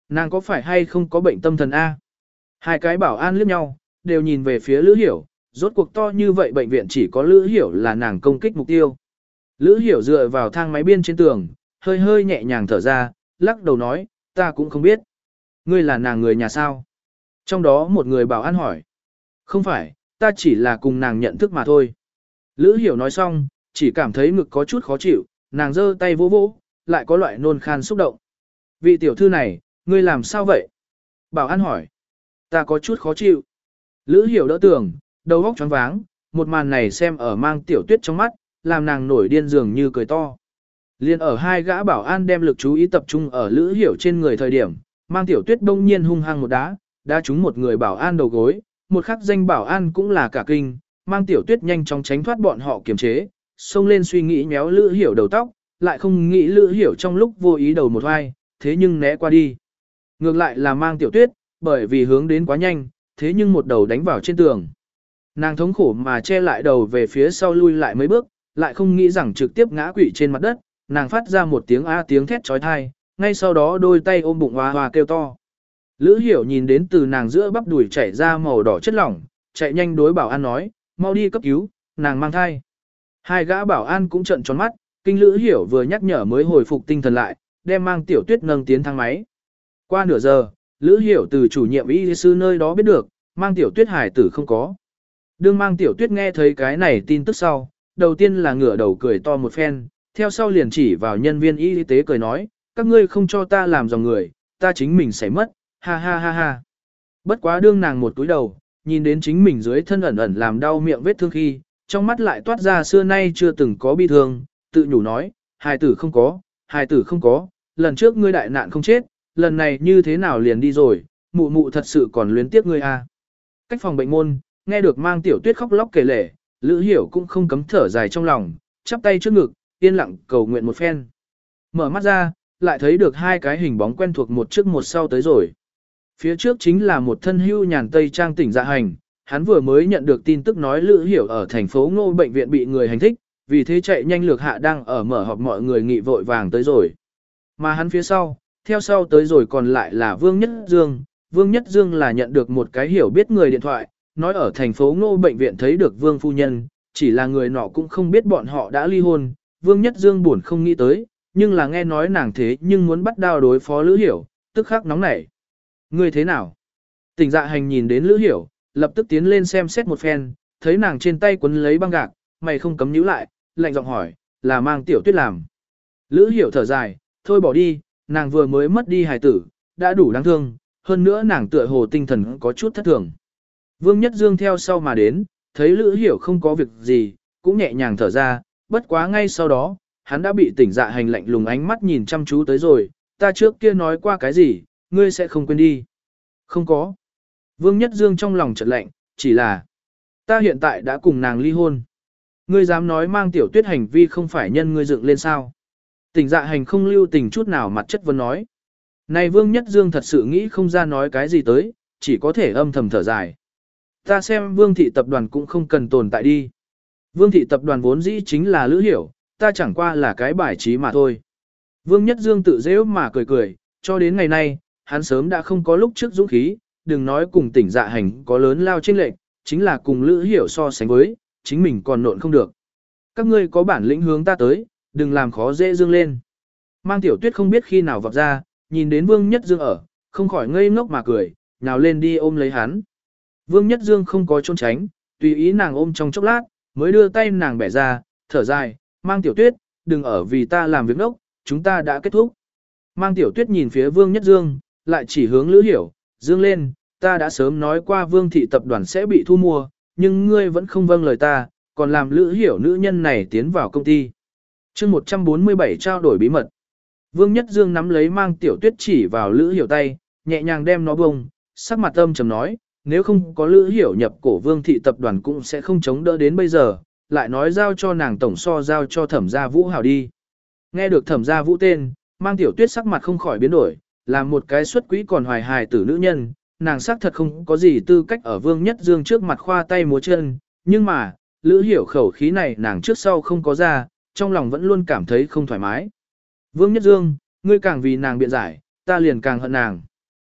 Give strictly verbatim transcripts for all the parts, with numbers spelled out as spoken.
Nàng có phải hay không có bệnh tâm thần A? Hai cái bảo an liếc nhau, đều nhìn về phía Lữ Hiểu, rốt cuộc to như vậy bệnh viện chỉ có Lữ Hiểu là nàng công kích mục tiêu. Lữ Hiểu dựa vào thang máy biên trên tường, hơi hơi nhẹ nhàng thở ra, lắc đầu nói, ta cũng không biết. Ngươi là nàng người nhà sao? Trong đó một người bảo an hỏi. Không phải, ta chỉ là cùng nàng nhận thức mà thôi. Lữ Hiểu nói xong, chỉ cảm thấy ngực có chút khó chịu, nàng giơ tay vỗ vỗ, lại có loại nôn khan xúc động. Vị tiểu thư này, ngươi làm sao vậy? Bảo an hỏi. Ta có chút khó chịu. Lữ Hiểu đỡ tường, đầu óc choáng váng, một màn này xem ở Mang Tiểu Tuyết trong mắt, làm nàng nổi điên dường như cười to. Liên ở hai gã bảo an đem lực chú ý tập trung ở Lữ Hiểu trên người thời điểm, Mang Tiểu Tuyết đông nhiên hung hăng một đá, đá trúng một người bảo an đầu gối, một khắc danh bảo an cũng là cả kinh, Mang Tiểu Tuyết nhanh chóng tránh thoát bọn họ kiềm chế, xông lên suy nghĩ méo Lữ Hiểu đầu tóc, lại không nghĩ Lữ Hiểu trong lúc vô ý đầu một hoai, thế nhưng né qua đi. Ngược lại là Mang Tiểu Tuyết, bởi vì hướng đến quá nhanh, thế nhưng một đầu đánh vào trên tường. Nàng thống khổ mà che lại đầu về phía sau lui lại mấy bước, lại không nghĩ rằng trực tiếp ngã quỵ trên mặt đất, nàng phát ra một tiếng a tiếng thét chói tai, ngay sau đó đôi tay ôm bụng hoa hoa kêu to. Lữ Hiểu nhìn đến từ nàng giữa bắp đùi chảy ra màu đỏ chất lỏng, chạy nhanh đối bảo an nói, mau đi cấp cứu, nàng mang thai. Hai gã bảo an cũng trợn tròn mắt, kinh Lữ Hiểu vừa nhắc nhở mới hồi phục tinh thần lại, đem Mang Tiểu Tuyết nâng tiến thang máy. Qua nửa giờ, Lữ Hiểu từ chủ nhiệm y sư nơi đó biết được, Mang Tiểu Tuyết hải tử không có. Đương Mang Tiểu Tuyết nghe thấy cái này tin tức sau, đầu tiên là ngửa đầu cười to một phen, theo sau liền chỉ vào nhân viên y tế cười nói, các ngươi không cho ta làm dòng người, ta chính mình sẽ mất, ha ha ha ha. Bất quá đương nàng một túi đầu, nhìn đến chính mình dưới thân ẩn ẩn làm đau miệng vết thương khi, trong mắt lại toát ra xưa nay chưa từng có bi thương, tự nhủ nói, hài tử không có, hài tử không có, lần trước ngươi đại nạn không chết, lần này như thế nào liền đi rồi, mụ mụ thật sự còn luyến tiếc ngươi à. Cách phòng bệnh môn, nghe được Mang Tiểu Tuyết khóc lóc kể lể, Lữ Hiểu cũng không cấm thở dài trong lòng, chắp tay trước ngực, yên lặng cầu nguyện một phen. Mở mắt ra, lại thấy được hai cái hình bóng quen thuộc một trước một sau tới rồi. Phía trước chính là một thân hưu nhàn tây trang tỉnh Dạ Hành, hắn vừa mới nhận được tin tức nói Lữ Hiểu ở thành phố Ngô bệnh viện bị người hành thích, vì thế chạy nhanh lược hạ đang ở mở họp mọi người nghị vội vàng tới rồi. Mà hắn phía sau, theo sau tới rồi còn lại là Vương Nhất Dương. Vương Nhất Dương là nhận được một cái hiểu biết người điện thoại, nói ở thành phố Ngô bệnh viện thấy được Vương phu nhân, chỉ là người nọ cũng không biết bọn họ đã ly hôn. Vương Nhất Dương buồn không nghĩ tới, nhưng là nghe nói nàng thế nhưng muốn bắt đao đối phó Lữ Hiểu, tức khắc nóng nảy. Ngươi thế nào? Tỉnh Dạ Hành nhìn đến Lữ Hiểu, lập tức tiến lên xem xét một phen, thấy nàng trên tay quấn lấy băng gạc, mày không cấm nhíu lại, lạnh giọng hỏi, là Mang Tiểu Tuyết làm. Lữ Hiểu thở dài, thôi bỏ đi, nàng vừa mới mất đi hài tử, đã đủ đáng thương, hơn nữa nàng tựa hồ tinh thần có chút thất thường. Vương Nhất Dương theo sau mà đến, thấy Lữ Hiểu không có việc gì, cũng nhẹ nhàng thở ra, bất quá ngay sau đó, hắn đã bị Tỉnh Dạ Hành lạnh lùng ánh mắt nhìn chăm chú tới rồi, ta trước kia nói qua cái gì, ngươi sẽ không quên đi. Không có. Vương Nhất Dương trong lòng chợt lạnh, chỉ là, ta hiện tại đã cùng nàng ly hôn. Ngươi dám nói Mang Tiểu Tuyết hành vi không phải nhân ngươi dựng lên sao? Tỉnh Dạ Hành không lưu tình chút nào mặt chất vấn nói. Này Vương Nhất Dương thật sự nghĩ không ra nói cái gì tới, chỉ có thể âm thầm thở dài. Ta xem Vương thị tập đoàn cũng không cần tồn tại đi. Vương thị tập đoàn vốn dĩ chính là Lữ Hiểu, ta chẳng qua là cái bài trí mà thôi. Vương Nhất Dương tự dễ mà cười cười, cho đến ngày nay, hắn sớm đã không có lúc trước dũng khí, đừng nói cùng Tỉnh Dạ Hành có lớn lao chênh lệch, chính là cùng Lữ Hiểu so sánh với, chính mình còn nộn không được. Các ngươi có bản lĩnh hướng ta tới, đừng làm khó dễ Dương lên. Mang Tiểu Tuyết không biết khi nào vọt ra, nhìn đến Vương Nhất Dương ở, không khỏi ngây ngốc mà cười, nhào lên đi ôm lấy hắn. Vương Nhất Dương không có trốn tránh, tùy ý nàng ôm trong chốc lát, mới đưa tay nàng bẻ ra, thở dài, Mang Tiểu Tuyết, đừng ở vì ta làm việc ngốc, chúng ta đã kết thúc. Mang Tiểu Tuyết nhìn phía Vương Nhất Dương, lại chỉ hướng Lữ Hiểu, Dương lên, ta đã sớm nói qua Vương thị tập đoàn sẽ bị thu mua, nhưng ngươi vẫn không vâng lời ta, còn làm Lữ Hiểu nữ nhân này tiến vào công ty. chương một trăm bốn mươi bảy trao đổi bí mật. Vương Nhất Dương nắm lấy Mang Tiểu Tuyết chỉ vào Lữ Hiểu tay, nhẹ nhàng đem nó bông, sắc mặt âm trầm nói, nếu không có Lữ Hiểu nhập cổ Vương thị tập đoàn cũng sẽ không chống đỡ đến bây giờ, lại nói giao cho nàng tổng so giao cho Thẩm Gia Vũ hảo đi. Nghe được Thẩm Gia Vũ tên, Mang Tiểu Tuyết sắc mặt không khỏi biến đổi, làm một cái xuất quỹ còn hoài hài tử nữ nhân, nàng xác thật không có gì tư cách ở Vương Nhất Dương trước mặt khoa tay múa chân, nhưng mà, Lữ Hiểu khẩu khí này nàng trước sau không có ra, trong lòng vẫn luôn cảm thấy không thoải mái. Vương Nhất Dương, ngươi càng vì nàng biện giải, ta liền càng hận nàng.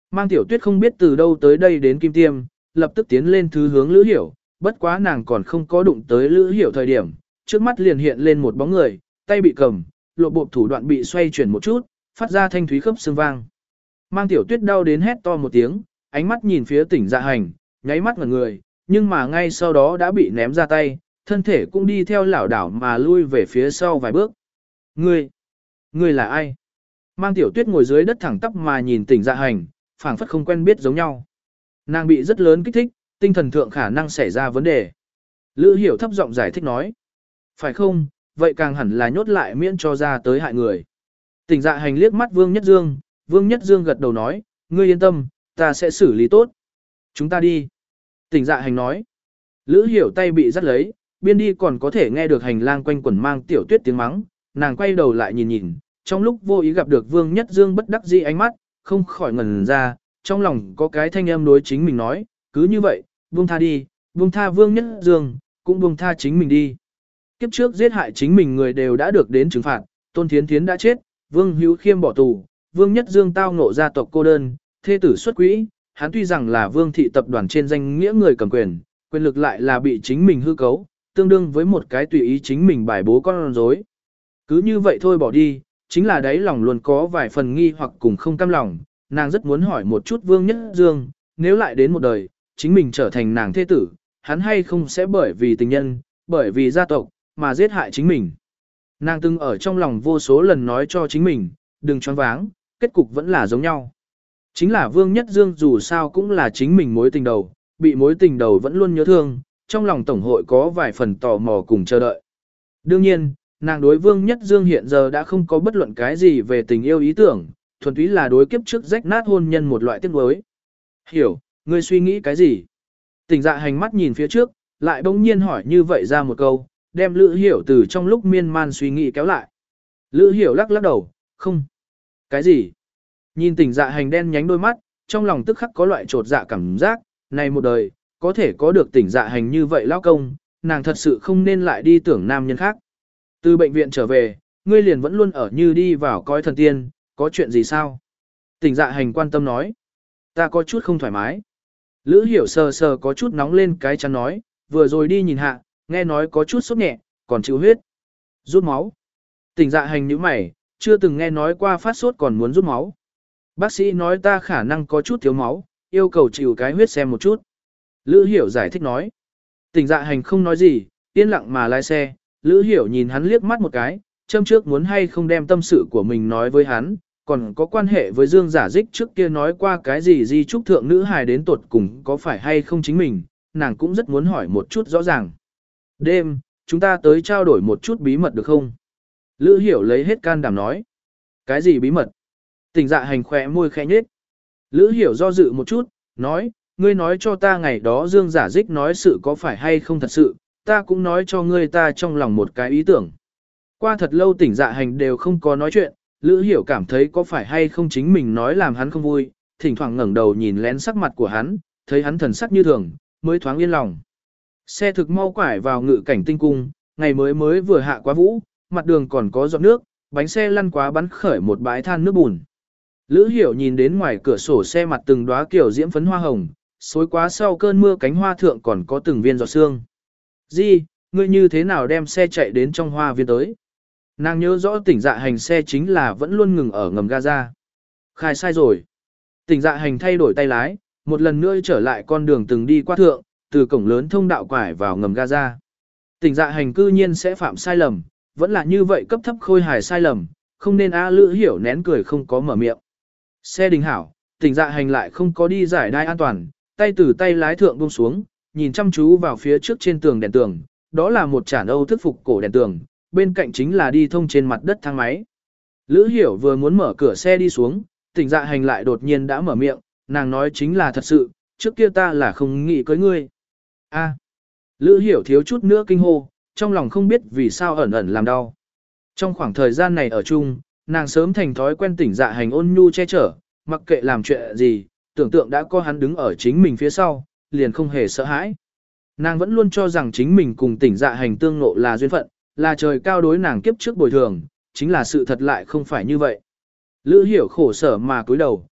Mang Tiểu Tuyết không biết từ đâu tới đây đến Kim Tiêm, lập tức tiến lên thứ hướng Lữ Hiểu, bất quá nàng còn không có đụng tới Lữ Hiểu thời điểm, trước mắt liền hiện lên một bóng người, tay bị cầm, lộ bộ thủ đoạn bị xoay chuyển một chút, phát ra thanh thúy khớp xương vang. Mang Tiểu Tuyết đau đến hét to một tiếng, ánh mắt nhìn phía Tỉnh Dạ Hành, nháy mắt ngẩn người, nhưng mà ngay sau đó đã bị ném ra tay, thân thể cũng đi theo lảo đảo mà lui về phía sau vài bước. Ngươi, ngươi là ai? Mang Tiểu Tuyết ngồi dưới đất thẳng tắp mà nhìn Tỉnh Dạ Hành, phảng phất không quen biết giống nhau. Nàng bị rất lớn kích thích, tinh thần thượng khả năng xảy ra vấn đề. Lữ Hiểu thấp giọng giải thích nói. Phải không, vậy càng hẳn là nhốt lại miễn cho ra tới hại người. Tỉnh Dạ Hành liếc mắt Vương Nhất Dương, Vương Nhất Dương gật đầu nói, ngươi yên tâm, ta sẽ xử lý tốt. Chúng ta đi. Tỉnh Dạ Hành nói. Lữ Hiểu tay bị dắt lấy, biên đi còn có thể nghe được hành lang quanh quẩn Mang Tiểu Tuyết tiếng mắng, nàng quay đầu lại nhìn nhìn, trong lúc vô ý gặp được Vương Nhất Dương bất đắc dĩ ánh mắt, không khỏi ngẩn ra, trong lòng có cái thanh âm đối chính mình nói, cứ như vậy, buông tha đi, buông tha Vương Nhất Dương, cũng buông tha chính mình đi. Kiếp trước giết hại chính mình người đều đã được đến trừng phạt, Tôn Thiến Thiến đã chết, Vương Hữu Khiêm bỏ tù, Vương Nhất Dương tao ngộ gia tộc cô đơn, thê tử xuất quỹ, hắn tuy rằng là Vương thị tập đoàn trên danh nghĩa người cầm quyền, quyền lực lại là bị chính mình hư cấu, tương đương với một cái tùy ý chính mình bài bố con rối. Cứ như vậy thôi bỏ đi, chính là đấy lòng luôn có vài phần nghi hoặc cùng không cam lòng, nàng rất muốn hỏi một chút Vương Nhất Dương, nếu lại đến một đời, chính mình trở thành nàng thế tử, hắn hay không sẽ bởi vì tình nhân, bởi vì gia tộc, mà giết hại chính mình. Nàng từng ở trong lòng vô số lần nói cho chính mình, đừng choáng váng, kết cục vẫn là giống nhau. Chính là Vương Nhất Dương dù sao cũng là chính mình mối tình đầu, bị mối tình đầu vẫn luôn nhớ thương, trong lòng tổng hội có vài phần tò mò cùng chờ đợi. Đương nhiên, nàng đối Vương Nhất Dương hiện giờ đã không có bất luận cái gì về tình yêu ý tưởng, thuần túy là đối kiếp trước rách nát hôn nhân một loại tiếc nuối. Hiểu, ngươi suy nghĩ cái gì? Tỉnh Dạ Hành mắt nhìn phía trước, lại bỗng nhiên hỏi như vậy ra một câu, đem Lữ Hiểu từ trong lúc miên man suy nghĩ kéo lại. Lữ Hiểu lắc lắc đầu, không. Cái gì? Nhìn Tỉnh Dạ Hành đen nhánh đôi mắt, trong lòng tức khắc có loại trột dạ cảm giác, này một đời, có thể có được Tỉnh Dạ Hành như vậy lao công, nàng thật sự không nên lại đi tưởng nam nhân khác. Từ bệnh viện trở về, ngươi liền vẫn luôn ở như đi vào coi thần tiên, có chuyện gì sao? Tỉnh Dạ Hành quan tâm nói. Ta có chút không thoải mái. Lữ Hiểu sờ sờ có chút nóng lên cái chắn nói, vừa rồi đi nhìn hạ, nghe nói có chút sốt nhẹ, còn chịu huyết. Rút máu. Tỉnh Dạ Hành nhíu mày, chưa từng nghe nói qua phát sốt còn muốn rút máu. Bác sĩ nói ta khả năng có chút thiếu máu, yêu cầu chịu cái huyết xem một chút. Lữ Hiểu giải thích nói. Tỉnh Dạ Hành không nói gì, yên lặng mà lái xe. Lữ Hiểu nhìn hắn liếc mắt một cái, châm trước muốn hay không đem tâm sự của mình nói với hắn, còn có quan hệ với Dương Giả Dích trước kia nói qua cái gì di trúc thượng nữ hài đến tột cùng có phải hay không chính mình, nàng cũng rất muốn hỏi một chút rõ ràng. Đêm, chúng ta tới trao đổi một chút bí mật được không? Lữ Hiểu lấy hết can đảm nói. Cái gì bí mật? Tỉnh Dạ Hành khỏe môi khẽ nhếch. Lữ Hiểu do dự một chút, nói, ngươi nói cho ta ngày đó Dương Giả Dích nói sự có phải hay không thật sự, ta cũng nói cho ngươi ta trong lòng một cái ý tưởng. Qua thật lâu Tỉnh Dạ Hành đều không có nói chuyện, Lữ Hiểu cảm thấy có phải hay không chính mình nói làm hắn không vui, thỉnh thoảng ngẩng đầu nhìn lén sắc mặt của hắn, thấy hắn thần sắc như thường, mới thoáng yên lòng. Xe thực mau quải vào ngự cảnh tinh cung, ngày mới mới vừa hạ quá vũ, mặt đường còn có giọt nước, bánh xe lăn quá bắn khởi một bãi than nước bùn. Lữ Hiểu nhìn đến ngoài cửa sổ xe mặt từng đóa kiểu diễm phấn hoa hồng, xối quá sau cơn mưa cánh hoa thượng còn có từng viên giọt sương. Di, ngươi như thế nào đem xe chạy đến trong hoa viên tới? Nàng nhớ rõ Tỉnh Dạ Hành xe chính là vẫn luôn ngừng ở ngầm Gaza. Khai sai rồi. Tỉnh Dạ Hành thay đổi tay lái, một lần nữa trở lại con đường từng đi qua thượng, từ cổng lớn thông đạo quải vào ngầm Gaza. Tỉnh Dạ Hành cư nhiên sẽ phạm sai lầm, vẫn là như vậy cấp thấp khôi hài sai lầm, không nên A Lữ Hiểu nén cười không có mở miệng. Xe đình hảo, Tỉnh Dạ Hành lại không có đi giải đai an toàn, tay từ tay lái thượng buông xuống, nhìn chăm chú vào phía trước trên tường đèn tường, đó là một chản Âu thức phục cổ đèn tường, bên cạnh chính là đi thông trên mặt đất thang máy. Lữ Hiểu vừa muốn mở cửa xe đi xuống, Tỉnh Dạ Hành lại đột nhiên đã mở miệng, nàng nói chính là thật sự, trước kia ta là không nghĩ cưới ngươi. A. Lữ Hiểu thiếu chút nữa kinh hô, trong lòng không biết vì sao ẩn ẩn làm đau. Trong khoảng thời gian này ở chung, nàng sớm thành thói quen Tỉnh Dạ Hành ôn nhu che chở, mặc kệ làm chuyện gì, tưởng tượng đã có hắn đứng ở chính mình phía sau, liền không hề sợ hãi. Nàng vẫn luôn cho rằng chính mình cùng Tỉnh Dạ Hành tương ngộ là duyên phận, là trời cao đối nàng kiếp trước bồi thường, chính là sự thật lại không phải như vậy. Lữ Hiểu khổ sở mà cúi đầu,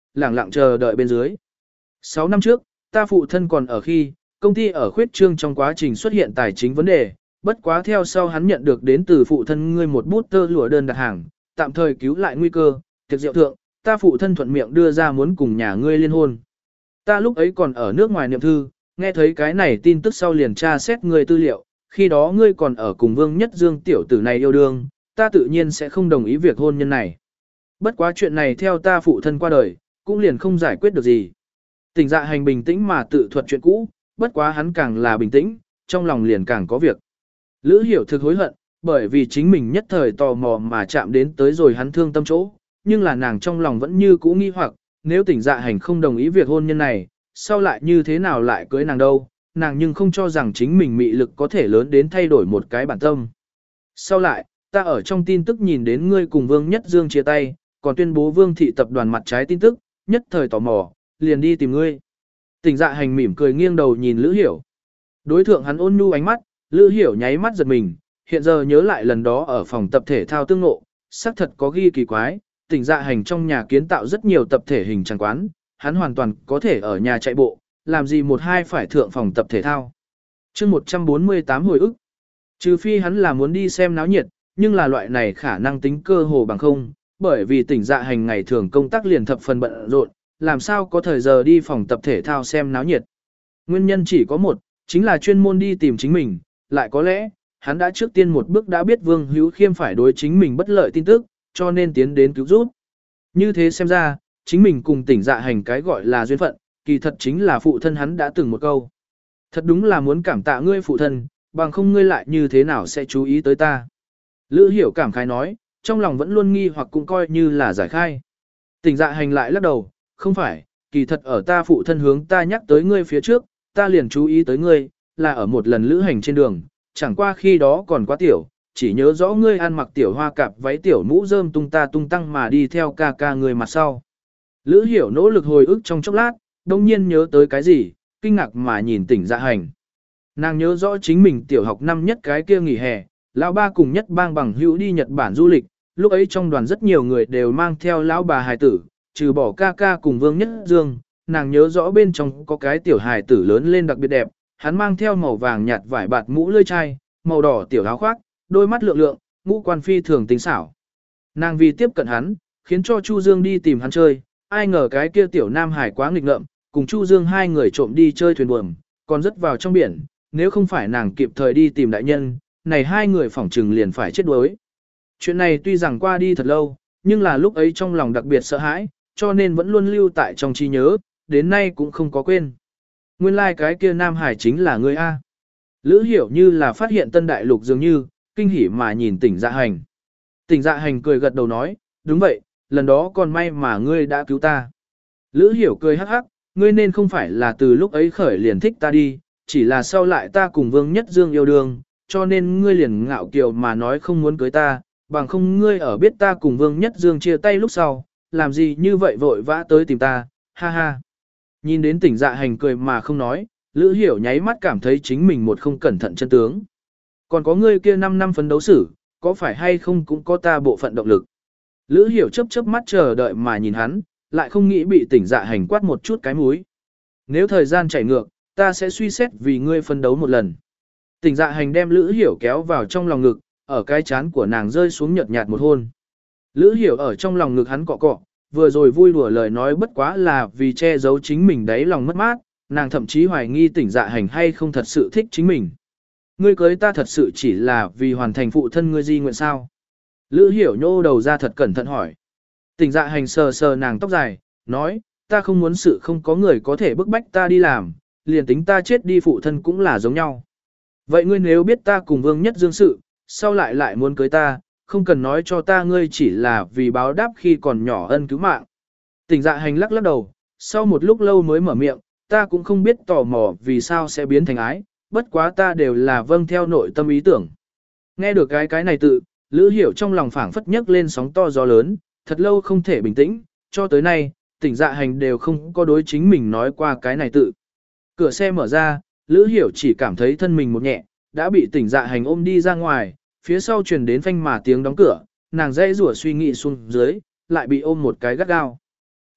lẳng lặng chờ đợi bên dưới. Sáu năm trước, ta phụ thân còn ở khi, công ty ở khuyết trương trong quá trình xuất hiện tài chính vấn đề, bất quá theo sau hắn nhận được đến từ phụ thân ngươi một bút tơ lụa đơn đặt hàng, tạm thời cứu lại nguy cơ, tiệc rượu thượng, ta phụ thân thuận miệng đưa ra muốn cùng nhà ngươi liên hôn. Ta lúc ấy còn ở nước ngoài niệm thư, nghe thấy cái này tin tức sau liền tra xét ngươi tư liệu, khi đó ngươi còn ở cùng Vương Nhất Dương tiểu tử này yêu đương, ta tự nhiên sẽ không đồng ý việc hôn nhân này. Bất quá chuyện này theo ta phụ thân qua đời, cũng liền không giải quyết được gì. Tỉnh Dạ Hành bình tĩnh mà tự thuật chuyện cũ, bất quá hắn càng là bình tĩnh, trong lòng liền càng có việc. Lữ Hiểu thực hối hận, bởi vì chính mình nhất thời tò mò mà chạm đến tới rồi hắn thương tâm chỗ, nhưng là nàng trong lòng vẫn như cũ nghi hoặc, nếu Tỉnh Dạ Hành không đồng ý việc hôn nhân này, sau lại như thế nào lại cưới nàng đâu, nàng nhưng không cho rằng chính mình mị lực có thể lớn đến thay đổi một cái bản tâm. Sau lại, ta ở trong tin tức nhìn đến ngươi cùng Vương Nhất Dương chia tay, còn tuyên bố Vương thị tập đoàn mặt trái tin tức, nhất thời tò mò, liền đi tìm ngươi. Tỉnh Dạ Hành mỉm cười nghiêng đầu nhìn Lữ Hiểu. Đối thượng hắn ôn nhu ánh mắt, Lữ Hiểu nháy mắt giật mình, hiện giờ nhớ lại lần đó ở phòng tập thể thao tương ngộ, xác thật có ghi kỳ quái, Tỉnh Dạ Hành trong nhà kiến tạo rất nhiều tập thể hình trang quán, hắn hoàn toàn có thể ở nhà chạy bộ, làm gì một hai phải thượng phòng tập thể thao. Chương một trăm bốn mươi tám hồi ức. Trừ phi hắn là muốn đi xem náo nhiệt, nhưng là loại này khả năng tính cơ hồ bằng không, bởi vì Tỉnh Dạ Hành ngày thường công tác liền thập phần bận rộn, làm sao có thời giờ đi phòng tập thể thao xem náo nhiệt. Nguyên nhân chỉ có một, chính là chuyên môn đi tìm chính mình, lại có lẽ, hắn đã trước tiên một bước đã biết Vương Hữu Khiêm phải đối chính mình bất lợi tin tức, cho nên tiến đến cứu giúp. Như thế xem ra, chính mình cùng Tỉnh Dạ Hành cái gọi là duyên phận, kỳ thật chính là phụ thân hắn đã từng một câu. Thật đúng là muốn cảm tạ ngươi phụ thân, bằng không ngươi lại như thế nào sẽ chú ý tới ta. Lữ Hiểu cảm khái nói, trong lòng vẫn luôn nghi hoặc cũng coi như là giải khai. Tỉnh Dạ Hành lại lắc đầu, không phải, kỳ thật ở ta phụ thân hướng ta nhắc tới ngươi phía trước, ta liền chú ý tới ngươi, là ở một lần lữ hành trên đường, chẳng qua khi đó còn quá tiểu, chỉ nhớ rõ ngươi ăn mặc tiểu hoa cạp váy tiểu mũ rơm tung ta tung tăng mà đi theo ca ca người mặt sau. Lữ Hiểu nỗ lực hồi ức trong chốc lát, đông nhiên nhớ tới cái gì, kinh ngạc mà nhìn Tỉnh Dạ Hành. Nàng nhớ rõ chính mình tiểu học năm nhất cái kia nghỉ hè, lão ba cùng nhất bang bằng hữu đi Nhật Bản du lịch, lúc ấy trong đoàn rất nhiều người đều mang theo lão bà hài tử, trừ bỏ ca ca cùng Vương Nhất Dương, nàng nhớ rõ bên trong có cái tiểu hài tử lớn lên đặc biệt đẹp, hắn mang theo màu vàng nhạt vải bạt mũ lưỡi chai, màu đỏ tiểu áo khoác, đôi mắt lượng lượng, ngũ quan phi thường tinh xảo. Nàng vì tiếp cận hắn, khiến cho Chu Dương đi tìm hắn chơi, ai ngờ cái kia tiểu nam hải quá nghịch ngợm, cùng Chu Dương hai người trộm đi chơi thuyền buồm, còn rớt vào trong biển, nếu không phải nàng kịp thời đi tìm đại nhân, này hai người phỏng trừng liền phải chết đuối. Chuyện này tuy rằng qua đi thật lâu, nhưng là lúc ấy trong lòng đặc biệt sợ hãi, cho nên vẫn luôn lưu tại trong trí nhớ, đến nay cũng không có quên. Nguyên lai like cái kia nam hải chính là ngươi A. Lữ Hiểu như là phát hiện tân đại lục dường như, kinh hỉ mà nhìn Tỉnh Dạ Hành. Tỉnh Dạ Hành cười gật đầu nói, đúng vậy, lần đó còn may mà ngươi đã cứu ta. Lữ Hiểu cười hắc hắc, ngươi nên không phải là từ lúc ấy khởi liền thích ta đi, chỉ là sau lại ta cùng Vương Nhất Dương yêu đương, cho nên ngươi liền ngạo kiều mà nói không muốn cưới ta, bằng không ngươi ở biết ta cùng Vương Nhất Dương chia tay lúc sau, làm gì như vậy vội vã tới tìm ta, ha ha. Nhìn đến Tỉnh Dạ Hành cười mà không nói, Lữ Hiểu nháy mắt cảm thấy chính mình một không cẩn thận chân tướng. Còn có ngươi kia năm năm phấn đấu xử, có phải hay không cũng có ta bộ phận động lực. Lữ Hiểu chớp chớp mắt chờ đợi mà nhìn hắn, lại không nghĩ bị Tỉnh Dạ Hành quát một chút cái múi. Nếu thời gian chảy ngược, ta sẽ suy xét vì ngươi phấn đấu một lần. Tỉnh Dạ Hành đem Lữ Hiểu kéo vào trong lòng ngực, ở cái chán của nàng rơi xuống nhợt nhạt một hôn. Lữ Hiểu ở trong lòng ngực hắn cọ cọ, vừa rồi vui đùa lời nói bất quá là vì che giấu chính mình đáy lòng mất mát, nàng thậm chí hoài nghi Tỉnh Dạ Hành hay không thật sự thích chính mình. Ngươi cưới ta thật sự chỉ là vì hoàn thành phụ thân ngươi di nguyện sao? Lữ Hiểu nhô đầu ra thật cẩn thận hỏi. Tỉnh Dạ Hành sờ sờ nàng tóc dài, nói, ta không muốn sự không có người có thể bức bách ta đi làm, liền tính ta chết đi phụ thân cũng là giống nhau. Vậy ngươi nếu biết ta cùng Vương Nhất Dương sự, sao lại lại muốn cưới ta, không cần nói cho ta ngươi chỉ là vì báo đáp khi còn nhỏ ân cứu mạng. Tỉnh Dạ Hành lắc lắc đầu, sau một lúc lâu mới mở miệng, ta cũng không biết tò mò vì sao sẽ biến thành ái, bất quá ta đều là vâng theo nội tâm ý tưởng. Nghe được cái cái này tự, Lữ Hiểu trong lòng phảng phất nhấc lên sóng to gió lớn, thật lâu không thể bình tĩnh, cho tới nay, Tỉnh Dạ Hành đều không có đối chính mình nói qua cái này tự. Cửa xe mở ra, Lữ Hiểu chỉ cảm thấy thân mình một nhẹ, đã bị Tỉnh Dạ Hành ôm đi ra ngoài, phía sau truyền đến phanh mà tiếng đóng cửa, nàng dây rủa suy nghĩ xuống dưới, lại bị ôm một cái gắt gao.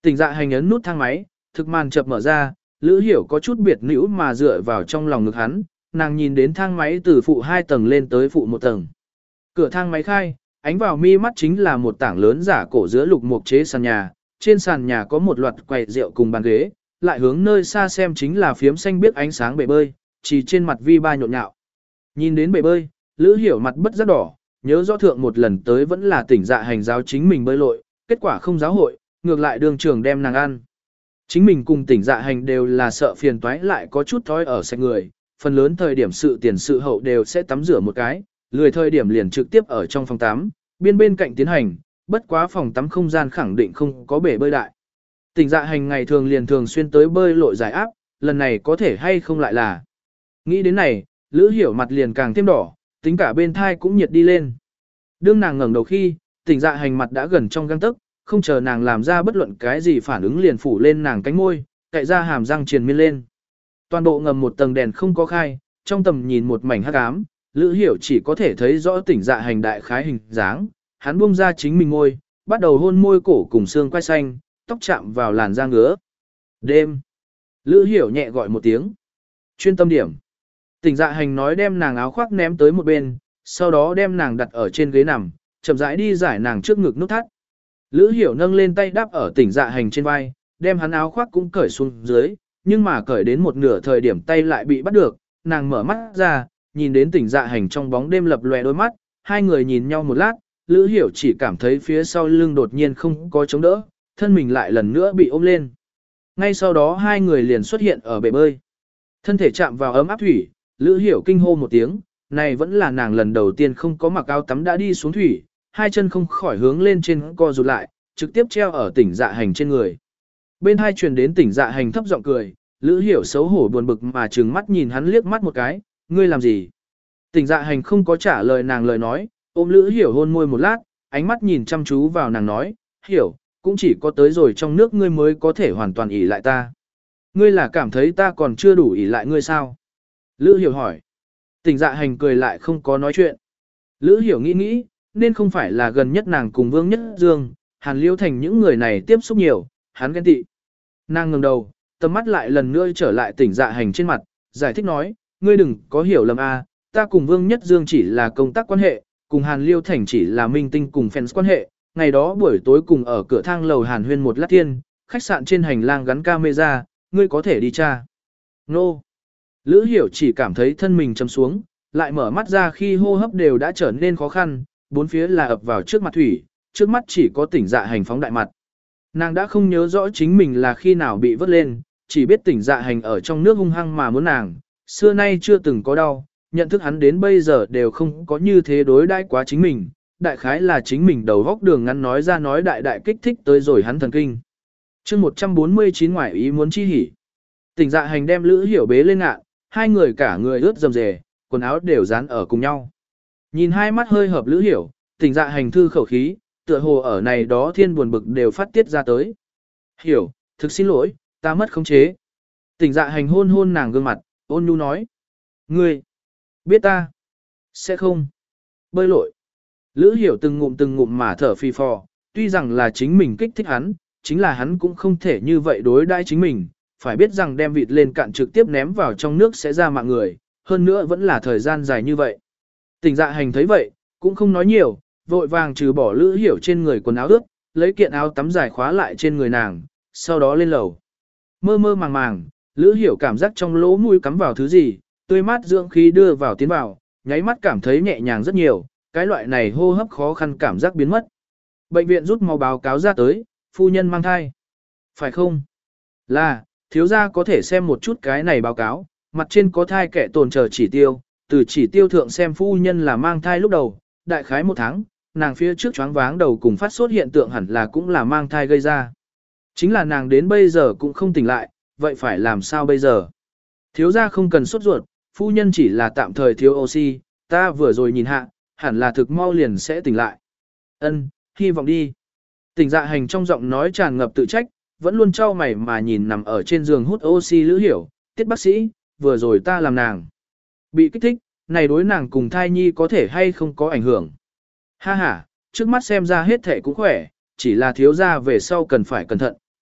Tỉnh dạ hành ấn nút thang máy, thực màn chập mở ra, Lữ Hiểu có chút biệt nữ mà dựa vào trong lòng ngực hắn, nàng nhìn đến thang máy từ phụ hai tầng lên tới phụ một tầng. Cửa thang máy khai, ánh vào mi mắt chính là một tảng lớn giả cổ giữa lục mục chế sàn nhà, trên sàn nhà có một loạt quầy rượu cùng bàn ghế, lại hướng nơi xa xem chính là phiếm xanh biếc ánh sáng bể bơi, chỉ trên mặt vi ba nhộn nhạo. Nhìn đến bể bơi, Lữ Hiểu mặt bất giác đỏ, nhớ rõ thượng một lần tới vẫn là tỉnh dạ hành giáo chính mình bơi lội, kết quả không giáo hội, ngược lại đường trường đem nàng ăn. Chính mình cùng tỉnh dạ hành đều là sợ phiền toái lại có chút thói ở sạch người, phần lớn thời điểm sự tiền sự hậu đều sẽ tắm rửa một cái, lười thời điểm liền trực tiếp ở trong phòng tắm, biên bên cạnh tiến hành, bất quá phòng tắm không gian khẳng định không có bể bơi đại. Tỉnh dạ hành ngày thường liền thường xuyên tới bơi lội giải áp, lần này có thể hay không lại là. Nghĩ đến này, Lữ Hiểu mặt liền càng thêm đỏ, tính cả bên thai cũng nhiệt đi lên. Đương nàng ngẩng đầu khi, tỉnh dạ hành mặt đã gần trong gang tấc, không chờ nàng làm ra bất luận cái gì phản ứng liền phủ lên nàng cánh môi, cậy ra hàm răng triền miên lên. Toàn bộ ngầm một tầng đèn không có khai, trong tầm nhìn một mảnh hắc ám, Lữ Hiểu chỉ có thể thấy rõ tỉnh dạ hành đại khái hình dáng, hắn buông ra chính mình môi, bắt đầu hôn môi cổ cùng xương quai xanh, tóc chạm vào làn da ngứa. Đêm. Lữ Hiểu nhẹ gọi một tiếng. Chuyên tâm điểm. Tỉnh dạ hành nói đem nàng áo khoác ném tới một bên, sau đó đem nàng đặt ở trên ghế nằm, chậm rãi đi giải nàng trước ngực nút thắt. Lữ Hiểu nâng lên tay đáp ở tỉnh dạ hành trên vai, đem hắn áo khoác cũng cởi xuống dưới, nhưng mà cởi đến một nửa thời điểm tay lại bị bắt được, nàng mở mắt ra, nhìn đến tỉnh dạ hành trong bóng đêm lập lòe đôi mắt, hai người nhìn nhau một lát, Lữ Hiểu chỉ cảm thấy phía sau lưng đột nhiên không có chống đỡ, thân mình lại lần nữa bị ôm lên. Ngay sau đó hai người liền xuất hiện ở bể bơi. Thân thể chạm vào ấm áp thủy, Lữ Hiểu kinh hô một tiếng, này vẫn là nàng lần đầu tiên không có mặc áo tắm đã đi xuống thủy, hai chân không khỏi hướng lên trên co rụt lại, trực tiếp treo ở tỉnh dạ hành trên người. Bên hai truyền đến tỉnh dạ hành thấp giọng cười, Lữ Hiểu xấu hổ buồn bực mà trừng mắt nhìn hắn liếc mắt một cái, ngươi làm gì? Tỉnh dạ hành không có trả lời nàng lời nói, ôm Lữ Hiểu hôn môi một lát, ánh mắt nhìn chăm chú vào nàng nói, Hiểu, cũng chỉ có tới rồi trong nước ngươi mới có thể hoàn toàn ỷ lại ta. Ngươi là cảm thấy ta còn chưa đủ ỷ lại ngươi sao? Lữ Hiểu hỏi. Tỉnh dạ hành cười lại không có nói chuyện. Lữ Hiểu nghĩ nghĩ, nên không phải là gần nhất nàng cùng Vương Nhất Dương, Hàn Liêu Thành những người này tiếp xúc nhiều, hắn ghen tị. Nàng ngẩng đầu, tầm mắt lại lần nữa trở lại tỉnh dạ hành trên mặt, giải thích nói, ngươi đừng có hiểu lầm a, ta cùng Vương Nhất Dương chỉ là công tác quan hệ, cùng Hàn Liêu Thành chỉ là minh tinh cùng fans quan hệ, ngày đó buổi tối cùng ở cửa thang lầu Hàn Huyên một lát thiên, khách sạn trên hành lang gắn camera, ngươi có thể đi tra. Nô! Lữ Hiểu chỉ cảm thấy thân mình chầm xuống, lại mở mắt ra khi hô hấp đều đã trở nên khó khăn, bốn phía là ập vào trước mặt thủy, trước mắt chỉ có tỉnh dạ hành phóng đại mặt. Nàng đã không nhớ rõ chính mình là khi nào bị vớt lên, chỉ biết tỉnh dạ hành ở trong nước hung hăng mà muốn nàng, xưa nay chưa từng có đau, nhận thức hắn đến bây giờ đều không có như thế đối đãi quá chính mình, đại khái là chính mình đầu góc đường ngắn nói ra nói đại đại kích thích tới rồi hắn thần kinh. chương một trăm bốn mươi chín ngoại ý muốn chi hỉ. Tỉnh dạ hành đem Lữ Hiểu bế lên ngạn, hai người cả người ướt rầm rề, quần áo đều dán ở cùng nhau. Nhìn hai mắt hơi hợp Lữ Hiểu, tỉnh dạ hành thư khẩu khí, tựa hồ ở này đó thiên buồn bực đều phát tiết ra tới. Hiểu, thực xin lỗi, ta mất khống chế. Tỉnh dạ hành hôn hôn nàng gương mặt, ôn nhu nói. Ngươi, biết ta, sẽ không, bơi lội. Lữ Hiểu từng ngụm từng ngụm mà thở phì phò, tuy rằng là chính mình kích thích hắn, chính là hắn cũng không thể như vậy đối đãi chính mình, phải biết rằng đem vịt lên cạn trực tiếp ném vào trong nước sẽ ra mạng người, hơn nữa vẫn là thời gian dài như vậy. Tỉnh dạ hành thấy vậy, cũng không nói nhiều, vội vàng trừ bỏ Lữ Hiểu trên người quần áo ướt, lấy kiện áo tắm dài khóa lại trên người nàng, sau đó lên lầu. Mơ mơ màng màng, Lữ Hiểu cảm giác trong lỗ mũi cắm vào thứ gì, tươi mát dưỡng khí đưa vào tiến vào, nháy mắt cảm thấy nhẹ nhàng rất nhiều, cái loại này hô hấp khó khăn cảm giác biến mất. Bệnh viện rút máu báo cáo ra tới, phu nhân mang thai. Phải không? Là, thiếu gia có thể xem một chút cái này báo cáo, mặt trên có thai kẻ tồn chờ chỉ tiêu, từ chỉ tiêu thượng xem phu nhân là mang thai lúc đầu, đại khái một tháng, nàng phía trước choáng váng đầu cùng phát sốt hiện tượng hẳn là cũng là mang thai gây ra. Chính là nàng đến bây giờ cũng không tỉnh lại, vậy phải làm sao bây giờ? Thiếu gia không cần sốt ruột, phu nhân chỉ là tạm thời thiếu oxy, ta vừa rồi nhìn hạ, hẳn là thực mau liền sẽ tỉnh lại. Ân, hy vọng đi. Tỉnh dạ hành trong giọng nói tràn ngập tự trách, vẫn luôn trao mày mà nhìn nằm ở trên giường hút oxy Lữ Hiểu, tiết bác sĩ, vừa rồi ta làm nàng bị kích thích, này đối nàng cùng thai nhi có thể hay không có ảnh hưởng. Ha ha, trước mắt xem ra hết thể cũng khỏe, chỉ là thiếu gia về sau cần phải cẩn thận,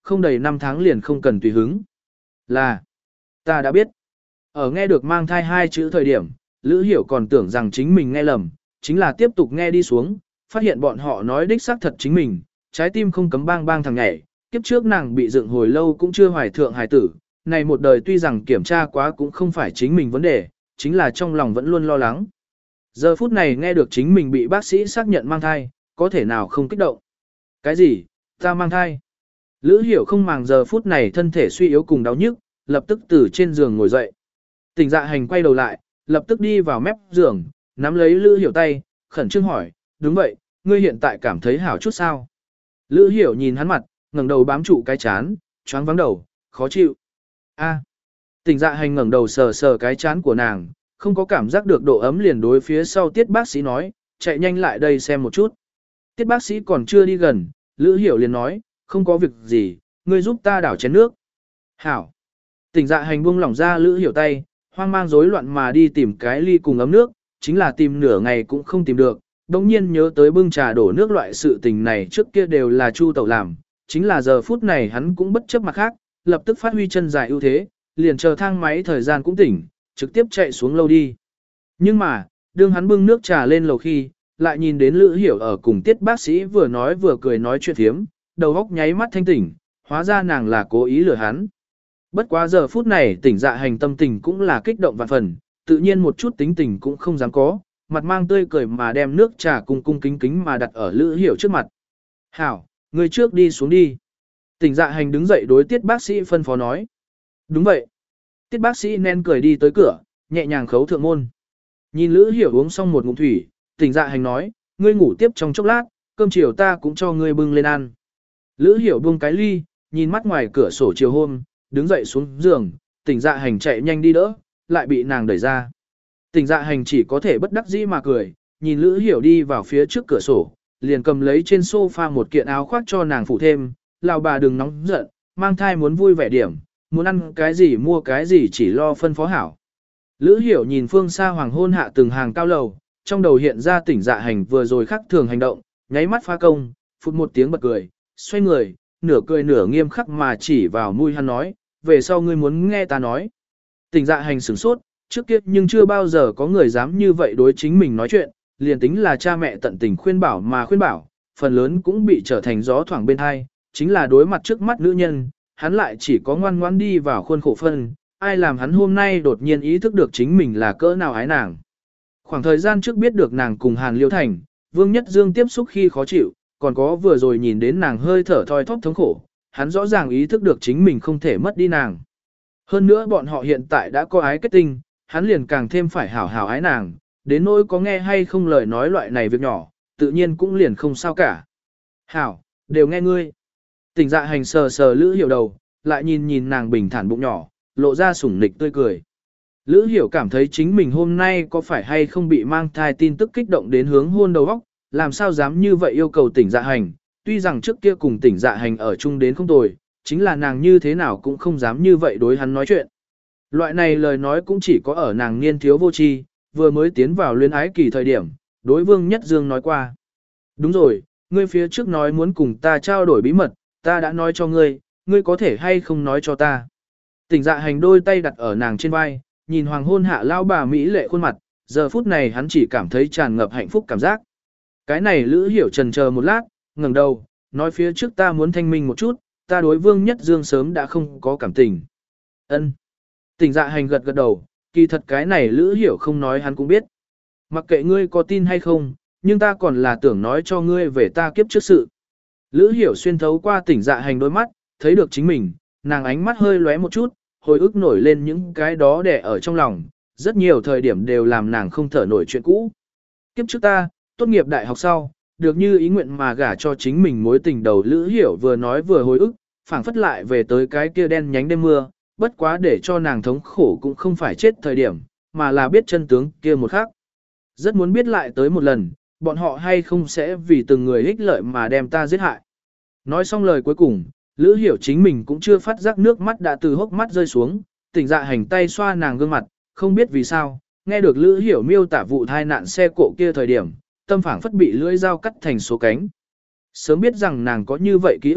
không đầy năm tháng liền không cần tùy hứng. Là, ta đã biết. Ở nghe được mang thai hai chữ thời điểm, Lữ Hiểu còn tưởng rằng chính mình nghe lầm, chính là tiếp tục nghe đi xuống, phát hiện bọn họ nói đích xác thật chính mình, trái tim không cấm bang bang thằng nhảy, kiếp trước nàng bị dựng hồi lâu cũng chưa hoài thượng hài tử, này một đời tuy rằng kiểm tra quá cũng không phải chính mình vấn đề, chính là trong lòng vẫn luôn lo lắng. Giờ phút này nghe được chính mình bị bác sĩ xác nhận mang thai, có thể nào không kích động. Cái gì, ta mang thai? Lữ Hiểu không màng giờ phút này thân thể suy yếu cùng đau nhức, lập tức từ trên giường ngồi dậy. Tỉnh Dạ Hành quay đầu lại, lập tức đi vào mép giường, nắm lấy Lữ Hiểu tay, khẩn trương hỏi, đúng vậy, ngươi hiện tại cảm thấy hảo chút sao? Lữ Hiểu nhìn hắn mặt, ngẩng đầu bám trụ cái chán, choáng vắng đầu, khó chịu. A. Tỉnh Dạ Hành ngẩng đầu sờ sờ cái chán của nàng, không có cảm giác được độ ấm liền đối phía sau Tiết bác sĩ nói, chạy nhanh lại đây xem một chút. Tiết bác sĩ còn chưa đi gần, Lữ Hiểu liền nói, không có việc gì, ngươi giúp ta đảo chén nước. Hảo. Tỉnh Dạ Hành buông lỏng ra Lữ Hiểu tay, hoang mang rối loạn mà đi tìm cái ly cùng ấm nước, chính là tìm nửa ngày cũng không tìm được. Đồng nhiên nhớ tới bưng trà đổ nước loại sự tình này trước kia đều là Chu Tẩu làm, chính là giờ phút này hắn cũng bất chấp mặt khác, lập tức phát huy chân dài ưu thế, liền chờ thang máy thời gian cũng tỉnh, trực tiếp chạy xuống lâu đi. Nhưng mà, đương hắn bưng nước trà lên lầu khi, lại nhìn đến Lữ Hiểu ở cùng Tiết bác sĩ vừa nói vừa cười nói chuyện thiếm, đầu óc nháy mắt thanh tỉnh, hóa ra nàng là cố ý lừa hắn. Bất quá giờ phút này Tỉnh Dạ Hành tâm tình cũng là kích động vạn phần, tự nhiên một chút tính tình cũng không dám có, mặt mang tươi cười mà đem nước trà cung cung kính kính mà đặt ở Lữ Hiểu trước mặt. Hảo, người trước đi xuống đi. Tỉnh Dạ Hành đứng dậy đối Tiết bác sĩ phân phó nói. Đúng vậy. Tiết bác sĩ nên cười đi tới cửa, nhẹ nhàng khấu thượng môn. Nhìn Lữ Hiểu uống xong một ngụm thủy, Tỉnh Dạ Hành nói, ngươi ngủ tiếp trong chốc lát, cơm chiều ta cũng cho ngươi bưng lên ăn. Lữ Hiểu buông cái ly, nhìn mắt ngoài cửa sổ chiều hôm, đứng dậy xuống giường, Tỉnh Dạ Hành chạy nhanh đi đỡ, lại bị nàng đẩy ra. Tỉnh Dạ Hành chỉ có thể bất đắc dĩ mà cười, nhìn Lữ Hiểu đi vào phía trước cửa sổ, liền cầm lấy trên sofa một kiện áo khoác cho nàng phủ thêm, lão bà đừng nóng giận, mang thai muốn vui vẻ điểm, muốn ăn cái gì mua cái gì chỉ lo phân phó hảo. Lữ Hiểu nhìn phương xa hoàng hôn hạ từng hàng cao lầu, trong đầu hiện ra Tỉnh Dạ Hành vừa rồi khắc thường hành động, nháy mắt phá công, phụt một tiếng bật cười, xoay người, nửa cười nửa nghiêm khắc mà chỉ vào mũi hắn nói, về sau ngươi muốn nghe ta nói. Tỉnh Dạ Hành sửng sốt, trước kia nhưng chưa bao giờ có người dám như vậy đối chính mình nói chuyện, liền tính là cha mẹ tận tình khuyên bảo mà khuyên bảo, phần lớn cũng bị trở thành gió thoảng bên hai, chính là đối mặt trước mắt nữ nhân, hắn lại chỉ có ngoan ngoãn đi vào khuôn khổ phân, ai làm hắn hôm nay đột nhiên ý thức được chính mình là cỡ nào ái nàng. Khoảng thời gian trước biết được nàng cùng Hàn Liêu Thành, Vương Nhất Dương tiếp xúc khi khó chịu, còn có vừa rồi nhìn đến nàng hơi thở thoi thóp thống khổ, hắn rõ ràng ý thức được chính mình không thể mất đi nàng. Hơn nữa bọn họ hiện tại đã có ái kết tinh, hắn liền càng thêm phải hảo hảo ái nàng, đến nỗi có nghe hay không lời nói loại này việc nhỏ, tự nhiên cũng liền không sao cả. Hảo, đều nghe ngươi. Tỉnh Dạ Hành sờ sờ Lữ Hiểu đầu, lại nhìn nhìn nàng bình thản bụng nhỏ, lộ ra sủng nịch tươi cười. Lữ Hiểu cảm thấy chính mình hôm nay có phải hay không bị mang thai tin tức kích động đến hướng hôn đầu óc, làm sao dám như vậy yêu cầu Tỉnh Dạ Hành, tuy rằng trước kia cùng Tỉnh Dạ Hành ở chung đến không tồi, chính là nàng như thế nào cũng không dám như vậy đối hắn nói chuyện. Loại này lời nói cũng chỉ có ở nàng niên thiếu vô tri, vừa mới tiến vào luyến ái kỳ thời điểm, đối Vương Nhất Dương nói qua. Đúng rồi, ngươi phía trước nói muốn cùng ta trao đổi bí mật, ta đã nói cho ngươi, ngươi có thể hay không nói cho ta. Tỉnh Dạ Hành đôi tay đặt ở nàng trên vai, nhìn hoàng hôn hạ lao bà Mỹ lệ khuôn mặt, giờ phút này hắn chỉ cảm thấy tràn ngập hạnh phúc cảm giác. Cái này Lữ Hiểu trần chờ một lát, ngẩng đầu, nói phía trước ta muốn thanh minh một chút, ta đối Vương Nhất Dương sớm đã không có cảm tình. Ân. Tỉnh Dạ Hành gật gật đầu, kỳ thật cái này Lữ Hiểu không nói hắn cũng biết. Mặc kệ ngươi có tin hay không, nhưng ta còn là tưởng nói cho ngươi về ta kiếp trước sự. Lữ Hiểu xuyên thấu qua Tỉnh Dạ Hành đôi mắt, thấy được chính mình, nàng ánh mắt hơi lóe một chút, hồi ức nổi lên những cái đó đè ở trong lòng, rất nhiều thời điểm đều làm nàng không thở nổi chuyện cũ. Kiếp trước ta, tốt nghiệp đại học sau, được như ý nguyện mà gả cho chính mình mối tình đầu. Lữ Hiểu vừa nói vừa hồi ức, phảng phất lại về tới cái kia đen nhánh đêm mưa, bất quá để cho nàng thống khổ cũng không phải chết thời điểm, mà là biết chân tướng kia một khắc. Rất muốn biết lại tới một lần, bọn họ hay không sẽ vì từng người ích lợi mà đem ta giết hại. Nói xong lời cuối cùng, Lữ Hiểu chính mình cũng chưa phát giác nước mắt đã từ hốc mắt rơi xuống, Tỉnh Dạ Hành tay xoa nàng gương mặt, không biết vì sao, nghe được Lữ Hiểu miêu tả vụ tai nạn xe cộ kia thời điểm, tâm phảng phất bị lưỡi dao cắt thành số cánh. Sớm biết rằng nàng có như vậy ký ức,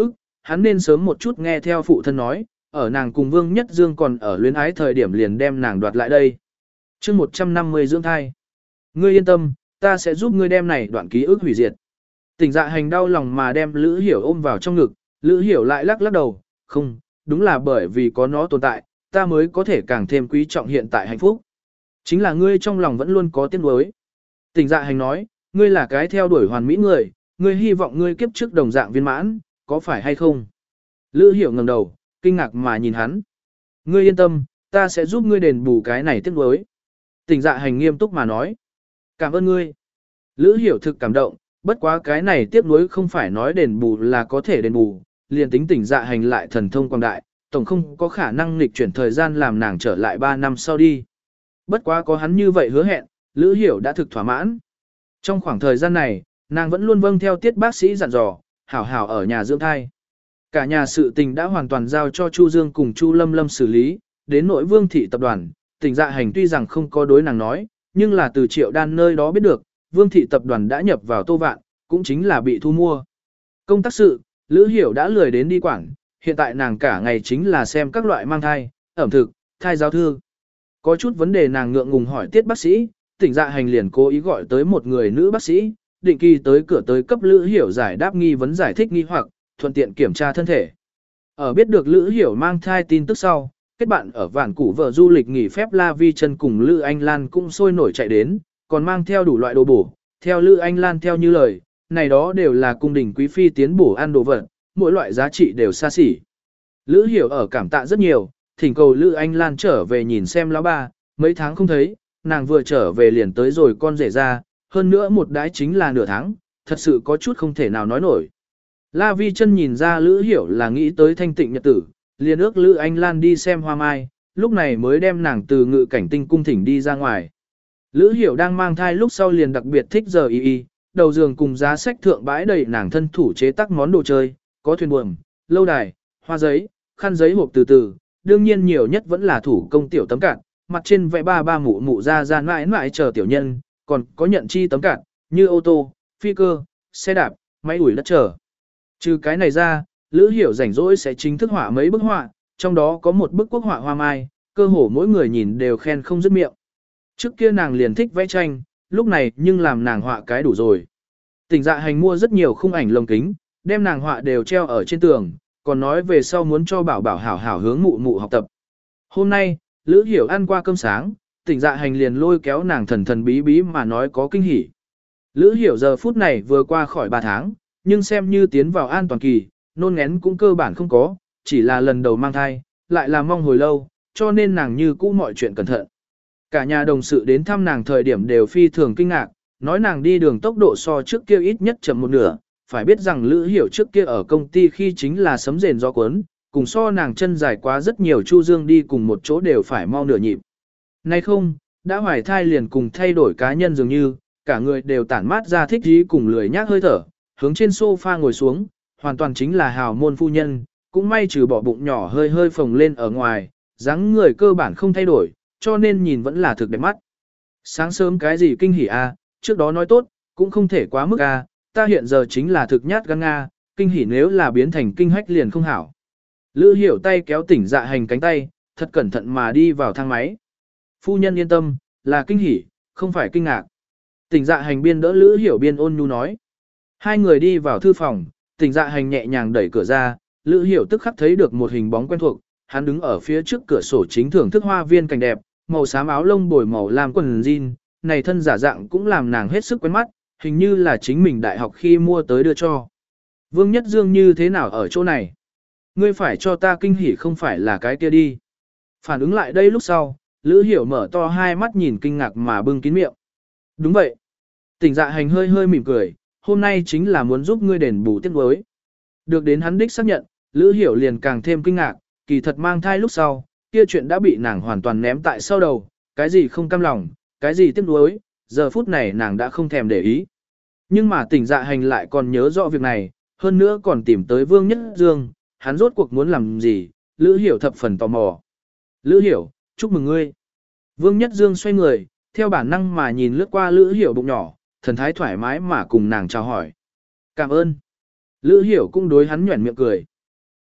hắn nên sớm một chút nghe theo phụ thân nói, ở nàng cùng Vương Nhất Dương còn ở luyến ái thời điểm liền đem nàng đoạt lại đây. chương một trăm năm mươi dưỡng thai. Ngươi yên tâm, ta sẽ giúp ngươi đem này đoạn ký ức hủy diệt. Tỉnh Dạ Hành đau lòng mà đem Lữ Hiểu ôm vào trong ngực, Lữ Hiểu lại lắc lắc đầu, không, đúng là bởi vì có nó tồn tại, ta mới có thể càng thêm quý trọng hiện tại hạnh phúc. Chính là ngươi trong lòng vẫn luôn có tiếc nuối. Tỉnh Dạ Hành nói, ngươi là cái theo đuổi hoàn mỹ người, ngươi hy vọng ngươi kiếp trước đồng dạng viên mãn, có phải hay không? Lữ Hiểu ngẩng đầu, kinh ngạc mà nhìn hắn. Ngươi yên tâm, ta sẽ giúp ngươi đền bù cái này tiếc nuối. Tỉnh Dạ Hành nghiêm túc mà nói. Cảm ơn ngươi. Lữ Hiểu thực cảm động, bất quá cái này tiếc nuối không phải nói đền bù là có thể đền bù, liền tính Tỉnh Dạ Hành lại thần thông quang đại, tổng không có khả năng nghịch chuyển thời gian làm nàng trở lại ba năm sau đi. Bất quá có hắn như vậy hứa hẹn, Lữ Hiểu đã thực thỏa mãn. Trong khoảng thời gian này, nàng vẫn luôn vâng theo tiết bác sĩ dặn dò, hảo hảo ở nhà dưỡng thai. Cả nhà sự tình đã hoàn toàn giao cho Chu Dương cùng Chu Lâm Lâm xử lý, đến nội Vương thị tập đoàn, Tỉnh Dạ Hành tuy rằng không có đối nàng nói, nhưng là từ Triệu Đan nơi đó biết được, Vương thị tập đoàn đã nhập vào Tô Vạn, cũng chính là bị thu mua. Công tác sự, Lữ Hiểu đã lười đến đi quảng, hiện tại nàng cả ngày chính là xem các loại mang thai, ẩm thực, thai giáo thư. Có chút vấn đề nàng ngượng ngùng hỏi tiết bác sĩ, Tỉnh Dạ Hành liền cố ý gọi tới một người nữ bác sĩ, định kỳ tới cửa tới cấp Lữ Hiểu giải đáp nghi vấn giải thích nghi hoặc, thuận tiện kiểm tra thân thể. Ở biết được Lữ Hiểu mang thai tin tức sau, kết bạn ở Vạn Củ vợ du lịch nghỉ phép La Vi Chân cùng Lữ Anh Lan cũng sôi nổi chạy đến, còn mang theo đủ loại đồ bổ, theo Lữ Anh Lan theo như lời, này đó đều là cung đình quý phi tiến bổ ăn đồ vật, mỗi loại giá trị đều xa xỉ. Lữ Hiểu ở cảm tạ rất nhiều, thỉnh cầu Lữ Anh Lan trở về nhìn xem lão ba, mấy tháng không thấy, nàng vừa trở về liền tới rồi con rể ra, hơn nữa một đái chính là nửa tháng, thật sự có chút không thể nào nói nổi. La Vi Chân nhìn ra Lữ Hiểu là nghĩ tới thanh tịnh nhật tử, liền ước Lữ Anh Lan đi xem hoa mai, lúc này mới đem nàng từ ngự cảnh tinh cung thỉnh đi ra ngoài. Lữ Hiểu đang mang thai lúc sau liền đặc biệt thích giờ y y, đầu giường cùng giá sách thượng bãi đầy nàng thân thủ chế tác món đồ chơi, có thuyền buồm, lâu đài, hoa giấy, khăn giấy hộp từ từ, đương nhiên nhiều nhất vẫn là thủ công tiểu tấm cạn, mặt trên vẽ ba ba mụ mụ ra ra mãi mãi chờ tiểu nhân, còn có nhận chi tấm cạn, như ô tô, phi cơ, xe đạp, máy ủi đất chờ. Trừ cái này ra, Lữ Hiểu rảnh rỗi sẽ chính thức họa mấy bức họa, trong đó có một bức quốc họa hoa mai, cơ hồ mỗi người nhìn đều khen không dứt miệng. Trước kia nàng liền thích vẽ tranh, lúc này nhưng làm nàng họa cái đủ rồi. Tỉnh Dạ Hành mua rất nhiều khung ảnh lồng kính, đem nàng họa đều treo ở trên tường, còn nói về sau muốn cho bảo bảo hảo hảo hướng mụ mụ học tập. Hôm nay, Lữ Hiểu ăn qua cơm sáng, Tỉnh Dạ Hành liền lôi kéo nàng thần thần bí bí mà nói có kinh hỉ. Lữ Hiểu giờ phút này vừa qua khỏi ba tháng, nhưng xem như tiến vào an toàn kỳ, nôn ngén cũng cơ bản không có, chỉ là lần đầu mang thai, lại là mong hồi lâu, cho nên nàng như cũ mọi chuyện cẩn thận. Cả nhà đồng sự đến thăm nàng thời điểm đều phi thường kinh ngạc, nói nàng đi đường tốc độ so trước kia ít nhất chậm một nửa, phải biết rằng Lữ Hiểu trước kia ở công ty khi chính là sấm rền gió cuốn, cùng so nàng chân dài quá rất nhiều Chu Dương đi cùng một chỗ đều phải mau nửa nhịp. Nay không, đã hoài thai liền cùng thay đổi cá nhân dường như, cả người đều tản mát ra thích ý cùng lười nhác hơi thở, hướng trên sofa ngồi xuống, hoàn toàn chính là hào môn phu nhân, cũng may trừ bỏ bụng nhỏ hơi hơi phồng lên ở ngoài, dáng người cơ bản không thay đổi, cho nên nhìn vẫn là thực đẹp mắt. Sáng sớm cái gì kinh hỉ a, trước đó nói tốt, cũng không thể quá mức a, ta hiện giờ chính là thực nhát gan nga, kinh hỉ nếu là biến thành kinh hách liền không hảo. Lữ Hiểu tay kéo Tỉnh Dạ Hành cánh tay, thật cẩn thận mà đi vào thang máy. Phu nhân yên tâm, là kinh hỉ, không phải kinh ngạc. Tỉnh Dạ Hành biên đỡ Lữ Hiểu biên ôn nhu nói. Hai người đi vào thư phòng, Tỉnh Dạ Hành nhẹ nhàng đẩy cửa ra, Lữ Hiểu tức khắc thấy được một hình bóng quen thuộc, hắn đứng ở phía trước cửa sổ chính thưởng thức hoa viên cảnh đẹp, màu xám áo lông bồi màu lam quần jean, này thân giả dạng cũng làm nàng hết sức quen mắt, hình như là chính mình đại học khi mua tới đưa cho. Vương Nhất Dương như thế nào ở chỗ này? Ngươi phải cho ta kinh hỉ không phải là cái kia đi. Phản ứng lại đây lúc sau, Lữ Hiểu mở to hai mắt nhìn kinh ngạc mà bưng kín miệng. Đúng vậy. Tỉnh Dạ Hành hơi hơi mỉm cười, hôm nay chính là muốn giúp ngươi đền bù tiếc nuối. Được đến hắn đích xác nhận, Lữ Hiểu liền càng thêm kinh ngạc, kỳ thật mang thai lúc sau, kia chuyện đã bị nàng hoàn toàn ném tại sau đầu, cái gì không cam lòng, cái gì tiếc nuối, giờ phút này nàng đã không thèm để ý. Nhưng mà Tỉnh Dạ Hành lại còn nhớ rõ việc này, hơn nữa còn tìm tới Vương Nhất Dương, hắn rốt cuộc muốn làm gì, Lữ Hiểu thập phần tò mò. Lữ Hiểu, chúc mừng ngươi. Vương Nhất Dương xoay người, theo bản năng mà nhìn lướt qua Lữ Hiểu bụng nhỏ, thần thái thoải mái mà cùng nàng chào hỏi. Cảm ơn. Lữ Hiểu cũng đối hắn nhuẩn miệng cười.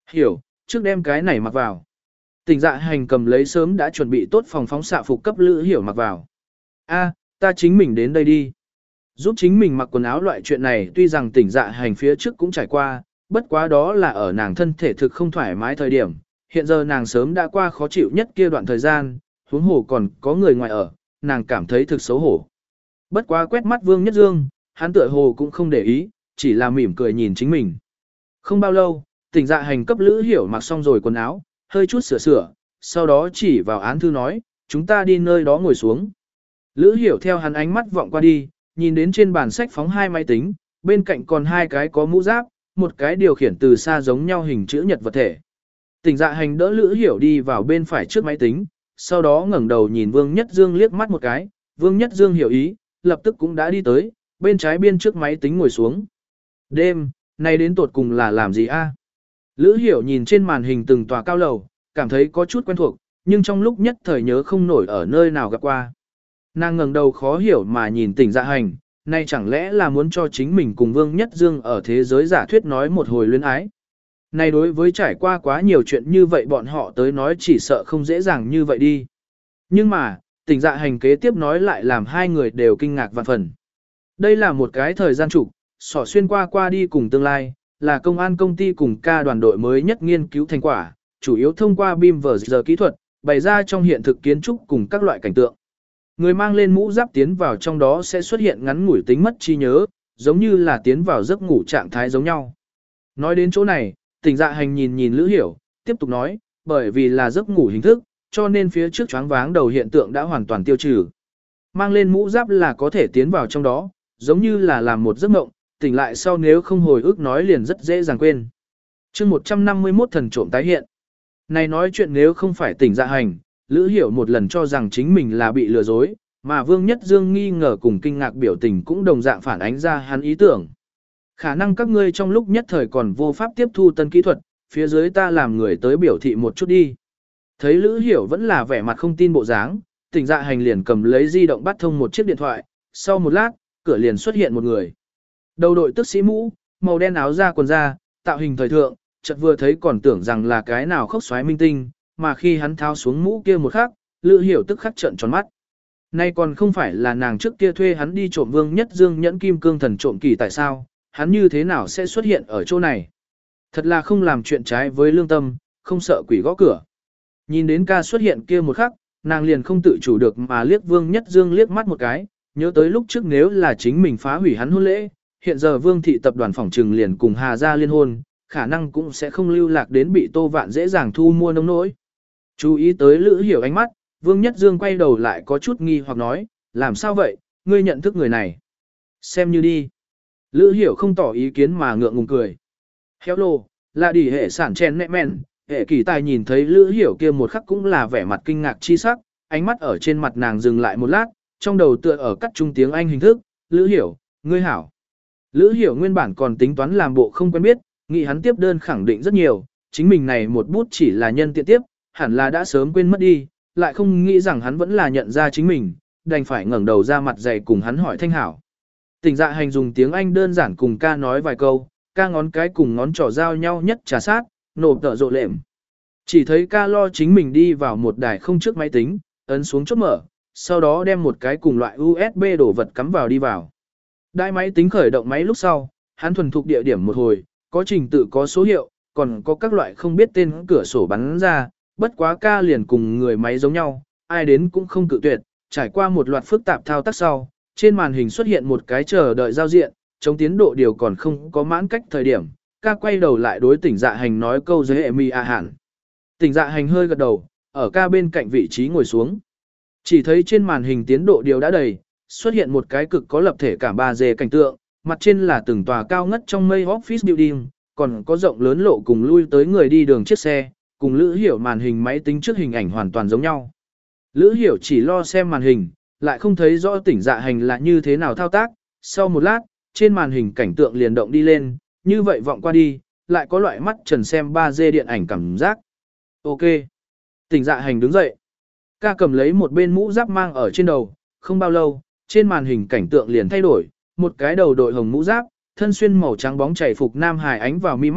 Hiểu, trước đem cái này mặc vào. Tỉnh dạ hành cầm lấy sớm đã chuẩn bị tốt phòng phóng xạ phục cấp Lữ Hiểu mặc vào. A, ta chính mình đến đây đi. Giúp chính mình mặc quần áo loại chuyện này tuy rằng tỉnh dạ hành phía trước cũng trải qua, bất quá đó là ở nàng thân thể thực không thoải mái thời điểm. Hiện giờ nàng sớm đã qua khó chịu nhất kia đoạn thời gian, huống hồ còn có người ngoài ở, nàng cảm thấy thực xấu hổ. Bất quá quét mắt Vương Nhất Dương, hắn tựa hồ cũng không để ý, chỉ là mỉm cười nhìn chính mình. Không bao lâu, tỉnh dạ hành cấp Lữ Hiểu mặc xong rồi quần áo, hơi chút sửa sửa, sau đó chỉ vào án thư nói, chúng ta đi nơi đó ngồi xuống. Lữ Hiểu theo hắn ánh mắt vọng qua đi, nhìn đến trên bàn sách phóng hai máy tính, bên cạnh còn hai cái có mũ giáp, một cái điều khiển từ xa giống nhau hình chữ nhật vật thể. Tỉnh dạ hành đỡ Lữ Hiểu đi vào bên phải trước máy tính, sau đó ngẩng đầu nhìn Vương Nhất Dương liếc mắt một cái, Vương Nhất Dương hiểu ý, lập tức cũng đã đi tới, bên trái biên trước máy tính ngồi xuống. Đêm, nay đến tột cùng là làm gì a? Lữ Hiểu nhìn trên màn hình từng tòa cao lầu, cảm thấy có chút quen thuộc, nhưng trong lúc nhất thời nhớ không nổi ở nơi nào gặp qua. Nàng ngẩng đầu khó hiểu mà nhìn tỉnh dạ hành, nay chẳng lẽ là muốn cho chính mình cùng Vương Nhất Dương ở thế giới giả thuyết nói một hồi luyến ái. Này đối với trải qua quá nhiều chuyện như vậy bọn họ tới nói chỉ sợ không dễ dàng như vậy đi. Nhưng mà, tỉnh dạ hành kế tiếp nói lại làm hai người đều kinh ngạc vạn phần. Đây là một cái thời gian trục, sỏ xuyên qua qua đi cùng tương lai, là công an công ty cùng ca đoàn đội mới nhất nghiên cứu thành quả, chủ yếu thông qua beam vờ giờ kỹ thuật, bày ra trong hiện thực kiến trúc cùng các loại cảnh tượng. Người mang lên mũ giáp tiến vào trong đó sẽ xuất hiện ngắn ngủi tính mất trí nhớ, giống như là tiến vào giấc ngủ trạng thái giống nhau. Nói đến chỗ này, tỉnh dạ hành nhìn nhìn Lữ Hiểu, tiếp tục nói, bởi vì là giấc ngủ hình thức, cho nên phía trước choáng váng đầu hiện tượng đã hoàn toàn tiêu trừ. Mang lên mũ giáp là có thể tiến vào trong đó, giống như là làm một giấc mộng, tỉnh lại sau nếu không hồi ức nói liền rất dễ dàng quên. chương một trăm năm mươi mốt thần trộm tái hiện. Này nói chuyện nếu không phải tỉnh dạ hành, Lữ Hiểu một lần cho rằng chính mình là bị lừa dối, mà Vương Nhất Dương nghi ngờ cùng kinh ngạc biểu tình cũng đồng dạng phản ánh ra hắn ý tưởng. Khả năng các ngươi trong lúc nhất thời còn vô pháp tiếp thu tân kỹ thuật, phía dưới ta làm người tới biểu thị một chút đi. Thấy Lữ Hiểu vẫn là vẻ mặt không tin bộ dáng, tỉnh dạ hành liền cầm lấy di động bắt thông một chiếc điện thoại, sau một lát, cửa liền xuất hiện một người. Đầu đội tức sĩ mũ, màu đen áo da quần da, tạo hình thời thượng, chợt vừa thấy còn tưởng rằng là cái nào khốc xoáy minh tinh, mà khi hắn tháo xuống mũ kia một khắc, Lữ Hiểu tức khắc trợn tròn mắt. Nay còn không phải là nàng trước kia thuê hắn đi trộm Vương Nhất Dương nhẫn kim cương thần trộm kỳ tại sao, hắn như thế nào sẽ xuất hiện ở chỗ này. Thật là không làm chuyện trái với lương tâm, không sợ quỷ gõ cửa. Nhìn đến ca xuất hiện kia một khắc, nàng liền không tự chủ được mà liếc Vương Nhất Dương liếc mắt một cái, nhớ tới lúc trước nếu là chính mình phá hủy hắn hôn lễ, hiện giờ Vương thị tập đoàn phỏng trừng liền cùng Hà gia liên hôn, khả năng cũng sẽ không lưu lạc đến bị Tô Vạn dễ dàng thu mua nông nỗi. Chú ý tới Lữ Hiểu ánh mắt, Vương Nhất Dương quay đầu lại có chút nghi hoặc nói, làm sao vậy, ngươi nhận thức người này. Xem như đi. Lữ Hiểu không tỏ ý kiến mà ngượng ngùng cười. Hello, là đi hệ sản chen nẹ men, hệ kỳ tài nhìn thấy Lữ Hiểu kia một khắc cũng là vẻ mặt kinh ngạc chi sắc, ánh mắt ở trên mặt nàng dừng lại một lát, trong đầu tựa ở cắt trung tiếng Anh hình thức, Lữ Hiểu, ngươi hảo. Lữ Hiểu nguyên bản còn tính toán làm bộ không quen biết, nghĩ hắn tiếp đơn khẳng định rất nhiều, chính mình này một bút chỉ là nhân tiện tiếp, hẳn là đã sớm quên mất đi, lại không nghĩ rằng hắn vẫn là nhận ra chính mình, đành phải ngẩng đầu ra mặt dày cùng hắn hỏi thanh hảo. Tỉnh dạ hành dùng tiếng Anh đơn giản cùng ca nói vài câu, ca ngón cái cùng ngón trỏ giao nhau nhất trà sát, nộp tợ rộ lệm. Chỉ thấy ca lo chính mình đi vào một đài không trước máy tính, ấn xuống chốt mở, sau đó đem một cái cùng loại u ét bê đổ vật cắm vào đi vào. Đài máy tính khởi động máy lúc sau, hắn thuần thục địa điểm một hồi, có trình tự có số hiệu, còn có các loại không biết tên cửa sổ bắn ra, bất quá ca liền cùng người máy giống nhau, ai đến cũng không cự tuyệt, trải qua một loạt phức tạp thao tác sau, trên màn hình xuất hiện một cái chờ đợi giao diện, chống tiến độ điều còn không có mãn cách thời điểm, ca quay đầu lại đối tỉnh dạ hành nói câu giới hệ mi a hẳn. Tỉnh dạ hành hơi gật đầu, ở ca bên cạnh vị trí ngồi xuống. Chỉ thấy trên màn hình tiến độ điều đã đầy, xuất hiện một cái cực có lập thể cảm ba D cảnh tượng, mặt trên là từng tòa cao ngất trong mây office building, còn có rộng lớn lộ cùng lui tới người đi đường chiếc xe, cùng Lữ Hiểu màn hình máy tính trước hình ảnh hoàn toàn giống nhau. Lữ Hiểu chỉ lo xem màn hình, lại không thấy rõ tỉnh dạ hành là như thế nào thao tác, sau một lát, trên màn hình cảnh tượng liền động đi lên, như vậy vọng qua đi, lại có loại mắt trần xem ba D điện ảnh cảm giác. Ok. Tỉnh dạ hành đứng dậy. Ca cầm lấy một bên mũ giáp mang ở trên đầu, không bao lâu, trên màn hình cảnh tượng liền thay đổi, một cái đầu đội hồng mũ giáp, thân xuyên màu trắng bóng chảy phục nam hài ánh vào mi mắt,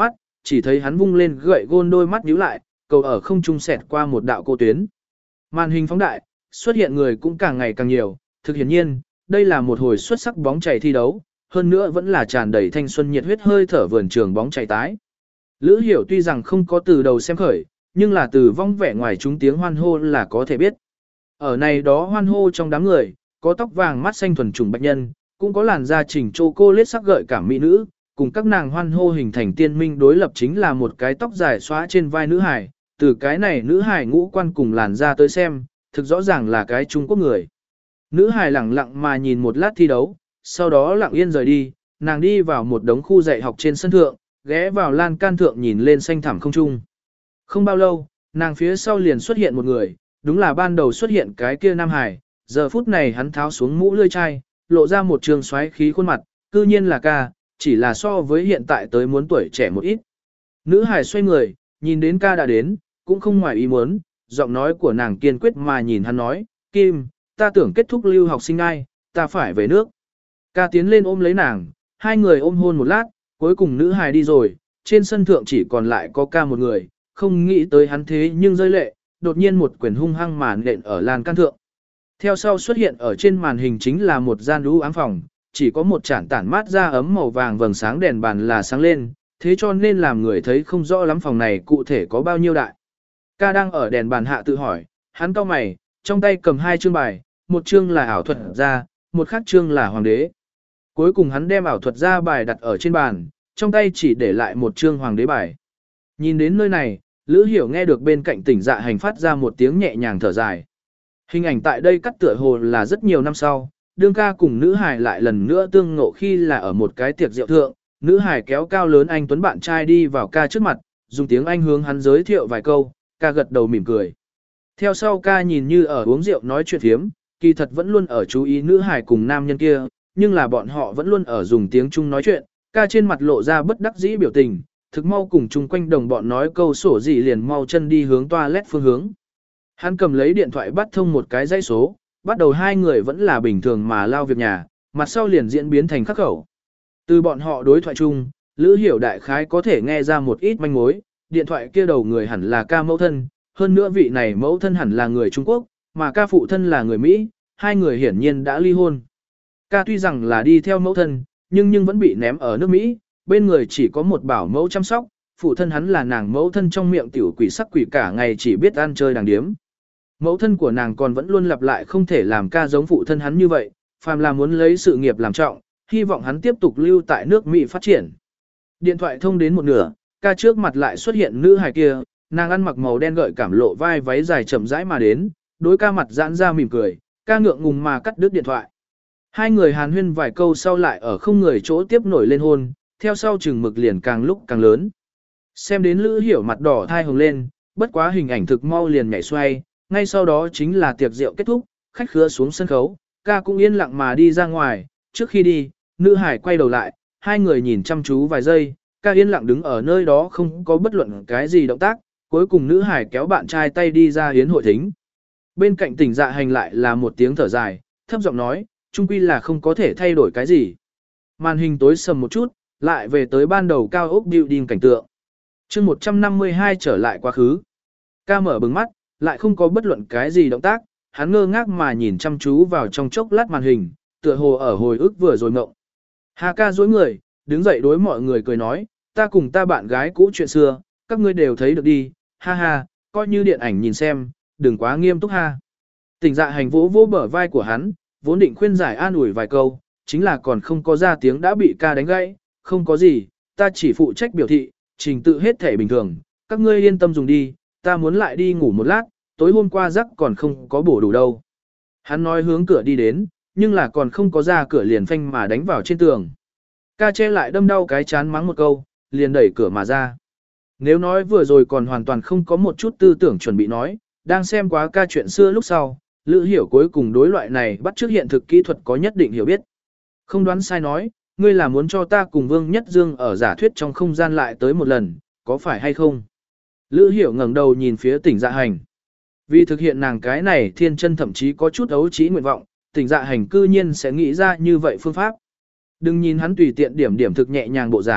chỉ thấy hắn vung lên gậy gôn đôi mắt nhíu lại, cầu ở không trung xẹt qua một đạo cô tuyến. Màn hình phóng đại, xuất hiện người cũng càng ngày càng nhiều, thực hiển nhiên, đây là một hồi xuất sắc bóng chày thi đấu, hơn nữa vẫn là tràn đầy thanh xuân nhiệt huyết hơi thở vườn trường bóng chày tái. Lữ Hiểu tuy rằng không có từ đầu xem khởi, nhưng là từ vong vẻ ngoài chúng tiếng hoan hô là có thể biết. Ở này đó hoan hô trong đám người, có tóc vàng mắt xanh thuần trùng bạch nhân, cũng có làn da chỉnh chocolate sắc gợi cảm mỹ nữ, cùng các nàng hoan hô hình thành tiên minh đối lập chính là một cái tóc dài xóa trên vai nữ hài, từ cái này nữ hài ngũ quan cùng làn da tới xem, thực rõ ràng là cái Trung Quốc người. Nữ hài lặng lặng mà nhìn một lát thi đấu, sau đó lặng yên rời đi, nàng đi vào một đống khu dạy học trên sân thượng, ghé vào lan can thượng nhìn lên xanh thẳm không trung. Không bao lâu, nàng phía sau liền xuất hiện một người, đúng là ban đầu xuất hiện cái kia nam hài, giờ phút này hắn tháo xuống mũ lươi chai, lộ ra một trường xoáy khí khuôn mặt, cư nhiên là ca, chỉ là so với hiện tại tới muốn tuổi trẻ một ít. Nữ hài xoay người, nhìn đến ca đã đến, cũng không ngoài ý muốn, giọng nói của nàng kiên quyết mà nhìn hắn nói, Kim, ta tưởng kết thúc lưu học sinh ai, ta phải về nước. Ca tiến lên ôm lấy nàng, hai người ôm hôn một lát, cuối cùng nữ hài đi rồi, trên sân thượng chỉ còn lại có ca một người, không nghĩ tới hắn thế nhưng rơi lệ, đột nhiên một quyển hung hăng màn nện ở lan can thượng. Theo sau xuất hiện ở trên màn hình chính là một gian u ám phòng, chỉ có một chản tản mát ra ấm màu vàng vầng sáng đèn bàn là sáng lên, thế cho nên làm người thấy không rõ lắm phòng này cụ thể có bao nhiêu đại. Ca đang ở đèn bàn hạ tự hỏi, hắn cau mày, trong tay cầm hai chương bài, một chương là ảo thuật gia, một khác chương là hoàng đế. Cuối cùng hắn đem ảo thuật gia bài đặt ở trên bàn, trong tay chỉ để lại một chương hoàng đế bài. Nhìn đến nơi này, Lữ Hiểu nghe được bên cạnh Tỉnh Dạ Hành phát ra một tiếng nhẹ nhàng thở dài. Hình ảnh tại đây cắt tựa hồ là rất nhiều năm sau, đương ca cùng nữ hài lại lần nữa tương ngộ khi là ở một cái tiệc rượu thượng, nữ hài kéo cao lớn anh tuấn bạn trai đi vào ca trước mặt, dùng tiếng Anh hướng hắn giới thiệu vài câu, ca gật đầu mỉm cười. Theo sau ca nhìn như ở uống rượu nói chuyện thiếm, kỳ thật vẫn luôn ở chú ý nữ hài cùng nam nhân kia, nhưng là bọn họ vẫn luôn ở dùng tiếng Trung nói chuyện, ca trên mặt lộ ra bất đắc dĩ biểu tình, thực mau cùng chung quanh đồng bọn nói câu sổ gì liền mau chân đi hướng toilet phương hướng. Hắn cầm lấy điện thoại bắt thông một cái dãy số, bắt đầu hai người vẫn là bình thường mà lao việc nhà, mặt sau liền diễn biến thành khắc khẩu. Từ bọn họ đối thoại chung, Lữ Hiểu đại khái có thể nghe ra một ít manh mối, điện thoại kia đầu người hẳn là ca mẫu thân, hơn nữa vị này mẫu thân hẳn là người Trung Quốc, mà ca phụ thân là người Mỹ, hai người hiển nhiên đã ly hôn. Ca tuy rằng là đi theo mẫu thân, nhưng nhưng vẫn bị ném ở nước Mỹ, bên người chỉ có một bảo mẫu chăm sóc, phụ thân hắn là nàng mẫu thân trong miệng tiểu quỷ sắc quỷ cả ngày chỉ biết ăn chơi đàng điếm. Mẫu thân của nàng còn vẫn luôn lặp lại không thể làm ca giống phụ thân hắn như vậy, phàm là muốn lấy sự nghiệp làm trọng, hy vọng hắn tiếp tục lưu tại nước Mỹ phát triển. Điện thoại thông đến một nửa, ca trước mặt lại xuất hiện nữ hài kia, nàng ăn mặc màu đen gợi cảm lộ vai váy dài chậm rãi mà đến, đối ca mặt giãn ra mỉm cười, ca ngượng ngùng mà cắt đứt điện thoại. Hai người hàn huyên vài câu sau lại ở không người chỗ tiếp nổi lên hôn, theo sau chừng mực liền càng lúc càng lớn. Xem đến Lữ Hiểu mặt đỏ thai hồng lên, bất quá hình ảnh thực mau liền nhảy xoay, ngay sau đó chính là tiệc rượu kết thúc, khách khứa xuống sân khấu, ca cũng yên lặng mà đi ra ngoài, trước khi đi, nữ hải quay đầu lại, hai người nhìn chăm chú vài giây, ca yên lặng đứng ở nơi đó không có bất luận cái gì động tác, cuối cùng nữ hải kéo bạn trai tay đi ra hiến hội thính. Bên cạnh Tỉnh Dạ Hành lại là một tiếng thở dài, thấp giọng nói, chung quy là không có thể thay đổi cái gì. Màn hình tối sầm một chút, lại về tới ban đầu cao ốc building cảnh tượng. chương một trăm năm mươi hai trở lại quá khứ. Ca mở bừng mắt, lại không có bất luận cái gì động tác, hắn ngơ ngác mà nhìn chăm chú vào trong chốc lát màn hình, tựa hồ ở hồi ức vừa rồi mộng. Hà ca dối người, đứng dậy đối mọi người cười nói, ta cùng ta bạn gái cũ chuyện xưa, các ngươi đều thấy được đi, ha ha, coi như điện ảnh nhìn xem, đừng quá nghiêm túc ha. Tỉnh Dạ Hành vỗ vỗ bờ vai của hắn, vốn định khuyên giải an ủi vài câu, chính là còn không có ra tiếng đã bị ca đánh gãy, không có gì, ta chỉ phụ trách biểu thị, trình tự hết thể bình thường, các ngươi yên tâm dùng đi, ta muốn lại đi ngủ một lát, tối hôm qua giấc còn không có bổ đủ đâu. Hắn nói hướng cửa đi đến, nhưng là còn không có ra cửa liền phanh mà đánh vào trên tường. Ca che lại đâm đau cái chán mắng một câu, liền đẩy cửa mà ra. Nếu nói vừa rồi còn hoàn toàn không có một chút tư tưởng chuẩn bị nói, đang xem quá ca chuyện xưa lúc sau, Lữ Hiểu cuối cùng đối loại này bắt chước hiện thực kỹ thuật có nhất định hiểu biết. Không đoán sai nói, ngươi là muốn cho ta cùng Vương Nhất Dương ở giả thuyết trong không gian lại tới một lần, có phải hay không? Lữ Hiểu ngẩng đầu nhìn phía Tỉnh Dạ Hành. Vì thực hiện nàng cái này thiên chân thậm chí có chút ấu trí nguyện vọng, Tỉnh Dạ Hành cư nhiên sẽ nghĩ ra như vậy phương pháp. Đừng nhìn hắn tùy tiện điểm điểm thực nhẹ nhàng bộ dáng,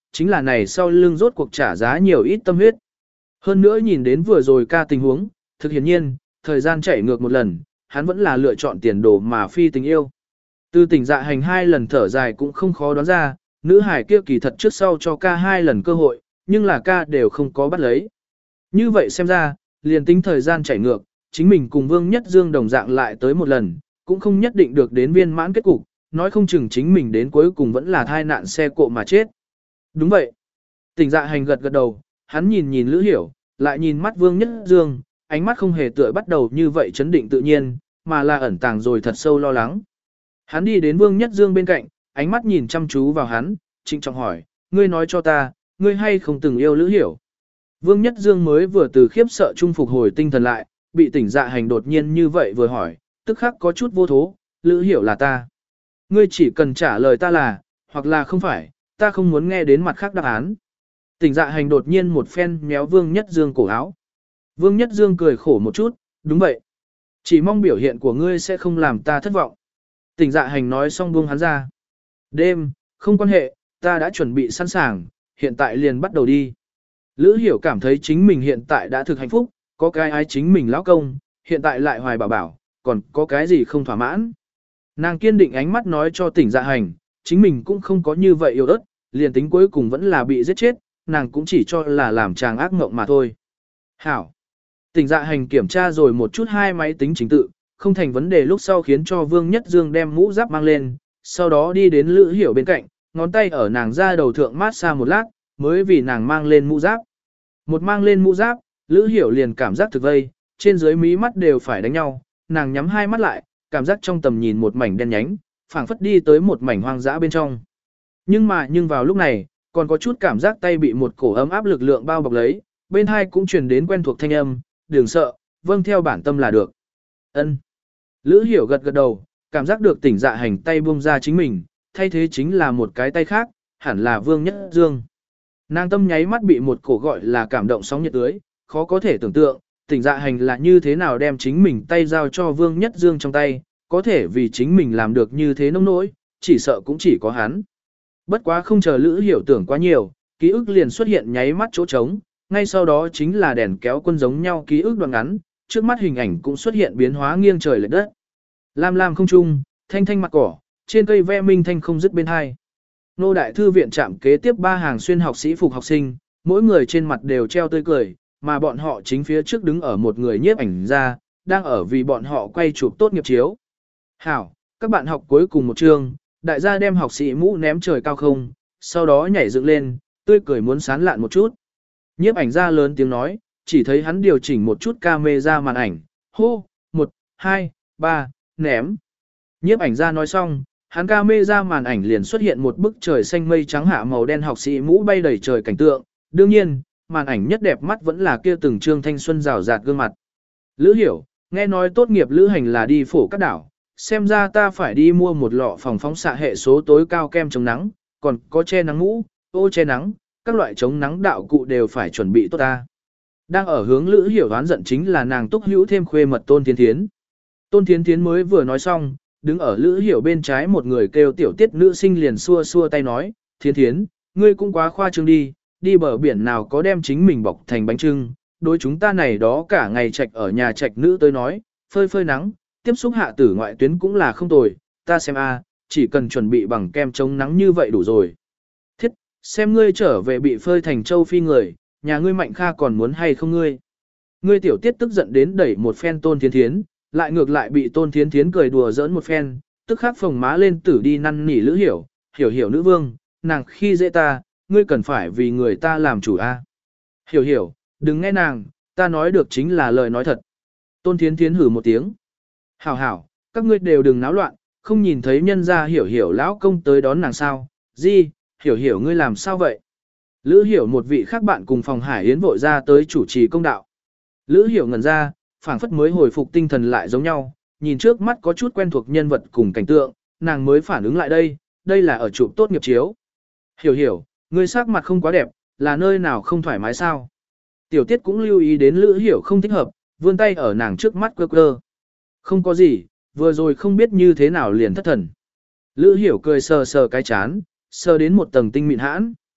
chính là này sau lưng rốt cuộc trả giá nhiều ít tâm huyết. Hơn nữa nhìn đến vừa rồi ca tình huống, thực hiển nhiên, thời gian chạy ngược một lần, hắn vẫn là lựa chọn tiền đồ mà phi tình yêu. Từ tỉnh dạ hành hai lần thở dài cũng không khó đoán ra, nữ hải kia kỳ thật trước sau cho ca hai lần cơ hội, nhưng là ca đều không có bắt lấy. Như vậy xem ra, liền tính thời gian chảy ngược, chính mình cùng Vương Nhất Dương đồng dạng lại tới một lần, cũng không nhất định được đến viên mãn kết cục, nói không chừng chính mình đến cuối cùng vẫn là thai nạn xe cộ mà chết. Đúng vậy. Tỉnh dạ hành gật gật đầu, hắn nhìn nhìn Lữ Hiểu, lại nhìn mắt Vương Nhất Dương, ánh mắt không hề tựa bắt đầu như vậy chấn định tự nhiên, mà là ẩn tàng rồi thật sâu lo lắng. Hắn đi đến Vương Nhất Dương bên cạnh, ánh mắt nhìn chăm chú vào hắn, trịnh trọng hỏi, ngươi nói cho ta, ngươi hay không từng yêu Lữ Hiểu. Vương Nhất Dương mới vừa từ khiếp sợ trung phục hồi tinh thần lại, bị tỉnh dạ hành đột nhiên như vậy vừa hỏi, tức khắc có chút vô thố, Lữ Hiểu là ta. Ngươi chỉ cần trả lời ta là, hoặc là không phải, ta không muốn nghe đến mặt khác đáp án. Tỉnh dạ hành đột nhiên một phen méo Vương Nhất Dương cổ áo. Vương Nhất Dương cười khổ một chút, đúng vậy. Chỉ mong biểu hiện của ngươi sẽ không làm ta thất vọng. Tỉnh dạ hành nói xong buông hắn ra. Đêm, không quan hệ, ta đã chuẩn bị sẵn sàng, hiện tại liền bắt đầu đi. Lữ Hiểu cảm thấy chính mình hiện tại đã thực hạnh phúc, có cái ái chính mình lão công, hiện tại lại hoài bảo bảo, còn có cái gì không thỏa mãn. Nàng kiên định ánh mắt nói cho tỉnh dạ hành, chính mình cũng không có như vậy yêu ớt, liền tính cuối cùng vẫn là bị giết chết, nàng cũng chỉ cho là làm chàng ác mộng mà thôi. Hảo. Tỉnh dạ hành kiểm tra rồi một chút hai máy tính chính tự, không thành vấn đề lúc sau khiến cho Vương Nhất Dương đem mũ giáp mang lên, sau đó đi đến Lữ Hiểu bên cạnh, ngón tay ở nàng da đầu thượng mát xa một lát, mới vì nàng mang lên mũ giáp. Một mang lên mũ giáp, Lữ Hiểu liền cảm giác thực vây, trên dưới mí mắt đều phải đánh nhau, nàng nhắm hai mắt lại, cảm giác trong tầm nhìn một mảnh đen nhánh, phảng phất đi tới một mảnh hoang dã bên trong. Nhưng mà nhưng vào lúc này, còn có chút cảm giác tay bị một cổ ấm áp lực lượng bao bọc lấy, bên hai cũng truyền đến quen thuộc thanh âm, đừng sợ, vâng theo bản tâm là được. Ân. Lữ Hiểu gật gật đầu, cảm giác được tỉnh dạ hành tay buông ra chính mình, thay thế chính là một cái tay khác, hẳn là Vương Nhất Dương. Nàng tâm nháy mắt bị một cổ gọi là cảm động sóng nhiệt tưới, khó có thể tưởng tượng, tỉnh dạ hành là như thế nào đem chính mình tay giao cho Vương Nhất Dương trong tay, có thể vì chính mình làm được như thế nông nỗi, chỉ sợ cũng chỉ có hắn. Bất quá không chờ Lữ Hiểu tưởng quá nhiều, ký ức liền xuất hiện nháy mắt chỗ trống, ngay sau đó chính là đèn kéo quân giống nhau ký ức đoạn ngắn, trước mắt hình ảnh cũng xuất hiện biến hóa nghiêng trời lệch đất. Lam lam không trung, thanh thanh mặt cỏ, trên cây ve minh thanh không dứt bên hai. Nô đại thư viện trạm kế tiếp ba hàng xuyên học sĩ phục học sinh, mỗi người trên mặt đều treo tươi cười, mà bọn họ chính phía trước đứng ở một người nhiếp ảnh ra, đang ở vì bọn họ quay chụp tốt nghiệp chiếu. Hảo, các bạn học cuối cùng một chương, đại gia đem học sĩ mũ ném trời cao không, sau đó nhảy dựng lên, tươi cười muốn sán lạn một chút. Nhiếp ảnh ra lớn tiếng nói, chỉ thấy hắn điều chỉnh một chút camera màn ảnh, hô, một, hai, ba, ném. Nhiếp ảnh ra nói xong, hắn camera màn ảnh liền xuất hiện một bức trời xanh mây trắng hạ màu đen học sĩ mũ bay đầy trời cảnh tượng, đương nhiên, màn ảnh nhất đẹp mắt vẫn là kia từng trương thanh xuân rào rạt gương mặt. Lữ Hiểu, nghe nói tốt nghiệp lữ hành là đi phổ các đảo, xem ra ta phải đi mua một lọ phòng phóng xạ hệ số tối cao kem chống nắng, còn có che nắng mũ, ô che nắng, các loại chống nắng đạo cụ đều phải chuẩn bị tốt ta. Đang ở hướng Lữ Hiểu đoán giận chính là nàng túc hữu thêm khuê mật Tôn Thiến Thiến. Tôn Thiến Thiến mới vừa nói xong, đứng ở Lữ Hiểu bên trái một người kêu tiểu tiết nữ sinh liền xua xua tay nói, Thiến Thiến, ngươi cũng quá khoa trương đi, đi bờ biển nào có đem chính mình bọc thành bánh trưng, đối chúng ta này đó cả ngày trạch ở nhà trạch nữ tới nói, phơi phơi nắng, tiếp xúc hạ tử ngoại tuyến cũng là không tồi, ta xem a, chỉ cần chuẩn bị bằng kem chống nắng như vậy đủ rồi. Thiết, xem ngươi trở về bị phơi thành châu phi người, nhà ngươi Mạnh Kha còn muốn hay không ngươi. Ngươi tiểu tiết tức giận đến đẩy một phen Tôn Thiến Thiến, lại ngược lại bị Tôn Thiến Thiến cười đùa giỡn một phen, tức khắc phồng má lên tử đi năn nỉ Lữ Hiểu, hiểu hiểu nữ vương, nàng khi dễ ta, ngươi cần phải vì người ta làm chủ a. Hiểu hiểu, đừng nghe nàng, ta nói được chính là lời nói thật. Tôn Thiến Thiến hử một tiếng. Hảo hảo, các ngươi đều đừng náo loạn, không nhìn thấy nhân gia hiểu hiểu lão công tới đón nàng sao, gì, hiểu hiểu ngươi làm sao vậy? Lữ Hiểu một vị khác bạn cùng phòng Hải Yến vội ra tới chủ trì công đạo. Lữ Hiểu ngẩn ra, phảng phất mới hồi phục tinh thần lại giống nhau, nhìn trước mắt có chút quen thuộc nhân vật cùng cảnh tượng, nàng mới phản ứng lại đây, đây là ở chụp tốt nghiệp chiếu. Hiểu hiểu, ngươi sắc mặt không quá đẹp, là nơi nào không thoải mái sao? Tiểu Tiết cũng lưu ý đến Lữ Hiểu không thích hợp, vươn tay ở nàng trước mắt quơ quơ. Không có gì, vừa rồi không biết như thế nào liền thất thần. Lữ Hiểu cười sờ sờ cái chán, sờ đến một tầng tinh mịn hãn.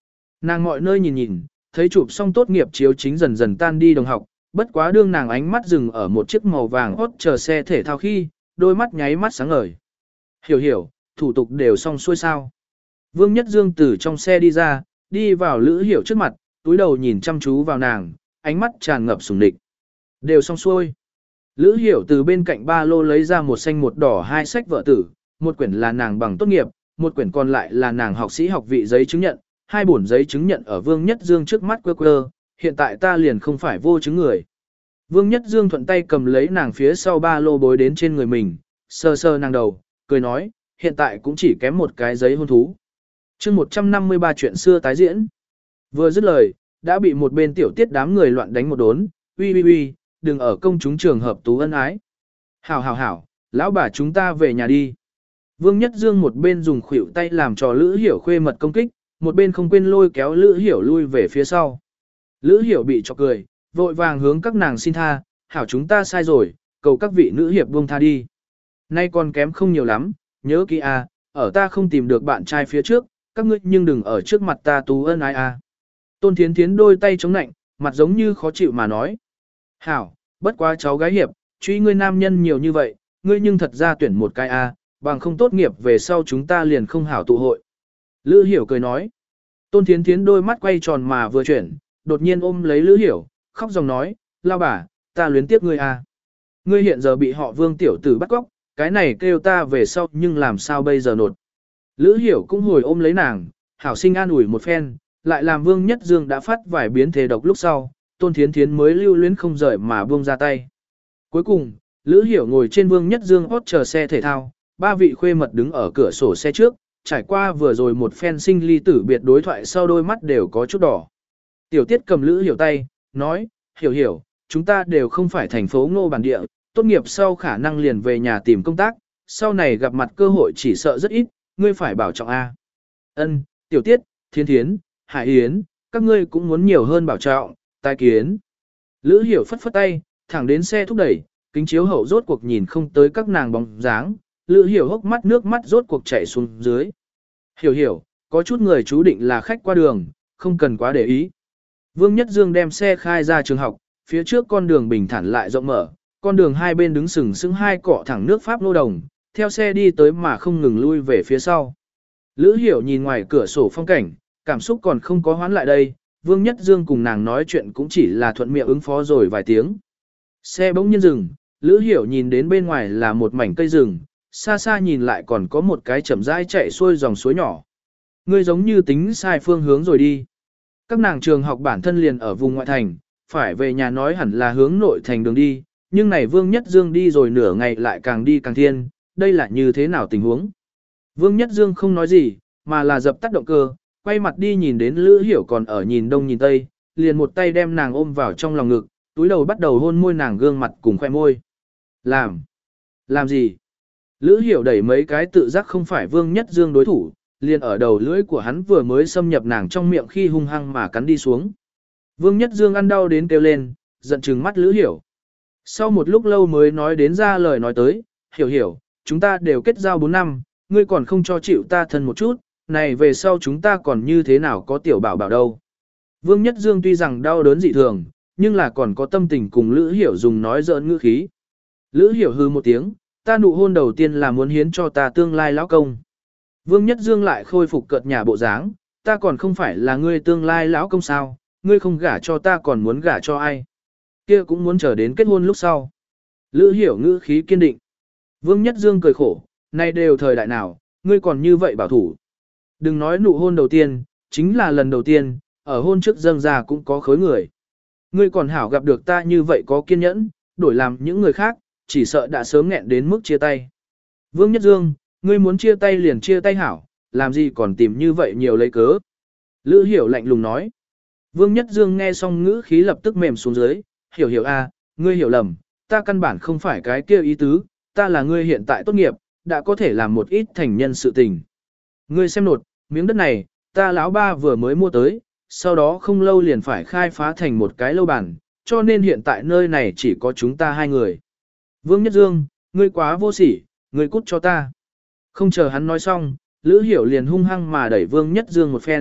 Nàng mọi nơi nhìn nhìn, thấy chụp xong tốt nghiệp chiếu chính dần dần tan đi đồng học, bất quá đương nàng ánh mắt dừng ở một chiếc màu vàng hốt chờ xe thể thao khi, đôi mắt nháy mắt sáng ngời. Hiểu hiểu, thủ tục đều xong xuôi sao. Vương Nhất Dương từ trong xe đi ra, đi vào Lữ Hiểu trước mặt, túi đầu nhìn chăm chú vào nàng, ánh mắt tràn ngập sủng địch. Đều xong xuôi. Lữ Hiểu từ bên cạnh ba lô lấy ra một xanh một đỏ hai sách vợ tử, một quyển là nàng bằng tốt nghiệp, một quyển còn lại là nàng học sĩ học vị giấy chứng nhận, hai bổn giấy chứng nhận ở Vương Nhất Dương trước mắt quơ quơ, hiện tại ta liền không phải vô chứng người. Vương Nhất Dương thuận tay cầm lấy nàng phía sau ba lô bối đến trên người mình, sơ sơ nàng đầu, cười nói, hiện tại cũng chỉ kém một cái giấy hôn thú. chương một trăm năm mươi ba chuyện xưa tái diễn. Vừa dứt lời, đã bị một bên tiểu tiết đám người loạn đánh một đốn, uy uy uy, đừng ở công chúng trường hợp tú ân ái. Hảo hảo hảo, lão bà chúng ta về nhà đi. Vương Nhất Dương một bên dùng khuỷu tay làm trò Lữ Hiểu khuê mật công kích, một bên không quên lôi kéo Lữ Hiểu lui về phía sau. Lữ Hiểu bị chọc cười, vội vàng hướng các nàng xin tha, hảo chúng ta sai rồi, cầu các vị nữ hiệp buông tha đi. Nay còn kém không nhiều lắm, nhớ kỹ à, ở ta không tìm được bạn trai phía trước, các ngươi nhưng đừng ở trước mặt ta tú ân ái à. Tôn Thiến Thiến đôi tay chống nạnh, mặt giống như khó chịu mà nói. Hảo, bất quá cháu gái hiệp, truy ngươi nam nhân nhiều như vậy, ngươi nhưng thật ra tuyển một cái à, bằng không tốt nghiệp về sau chúng ta liền không hảo tụ hội. Lữ Hiểu cười nói. Tôn Thiến Thiến đôi mắt quay tròn mà vừa chuyển, đột nhiên ôm lấy Lữ Hiểu, khóc dòng nói, lao bà, ta luyến tiếc ngươi à. Ngươi hiện giờ bị họ Vương tiểu tử bắt cóc, cái này kêu ta về sau nhưng làm sao bây giờ nột. Lữ Hiểu cũng hồi ôm lấy nàng, hảo sinh an ủi một phen, lại làm Vương Nhất Dương đã phát vài biến thể độc lúc sau, Tôn Thiến Thiến mới lưu luyến không rời mà buông ra tay. Cuối cùng, Lữ Hiểu ngồi trên Vương Nhất Dương hốt chờ xe thể thao, ba vị khuê mật đứng ở cửa sổ xe trước, trải qua vừa rồi một phen sinh ly tử biệt đối thoại sau đôi mắt đều có chút đỏ. Tiểu Tiết cầm Lữ Hiểu tay, nói, Hiểu Hiểu, chúng ta đều không phải thành phố Ngô bản địa, tốt nghiệp sau khả năng liền về nhà tìm công tác, sau này gặp mặt cơ hội chỉ sợ rất ít, ngươi phải bảo trọng A. Ân, Tiểu Tiết, Thiên Thiến, Hải Yến, các ngươi cũng muốn nhiều hơn bảo trọng, tai kiến. Lữ Hiểu phất phất tay, thẳng đến xe thúc đẩy, kính chiếu hậu rốt cuộc nhìn không tới các nàng bóng dáng, Lữ Hiểu hốc mắt nước mắt rốt cuộc chảy xuống dưới. Hiểu hiểu, có chút người chú định là khách qua đường, không cần quá để ý. Vương Nhất Dương đem xe khai ra trường học, phía trước con đường bình thản lại rộng mở, con đường hai bên đứng sừng sững hai cọ thẳng nước Pháp lô đồng, theo xe đi tới mà không ngừng lui về phía sau. Lữ Hiểu nhìn ngoài cửa sổ phong cảnh, cảm xúc còn không có hoán lại đây, Vương Nhất Dương cùng nàng nói chuyện cũng chỉ là thuận miệng ứng phó rồi vài tiếng. Xe bỗng nhiên dừng, Lữ Hiểu nhìn đến bên ngoài là một mảnh cây rừng, xa xa nhìn lại còn có một cái chậm rãi chạy xuôi dòng suối nhỏ. Ngươi giống như tính sai phương hướng rồi đi. Các nàng trường học bản thân liền ở vùng ngoại thành, phải về nhà nói hẳn là hướng nội thành đường đi, nhưng này Vương Nhất Dương đi rồi nửa ngày lại càng đi càng thiên, đây là như thế nào tình huống. Vương Nhất Dương không nói gì, mà là dập tắt động cơ, quay mặt đi nhìn đến Lữ Hiểu còn ở nhìn đông nhìn tây, liền một tay đem nàng ôm vào trong lòng ngực, túi đầu bắt đầu hôn môi nàng gương mặt cùng khoe môi. Làm? Làm gì? Lữ Hiểu đẩy mấy cái tự giác không phải Vương Nhất Dương đối thủ, liền ở đầu lưỡi của hắn vừa mới xâm nhập nàng trong miệng khi hung hăng mà cắn đi xuống. Vương Nhất Dương ăn đau đến kêu lên, giận trừng mắt Lữ Hiểu. Sau một lúc lâu mới nói đến ra lời nói tới, Hiểu hiểu, chúng ta đều kết giao bốn năm, ngươi còn không cho chịu ta thân một chút, này về sau chúng ta còn như thế nào có tiểu bảo bảo đâu. Vương Nhất Dương tuy rằng đau đớn dị thường, nhưng là còn có tâm tình cùng Lữ Hiểu dùng nói giỡn ngữ khí. Lữ Hiểu hư một tiếng, ta nụ hôn đầu tiên là muốn hiến cho ta tương lai lão công. Vương Nhất Dương lại khôi phục cợt nhà bộ dáng, ta còn không phải là ngươi tương lai lão công sao, ngươi không gả cho ta còn muốn gả cho ai. Kia cũng muốn chờ đến kết hôn lúc sau. Lữ Hiểu ngữ khí kiên định. Vương Nhất Dương cười khổ, nay đều thời đại nào, ngươi còn như vậy bảo thủ. Đừng nói nụ hôn đầu tiên, chính là lần đầu tiên, ở hôn trước dâng ra cũng có khối người. Ngươi còn hảo gặp được ta như vậy có kiên nhẫn, đổi làm những người khác, chỉ sợ đã sớm nghẹn đến mức chia tay. Vương Nhất Dương, ngươi muốn chia tay liền chia tay hảo, làm gì còn tìm như vậy nhiều lấy cớ. Lữ Hiểu lạnh lùng nói. Vương Nhất Dương nghe xong ngữ khí lập tức mềm xuống dưới, hiểu hiểu a, ngươi hiểu lầm, ta căn bản không phải cái kia ý tứ, ta là ngươi hiện tại tốt nghiệp, đã có thể làm một ít thành nhân sự tình. Ngươi xem nột, miếng đất này, ta lão ba vừa mới mua tới, sau đó không lâu liền phải khai phá thành một cái lâu bản, cho nên hiện tại nơi này chỉ có chúng ta hai người. Vương Nhất Dương, ngươi quá vô sỉ, ngươi cút cho ta. Không chờ hắn nói xong, Lữ Hiểu liền hung hăng mà đẩy Vương Nhất Dương một phen,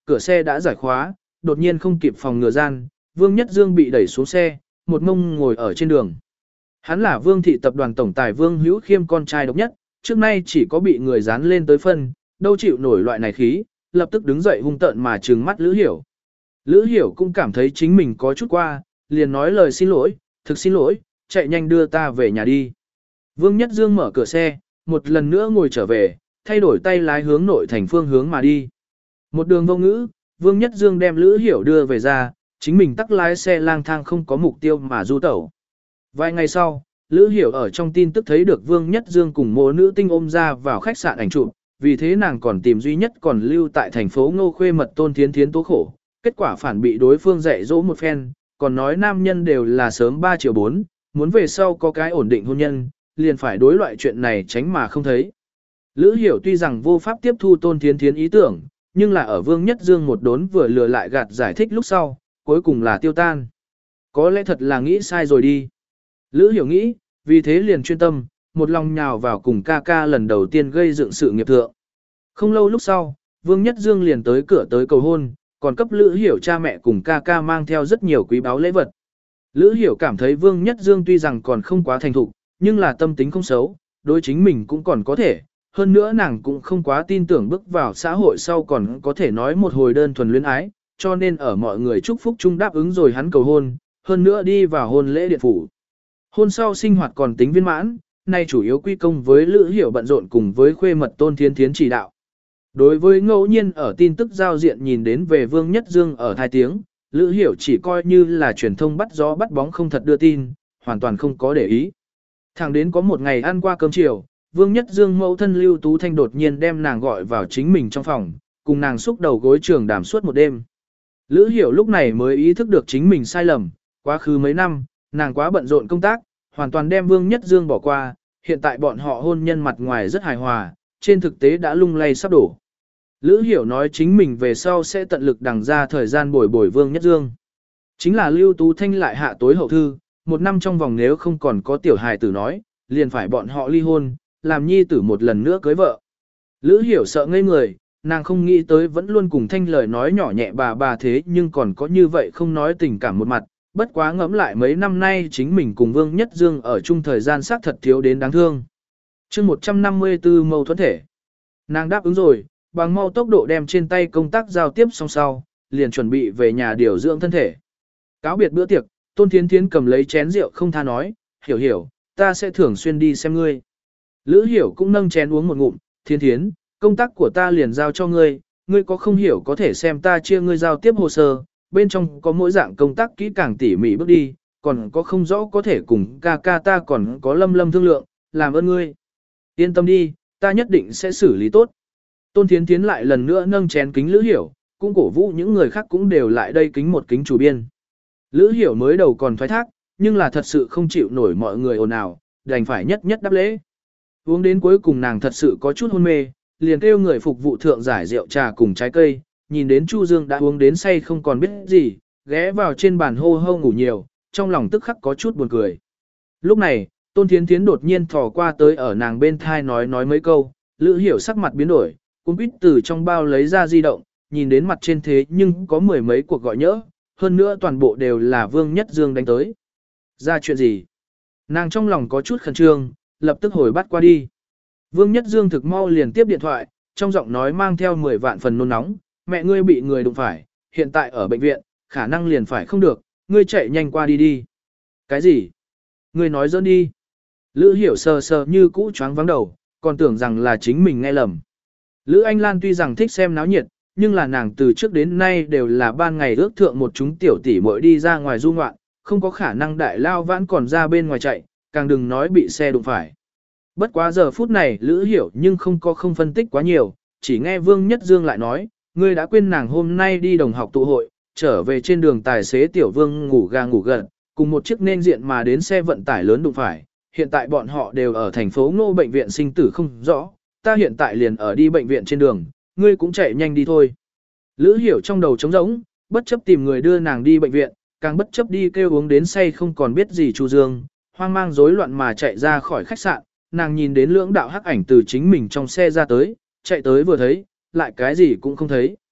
cửa xe đã giải khóa, đột nhiên không kịp phòng ngừa gian, Vương Nhất Dương bị đẩy xuống xe, một mông ngồi ở trên đường. Hắn là Vương thị tập đoàn tổng tài Vương Hữu Khiêm con trai độc nhất, trước nay chỉ có bị người dán lên tới phân, đâu chịu nổi loại này khí, lập tức đứng dậy hung tợn mà trừng mắt Lữ Hiểu. Lữ Hiểu cũng cảm thấy chính mình có chút qua, liền nói lời xin lỗi, thực xin lỗi, chạy nhanh đưa ta về nhà đi. Vương Nhất Dương mở cửa xe, một lần nữa ngồi trở về, thay đổi tay lái hướng nội thành phương hướng mà đi. Một đường vô ngữ, Vương Nhất Dương đem Lữ Hiểu đưa về ra, chính mình tắc lái xe lang thang không có mục tiêu mà du tẩu. Vài ngày sau, Lữ Hiểu ở trong tin tức thấy được Vương Nhất Dương cùng mộ nữ tinh ôm ra vào khách sạn ảnh chụp, vì thế nàng còn tìm duy nhất còn lưu tại thành phố Ngô Khuê mật Tôn Thiến Thiến tố khổ. Kết quả phản bị đối phương dạy dỗ một phen, còn nói nam nhân đều là sớm ba triệu bốn, muốn về sau có cái ổn định hôn nhân, liền phải đối loại chuyện này tránh mà không thấy. Lữ Hiểu tuy rằng vô pháp tiếp thu Tôn Thiến Thiến ý tưởng, nhưng là ở Vương Nhất Dương một đốn vừa lừa lại gạt giải thích lúc sau, cuối cùng là tiêu tan. Có lẽ thật là nghĩ sai rồi đi. Lữ Hiểu nghĩ, vì thế liền chuyên tâm, một lòng nhào vào cùng ca ca lần đầu tiên gây dựng sự nghiệp thượng. Không lâu lúc sau, Vương Nhất Dương liền tới cửa tới cầu hôn, còn cấp Lữ Hiểu cha mẹ cùng ca ca mang theo rất nhiều quý báu lễ vật. Lữ Hiểu cảm thấy Vương Nhất Dương tuy rằng còn không quá thành thục, nhưng là tâm tính không xấu, đối chính mình cũng còn có thể. Hơn nữa nàng cũng không quá tin tưởng bước vào xã hội sau còn có thể nói một hồi đơn thuần luyến ái, cho nên ở mọi người chúc phúc chung đáp ứng rồi hắn cầu hôn, hơn nữa đi vào hôn lễ điện phủ. Hôn sau sinh hoạt còn tính viên mãn, nay chủ yếu quy công với Lữ Hiểu bận rộn cùng với khuê mật Tôn Thiến Thiến chỉ đạo. Đối với ngẫu nhiên ở tin tức giao diện nhìn đến về Vương Nhất Dương ở thai tiếng, Lữ Hiểu chỉ coi như là truyền thông bắt gió bắt bóng không thật đưa tin, hoàn toàn không có để ý. Thẳng đến có một ngày ăn qua cơm chiều, Vương Nhất Dương mẫu thân Lưu Tú Thanh đột nhiên đem nàng gọi vào chính mình trong phòng, cùng nàng xúc đầu gối trường đàm suốt một đêm. Lữ Hiểu lúc này mới ý thức được chính mình sai lầm, quá khứ mấy năm, nàng quá bận rộn công tác, hoàn toàn đem Vương Nhất Dương bỏ qua, hiện tại bọn họ hôn nhân mặt ngoài rất hài hòa, trên thực tế đã lung lay sắp đổ. Lữ Hiểu nói chính mình về sau sẽ tận lực đằng ra thời gian bồi bồi Vương Nhất Dương. Chính là Lưu Tú Thanh lại hạ tối hậu thư, một năm trong vòng nếu không còn có tiểu hài tử nói, liền phải bọn họ ly hôn, làm nhi tử một lần nữa cưới vợ. Lữ Hiểu sợ ngây người, nàng không nghĩ tới vẫn luôn cùng Thanh lời nói nhỏ nhẹ bà bà thế nhưng còn có như vậy không nói tình cảm một mặt, bất quá ngẫm lại mấy năm nay chính mình cùng Vương Nhất Dương ở chung thời gian xác thật thiếu đến đáng thương. chương một trăm năm mươi tư mâu thuẫn thể. Nàng đáp ứng rồi, bằng mau tốc độ đem trên tay công tác giao tiếp xong sau, liền chuẩn bị về nhà điều dưỡng thân thể. Cáo biệt bữa tiệc, Tôn Thiến Thiến cầm lấy chén rượu không tha nói, hiểu hiểu, ta sẽ thường xuyên đi xem ngươi. Lữ Hiểu cũng nâng chén uống một ngụm, Thiến Thiến, công tác của ta liền giao cho ngươi, ngươi có không hiểu có thể xem ta chia ngươi giao tiếp hồ sơ, bên trong có mỗi dạng công tác kỹ càng tỉ mỉ bước đi, còn có không rõ có thể cùng ca ca ta còn có Lâm Lâm thương lượng, làm ơn ngươi. Yên tâm đi, ta nhất định sẽ xử lý tốt. Tôn Thiến Thiến lại lần nữa nâng chén kính Lữ Hiểu, cũng cổ vũ những người khác cũng đều lại đây kính một kính chủ biên. Lữ Hiểu mới đầu còn thoái thác, nhưng là thật sự không chịu nổi mọi người ồn ào, đành phải nhất nhất đáp lễ. Uống đến cuối cùng nàng thật sự có chút hôn mê, liền kêu người phục vụ thượng giải rượu trà cùng trái cây, nhìn đến Chu Dương đã uống đến say không còn biết gì, ghé vào trên bàn hô hô ngủ nhiều, trong lòng tức khắc có chút buồn cười. Lúc này, Tôn Thiến Thiến đột nhiên thò qua tới ở nàng bên thai nói nói mấy câu, Lữ Hiểu sắc mặt biến đổi, cũng quýt từ trong bao lấy ra di động, nhìn đến mặt trên thế nhưng có mười mấy cuộc gọi nhỡ, hơn nữa toàn bộ đều là Vương Nhất Dương đánh tới. Ra chuyện gì? Nàng trong lòng có chút khẩn trương, lập tức hồi bắt qua đi. Vương Nhất Dương thực mau liền tiếp điện thoại, trong giọng nói mang theo mười vạn phần nôn nóng, mẹ ngươi bị người đụng phải, hiện tại ở bệnh viện, khả năng liền phải không được, ngươi chạy nhanh qua đi đi. Cái gì? Ngươi nói dỡn đi. Lữ Hiểu sờ sờ như cũ choáng vắng đầu, còn tưởng rằng là chính mình nghe lầm. Lữ Anh Lan tuy rằng thích xem náo nhiệt, nhưng là nàng từ trước đến nay đều là ban ngày ước thượng một chúng tiểu tỷ muội đi ra ngoài du ngoạn, không có khả năng đại lao vãn còn ra bên ngoài chạy, càng đừng nói bị xe đụng phải. Bất quá giờ phút này Lữ Hiểu nhưng không có không phân tích quá nhiều, chỉ nghe Vương Nhất Dương lại nói, ngươi đã quên nàng hôm nay đi đồng học tụ hội, trở về trên đường tài xế Tiểu Vương ngủ ga ngủ gật, cùng một chiếc nên diện mà đến xe vận tải lớn đụng phải, hiện tại bọn họ đều ở thành phố Ngô bệnh viện sinh tử không rõ, ta hiện tại liền ở đi bệnh viện trên đường, ngươi cũng chạy nhanh đi thôi. Lữ Hiểu trong đầu trống rỗng, bất chấp tìm người đưa nàng đi bệnh viện, càng bất chấp đi kêu uống đến say không còn biết gì Chu Dương, hoang mang rối loạn mà chạy ra khỏi khách sạn, nàng nhìn đến lưỡng đạo hắc ảnh từ chính mình trong xe ra tới, chạy tới vừa thấy, lại cái gì cũng không thấy.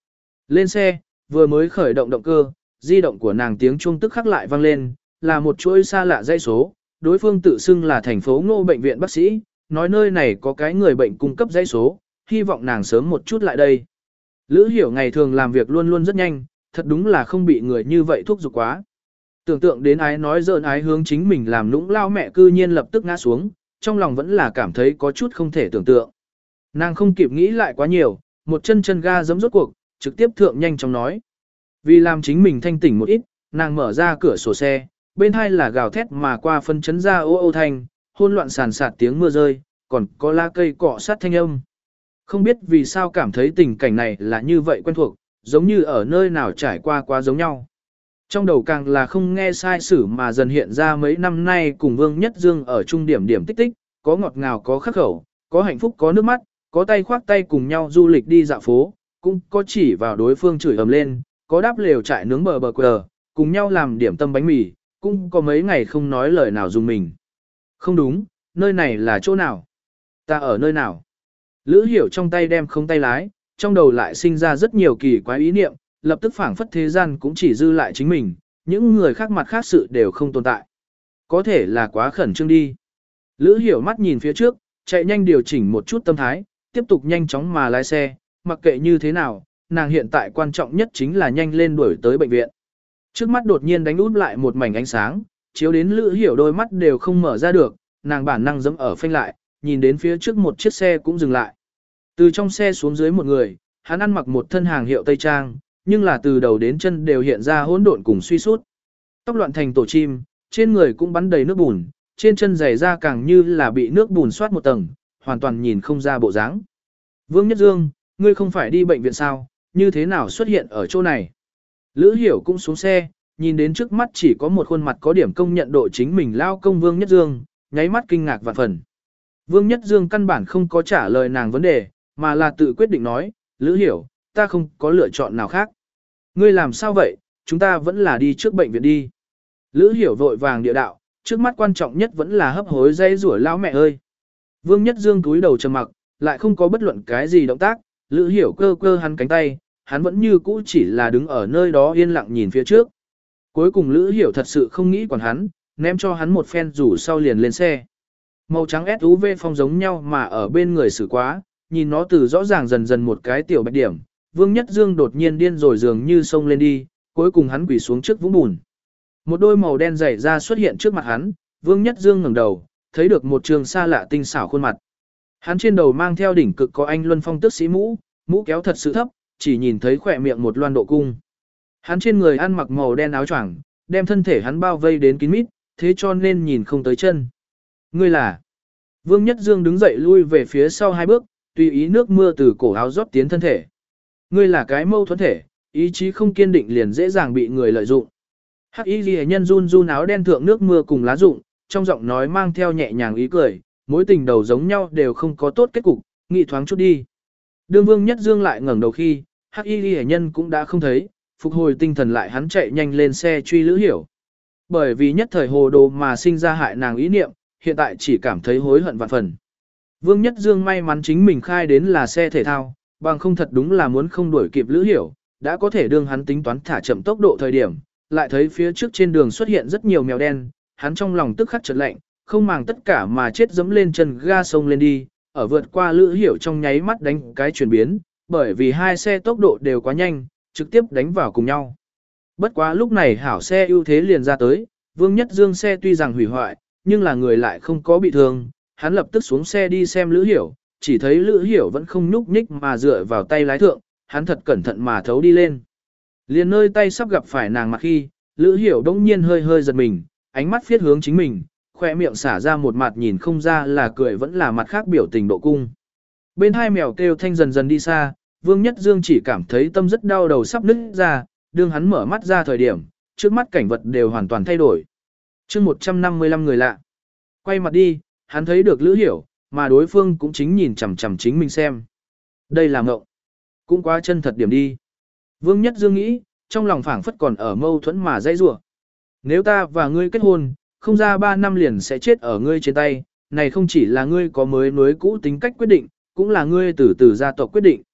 Lên xe, vừa mới khởi động động cơ, di động của nàng tiếng chuông tức khắc lại vang lên, là một chuỗi xa lạ dây số, đối phương tự xưng là thành phố Ngô bệnh viện bác sĩ, nói nơi này có cái người bệnh cung cấp dây số, hy vọng nàng sớm một chút lại đây. Lữ Hiểu ngày thường làm việc luôn luôn rất nhanh, thật đúng là không bị người như vậy thúc giục quá. Tưởng tượng đến ái nói giỡn ái hướng chính mình làm nũng lao mẹ cư nhiên lập tức ngã xuống, trong lòng vẫn là cảm thấy có chút không thể tưởng tượng. Nàng không kịp nghĩ lại quá nhiều, một chân chân ga giẫm rốt cuộc, trực tiếp thượng nhanh chóng nói. Vì làm chính mình thanh tỉnh một ít, nàng mở ra cửa sổ xe, bên hai là gào thét mà qua phân chấn ra ô ô thanh, hôn loạn sàn sạt tiếng mưa rơi, còn có lá cây cọ sát thanh âm. Không biết vì sao cảm thấy tình cảnh này là như vậy quen thuộc, giống như ở nơi nào trải qua quá giống nhau. Trong đầu càng là không nghe sai sử mà dần hiện ra mấy năm nay cùng Vương Nhất Dương ở trung điểm điểm tích tích, có ngọt ngào có khắc khẩu, có hạnh phúc có nước mắt, có tay khoác tay cùng nhau du lịch đi dạo phố, cũng có chỉ vào đối phương chửi ầm lên, có đáp lều trại nướng bờ bờ quờ, cùng nhau làm điểm tâm bánh mì, cũng có mấy ngày không nói lời nào dùng mình. Không đúng, nơi này là chỗ nào? Ta ở nơi nào? Lữ Hiểu trong tay đem không tay lái, trong đầu lại sinh ra rất nhiều kỳ quái ý niệm, lập tức phảng phất thế gian cũng chỉ dư lại chính mình, những người khác mặt khác sự đều không tồn tại. Có thể là quá khẩn trương đi. Lữ Hiểu mắt nhìn phía trước, chạy nhanh điều chỉnh một chút tâm thái, tiếp tục nhanh chóng mà lái xe, mặc kệ như thế nào, nàng hiện tại quan trọng nhất chính là nhanh lên đuổi tới bệnh viện. Trước mắt đột nhiên đánh út lại một mảnh ánh sáng, chiếu đến Lữ Hiểu đôi mắt đều không mở ra được, nàng bản năng giẫm ở phanh lại, nhìn đến phía trước một chiếc xe cũng dừng lại. Từ trong xe xuống dưới một người, hắn ăn mặc một thân hàng hiệu Tây Trang, nhưng là từ đầu đến chân đều hiện ra hỗn độn cùng suy sút. Tóc loạn thành tổ chim, trên người cũng bắn đầy nước bùn, trên chân giày da càng như là bị nước bùn soát một tầng, hoàn toàn nhìn không ra bộ dáng. Vương Nhất Dương, ngươi không phải đi bệnh viện sao, như thế nào xuất hiện ở chỗ này? Lữ Hiểu cũng xuống xe, nhìn đến trước mắt chỉ có một khuôn mặt có điểm công nhận độ chính mình lao công Vương Nhất Dương, nháy mắt kinh ngạc vạn phần. Vương Nhất Dương căn bản không có trả lời nàng vấn đề, mà là tự quyết định nói, Lữ Hiểu, ta không có lựa chọn nào khác. Ngươi làm sao vậy, chúng ta vẫn là đi trước bệnh viện đi. Lữ Hiểu vội vàng địa đạo, trước mắt quan trọng nhất vẫn là hấp hối dây rủa lão mẹ ơi. Vương Nhất Dương cúi đầu trầm mặc, lại không có bất luận cái gì động tác, Lữ Hiểu cơ cơ hắn cánh tay, hắn vẫn như cũ chỉ là đứng ở nơi đó yên lặng nhìn phía trước. Cuối cùng Lữ Hiểu thật sự không nghĩ quản hắn, ném cho hắn một phen rủ sau liền lên xe. Màu trắng ét u vê phong giống nhau mà ở bên người xử quá, nhìn nó từ rõ ràng dần dần một cái tiểu bạch điểm, Vương Nhất Dương đột nhiên điên rồi dường như xông lên đi, cuối cùng hắn quỳ xuống trước vũng bùn. Một đôi màu đen dày ra xuất hiện trước mặt hắn, Vương Nhất Dương ngẩng đầu, thấy được một trường xa lạ tinh xảo khuôn mặt. Hắn trên đầu mang theo đỉnh cực có anh luân phong tước sĩ mũ, mũ kéo thật sự thấp, chỉ nhìn thấy khỏe miệng một loan độ cung. Hắn trên người ăn mặc màu đen áo choàng, đem thân thể hắn bao vây đến kín mít, thế cho nên nhìn không tới chân. Ngươi là? Vương Nhất Dương đứng dậy lui về phía sau hai bước, tùy ý nước mưa từ cổ áo rót tiến thân thể. Ngươi là cái mâu thuẫn thể, ý chí không kiên định liền dễ dàng bị người lợi dụng. Hắc Y Liễu nhân run run áo đen thượng nước mưa cùng lá rụng, trong giọng nói mang theo nhẹ nhàng ý cười, mối tình đầu giống nhau đều không có tốt kết cục, nghĩ thoáng chút đi. Đương Vương Nhất Dương lại ngẩng đầu khi, Hắc Y Liễu nhân cũng đã không thấy, phục hồi tinh thần lại hắn chạy nhanh lên xe truy Lữ Hiểu. Bởi vì nhất thời hồ đồ mà sinh ra hại nàng ý niệm, hiện tại chỉ cảm thấy hối hận vạn phần. Vương Nhất Dương may mắn chính mình khai đến là xe thể thao, bằng không thật đúng là muốn không đuổi kịp Lữ Hiểu, đã có thể đương hắn tính toán thả chậm tốc độ thời điểm, lại thấy phía trước trên đường xuất hiện rất nhiều mèo đen, hắn trong lòng tức khắc chợt lạnh, không màng tất cả mà chết dẫm lên chân ga sông lên đi, ở vượt qua Lữ Hiểu trong nháy mắt đánh cái chuyển biến, bởi vì hai xe tốc độ đều quá nhanh, trực tiếp đánh vào cùng nhau. Bất quá lúc này hảo xe ưu thế liền ra tới, Vương Nhất Dương xe tuy rằng hủy hoại, nhưng là người lại không có bị thương, hắn lập tức xuống xe đi xem Lữ Hiểu, chỉ thấy Lữ Hiểu vẫn không nhúc nhích mà dựa vào tay lái thượng, hắn thật cẩn thận mà thấu đi lên. Liền nơi tay sắp gặp phải nàng mặt khi, Lữ Hiểu đông nhiên hơi hơi giật mình, ánh mắt phiết hướng chính mình, khoe miệng xả ra một mặt nhìn không ra là cười vẫn là mặt khác biểu tình độ cung. Bên hai mèo kêu thanh dần dần đi xa, Vương Nhất Dương chỉ cảm thấy tâm rất đau đầu sắp nứt ra, đương hắn mở mắt ra thời điểm, trước mắt cảnh vật đều hoàn toàn thay đổi. chương một trăm năm mươi lăm người lạ. Quay mặt đi, hắn thấy được Lữ Hiểu, mà đối phương cũng chính nhìn chằm chằm chính mình xem. Đây là ngộng. Cũng quá chân thật điểm đi. Vương Nhất Dương nghĩ, trong lòng phảng phất còn ở mâu thuẫn mà dây rủa. Nếu ta và ngươi kết hôn, không ra ba năm liền sẽ chết ở ngươi trên tay, này không chỉ là ngươi có mới nối cũ tính cách quyết định, cũng là ngươi từ từ gia tộc quyết định.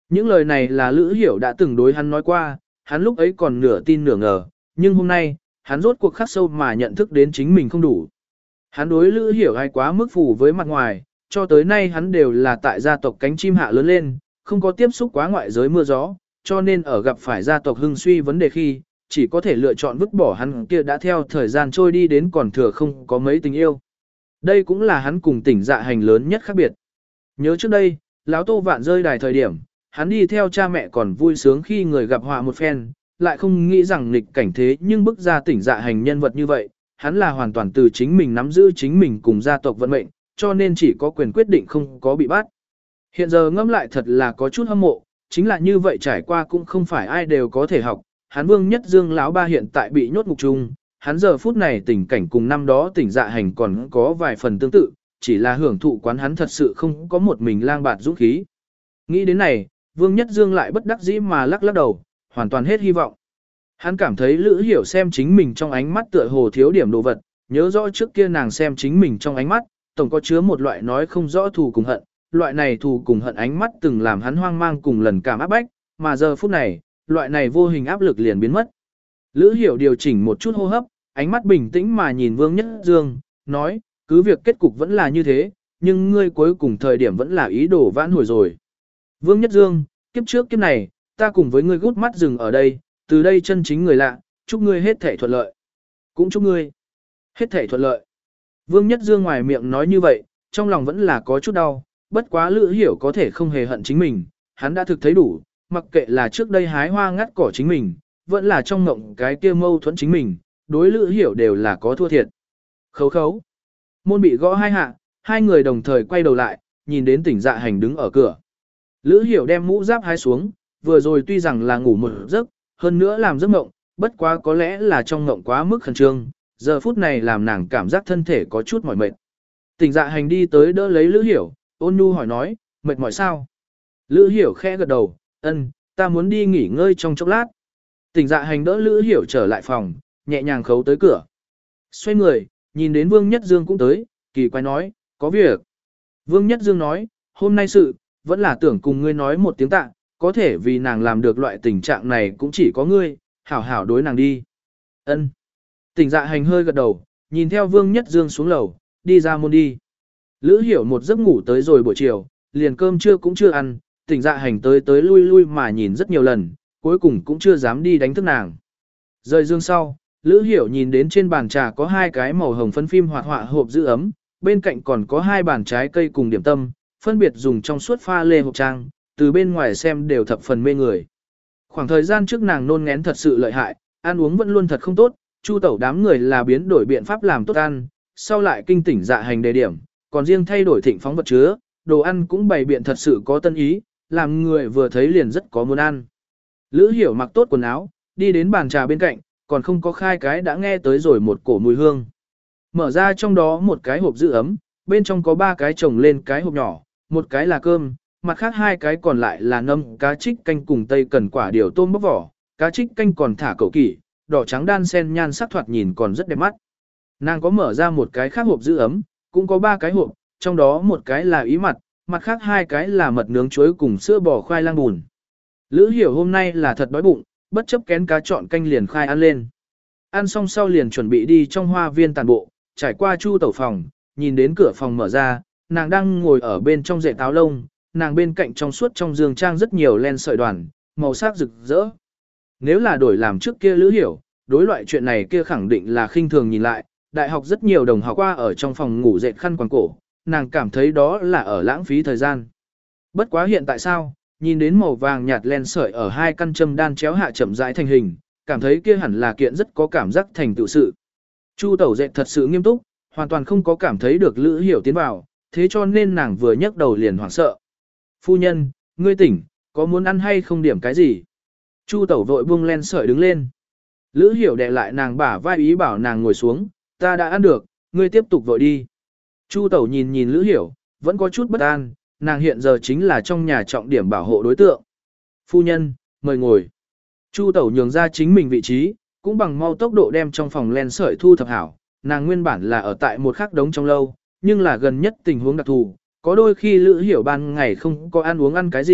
Những lời này là Lữ Hiểu đã từng đối hắn nói qua, hắn lúc ấy còn nửa tin nửa ngờ, nhưng hôm nay, hắn rốt cuộc khắc sâu mà nhận thức đến chính mình không đủ. Hắn đối Lữ Hiểu hay quá mức phù với mặt ngoài, cho tới nay hắn đều là tại gia tộc cánh chim hạ lớn lên, không có tiếp xúc quá ngoại giới mưa gió, cho nên ở gặp phải gia tộc hưng suy vấn đề khi, chỉ có thể lựa chọn vứt bỏ hắn kia đã theo thời gian trôi đi đến còn thừa không có mấy tình yêu. Đây cũng là hắn cùng Tỉnh Dạ Hành lớn nhất khác biệt. Nhớ trước đây, lão Tô Vạn rơi đài thời điểm, hắn đi theo cha mẹ còn vui sướng khi người gặp họa một phen, lại không nghĩ rằng nghịch cảnh thế nhưng bức ra Tỉnh Dạ Hành nhân vật như vậy, hắn là hoàn toàn từ chính mình nắm giữ chính mình cùng gia tộc vận mệnh, cho nên chỉ có quyền quyết định không có bị bắt. Hiện giờ ngẫm lại thật là có chút hâm mộ, chính là như vậy trải qua cũng không phải ai đều có thể học. Hắn Vương Nhất Dương lão ba hiện tại bị nhốt ngục chung, hắn giờ phút này tình cảnh cùng năm đó Tỉnh Dạ Hành còn có vài phần tương tự, chỉ là hưởng thụ quán hắn thật sự không có một mình lang bạt dũng khí. Nghĩ đến này, Vương Nhất Dương lại bất đắc dĩ mà lắc lắc đầu, hoàn toàn hết hy vọng. Hắn cảm thấy Lữ Hiểu xem chính mình trong ánh mắt tựa hồ thiếu điểm đồ vật, nhớ rõ trước kia nàng xem chính mình trong ánh mắt, tổng có chứa một loại nói không rõ thù cùng hận, loại này thù cùng hận ánh mắt từng làm hắn hoang mang cùng lần cảm áp bách, mà giờ phút này, loại này vô hình áp lực liền biến mất. Lữ Hiểu điều chỉnh một chút hô hấp, ánh mắt bình tĩnh mà nhìn Vương Nhất Dương, nói, cứ việc kết cục vẫn là như thế, nhưng ngươi cuối cùng thời điểm vẫn là ý đồ vãn hồi rồi. Vương Nhất Dương, kiếp trước kiếp này, ta cùng với ngươi gút mắt dừng ở đây, từ đây chân chính người lạ, chúc ngươi hết thảy thuận lợi. Cũng chúc ngươi hết thảy thuận lợi. Vương Nhất Dương ngoài miệng nói như vậy, trong lòng vẫn là có chút đau, bất quá Lữ Hiểu có thể không hề hận chính mình, hắn đã thực thấy đủ, mặc kệ là trước đây hái hoa ngắt cỏ chính mình, vẫn là trong ngộng cái kia mâu thuẫn chính mình, đối Lữ Hiểu đều là có thua thiệt. Khấu khấu. Môn bị gõ hai hạ, hai người đồng thời quay đầu lại, nhìn đến Tỉnh Dạ Hành đứng ở cửa. Lữ Hiểu đem mũ giáp hái xuống, vừa rồi tuy rằng là ngủ một giấc, hơn nữa làm giấc mộng, bất quá có lẽ là trong mộng quá mức khẩn trương, giờ phút này làm nàng cảm giác thân thể có chút mỏi mệt. Tỉnh Dạ Hành đi tới đỡ lấy Lữ Hiểu, ôn nhu hỏi nói, mệt mỏi sao? Lữ Hiểu khẽ gật đầu, ân, ta muốn đi nghỉ ngơi trong chốc lát. Tỉnh Dạ Hành đỡ Lữ Hiểu trở lại phòng, nhẹ nhàng khấu tới cửa. Xoay người, nhìn đến Vương Nhất Dương cũng tới, kỳ quái nói, có việc. Vương Nhất Dương nói, hôm nay sự, vẫn là tưởng cùng ngươi nói một tiếng tạ, có thể vì nàng làm được loại tình trạng này cũng chỉ có ngươi, hảo hảo đối nàng đi. Ân. Tỉnh Dạ Hành hơi gật đầu, nhìn theo Vương Nhất Dương xuống lầu, đi ra môn đi. Lữ Hiểu một giấc ngủ tới rồi buổi chiều, liền cơm trưa cũng chưa ăn, Tỉnh Dạ Hành tới tới lui lui mà nhìn rất nhiều lần, cuối cùng cũng chưa dám đi đánh thức nàng. Rời giường sau, Lữ Hiểu nhìn đến trên bàn trà có hai cái màu hồng phấn phim hoạt họa hộp giữ ấm, bên cạnh còn có hai bàn trái cây cùng điểm tâm, phân biệt dùng trong suốt pha lê hộp trang, từ bên ngoài xem đều thập phần mê người. Khoảng thời gian trước nàng nôn ngén thật sự lợi hại, ăn uống vẫn luôn thật không tốt, Chu tẩu đám người là biến đổi biện pháp làm tốt ăn, sau lại kinh Tỉnh Dạ Hành đề điểm, còn riêng thay đổi thịnh phóng vật chứa, đồ ăn cũng bày biện thật sự có tân ý, làm người vừa thấy liền rất có muốn ăn. Lữ Hiểu mặc tốt quần áo, đi đến bàn trà bên cạnh, còn không có khai cái đã nghe tới rồi một cổ mùi hương. Mở ra trong đó một cái hộp giữ ấm, bên trong có ba cái chồng lên cái hộp nhỏ, một cái là cơm, mặt khác hai cái còn lại là ngâm cá trích canh cùng tây cần quả điều tôm bóc vỏ, cá trích canh còn thả cẩu kỷ, đỏ trắng đan sen nhan sắc thoạt nhìn còn rất đẹp mắt. Nàng có mở ra một cái khác hộp giữ ấm, cũng có ba cái hộp, trong đó một cái là ý mặt, mặt khác hai cái là mật nướng chuối cùng sữa bò khoai lang bùn. Lữ Hiểu hôm nay là thật đói bụng, bất chấp kén cá chọn canh liền khai ăn lên. Ăn xong sau liền chuẩn bị đi trong hoa viên tàn bộ, trải qua Chu tẩu phòng, nhìn đến cửa phòng mở ra, nàng đang ngồi ở bên trong dệt táo lông, nàng bên cạnh trong suốt trong giường trang rất nhiều len sợi đoàn, màu sắc rực rỡ. Nếu là đổi làm trước kia Lữ Hiểu, đối loại chuyện này kia khẳng định là khinh thường nhìn lại, đại học rất nhiều đồng học qua ở trong phòng ngủ dệt khăn quàng cổ, nàng cảm thấy đó là ở lãng phí thời gian. Bất quá hiện tại sao, nhìn đến màu vàng nhạt len sợi ở hai căn châm đan chéo hạ chậm rãi thành hình, cảm thấy kia hẳn là kiện rất có cảm giác thành tựu sự. Chu tẩu dệt thật sự nghiêm túc, hoàn toàn không có cảm thấy được Lữ Hiểu tiến vào, thế cho nên nàng vừa nhấc đầu liền hoảng sợ. Phu nhân, ngươi tỉnh, có muốn ăn hay không điểm cái gì? Chu tẩu vội buông len sợi đứng lên. Lữ Hiểu đè lại nàng bả vai ý bảo nàng ngồi xuống, ta đã ăn được, ngươi tiếp tục vội đi. Chu tẩu nhìn nhìn Lữ Hiểu, vẫn có chút bất an, nàng hiện giờ chính là trong nhà trọng điểm bảo hộ đối tượng. Phu nhân, mời ngồi. Chu tẩu nhường ra chính mình vị trí, cũng bằng mau tốc độ đem trong phòng len sợi thu thập hảo. Nàng nguyên bản là ở tại một khắc đống trong lâu, nhưng là gần nhất tình huống đặc thù, có đôi khi Lữ Hiểu ban ngày không có ăn uống ăn cái gì,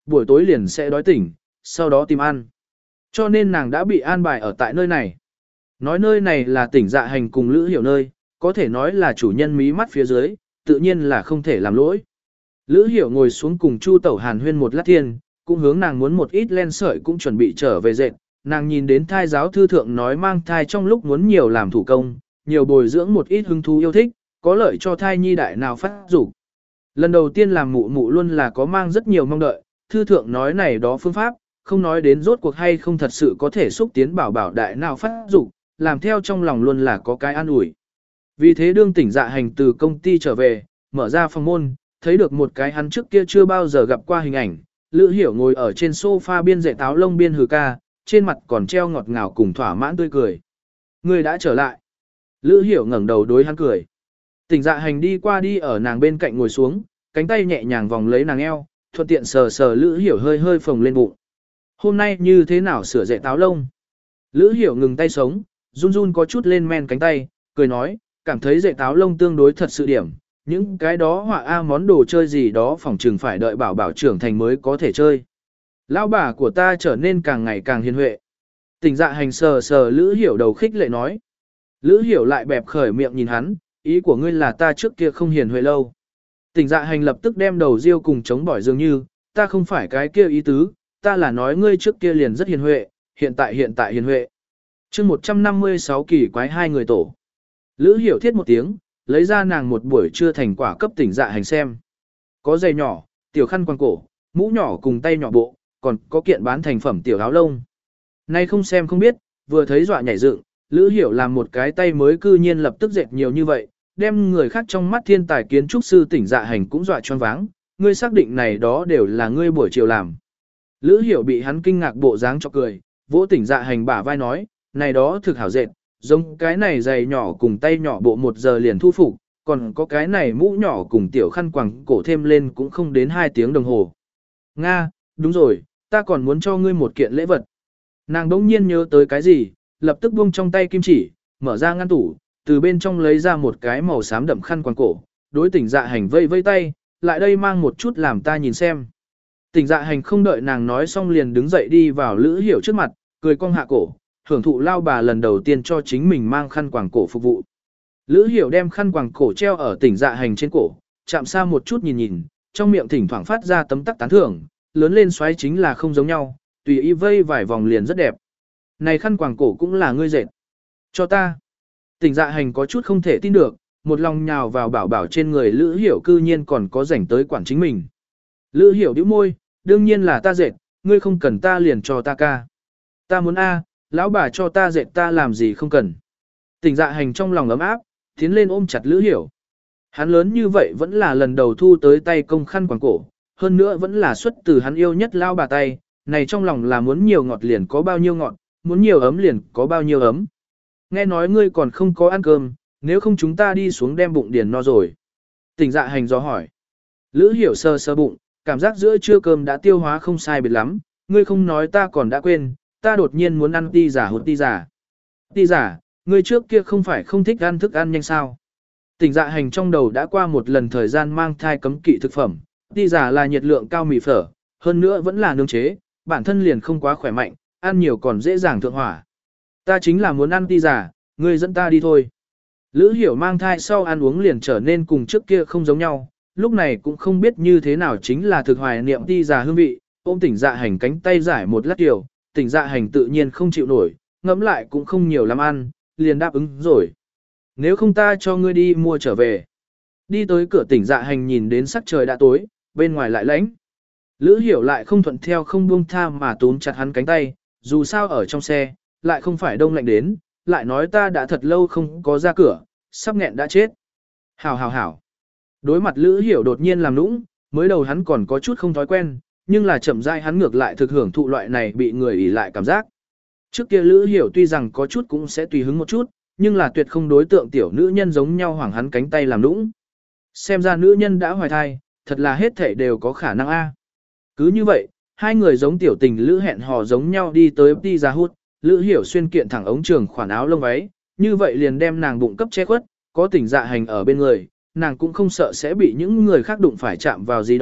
buổi tối liền sẽ đói tỉnh, sau đó tìm ăn. Cho nên nàng đã bị an bài ở tại nơi này. Nói nơi này là tỉnh Dạ Hành cùng Lữ Hiểu nơi, có thể nói là chủ nhân mí mắt phía dưới, tự nhiên là không thể làm lỗi. Lữ Hiểu ngồi xuống cùng Chu Tẩu Hàn huyên một lát thiên, cũng hướng nàng muốn một ít len sợi cũng chuẩn bị trở về dệt. Nàng nhìn đến thai giáo thư thượng nói mang thai trong lúc muốn nhiều làm thủ công, nhiều bồi dưỡng một ít hứng thú yêu thích, có lợi cho thai nhi đại nào phát dục. Lần đầu tiên làm mụ mụ luôn là có mang rất nhiều mong đợi, thư thượng nói này đó phương pháp, không nói đến rốt cuộc hay không thật sự có thể xúc tiến bảo bảo đại nào phát dục, làm theo trong lòng luôn là có cái an ủi. Vì thế đương tỉnh Dạ Hành từ công ty trở về, mở ra phòng môn, thấy được một cái hắn trước kia chưa bao giờ gặp qua hình ảnh, Lữ Hiểu ngồi ở trên sofa biên dạy táo lông biên hừ ca, trên mặt còn treo ngọt ngào cùng thỏa mãn tươi cười. Người đã trở lại. Lữ Hiểu ngẩng đầu đối hắn cười. Tỉnh Dạ Hành đi qua đi ở nàng bên cạnh ngồi xuống, cánh tay nhẹ nhàng vòng lấy nàng eo, thuận tiện sờ sờ Lữ Hiểu hơi hơi phồng lên bụng. Hôm nay như thế nào sửa dạy táo lông? Lữ Hiểu ngừng tay sống, run run có chút lên men cánh tay, cười nói, cảm thấy dạy táo lông tương đối thật sự điểm. Những cái đó họa a món đồ chơi gì đó phòng trường phải đợi bảo bảo trưởng thành mới có thể chơi. Lão bà của ta trở nên càng ngày càng hiền huệ. Tỉnh Dạ Hành sờ sờ Lữ Hiểu đầu khích lệ nói. Lữ Hiểu lại bẹp khởi miệng nhìn hắn, ý của ngươi là ta trước kia không hiền huệ lâu. Tỉnh Dạ Hành lập tức đem đầu riêu cùng chống bỏi dường như, ta không phải cái kia ý tứ, ta là nói ngươi trước kia liền rất hiền huệ, hiện tại hiện tại hiền huệ. Chương một trăm năm mươi sáu kỳ quái hai người tổ. Lữ Hiểu thiết một tiếng, lấy ra nàng một buổi trưa thành quả cấp Tỉnh Dạ Hành xem. Có giày nhỏ, tiểu khăn quàng cổ, mũ nhỏ cùng tay nhỏ bộ, còn có kiện bán thành phẩm tiểu áo lông. Nay không xem không biết, vừa thấy dọa nhảy dựng, Lữ Hiểu làm một cái tay mới cư nhiên lập tức dệt nhiều như vậy, đem người khác trong mắt thiên tài kiến trúc sư Tỉnh Dạ Hành cũng dọa choáng váng, ngươi xác định này đó đều là ngươi buổi chiều làm. Lữ Hiểu bị hắn kinh ngạc bộ dáng cho cười, vỗ Tỉnh Dạ Hành bả vai nói, này đó thực hảo dệt, giống cái này giày nhỏ cùng tay nhỏ bộ một giờ liền thu phục, còn có cái này mũ nhỏ cùng tiểu khăn quàng cổ thêm lên cũng không đến hai tiếng đồng hồ. Nga, đúng rồi, ta còn muốn cho ngươi một kiện lễ vật. Nàng đỗng nhiên nhớ tới cái gì, lập tức buông trong tay kim chỉ, mở ra ngăn tủ, từ bên trong lấy ra một cái màu xám đậm khăn quàng cổ, đối Tỉnh Dạ Hành vây vây tay, lại đây mang một chút làm ta nhìn xem. Tỉnh Dạ Hành không đợi nàng nói xong liền đứng dậy đi vào Lữ Hiểu trước mặt, cười cong hạ cổ, hưởng thụ lao bà lần đầu tiên cho chính mình mang khăn quàng cổ phục vụ. Lữ Hiểu đem khăn quàng cổ treo ở Tỉnh Dạ Hành trên cổ, chạm xa một chút nhìn nhìn, trong miệng thỉnh thoảng phát ra tấm tắc tán thưởng, lớn lên xoáy chính là không giống nhau, tùy ý vây vài vòng liền rất đẹp. Này khăn quàng cổ cũng là ngươi dệt. Cho ta. Tỉnh Dạ Hành có chút không thể tin được, một lòng nhào vào bảo bảo trên người Lữ Hiểu cư nhiên còn có rảnh tới quản chính mình. Lữ Hiểu bĩu môi, đương nhiên là ta dệt, ngươi không cần ta liền cho ta ca. Ta muốn A, lão bà cho ta dệt ta làm gì không cần. Tỉnh Dạ Hành trong lòng ấm áp, tiến lên ôm chặt Lữ Hiểu. Hắn lớn như vậy vẫn là lần đầu thu tới tay công khăn quàng cổ, hơn nữa vẫn là xuất từ hắn yêu nhất lao bà tay, này trong lòng là muốn nhiều ngọt liền có bao nhiêu ngọt, muốn nhiều ấm liền có bao nhiêu ấm. Nghe nói ngươi còn không có ăn cơm, nếu không chúng ta đi xuống đem bụng điền no rồi. Tỉnh Dạ Hành do hỏi. Lữ Hiểu sơ sơ bụng, cảm giác giữa trưa cơm đã tiêu hóa không sai biệt lắm, ngươi không nói ta còn đã quên, ta đột nhiên muốn ăn ti giả hột ti giả. Ti giả, ngươi trước kia không phải không thích ăn thức ăn nhanh sao. Tỉnh Dạ Hành trong đầu đã qua một lần thời gian mang thai cấm kỵ thực phẩm, ti giả là nhiệt lượng cao mì phở, hơn nữa vẫn là nướng chế, bản thân liền không quá khỏe mạnh, ăn nhiều còn dễ dàng thượng hỏa. Ta chính là muốn ăn ti giả, ngươi dẫn ta đi thôi. Lữ Hiểu mang thai sau ăn uống liền trở nên cùng trước kia không giống nhau, lúc này cũng không biết như thế nào chính là thực hoài niệm ti giả hương vị, ôm Tỉnh Dạ Hành cánh tay giải một lát điều, Tỉnh Dạ Hành tự nhiên không chịu nổi, ngẫm lại cũng không nhiều lắm ăn, liền đáp ứng rồi. Nếu không ta cho ngươi đi mua trở về. Đi tới cửa Tỉnh Dạ Hành nhìn đến sắc trời đã tối, bên ngoài lại lạnh. Lữ Hiểu lại không thuận theo không buông tha mà túm chặt hắn cánh tay, dù sao ở trong xe, lại không phải đông lạnh đến, lại nói ta đã thật lâu không có ra cửa, sắp nghẹn đã chết. Hảo hảo hảo. Đối mặt Lữ Hiểu đột nhiên làm nũng, mới đầu hắn còn có chút không thói quen, nhưng là chậm rãi hắn ngược lại thực hưởng thụ loại này bị người ỷ lại cảm giác. Trước kia Lữ Hiểu tuy rằng có chút cũng sẽ tùy hứng một chút, nhưng là tuyệt không đối tượng tiểu nữ nhân giống nhau hoảng hắn cánh tay làm nũng. Xem ra nữ nhân đã hoài thai, thật là hết thể đều có khả năng a. Cứ như vậy, hai người giống tiểu tình lữ hẹn hò giống nhau đi tới Pizza Hut, Lữ Hiểu xuyên kiện thẳng ống trường khoản áo lông váy, như vậy liền đem nàng bụng cấp che khuất, có Tỉnh Dạ Hành ở bên người, nàng cũng không sợ sẽ bị những người khác đụng phải chạm vào gì đó,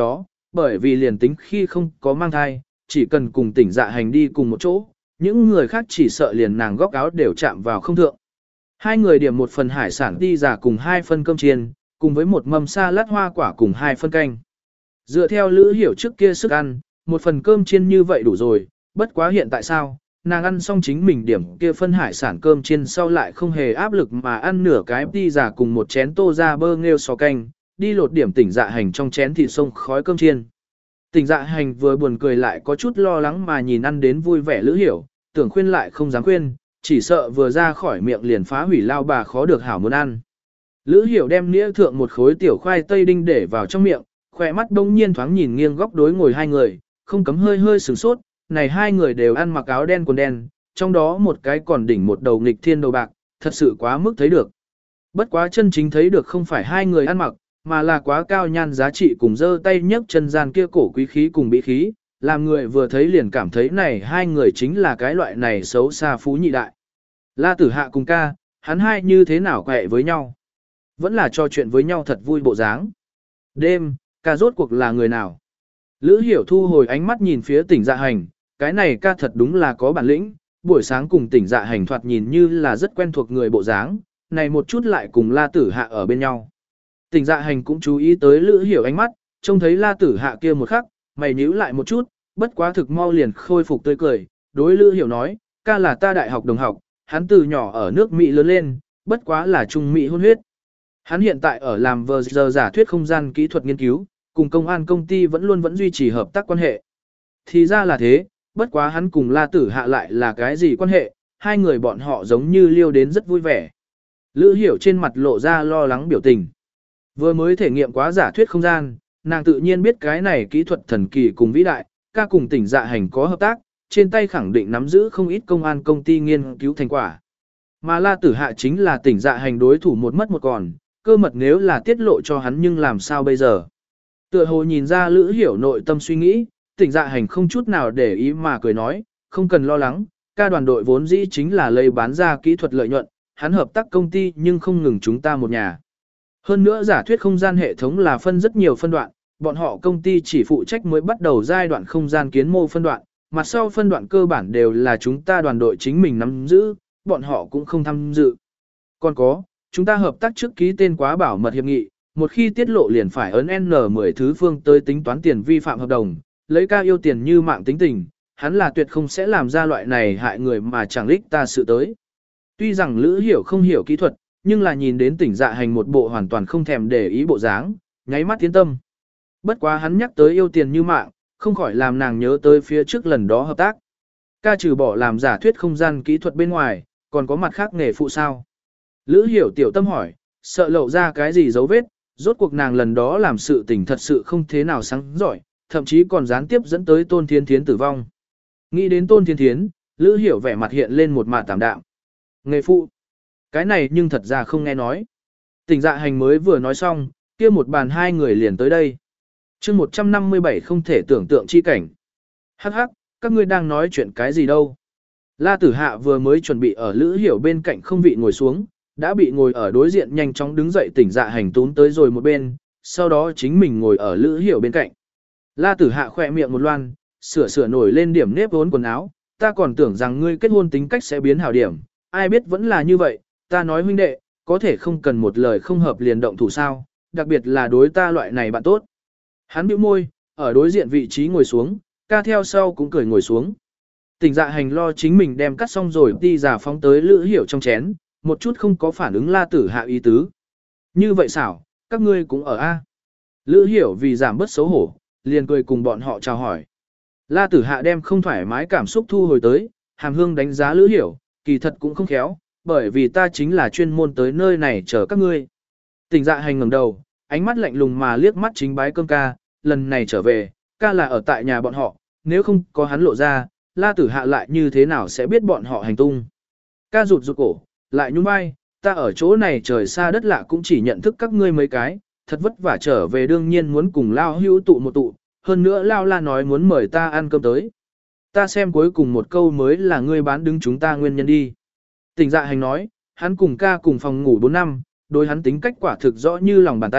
bởi vì liền tính khi không có mang thai, chỉ cần cùng tỉnh dạ hành đi cùng một chỗ, những người khác chỉ sợ liền nàng góc áo đều chạm vào không thượng. Hai người điểm một phần hải sản đi giả cùng hai phân cơm chiên, cùng với một mâm sa lát hoa quả cùng hai phân canh. Dựa theo Lữ Hiểu trước kia sức ăn, một phần cơm chiên như vậy đủ rồi, bất quá hiện tại sao, nàng ăn xong chính mình điểm kia phân hải sản cơm chiên sau lại không hề áp lực mà ăn nửa cái đi giả cùng một chén tô ra bơ nghêu sò canh, đi lột điểm tỉnh dạ hành trong chén thịt sông khói cơm chiên. Tỉnh dạ hành vừa buồn cười lại có chút lo lắng mà nhìn ăn đến vui vẻ Lữ Hiểu, tưởng khuyên lại không dám khuyên, chỉ sợ vừa ra khỏi miệng liền phá hủy lao bà khó được hảo muốn ăn. Lữ Hiểu đem nĩa thượng một khối tiểu khoai tây đinh để vào trong miệng, khỏe mắt đông nhiên thoáng nhìn nghiêng góc đối ngồi hai người, không cấm hơi hơi sửng sốt, này hai người đều ăn mặc áo đen quần đen, trong đó một cái còn đỉnh một đầu nghịch thiên đầu bạc, thật sự quá mức thấy được. Bất quá chân chính thấy được không phải hai người ăn mặc, mà là quá cao nhan giá trị cùng dơ tay nhấc chân gian kia cổ quý khí cùng bị khí, làm người vừa thấy liền cảm thấy này hai người chính là cái loại này xấu xa phú nhị đại. La Tử Hạ cùng ca, hắn hai như thế nào quẹ với nhau? Vẫn là trò chuyện với nhau thật vui bộ dáng. Đêm, ca rốt cuộc là người nào? Lữ Hiểu thu hồi ánh mắt nhìn phía tỉnh dạ hành, cái này ca thật đúng là có bản lĩnh, buổi sáng cùng tỉnh dạ hành thoạt nhìn như là rất quen thuộc người bộ dáng, này một chút lại cùng La Tử Hạ ở bên nhau. Tỉnh dạ hành cũng chú ý tới Lữ Hiểu ánh mắt, trông thấy La Tử Hạ kia một khắc, mày nhíu lại một chút, bất quá thực mau liền khôi phục tươi cười, đối Lữ Hiểu nói, ca là ta đại học đồng học, hắn từ nhỏ ở nước Mỹ lớn lên, bất quá là Trung Mỹ hôn huyết. Hắn hiện tại ở làm vờ giờ giả thuyết không gian kỹ thuật nghiên cứu, cùng công an công ty vẫn luôn vẫn duy trì hợp tác quan hệ. Thì ra là thế, bất quá hắn cùng La Tử Hạ lại là cái gì quan hệ, hai người bọn họ giống như liêu đến rất vui vẻ. Lữ Hiểu trên mặt lộ ra lo lắng biểu tình. Vừa mới thể nghiệm quá giả thuyết không gian, nàng tự nhiên biết cái này kỹ thuật thần kỳ cùng vĩ đại, ca cùng tỉnh dạ hành có hợp tác, trên tay khẳng định nắm giữ không ít công an công ty nghiên cứu thành quả. Mà La Tử Hạ chính là tỉnh dạ hành đối thủ một mất một còn, cơ mật nếu là tiết lộ cho hắn nhưng làm sao bây giờ. Tựa hồ nhìn ra Lữ Hiểu nội tâm suy nghĩ, tỉnh dạ hành không chút nào để ý mà cười nói, không cần lo lắng, ca đoàn đội vốn dĩ chính là lấy bán ra kỹ thuật lợi nhuận, hắn hợp tác công ty nhưng không ngừng chúng ta một nhà. Hơn nữa giả thuyết không gian hệ thống là phân rất nhiều phân đoạn, bọn họ công ty chỉ phụ trách mới bắt đầu giai đoạn không gian kiến mô phân đoạn, mặt sau phân đoạn cơ bản đều là chúng ta đoàn đội chính mình nắm giữ, bọn họ cũng không tham dự. Còn có, chúng ta hợp tác trước ký tên quá bảo mật hiệp nghị, một khi tiết lộ liền phải ấn N mười thứ phương tới tính toán tiền vi phạm hợp đồng, lấy ca yêu tiền như mạng tính tình, hắn là tuyệt không sẽ làm ra loại này hại người mà chẳng lích ta sự tới. Tuy rằng Lữ Hiểu không hiểu kỹ thuật, nhưng là nhìn đến tỉnh dạ hành một bộ hoàn toàn không thèm để ý bộ dáng, nháy mắt tiến tâm. Bất quá hắn nhắc tới yêu tiền như mạng, không khỏi làm nàng nhớ tới phía trước lần đó hợp tác. Ca trừ bỏ làm giả thuyết không gian kỹ thuật bên ngoài, còn có mặt khác nghề phụ sao. Lữ Hiểu tiểu tâm hỏi, sợ lộ ra cái gì dấu vết, rốt cuộc nàng lần đó làm sự tình thật sự không thế nào sáng giỏi, thậm chí còn gián tiếp dẫn tới Tôn Thiên Thiến tử vong. Nghĩ đến Tôn Thiên Thiến, Lữ Hiểu vẻ mặt hiện lên một mạt tạm đạm. Nghề phụ. Cái này nhưng thật ra không nghe nói. Tỉnh dạ hành mới vừa nói xong, kia một bàn hai người liền tới đây. chương một trăm năm mươi bảy không thể tưởng tượng chi cảnh. Hắc hắc, các ngươi đang nói chuyện cái gì đâu. La Tử Hạ vừa mới chuẩn bị ở Lữ Hiểu bên cạnh không vị ngồi xuống, đã bị ngồi ở đối diện nhanh chóng đứng dậy tỉnh dạ hành tún tới rồi một bên, sau đó chính mình ngồi ở Lữ Hiểu bên cạnh. La Tử Hạ khỏe miệng một loan, sửa sửa nổi lên điểm nếp vốn quần áo, ta còn tưởng rằng ngươi kết hôn tính cách sẽ biến hảo điểm, ai biết vẫn là như vậy, ta nói huynh đệ, có thể không cần một lời không hợp liền động thủ sao, đặc biệt là đối ta loại này bạn tốt. Hắn bĩu môi, ở đối diện vị trí ngồi xuống, ca theo sau cũng cười ngồi xuống. Tỉnh dạ hành lo chính mình đem cắt xong rồi đi giả phóng tới Lữ Hiểu trong chén, một chút không có phản ứng La Tử Hạ ý tứ. Như vậy xảo, các ngươi cũng ở A. Lữ Hiểu vì giảm bớt xấu hổ, liền cười cùng bọn họ chào hỏi. La Tử Hạ đem không thoải mái cảm xúc thu hồi tới, hàm hương đánh giá Lữ Hiểu, kỳ thật cũng không khéo, bởi vì ta chính là chuyên môn tới nơi này chờ các ngươi. Tỉnh dạ hành ngẩng đầu, ánh mắt lạnh lùng mà liếc mắt chính bái cơm ca, lần này trở về, ca là ở tại nhà bọn họ, nếu không có hắn lộ ra, La Tử Hạ lại như thế nào sẽ biết bọn họ hành tung. Ca rụt rụt cổ, lại nhún vai, ta ở chỗ này trời xa đất lạ cũng chỉ nhận thức các ngươi mấy cái, thật vất vả trở về đương nhiên muốn cùng Lao hữu tụ một tụ, hơn nữa Lao la nói muốn mời ta ăn cơm tới. Ta xem cuối cùng một câu mới là ngươi bán đứng chúng ta nguyên nhân đi. Tỉnh dạ hành nói, hắn cùng ca cùng phòng ngủ bốn năm, đối hắn tính cách quả thực rõ như lòng bàn tay,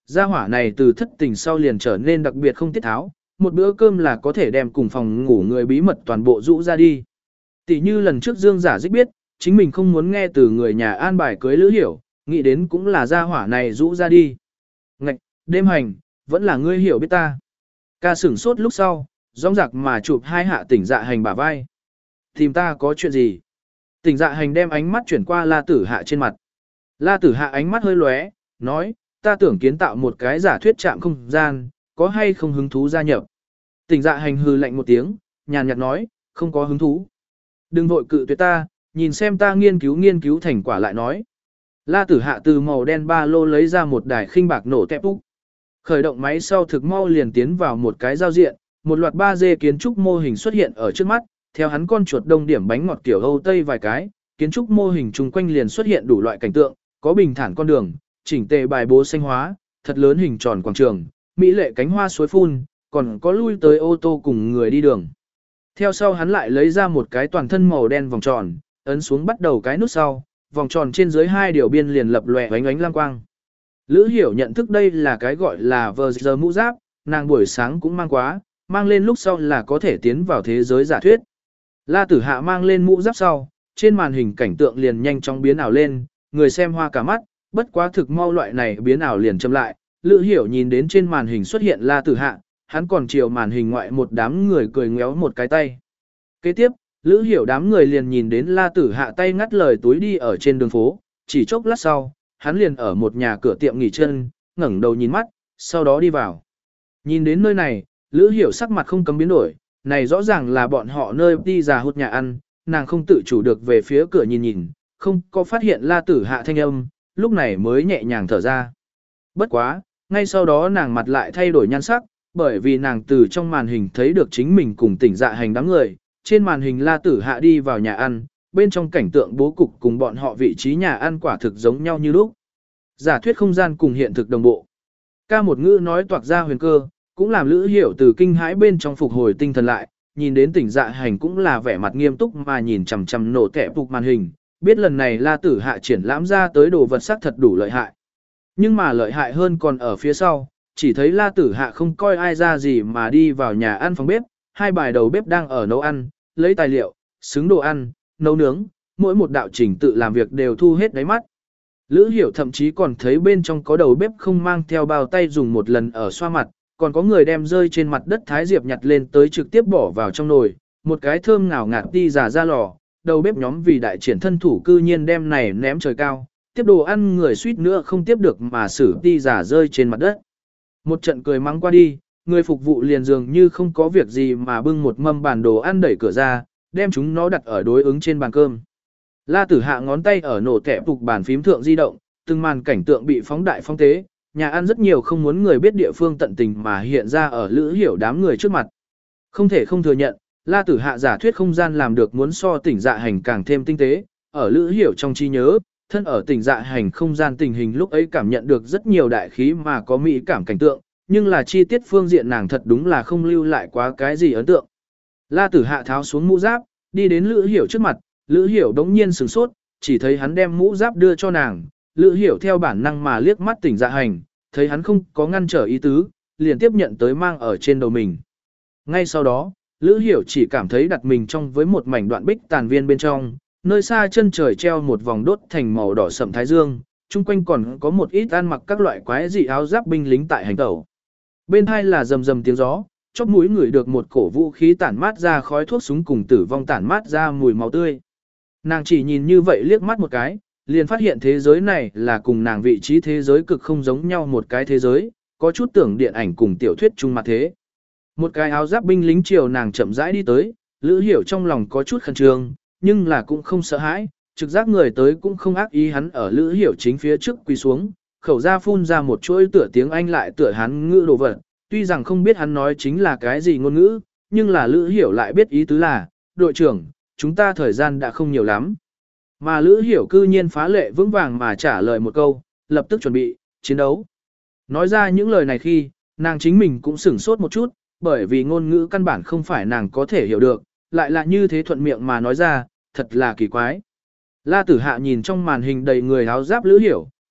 Gia hỏa này từ thất tình sau liền trở nên đặc biệt không tiết tháo, một bữa cơm là có thể đem cùng phòng ngủ người bí mật toàn bộ rũ ra đi. Tỷ như lần trước Dương Giả Dích biết, chính mình không muốn nghe từ người nhà an bài cưới Lữ Hiểu, nghĩ đến cũng là gia hỏa này rũ ra đi. Ngạch, đêm hành, vẫn là ngươi hiểu biết ta. Ca sửng sốt lúc sau, rong rạc mà chụp hai hạ tỉnh dạ hành bả vai. Tìm ta có chuyện gì? Tỉnh dạ hành đem ánh mắt chuyển qua La Tử Hạ trên mặt. La Tử Hạ ánh mắt hơi lóe, nói, ta tưởng kiến tạo một cái giả thuyết trạm không gian, có hay không hứng thú gia nhập? Tỉnh dạ hành hừ lạnh một tiếng, nhàn nhạt nói, không có hứng thú. Đừng vội cự tuyệt ta, nhìn xem ta nghiên cứu nghiên cứu thành quả lại nói. La Tử Hạ từ màu đen ba lô lấy ra một đài khinh bạc nổ tẹp úc. Khởi động máy sau thực mau liền tiến vào một cái giao diện, một loạt ba D kiến trúc mô hình xuất hiện ở trước mắt, theo hắn con chuột đông điểm bánh ngọt kiểu Âu Tây vài cái, kiến trúc mô hình chung quanh liền xuất hiện đủ loại cảnh tượng, có bình thản con đường, chỉnh tề bài bố xanh hóa, thật lớn hình tròn quảng trường, mỹ lệ cánh hoa suối phun, còn có lui tới ô tô cùng người đi đường. Theo sau hắn lại lấy ra một cái toàn thân màu đen vòng tròn, ấn xuống bắt đầu cái nút sau, vòng tròn trên dưới hai điều biên liền lập lòe ánh ánh lam quang. Lữ Hiểu nhận thức đây là cái gọi là vờ giờ mũ giáp, nàng buổi sáng cũng mang quá, mang lên lúc sau là có thể tiến vào thế giới giả thuyết. La Tử Hạ mang lên mũ giáp sau, trên màn hình cảnh tượng liền nhanh chóng biến ảo lên, người xem hoa cả mắt, bất quá thực mau loại này biến ảo liền chậm lại. Lữ Hiểu nhìn đến trên màn hình xuất hiện La Tử Hạ, hắn còn chiều màn hình ngoại một đám người cười ngéo một cái tay. Kế tiếp, Lữ Hiểu đám người liền nhìn đến La Tử Hạ tay ngắt lời túi đi ở trên đường phố, chỉ chốc lát sau, hắn liền ở một nhà cửa tiệm nghỉ chân, ngẩng đầu nhìn mắt, sau đó đi vào. Nhìn đến nơi này, Lữ Hiểu sắc mặt không cấm biến đổi, này rõ ràng là bọn họ nơi đi già hút nhà ăn, nàng không tự chủ được về phía cửa nhìn nhìn, không có phát hiện La Tử Hạ thanh âm, lúc này mới nhẹ nhàng thở ra. Bất quá, ngay sau đó nàng mặt lại thay đổi nhan sắc, bởi vì nàng từ trong màn hình thấy được chính mình cùng tỉnh dạ hành đám người, trên màn hình La Tử Hạ đi vào nhà ăn, bên trong cảnh tượng bố cục cùng bọn họ vị trí nhà ăn quả thực giống nhau như lúc. Giả thuyết không gian cùng hiện thực đồng bộ. Ca một ngữ nói toạc ra huyền cơ, cũng làm Lữ Hiểu từ kinh hãi bên trong phục hồi tinh thần lại, nhìn đến tỉnh dạ hành cũng là vẻ mặt nghiêm túc mà nhìn chằm chằm nổ kẻ phục màn hình, biết lần này La Tử Hạ triển lãm ra tới đồ vật sắc thật đủ lợi hại. Nhưng mà lợi hại hơn còn ở phía sau, chỉ thấy La Tử Hạ không coi ai ra gì mà đi vào nhà ăn phòng bếp, hai bài đầu bếp đang ở nấu ăn, lấy tài liệu, xứng đồ ăn, nấu nướng, mỗi một đạo trình tự làm việc đều thu hết đáy mắt. Lữ Hiểu thậm chí còn thấy bên trong có đầu bếp không mang theo bao tay dùng một lần ở xoa mặt, còn có người đem rơi trên mặt đất thái diệp nhặt lên tới trực tiếp bỏ vào trong nồi, một cái thơm ngào ngạt đi giả ra lò, đầu bếp nhóm vì đại triển thân thủ cư nhiên đem này ném trời cao, tiếp đồ ăn người suýt nữa không tiếp được mà xử đi giả rơi trên mặt đất. Một trận cười mắng qua đi, người phục vụ liền dường như không có việc gì mà bưng một mâm bàn đồ ăn đẩy cửa ra, đem chúng nó đặt ở đối ứng trên bàn cơm. La Tử Hạ ngón tay ở nổ kẹp phục bàn phím thượng di động, từng màn cảnh tượng bị phóng đại phong tế, nhà ăn rất nhiều không muốn người biết địa phương tận tình mà hiện ra ở Lữ Hiểu đám người trước mặt. Không thể không thừa nhận, La Tử Hạ giả thuyết không gian làm được muốn so tỉnh dạ hành càng thêm tinh tế, ở Lữ Hiểu trong trí nhớ, thân ở tỉnh dạ hành không gian tình hình lúc ấy cảm nhận được rất nhiều đại khí mà có mỹ cảm cảnh tượng, nhưng là chi tiết phương diện nàng thật đúng là không lưu lại quá cái gì ấn tượng. La Tử Hạ tháo xuống mũ giáp, đi đến Lữ Hiểu trước mặt, Lữ Hiểu đống nhiên sửng sốt, chỉ thấy hắn đem mũ giáp đưa cho nàng, Lữ Hiểu theo bản năng mà liếc mắt tỉnh dạ hành, thấy hắn không có ngăn trở ý tứ, liền tiếp nhận tới mang ở trên đầu mình. Ngay sau đó, Lữ Hiểu chỉ cảm thấy đặt mình trong với một mảnh đoạn bích tàn viên bên trong, nơi xa chân trời treo một vòng đốt thành màu đỏ sậm thái dương, chung quanh còn có một ít ăn mặc các loại quái dị áo giáp binh lính tại hành tẩu. Bên hai là rầm rầm tiếng gió, chóp mũi ngửi được một cổ vũ khí tản mát ra khói thuốc súng cùng tử vong tản mát ra mùi máu tươi. Nàng chỉ nhìn như vậy liếc mắt một cái, liền phát hiện thế giới này là cùng nàng vị trí thế giới cực không giống nhau một cái thế giới, có chút tưởng điện ảnh cùng tiểu thuyết chung mặt thế. Một cái áo giáp binh lính chiều nàng chậm rãi đi tới, Lữ Hiểu trong lòng có chút khẩn trương, nhưng là cũng không sợ hãi, trực giác người tới cũng không ác ý, hắn ở Lữ Hiểu chính phía trước quỳ xuống, khẩu ra phun ra một chuỗi tựa tiếng Anh lại tựa Hán ngữ đồ vật, tuy rằng không biết hắn nói chính là cái gì ngôn ngữ, nhưng là Lữ Hiểu lại biết ý tứ là, đội trưởng, chúng ta thời gian đã không nhiều lắm. Mà Lữ Hiểu cư nhiên phá lệ vững vàng mà trả lời một câu, lập tức chuẩn bị, chiến đấu. Nói ra những lời này khi, nàng chính mình cũng sửng sốt một chút, bởi vì ngôn ngữ căn bản không phải nàng có thể hiểu được, lại là như thế thuận miệng mà nói ra, thật là kỳ quái. La Tử Hạ nhìn trong màn hình đầy người áo giáp Lữ Hiểu,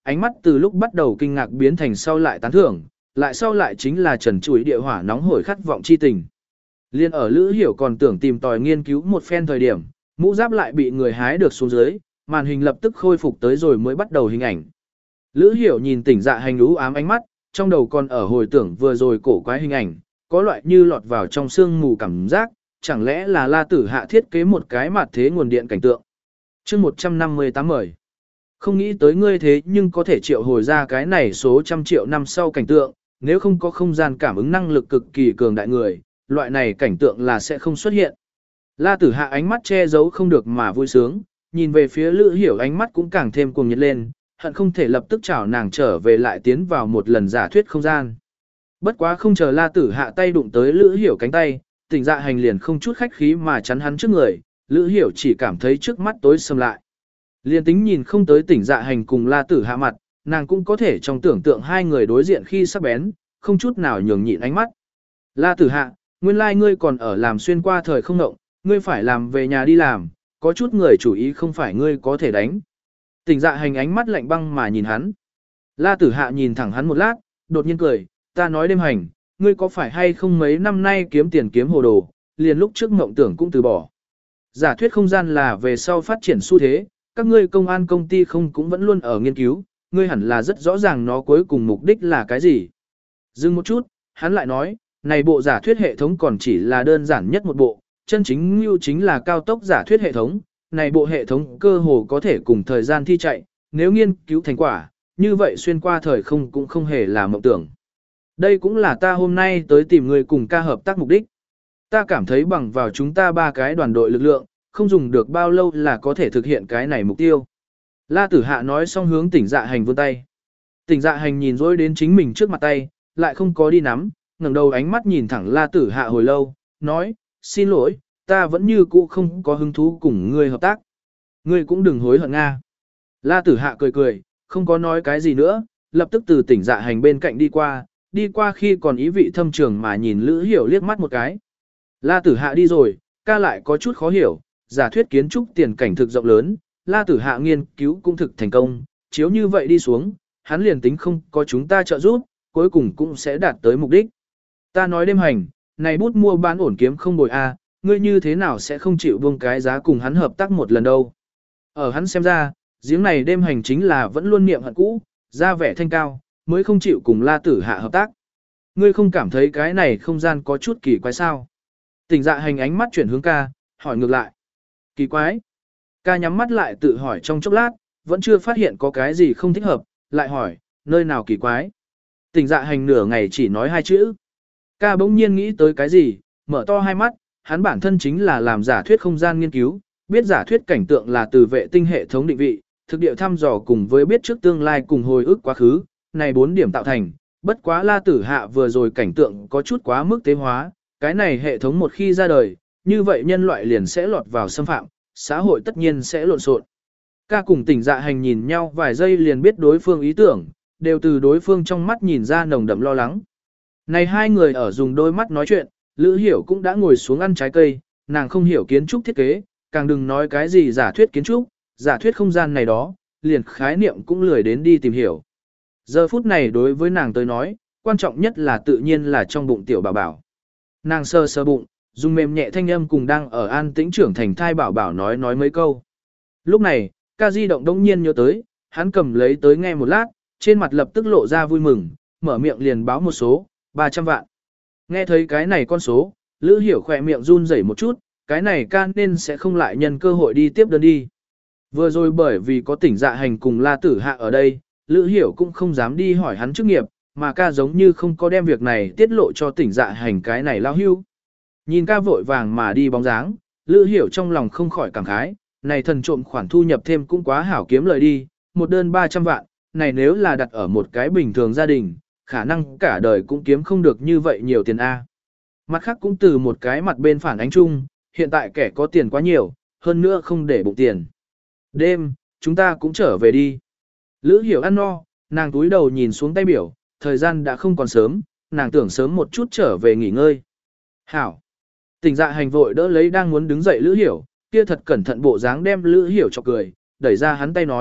ánh mắt từ lúc bắt đầu kinh ngạc biến thành sau lại tán thưởng, lại sau lại chính là trần trụi địa hỏa nóng hổi khát vọng chi tình. Liên ở Lữ Hiểu còn tưởng tìm tòi nghiên cứu một phen thời điểm, mũ giáp lại bị người hái được xuống dưới, màn hình lập tức khôi phục tới rồi mới bắt đầu hình ảnh. Lữ Hiểu nhìn Tỉnh Dạ Hành u ám ánh mắt, trong đầu còn ở hồi tưởng vừa rồi cổ quái hình ảnh, có loại như lọt vào trong sương mù cảm giác, chẳng lẽ là La Tử Hạ thiết kế một cái mặt thế nguồn điện cảnh tượng. Chương một trăm năm mươi tám mời. Không nghĩ tới ngươi thế nhưng có thể triệu hồi ra cái này số trăm triệu năm sau cảnh tượng, nếu không có không gian cảm ứng năng lực cực kỳ cường đại người, loại này cảnh tượng là sẽ không xuất hiện. La Tử Hạ ánh mắt che giấu không được mà vui sướng, nhìn về phía Lữ Hiểu ánh mắt cũng càng thêm cuồng nhiệt lên, hận không thể lập tức chào nàng trở về lại tiến vào một lần giả thuyết không gian. Bất quá không chờ La Tử Hạ tay đụng tới Lữ Hiểu cánh tay, Tỉnh Dạ Hành liền không chút khách khí mà chắn hắn trước người, Lữ Hiểu chỉ cảm thấy trước mắt tối sầm lại. Liên tính nhìn không tới Tỉnh Dạ Hành cùng La Tử Hạ mặt, nàng cũng có thể trong tưởng tượng hai người đối diện khi sắc bén, không chút nào nhường nhịn ánh mắt. La Tử Hạ, nguyên lai like ngươi còn ở làm xuyên qua thời không ngộng, ngươi phải làm về nhà đi làm, có chút người chủ ý không phải ngươi có thể đánh. Tỉnh Dạ Hành ánh mắt lạnh băng mà nhìn hắn. La Tử Hạ nhìn thẳng hắn một lát, đột nhiên cười, ta nói Đêm Hành, ngươi có phải hay không mấy năm nay kiếm tiền kiếm hồ đồ, liền lúc trước mộng tưởng cũng từ bỏ. Giả thuyết không gian là về sau phát triển xu thế, các ngươi công an công ty không cũng vẫn luôn ở nghiên cứu, ngươi hẳn là rất rõ ràng nó cuối cùng mục đích là cái gì. Dừng một chút, hắn lại nói, này bộ giả thuyết hệ thống còn chỉ là đơn giản nhất một bộ, chân chính lưu chính là cao tốc giả thuyết hệ thống, này bộ hệ thống cơ hồ có thể cùng thời gian thi chạy, nếu nghiên cứu thành quả, như vậy xuyên qua thời không cũng không hề là mộng tưởng. Đây cũng là ta hôm nay tới tìm người cùng ca hợp tác mục đích. Ta cảm thấy bằng vào chúng ta ba cái đoàn đội lực lượng, không dùng được bao lâu là có thể thực hiện cái này mục tiêu. La Tử Hạ nói xong hướng Tỉnh Dạ Hành vươn tay. Tỉnh Dạ Hành nhìn dối đến chính mình trước mặt tay, lại không có đi nắm, ngẩng đầu ánh mắt nhìn thẳng La Tử Hạ hồi lâu, nói, xin lỗi, ta vẫn như cũ không có hứng thú cùng ngươi hợp tác. Ngươi cũng đừng hối hận Nga. La Tử Hạ cười cười, không có nói cái gì nữa, lập tức từ Tỉnh Dạ Hành bên cạnh đi qua, đi qua khi còn ý vị thâm trường mà nhìn Lữ Hiểu liếc mắt một cái. La Tử Hạ đi rồi, ca lại có chút khó hiểu, giả thuyết kiến trúc tiền cảnh thực rộng lớn, La Tử Hạ nghiên cứu cũng thực thành công, chiếu như vậy đi xuống, hắn liền tính không có chúng ta trợ giúp, cuối cùng cũng sẽ đạt tới mục đích. Ta nói Đêm Hành, này bút mua bán ổn kiếm không bồi a, ngươi như thế nào sẽ không chịu buông cái giá cùng hắn hợp tác một lần đâu. Ở hắn xem ra, giếng này Đêm Hành chính là vẫn luôn niệm hận cũ, ra vẻ thanh cao, mới không chịu cùng La Tử Hạ hợp tác. Ngươi không cảm thấy cái này không gian có chút kỳ quái sao? Tỉnh Dạ Hành ánh mắt chuyển hướng ca, hỏi ngược lại. Kỳ quái? Ca nhắm mắt lại tự hỏi trong chốc lát, vẫn chưa phát hiện có cái gì không thích hợp, lại hỏi, nơi nào kỳ quái? Tỉnh Dạ Hành nửa ngày chỉ nói hai chữ. Ca bỗng nhiên nghĩ tới cái gì, mở to hai mắt, hắn bản thân chính là làm giả thuyết không gian nghiên cứu, biết giả thuyết cảnh tượng là từ vệ tinh hệ thống định vị, thực địa thăm dò cùng với biết trước tương lai cùng hồi ức quá khứ, này bốn điểm tạo thành, bất quá La Tử Hạ vừa rồi cảnh tượng có chút quá mức tế hóa, cái này hệ thống một khi ra đời, như vậy nhân loại liền sẽ lọt vào xâm phạm, xã hội tất nhiên sẽ lộn xộn. Ca cùng Tỉnh Dạ Hành nhìn nhau vài giây liền biết đối phương ý tưởng, đều từ đối phương trong mắt nhìn ra nồng đậm lo lắng. Này hai người ở dùng đôi mắt nói chuyện, Lữ Hiểu cũng đã ngồi xuống ăn trái cây, nàng không hiểu kiến trúc thiết kế, càng đừng nói cái gì giả thuyết kiến trúc, giả thuyết không gian này đó, liền khái niệm cũng lười đến đi tìm hiểu. Giờ phút này đối với nàng tới nói, quan trọng nhất là tự nhiên là trong bụng tiểu bảo bảo. Nàng sơ sơ bụng, dùng mềm nhẹ thanh âm cùng đang ở an tĩnh trưởng thành thai bảo bảo nói nói mấy câu. Lúc này, ca di động đông nhiên nhớ tới, hắn cầm lấy tới nghe một lát, trên mặt lập tức lộ ra vui mừng, mở miệng liền báo một số, ba trăm vạn. Nghe thấy cái này con số, Lữ Hiểu khỏe miệng run rẩy một chút, cái này ca nên sẽ không lại nhân cơ hội đi tiếp đơn đi. Vừa rồi bởi vì có Tỉnh Dạ Hành cùng La Tử Hạ ở đây, Lữ Hiểu cũng không dám đi hỏi hắn chức nghiệp, mà ca giống như không có đem việc này tiết lộ cho Tỉnh Dạ Hành cái này lao hưu. Nhìn ca vội vàng mà đi bóng dáng, Lữ Hiểu trong lòng không khỏi cảm khái, này thần trộm khoản thu nhập thêm cũng quá hảo kiếm lời đi, một đơn ba trăm vạn, này nếu là đặt ở một cái bình thường gia đình, khả năng cả đời cũng kiếm không được như vậy nhiều tiền A. Mặt khác cũng từ một cái mặt bên phản ánh chung, hiện tại kẻ có tiền quá nhiều, hơn nữa không để bụng tiền. Đêm, chúng ta cũng trở về đi. Lữ Hiểu ăn no, nàng túi đầu nhìn xuống tay biểu, thời gian đã không còn sớm, nàng tưởng sớm một chút trở về nghỉ ngơi. Hảo. Tỉnh Dạ Hành vội đỡ lấy đang muốn đứng dậy Lữ Hiểu, kia thật cẩn thận bộ dáng đem Lữ Hiểu cho cười, đẩy ra hắn tay nói,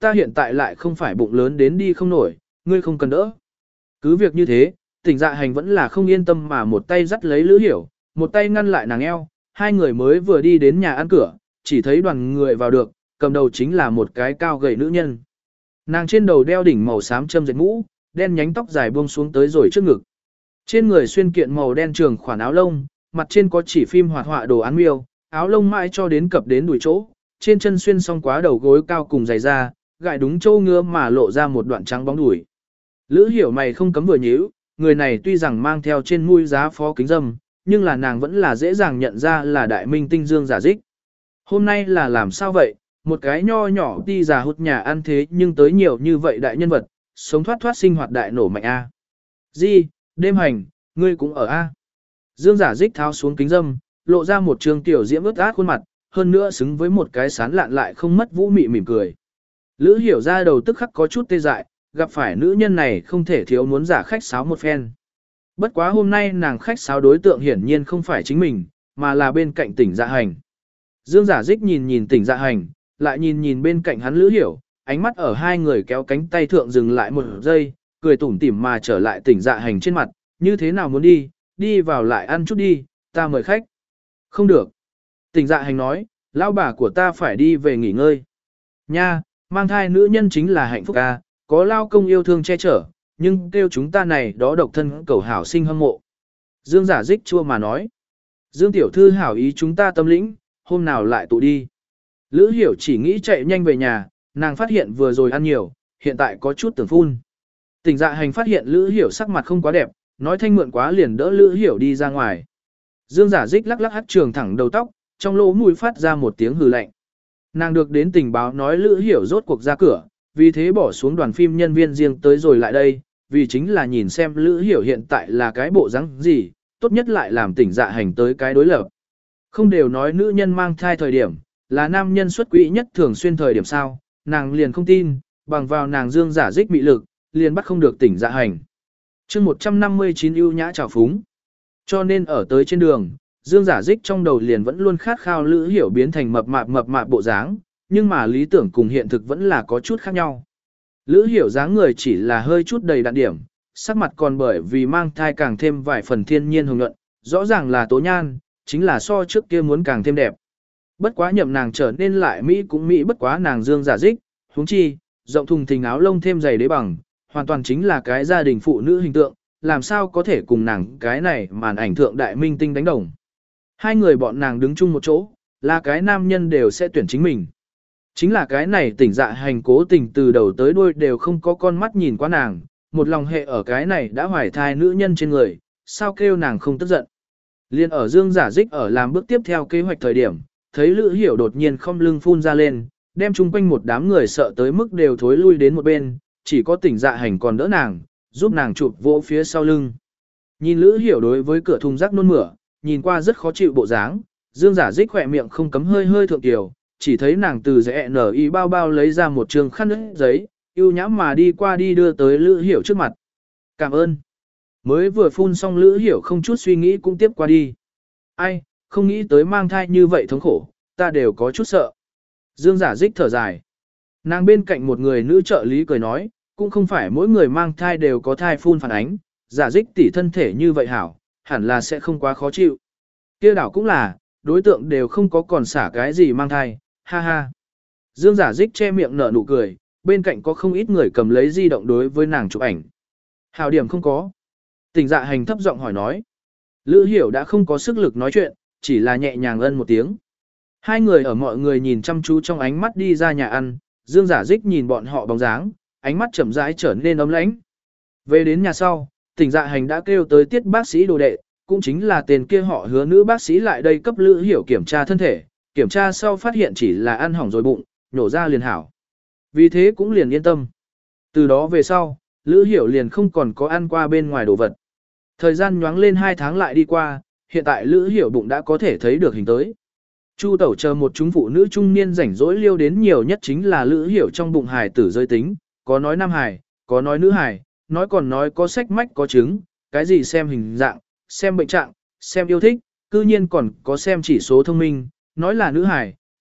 ta hiện tại lại không phải bụng lớn đến đi không nổi, ngươi không cần đỡ. Cứ việc như thế, tỉnh dạ hành vẫn là không yên tâm mà một tay dắt lấy Lữ Hiểu, một tay ngăn lại nàng eo, hai người mới vừa đi đến nhà ăn cửa, chỉ thấy đoàn người vào được, cầm đầu chính là một cái cao gầy nữ nhân. Nàng trên đầu đeo đỉnh màu xám châm dệt mũ, đen nhánh tóc dài buông xuống tới rồi trước ngực. Trên người xuyên kiện màu đen trường khoản áo lông, mặt trên có chỉ phim hoạt họa đồ án miêu, áo lông mãi cho đến cập đến đùi chỗ, trên chân xuyên xong quá đầu gối cao cùng giày da, gại đúng châu ngứa mà lộ ra một đoạn trắng bóng đùi. Lữ Hiểu mày không cấm vừa nhíu, người này tuy rằng mang theo trên mũi giá phó kính dâm, nhưng là nàng vẫn là dễ dàng nhận ra là đại minh tinh Dương Giả Dích. Hôm nay là làm sao vậy, một cái nho nhỏ đi già hút nhà ăn thế nhưng tới nhiều như vậy đại nhân vật, sống thoát thoát sinh hoạt đại nổ mạnh A. Di, đêm hành, ngươi cũng ở A. Dương Giả Dích tháo xuống kính dâm, lộ ra một trường tiểu diễm ướt át khuôn mặt, hơn nữa xứng với một cái sán lạn lại không mất vũ mị mỉm cười. Lữ Hiểu ra đầu tức khắc có chút tê dại, gặp phải nữ nhân này không thể thiếu muốn giả khách sáo một phen. Bất quá hôm nay nàng khách sáo đối tượng hiển nhiên không phải chính mình, mà là bên cạnh tỉnh dạ hành. Dương Giả Dích nhìn nhìn tỉnh dạ hành, lại nhìn nhìn bên cạnh hắn Lữ Hiểu, ánh mắt ở hai người kéo cánh tay thượng dừng lại một giây, cười tủm tỉm mà trở lại tỉnh dạ hành trên mặt, như thế nào muốn đi, đi vào lại ăn chút đi, ta mời khách. Không được. Tỉnh dạ hành nói, lão bà của ta phải đi về nghỉ ngơi. Nha, mang thai nữ nhân chính là hạnh phúc ca, có lao công yêu thương che chở, nhưng kêu chúng ta này đó độc thân cầu hảo sinh hâm mộ. Dương Giả Dích chua mà nói. Dương tiểu thư hảo ý chúng ta tâm lĩnh, hôm nào lại tụ đi. Lữ Hiểu chỉ nghĩ chạy nhanh về nhà, nàng phát hiện vừa rồi ăn nhiều, hiện tại có chút tưởng phun. Tỉnh dạ hành phát hiện Lữ Hiểu sắc mặt không quá đẹp, nói thanh mượn quá liền đỡ Lữ Hiểu đi ra ngoài. Dương Giả Dích lắc lắc hắt trường thẳng đầu tóc, trong lỗ mũi phát ra một tiếng hừ lạnh. Nàng được đến tình báo nói Lữ Hiểu rốt cuộc ra cửa, vì thế bỏ xuống đoàn phim nhân viên riêng tới rồi lại đây, vì chính là nhìn xem Lữ Hiểu hiện tại là cái bộ dáng gì, tốt nhất lại làm tỉnh dạ hành tới cái đối lập. Không đều nói nữ nhân mang thai thời điểm, là nam nhân xuất quỹ nhất thường xuyên thời điểm sao, nàng liền không tin, bằng vào nàng Dương Giả Dích mị lực, liền bắt không được tỉnh dạ hành. chương một trăm năm mươi chín ưu nhã trào phúng. Cho nên ở tới trên đường, Dương Giả Dích trong đầu liền vẫn luôn khát khao Lữ Hiểu biến thành mập mạp mập mạp bộ dáng, nhưng mà lý tưởng cùng hiện thực vẫn là có chút khác nhau. Lữ Hiểu dáng người chỉ là hơi chút đầy đặn điểm, sắc mặt còn bởi vì mang thai càng thêm vài phần thiên nhiên hồng nhuận, rõ ràng là tố nhan, chính là so trước kia muốn càng thêm đẹp. Bất quá nhậm nàng trở nên lại Mỹ cũng Mỹ bất quá nàng Dương Giả Dích, huống chi, rộng thùng thình áo lông thêm dày đế bằng, hoàn toàn chính là cái gia đình phụ nữ hình tượng, làm sao có thể cùng nàng cái này màn ảnh thượng đại minh tinh đánh đồng. Hai người bọn nàng đứng chung một chỗ, là cái nam nhân đều sẽ tuyển chính mình. Chính là cái này tỉnh dạ hành cố tình từ đầu tới đuôi đều không có con mắt nhìn qua nàng, một lòng hệ ở cái này đã hoài thai nữ nhân trên người, sao kêu nàng không tức giận. Liên ở Dương Giả Dích ở làm bước tiếp theo kế hoạch thời điểm, thấy Lữ Hiểu đột nhiên không lưng phun ra lên, đem chung quanh một đám người sợ tới mức đều thối lui đến một bên, chỉ có tỉnh dạ hành còn đỡ nàng, giúp nàng chụp vỗ phía sau lưng. Nhìn Lữ Hiểu đối với cửa thùng rác nôn mửa, nhìn qua rất khó chịu bộ dáng, Dương Giả Dích khỏe miệng không cấm hơi hơi thượng tiểu, chỉ thấy nàng từ rẽ nở y bao bao lấy ra một trường khăn nước giấy, yêu nhã mà đi qua đi đưa tới Lữ Hiểu trước mặt. Cảm ơn. Mới vừa phun xong Lữ Hiểu không chút suy nghĩ cũng tiếp qua đi. Ai, không nghĩ tới mang thai như vậy thống khổ, ta đều có chút sợ. Dương Giả Dích thở dài. Nàng bên cạnh một người nữ trợ lý cười nói, cũng không phải mỗi người mang thai đều có thai phun phản ánh, Giả Dích tỷ thân thể như vậy hảo, hẳn là sẽ không quá khó chịu. Kia đảo cũng là, đối tượng đều không có còn xả cái gì mang thai, ha ha. Dương Giả Dích che miệng nở nụ cười, bên cạnh có không ít người cầm lấy di động đối với nàng chụp ảnh. Hảo điểm không có. Tỉnh dạ hành thấp giọng hỏi nói. Lữ Hiểu đã không có sức lực nói chuyện, chỉ là nhẹ nhàng ân một tiếng. Hai người ở mọi người nhìn chăm chú trong ánh mắt đi ra nhà ăn, Dương Giả Dích nhìn bọn họ bóng dáng, ánh mắt chậm rãi trở nên ấm lãnh. Về đến nhà sau, tỉnh dạ hành đã kêu tới tiết bác sĩ đồ đệ, cũng chính là tên kia họ Hứa nữ bác sĩ lại đây cấp Lữ Hiểu kiểm tra thân thể, kiểm tra sau phát hiện chỉ là ăn hỏng rồi bụng, nhổ ra liền hảo. Vì thế cũng liền yên tâm. Từ đó về sau, Lữ Hiểu liền không còn có ăn qua bên ngoài đồ vật. Thời gian nhoáng lên hai tháng lại đi qua, hiện tại Lữ Hiểu bụng đã có thể thấy được hình tới. Chu Tẩu chờ một chúng phụ nữ trung niên rảnh rỗi liêu đến nhiều nhất chính là Lữ Hiểu trong bụng hài tử giới tính, có nói nam hài, có nói nữ hài, nói còn nói có sách mách có chứng, cái gì xem hình dạng, xem bệnh trạng, xem yêu thích, cư nhiên còn có xem chỉ số thông minh, nói là nữ hài,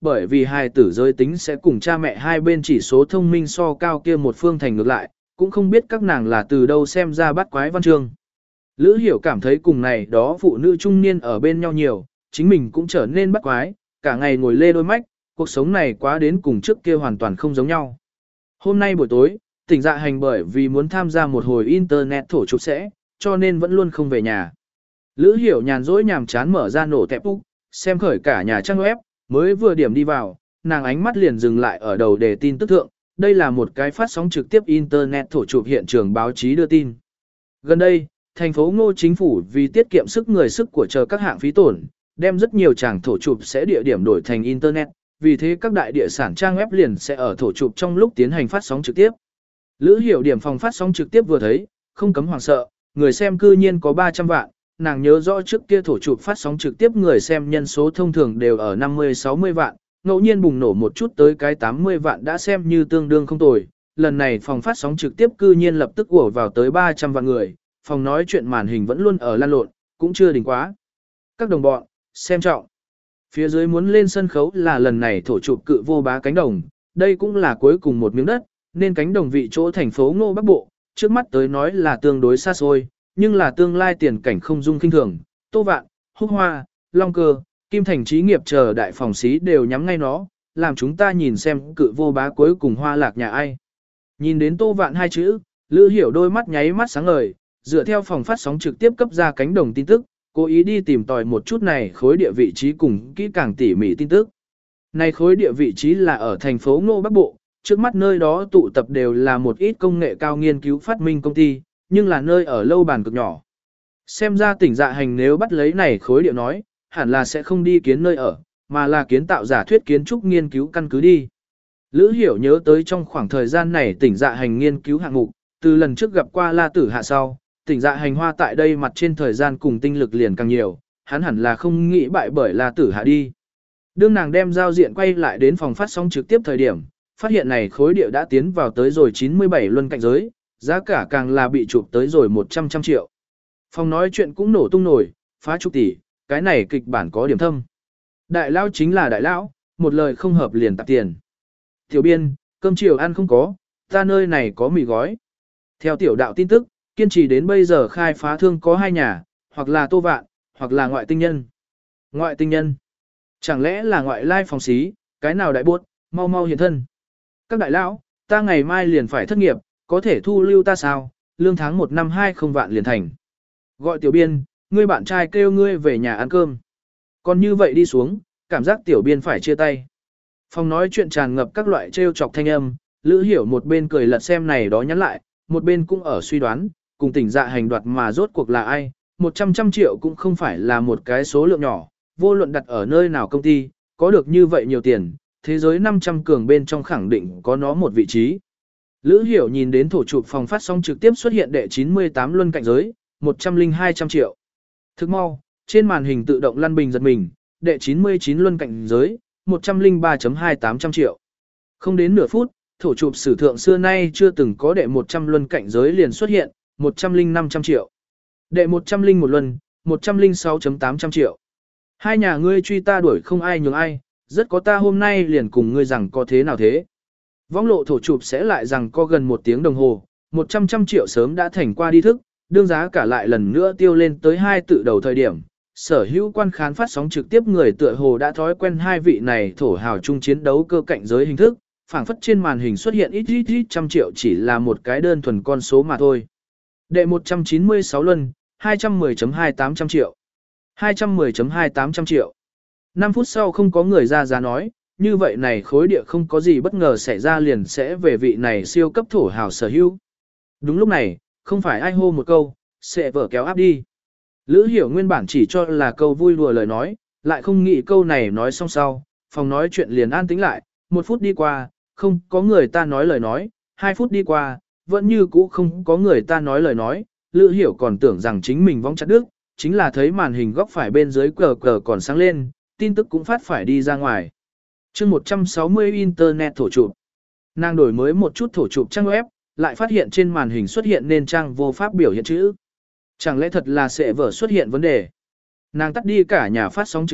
bởi vì hài tử giới tính sẽ cùng cha mẹ hai bên chỉ số thông minh so cao kia một phương thành ngược lại, cũng không biết các nàng là từ đâu xem ra bắt quái văn chương. Lữ Hiểu cảm thấy cùng này đó phụ nữ trung niên ở bên nhau nhiều, chính mình cũng trở nên bắt quái, cả ngày ngồi lê đôi mách, cuộc sống này quá đến cùng trước kia hoàn toàn không giống nhau. Hôm nay buổi tối, tỉnh dạ hành bởi vì muốn tham gia một hồi internet thổ chụp sẽ, cho nên vẫn luôn không về nhà. Lữ Hiểu nhàn rỗi nhàm chán mở ra nổ tẹp úc, xem khởi cả nhà trang web, mới vừa điểm đi vào, nàng ánh mắt liền dừng lại ở đầu đề tin tức thượng, đây là một cái phát sóng trực tiếp internet thổ chụp hiện trường báo chí đưa tin. Gần đây, thành phố Ngô chính phủ vì tiết kiệm sức người sức của chờ các hạng phí tổn, đem rất nhiều tràng thổ chụp sẽ địa điểm đổi thành internet, vì thế các đại địa sản trang web liền sẽ ở thổ chụp trong lúc tiến hành phát sóng trực tiếp. Lữ Hiểu điểm phòng phát sóng trực tiếp vừa thấy, không cấm hoảng sợ, người xem cư nhiên có ba trăm vạn, nàng nhớ rõ trước kia thổ chụp phát sóng trực tiếp người xem nhân số thông thường đều ở năm mươi sáu mươi vạn, ngẫu nhiên bùng nổ một chút tới cái tám mươi vạn đã xem như tương đương không tồi, lần này phòng phát sóng trực tiếp cư nhiên lập tức ùa vào tới ba trăm vạn người, phòng nói chuyện màn hình vẫn luôn ở lan lộn, cũng chưa đỉnh quá. Các đồng bọn, xem trọng. Phía dưới muốn lên sân khấu là lần này thổ chụp cự vô bá cánh đồng, đây cũng là cuối cùng một miếng đất, nên cánh đồng vị chỗ thành phố Ngô Bắc Bộ, trước mắt tới nói là tương đối xa xôi, nhưng là tương lai tiền cảnh không dung kinh thường, Tô Vạn, Húc Hoa, Long Cơ, Kim Thành Trí nghiệp chờ đại phòng xí đều nhắm ngay nó, làm chúng ta nhìn xem cự vô bá cuối cùng hoa lạc nhà ai. Nhìn đến Tô Vạn hai chữ, Lữ Hiểu đôi mắt nháy mắt sáng ngời, dựa theo phòng phát sóng trực tiếp cấp ra cánh đồng tin tức, cố ý đi tìm tòi một chút này khối địa vị trí cùng kỹ càng tỉ mỉ tin tức. Này khối địa vị trí là ở thành phố Ngô Bắc Bộ, trước mắt nơi đó tụ tập đều là một ít công nghệ cao nghiên cứu phát minh công ty, nhưng là nơi ở lâu bàn cực nhỏ. Xem ra tỉnh dạ hành nếu bắt lấy này khối địa nói, hẳn là sẽ không đi kiến nơi ở, mà là kiến tạo giả thuyết kiến trúc nghiên cứu căn cứ đi. Lữ Hiểu nhớ tới trong khoảng thời gian này tỉnh dạ hành nghiên cứu hạng mục, từ lần trước gặp qua La Tử Hạ sau, tỉnh dạ hành hoa tại đây mặt trên thời gian cùng tinh lực liền càng nhiều, hắn hẳn là không nghĩ bại bởi La Tử Hạ đi. Đương nàng đem giao diện quay lại đến phòng phát sóng trực tiếp thời điểm, phát hiện này khối địa đã tiến vào tới rồi chín mươi bảy luân cạnh giới, giá cả càng là bị chụp tới rồi một trăm trăm triệu. Phòng nói chuyện cũng nổ tung nổi, phá chục tỷ, cái này kịch bản có điểm thâm. Đại lão chính là đại lão, một lời không hợp liền tạp tiền. Tiểu biên, cơm chiều ăn không có, ta nơi này có mì gói. Theo tiểu đạo tin tức, kiên trì đến bây giờ khai phá thương có hai nhà, hoặc là Tô Vạn, hoặc là ngoại tinh nhân. Ngoại tinh nhân. Chẳng lẽ là ngoại lai phòng xí, cái nào đại buốt, mau mau hiện thân. Các đại lão, ta ngày mai liền phải thất nghiệp, có thể thu lưu ta sao, lương tháng một năm hai không vạn liền thành. Gọi tiểu biên, ngươi bạn trai kêu ngươi về nhà ăn cơm. Còn như vậy đi xuống, cảm giác tiểu biên phải chia tay. Phòng nói chuyện tràn ngập các loại trêu chọc thanh âm, Lữ Hiểu một bên cười lật xem này đó nhắn lại, một bên cũng ở suy đoán, cùng tỉnh dạ hành đoạt mà rốt cuộc là ai, một trăm trăm triệu cũng không phải là một cái số lượng nhỏ, vô luận đặt ở nơi nào công ty, có được như vậy nhiều tiền, thế giới năm trăm cường bên trong khẳng định có nó một vị trí. Lữ Hiểu nhìn đến thổ chụp phòng phát sóng trực tiếp xuất hiện đệ chín mươi tám luân cạnh giới, một trăm linh hai trăm triệu. Thức mau, trên màn hình tự động lăn bình giật mình, đệ chín mươi chín luân cạnh giới, một trăm linh ba phẩy hai tám trăm triệu. Không đến nửa phút, thổ chụp sử thượng xưa nay chưa từng có đệ một trăm luân cạnh giới liền xuất hiện, một trăm linh năm trăm triệu. Đệ một trăm linh một luân, một trăm linh sáu phẩy tám trăm triệu. Hai nhà ngươi truy ta đuổi không ai nhường ai, rất có ta hôm nay liền cùng ngươi rằng có thế nào thế. Võng lộ thổ chụp sẽ lại rằng có gần một tiếng đồng hồ, một trăm trăm triệu sớm đã thành qua đi thức, đương giá cả lại lần nữa tiêu lên tới hai tự đầu thời điểm. Sở hữu quan khán phát sóng trực tiếp người tựa hồ đã thói quen hai vị này thổ hào chung chiến đấu cơ cạnh giới hình thức, phảng phất trên màn hình xuất hiện ít ít ít trăm triệu chỉ là một cái đơn thuần con số mà thôi. Đệ một trăm chín mươi sáu luân, hai trăm mười phẩy hai tám trăm triệu. hai trăm mười phẩy hai tám trăm triệu. năm phút sau không có người ra giá nói, như vậy này khối địa không có gì bất ngờ xảy ra liền sẽ về vị này siêu cấp thổ hào sở hữu. Đúng lúc này, không phải ai hô một câu, sẽ vở kéo áp đi. Lữ Hiểu nguyên bản chỉ cho là câu vui đùa lời nói, lại không nghĩ câu này nói xong sau, phòng nói chuyện liền an tĩnh lại, một phút đi qua, không có người ta nói lời nói, hai phút đi qua, vẫn như cũ không có người ta nói lời nói, Lữ Hiểu còn tưởng rằng chính mình vong chặt đứt, chính là thấy màn hình góc phải bên dưới cờ cờ còn sáng lên, tin tức cũng phát phải đi ra ngoài. Chương một trăm sáu mươi Internet thổ chụp. Nàng đổi mới một chút thổ chụp trang web, lại phát hiện trên màn hình xuất hiện nên trang vô pháp biểu hiện chữ. Chẳng lẽ thật là sẽ vở xuất hiện vấn đề? Nàng tắt đi cả nhà phát sóng trực tiếp,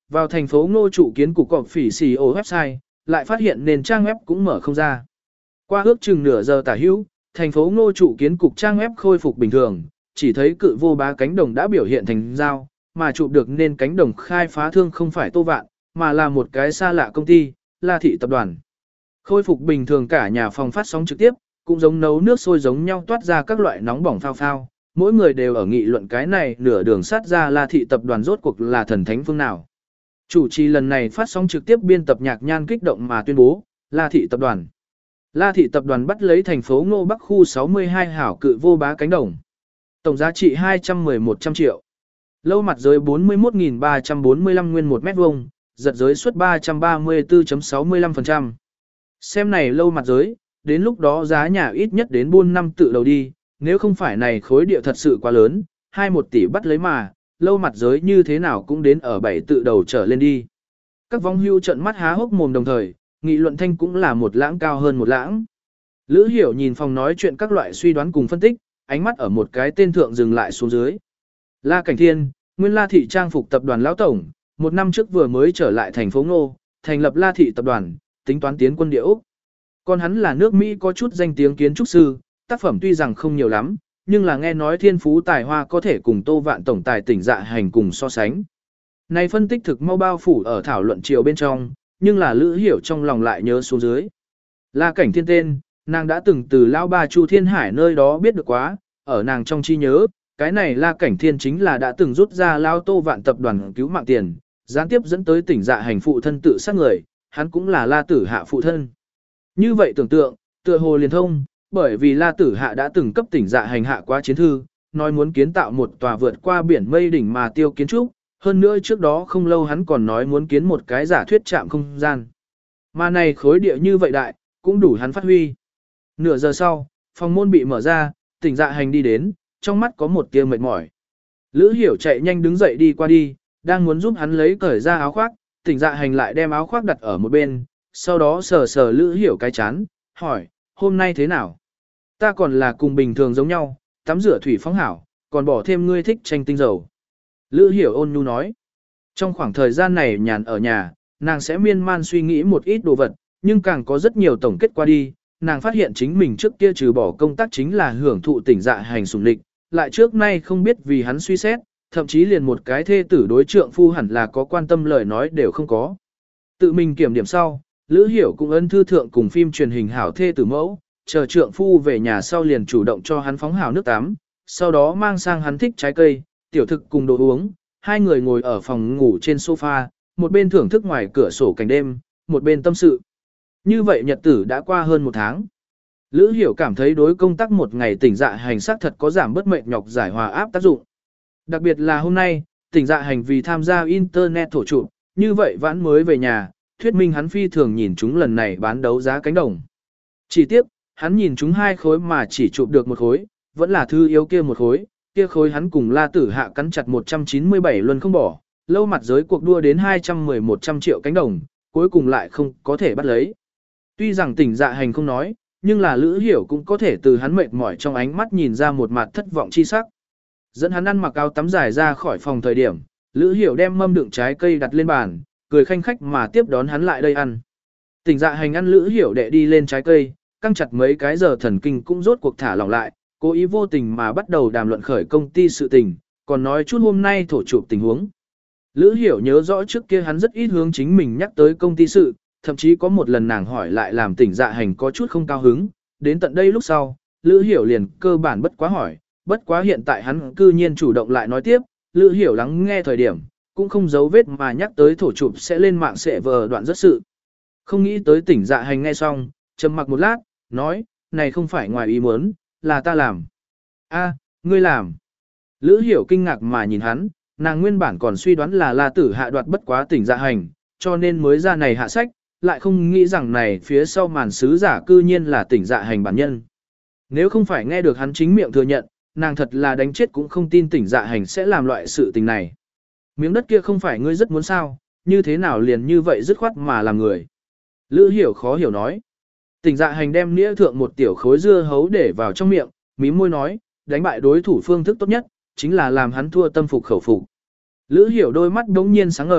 vào thành phố Ngô trụ kiến cục cọp phỉ xì ổ website, lại phát hiện nền trang web cũng mở không ra. Qua ước chừng nửa giờ tả hữu, thành phố Ngô trụ kiến cục trang web khôi phục bình thường, chỉ thấy cự vô bá cánh đồng đã biểu hiện thành dao, mà chụp được nên cánh đồng khai phá thương không phải Tô Vạn, mà là một cái xa lạ công ty, La Thị Tập đoàn. Khôi phục bình thường cả nhà phòng phát sóng trực tiếp, cũng giống nấu nước sôi giống nhau toát ra các loại nóng bỏng phao phao, mỗi người đều ở nghị luận cái này nửa đường sát ra La Thị Tập đoàn rốt cuộc là thần thánh phương nào. Chủ trì lần này phát sóng trực tiếp biên tập Nhạc Nhan kích động mà tuyên bố, La Thị Tập đoàn. La Thị Tập đoàn bắt lấy thành phố Ngô Bắc khu sáu mươi hai hảo cự vô bá cánh đồng. Tổng giá trị hai trăm mười một trăm triệu. Lâu mặt giới bốn mươi mốt nghìn ba trăm bốn mươi lăm nguyên một mét vuông, giật giới suất ba trăm ba mươi tư phẩy sáu mươi lăm phần trăm. Xem này lâu mặt giới, đến lúc đó giá nhà ít nhất đến buôn năm tự đầu đi, nếu không phải này khối địa thật sự quá lớn, hai một tỷ bắt lấy mà, lâu mặt giới như thế nào cũng đến ở bảy tự đầu trở lên đi. Các vong hưu trận mắt há hốc mồm đồng thời, nghị luận thanh cũng là một lãng cao hơn một lãng. Lữ Hiểu nhìn phòng nói chuyện các loại suy đoán cùng phân tích, ánh mắt ở một cái tên thượng dừng lại xuống dưới. La Cảnh Thiên, nguyên La Thị Trang phục tập đoàn lão tổng, một năm trước vừa mới trở lại thành phố Ngô, thành lập La Thị tập đoàn, tính toán tiến quân địa Úc. Còn hắn là nước Mỹ có chút danh tiếng kiến trúc sư, tác phẩm tuy rằng không nhiều lắm, nhưng là nghe nói thiên phú tài hoa có thể cùng Tô Vạn tổng tài tỉnh dạ hành cùng so sánh. Này phân tích thực mau bao phủ ở thảo luận chiều bên trong, nhưng là Lữ Hiểu trong lòng lại nhớ xuống dưới. La Cảnh Thiên tên, nàng đã từng từ lão ba Chu Thiên Hải nơi đó biết được quá, ở nàng trong chi nhớ, cái này La Cảnh Thiên chính là đã từng rút ra lao Tô Vạn tập đoàn cứu mạng tiền, gián tiếp dẫn tới tỉnh dạ hành phụ thân tự sát người, hắn cũng là La Tử Hạ phụ thân. Như vậy tưởng tượng, tựa hồ liền thông, bởi vì La Tử Hạ đã từng cấp tỉnh dạ hành hạ quá chiến thư, nói muốn kiến tạo một tòa vượt qua biển mây đỉnh mà tiêu kiến trúc, hơn nữa trước đó không lâu hắn còn nói muốn kiến một cái giả thuyết trạm không gian. Mà này khối địa như vậy đại, cũng đủ hắn phát huy. Nửa giờ sau, phòng môn bị mở ra, tỉnh dạ hành đi đến, trong mắt có một tia mệt mỏi. Lữ Hiểu chạy nhanh đứng dậy đi qua đi, đang muốn giúp hắn lấy cởi ra áo khoác, tỉnh dạ hành lại đem áo khoác đặt ở một bên, sau đó sờ sờ Lữ Hiểu cái chán, hỏi, hôm nay thế nào? Ta còn là cùng bình thường giống nhau, tắm rửa thủy phóng hảo, còn bỏ thêm ngươi thích chanh tinh dầu. Lữ Hiểu ôn nhu nói, trong khoảng thời gian này nhàn ở nhà, nàng sẽ miên man suy nghĩ một ít đồ vật, nhưng càng có rất nhiều tổng kết qua đi, nàng phát hiện chính mình trước kia trừ bỏ công tác chính là hưởng thụ tỉnh dạ hành sủng lịch, lại trước nay không biết vì hắn suy xét, thậm chí liền một cái thê tử đối trượng phu hẳn là có quan tâm lời nói đều không có. Tự mình kiểm điểm sau, Lữ Hiểu cũng ân thư thượng cùng phim truyền hình hảo thê tử mẫu, chờ trượng phu về nhà sau liền chủ động cho hắn phóng hảo nước tắm, sau đó mang sang hắn thích trái cây, tiểu thực cùng đồ uống, hai người ngồi ở phòng ngủ trên sofa, một bên thưởng thức ngoài cửa sổ cảnh đêm, một bên tâm sự. Như vậy nhật tử đã qua hơn một tháng. Lữ Hiểu cảm thấy đối công tác một ngày tỉnh dạ hành sát thật có giảm bớt mệt nhọc giải hòa áp tác dụng. Đặc biệt là hôm nay, tỉnh dạ hành vì tham gia internet thổ trụ, như vậy vãn mới về nhà, thuyết minh hắn phi thường nhìn chúng lần này bán đấu giá cánh đồng. Chỉ tiếp, hắn nhìn chúng hai khối mà chỉ chụp được một khối, vẫn là thư yếu kia một khối, kia khối hắn cùng La Tử Hạ cắn chặt một trăm chín mươi bảy luân không bỏ, lâu mặt giới cuộc đua đến hai trăm mười một trăm triệu cánh đồng, cuối cùng lại không có thể bắt lấy. Tuy rằng tỉnh dạ hành không nói, nhưng là Lữ Hiểu cũng có thể từ hắn mệt mỏi trong ánh mắt nhìn ra một mặt thất vọng chi sắc. Dẫn hắn ăn mặc áo tắm dài ra khỏi phòng thời điểm, Lữ Hiểu đem mâm đựng trái cây đặt lên bàn, cười khanh khách mà tiếp đón hắn lại đây ăn. Tỉnh dạ hành ăn Lữ Hiểu đệ đi lên trái cây, căng chặt mấy cái giờ thần kinh cũng rốt cuộc thả lỏng lại, cố ý vô tình mà bắt đầu đàm luận khởi công ty sự tình, còn nói chút hôm nay thổ chụp tình huống. Lữ Hiểu nhớ rõ trước kia hắn rất ít hướng chính mình nhắc tới công ty sự, thậm chí có một lần nàng hỏi lại làm tỉnh dạ hành có chút không cao hứng, đến tận đây lúc sau, Lữ Hiểu liền cơ bản bất quá hỏi, bất quá hiện tại hắn cư nhiên chủ động lại nói tiếp, Lữ Hiểu lắng nghe thời điểm, cũng không giấu vết mà nhắc tới thổ chụp sẽ lên mạng sẽ vờ đoạn rất sự. Không nghĩ tới tỉnh dạ hành nghe xong, trầm mặc một lát, nói, này không phải ngoài ý muốn, là ta làm. A, ngươi làm. Lữ Hiểu kinh ngạc mà nhìn hắn, nàng nguyên bản còn suy đoán là La Tử Hạ đoạt bất quá tỉnh dạ hành, cho nên mới ra này hạ sách, lại không nghĩ rằng này phía sau màn sứ giả cư nhiên là tỉnh dạ hành bản nhân. Nếu không phải nghe được hắn chính miệng thừa nhận, nàng thật là đánh chết cũng không tin tỉnh dạ hành sẽ làm loại sự tình này. Miếng đất kia không phải ngươi rất muốn sao, như thế nào liền như vậy dứt khoát mà làm người. Lữ Hiểu khó hiểu nói. Tỉnh dạ hành đem nĩa thượng một tiểu khối dưa hấu để vào trong miệng, mím môi nói, đánh bại đối thủ phương thức tốt nhất, chính là làm hắn thua tâm phục khẩu phục. Lữ Hiểu đôi mắt đống nhiên sáng ngời,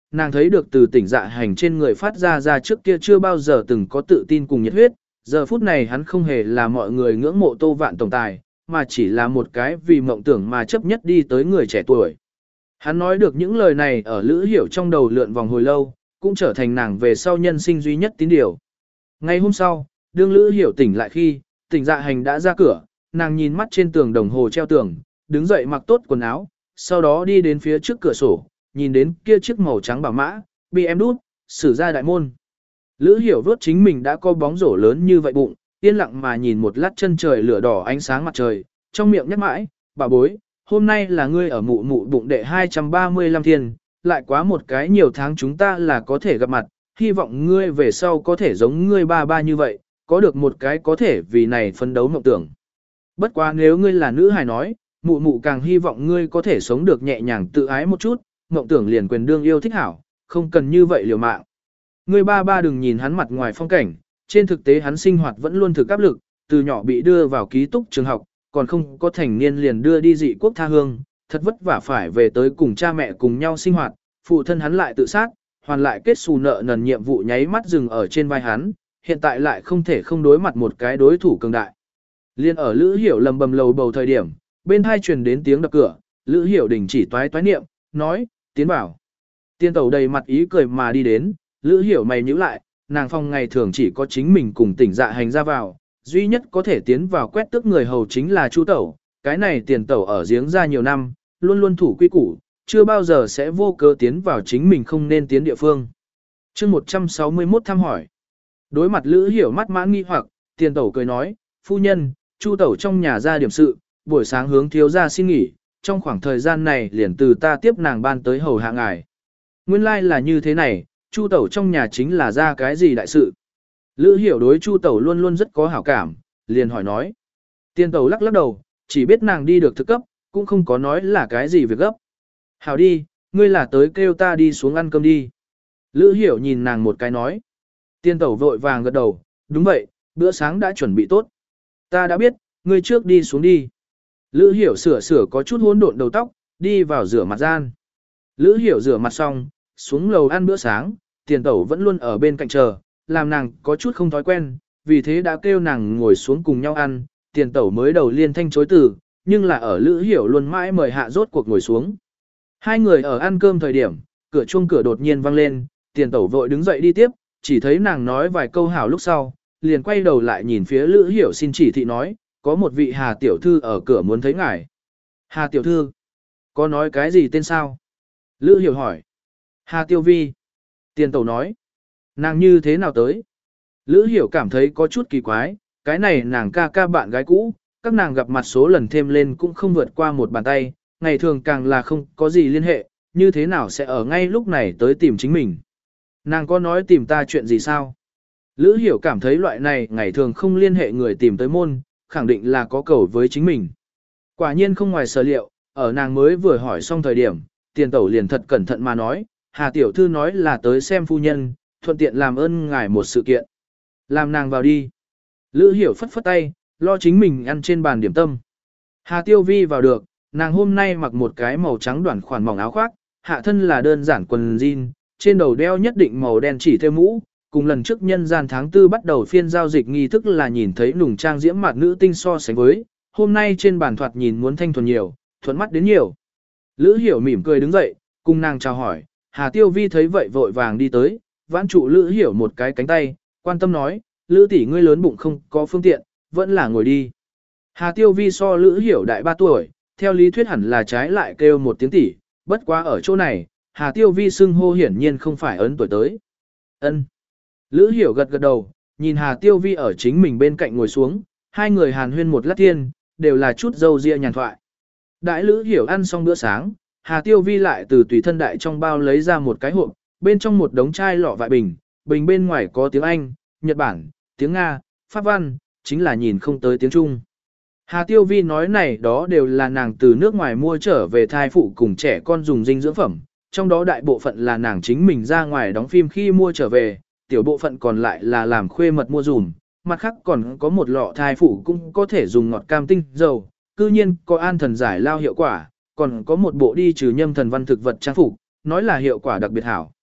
nàng thấy được từ tỉnh dạ hành trên người phát ra ra trước kia chưa bao giờ từng có tự tin cùng nhiệt huyết, giờ phút này hắn không hề là mọi người ngưỡng mộ Tô Vạn tổng tài, mà chỉ là một cái vì mộng tưởng mà chấp nhất đi tới người trẻ tuổi. Hắn nói được những lời này ở Lữ Hiểu trong đầu lượn vòng hồi lâu, cũng trở thành nàng về sau nhân sinh duy nhất tín điều. Ngày hôm sau, đương Lữ Hiểu tỉnh lại khi, tỉnh dạ hành đã ra cửa, nàng nhìn mắt trên tường đồng hồ treo tường, đứng dậy mặc tốt quần áo, sau đó đi đến phía trước cửa sổ, nhìn đến kia chiếc màu trắng bảo mã, bị em đút, xử ra đại môn. Lữ Hiểu vớt chính mình đã có bóng rổ lớn như vậy bụng, yên lặng mà nhìn một lát chân trời lửa đỏ ánh sáng mặt trời, trong miệng nhắc mãi, bà bối, hôm nay là ngươi ở mụ mụ bụng đệ hai trăm ba mươi lăm thiên, lại quá một cái nhiều tháng chúng ta là có thể gặp mặt, hy vọng ngươi về sau có thể giống ngươi ba ba như vậy, có được một cái có thể vì này phấn đấu mộng tưởng. Bất quá nếu ngươi là nữ hài nói, mụ mụ càng hy vọng ngươi có thể sống được nhẹ nhàng tự ái một chút, mộng tưởng liền quyền đương yêu thích hảo, không cần như vậy liều mạng. Ngươi ba ba đừng nhìn hắn mặt ngoài phong cảnh, trên thực tế hắn sinh hoạt vẫn luôn thực áp lực, từ nhỏ bị đưa vào ký túc trường học, còn không có thành niên liền đưa đi dị quốc tha hương, thật vất vả phải về tới cùng cha mẹ cùng nhau sinh hoạt, phụ thân hắn lại tự sát, hoàn lại kết xù nợ nần nhiệm vụ nháy mắt dừng ở trên vai hắn, hiện tại lại không thể không đối mặt một cái đối thủ cường đại. Liên ở Lữ Hiểu lầm bầm lầu bầu thời điểm, bên hai truyền đến tiếng đập cửa, Lữ Hiểu đình chỉ toái toái niệm, nói, tiến bảo. Tiên tẩu đầy mặt ý cười mà đi đến, Lữ Hiểu mày nhíu lại, nàng phòng ngày thường chỉ có chính mình cùng tỉnh dạ hành ra vào, duy nhất có thể tiến vào quét tước người hầu chính là Chu tẩu, cái này tiền tẩu ở giếng ra nhiều năm, luôn luôn thủ quy củ, chưa bao giờ sẽ vô cớ tiến vào chính mình không nên tiến địa phương. chương một trăm sáu mươi mốt thăm hỏi. Đối mặt Lữ Hiểu mắt mãn nghi hoặc, tiền tẩu cười nói, phu nhân, Chu tẩu trong nhà ra điểm sự, buổi sáng hướng thiếu gia xin nghỉ, trong khoảng thời gian này liền từ ta tiếp nàng ban tới hầu hạ ngài. Nguyên lai like là như thế này, Chu tẩu trong nhà chính là ra cái gì đại sự. Lữ Hiểu đối Chu tẩu luôn luôn rất có hảo cảm, liền hỏi nói. Tiền tẩu lắc lắc đầu, chỉ biết nàng đi được thực cấp, cũng không có nói là cái gì việc gấp. Hảo đi, ngươi là tới kêu ta đi xuống ăn cơm đi. Lữ Hiểu nhìn nàng một cái nói. Tiền tẩu vội vàng gật đầu, đúng vậy, bữa sáng đã chuẩn bị tốt. Ta đã biết, ngươi trước đi xuống đi. Lữ Hiểu sửa sửa có chút hỗn độn đầu tóc, đi vào rửa mặt gian. Lữ Hiểu rửa mặt xong, xuống lầu ăn bữa sáng, tiền tẩu vẫn luôn ở bên cạnh chờ, làm nàng có chút không thói quen, vì thế đã kêu nàng ngồi xuống cùng nhau ăn, tiền tẩu mới đầu liên thanh chối từ, nhưng là ở Lữ Hiểu luôn mãi mời hạ rốt cuộc ngồi xuống. Hai người ở ăn cơm thời điểm, cửa chuông cửa đột nhiên vang lên, tiền tẩu vội đứng dậy đi tiếp, chỉ thấy nàng nói vài câu hảo lúc sau, liền quay đầu lại nhìn phía Lữ Hiểu xin chỉ thị nói, có một vị Hà tiểu thư ở cửa muốn thấy ngài. Hà tiểu thư? Có nói cái gì tên sao? Lữ Hiểu hỏi. Hà Tiêu Vi. Tiền tẩu nói. Nàng như thế nào tới? Lữ Hiểu cảm thấy có chút kỳ quái, cái này nàng ca ca bạn gái cũ, các nàng gặp mặt số lần thêm lên cũng không vượt qua một bàn tay, ngày thường càng là không có gì liên hệ, như thế nào sẽ ở ngay lúc này tới tìm chính mình. Nàng có nói tìm ta chuyện gì sao? Lữ Hiểu cảm thấy loại này ngày thường không liên hệ người tìm tới môn, khẳng định là có cầu với chính mình. Quả nhiên không ngoài sở liệu, ở nàng mới vừa hỏi xong thời điểm, tiền tẩu liền thật cẩn thận mà nói, Hà tiểu thư nói là tới xem phu nhân, thuận tiện làm ơn ngài một sự kiện. Làm nàng vào đi. Lữ Hiểu phất phất tay, lo chính mình ăn trên bàn điểm tâm. Hà Tiêu Vi vào được, nàng hôm nay mặc một cái màu trắng đoạn khoản mỏng áo khoác, hạ thân là đơn giản quần jean, trên đầu đeo nhất định màu đen chỉ theo mũ, cùng lần trước nhân gian tháng tư bắt đầu phiên giao dịch nghi thức là nhìn thấy nùng trang diễm mặt nữ tinh so sánh với, hôm nay trên bàn thoạt nhìn muốn thanh thuần nhiều, thuận mắt đến nhiều. Lữ Hiểu mỉm cười đứng dậy, cùng nàng chào hỏi, Hà Tiêu Vi thấy vậy vội vàng đi tới, vãn trụ Lữ Hiểu một cái cánh tay, quan tâm nói, Lữ tỷ ngươi lớn bụng không có phương tiện, vẫn là ngồi đi. Hà Tiêu Vi so Lữ Hiểu đại ba tuổi, theo lý thuyết hẳn là trái lại kêu một tiếng tỷ, bất quá ở chỗ này, Hà Tiêu Vi xưng hô hiển nhiên không phải ấn tuổi tới. Ân. Lữ Hiểu gật gật đầu, nhìn Hà Tiêu Vi ở chính mình bên cạnh ngồi xuống, hai người hàn huyên một lát thiên, đều là chút dâu ria nhàn thoại. Đại Lữ Hiểu ăn xong bữa sáng, Hà Tiêu Vi lại từ tùy thân đại trong bao lấy ra một cái hộp, bên trong một đống chai lọ vại bình, bình bên ngoài có tiếng Anh, Nhật Bản, tiếng Nga, Pháp văn, chính là nhìn không tới tiếng Trung. Hà Tiêu Vi nói này đó đều là nàng từ nước ngoài mua trở về thai phụ cùng trẻ con dùng dinh dưỡng phẩm, trong đó đại bộ phận là nàng chính mình ra ngoài đóng phim khi mua trở về, tiểu bộ phận còn lại là làm khuê mật mua dùm, mặt khác còn có một lọ thai phụ cũng có thể dùng ngọt cam tinh dầu, cư nhiên có an thần giải lao hiệu quả, còn có một bộ đi trừ nhâm thần văn thực vật trang phục, nói là hiệu quả đặc biệt hảo.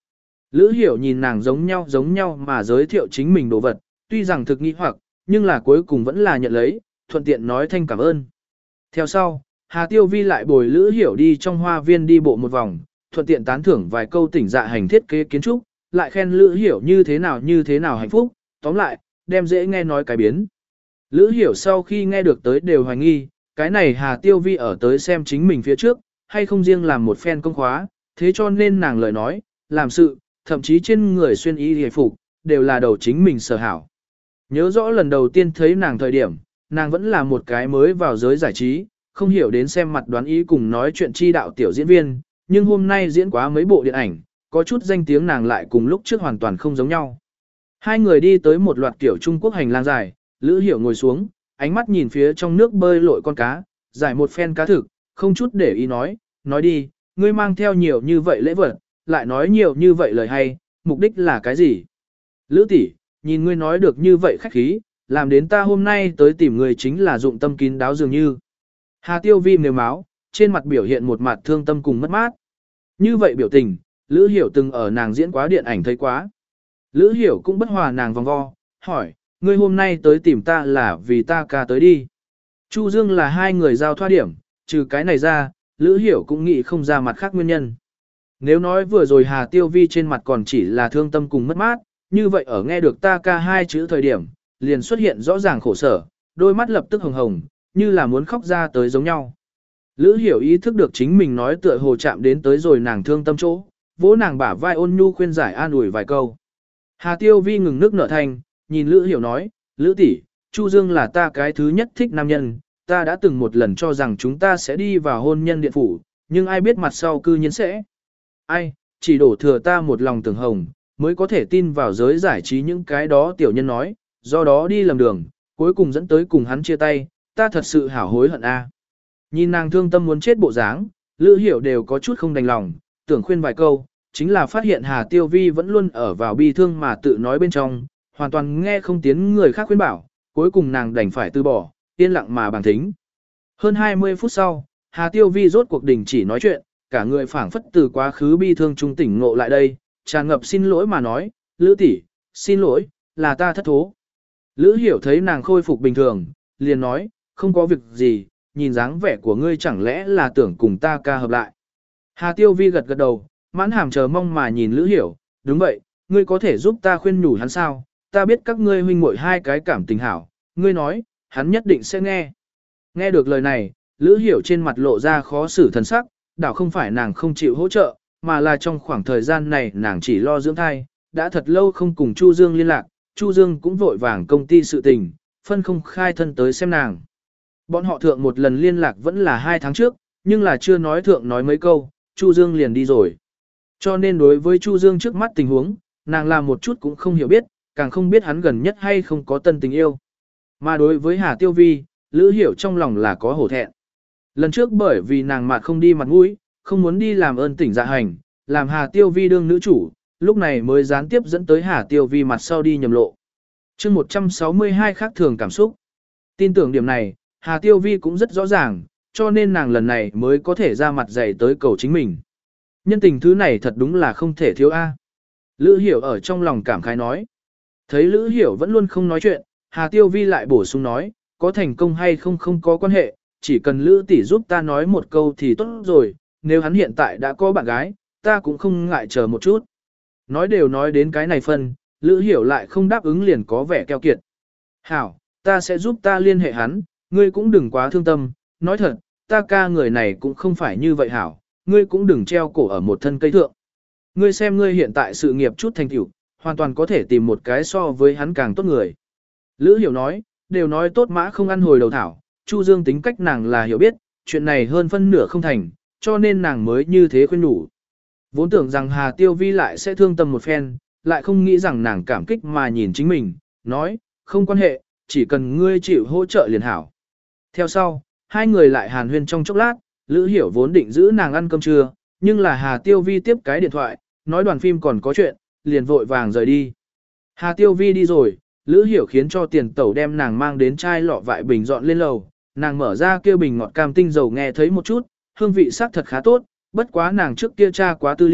Lữ Hiểu nhìn nàng giống nhau giống nhau mà giới thiệu chính mình đồ vật, tuy rằng thực nghi hoặc, nhưng là cuối cùng vẫn là nhận lấy, thuận tiện nói thanh cảm ơn. Theo sau, Hà Tiêu Vi lại bồi Lữ Hiểu đi trong hoa viên đi bộ một vòng, thuận tiện tán thưởng vài câu tỉnh dạ hành thiết kế kiến trúc, lại khen Lữ Hiểu như thế nào như thế nào hạnh phúc, tóm lại, đem dễ nghe nói cái biến. Lữ Hiểu sau khi nghe được tới đều hoài nghi, cái này Hà Tiêu Vi ở tới xem chính mình phía trước, hay không riêng làm một phen công khóa, thế cho nên nàng lời nói, làm sự, thậm chí trên người xuyên y hề phục, đều là đầu chính mình sở hảo. Nhớ rõ lần đầu tiên thấy nàng thời điểm, nàng vẫn là một cái mới vào giới giải trí, không hiểu đến xem mặt đoán ý cùng nói chuyện chi đạo tiểu diễn viên, nhưng hôm nay diễn quá mấy bộ điện ảnh, có chút danh tiếng nàng lại cùng lúc trước hoàn toàn không giống nhau. Hai người đi tới một loạt kiểu Trung Quốc hành lang dài, Lữ Hiểu ngồi xuống, ánh mắt nhìn phía trong nước bơi lội con cá, giải một phen cá thực, không chút để ý nói, nói đi, ngươi mang theo nhiều như vậy lễ vật, lại nói nhiều như vậy lời hay, mục đích là cái gì? Lữ tỷ, nhìn ngươi nói được như vậy khách khí, làm đến ta hôm nay tới tìm ngươi chính là dụng tâm kín đáo dường như. Hà Tiêu Vi nếu máu, trên mặt biểu hiện một mặt thương tâm cùng mất mát. Như vậy biểu tình, Lữ Hiểu từng ở nàng diễn quá điện ảnh thấy quá. Lữ Hiểu cũng bất hòa nàng vòng vo, hỏi, ngươi hôm nay tới tìm ta là vì ta ca tới đi. Chu Dương là hai người giao thoa điểm, trừ cái này ra, Lữ Hiểu cũng nghĩ không ra mặt khác nguyên nhân. Nếu nói vừa rồi Hà Tiêu Vi trên mặt còn chỉ là thương tâm cùng mất mát, như vậy ở nghe được ta ca hai chữ thời điểm, liền xuất hiện rõ ràng khổ sở, đôi mắt lập tức hồng hồng, như là muốn khóc ra tới giống nhau. Lữ Hiểu ý thức được chính mình nói tựa hồ chạm đến tới rồi nàng thương tâm chỗ, vỗ nàng bả vai ôn nhu khuyên giải an ủi vài câu. Hà Tiêu Vi ngừng nước nở thành, nhìn Lữ Hiểu nói, Lữ tỷ, Chu Dương là ta cái thứ nhất thích nam nhân, ta đã từng một lần cho rằng chúng ta sẽ đi vào hôn nhân điện phủ, nhưng ai biết mặt sau cư nhiên sẽ. Ai, chỉ đổ thừa ta một lòng tưởng hồng, mới có thể tin vào giới giải trí những cái đó tiểu nhân nói, do đó đi lầm đường, cuối cùng dẫn tới cùng hắn chia tay, ta thật sự hảo hối hận a. Nhìn nàng thương tâm muốn chết bộ dáng, Lữ Hiểu đều có chút không đành lòng, tưởng khuyên vài câu, chính là phát hiện Hà Tiêu Vi vẫn luôn ở vào bi thương mà tự nói bên trong, hoàn toàn nghe không tiến người khác khuyên bảo, cuối cùng nàng đành phải từ bỏ, yên lặng mà bằng thính. Hơn hai mươi phút sau, Hà Tiêu Vi rốt cuộc đình chỉ nói chuyện, cả người phảng phất từ quá khứ bi thương trung tỉnh ngộ lại đây, tràn ngập xin lỗi mà nói, Lữ tỷ, xin lỗi, là ta thất thố. Lữ Hiểu thấy nàng khôi phục bình thường, liền nói, không có việc gì, nhìn dáng vẻ của ngươi chẳng lẽ là tưởng cùng ta ca hợp lại. Hà Tiêu Vi gật gật đầu, mãn hàm chờ mong mà nhìn Lữ Hiểu, đúng vậy, ngươi có thể giúp ta khuyên nhủ hắn sao, ta biết các ngươi huynh muội hai cái cảm tình hảo, ngươi nói, hắn nhất định sẽ nghe. Nghe được lời này, Lữ Hiểu trên mặt lộ ra khó xử thần sắc, đảo không phải nàng không chịu hỗ trợ, mà là trong khoảng thời gian này nàng chỉ lo dưỡng thai, đã thật lâu không cùng Chu Dương liên lạc, Chu Dương cũng vội vàng công ty sự tình, phân không khai thân tới xem nàng. Bọn họ thượng một lần liên lạc vẫn là hai tháng trước, nhưng là chưa nói thượng nói mấy câu, Chu Dương liền đi rồi. Cho nên đối với Chu Dương trước mắt tình huống, nàng làm một chút cũng không hiểu biết, càng không biết hắn gần nhất hay không có tân tình yêu. Mà đối với Hà Tiêu Vi, Lữ Hiểu trong lòng là có hổ thẹn. Lần trước bởi vì nàng mặt không đi mặt mũi, không muốn đi làm ơn tỉnh dạ hành, làm Hà Tiêu Vi đương nữ chủ, lúc này mới gián tiếp dẫn tới Hà Tiêu Vi mặt sau đi nhầm lộ. chương một trăm sáu mươi hai khác thường cảm xúc. Tin tưởng điểm này, Hà Tiêu Vi cũng rất rõ ràng, cho nên nàng lần này mới có thể ra mặt dày tới cầu chính mình. Nhân tình thứ này thật đúng là không thể thiếu a. Lữ Hiểu ở trong lòng cảm khái nói. Thấy Lữ Hiểu vẫn luôn không nói chuyện, Hà Tiêu Vi lại bổ sung nói, có thành công hay không không có quan hệ, chỉ cần Lữ tỷ giúp ta nói một câu thì tốt rồi, nếu hắn hiện tại đã có bạn gái, ta cũng không ngại chờ một chút. Nói đều nói đến cái này phân, Lữ Hiểu lại không đáp ứng liền có vẻ keo kiệt. Hảo, ta sẽ giúp ta liên hệ hắn, ngươi cũng đừng quá thương tâm, nói thật, ta ca người này cũng không phải như vậy hảo, ngươi cũng đừng treo cổ ở một thân cây thượng. Ngươi xem ngươi hiện tại sự nghiệp chút thành tựu, hoàn toàn có thể tìm một cái so với hắn càng tốt người. Lữ Hiểu nói, đều nói tốt mã không ăn hồi đầu thảo, Chu Dương tính cách nàng là hiểu biết, chuyện này hơn phân nửa không thành, cho nên nàng mới như thế khuyên nhủ. Vốn tưởng rằng Hà Tiêu Vi lại sẽ thương tâm một phen, lại không nghĩ rằng nàng cảm kích mà nhìn chính mình, nói, không quan hệ, chỉ cần ngươi chịu hỗ trợ liền hảo. Theo sau, hai người lại hàn huyên trong chốc lát, Lữ Hiểu vốn định giữ nàng ăn cơm trưa, nhưng là Hà Tiêu Vi tiếp cái điện thoại, nói đoàn phim còn có chuyện, liền vội vàng rời đi. Hà Tiêu Vi đi rồi, Lữ Hiểu khiến cho tiền tẩu đem nàng mang đến chai lọ vại bình dọn lên lầu, nàng mở ra kia bình ngọt cam tinh dầu nghe thấy một chút, hương vị sắc thật khá tốt, bất quá nàng trước kia tra quá tư liệu,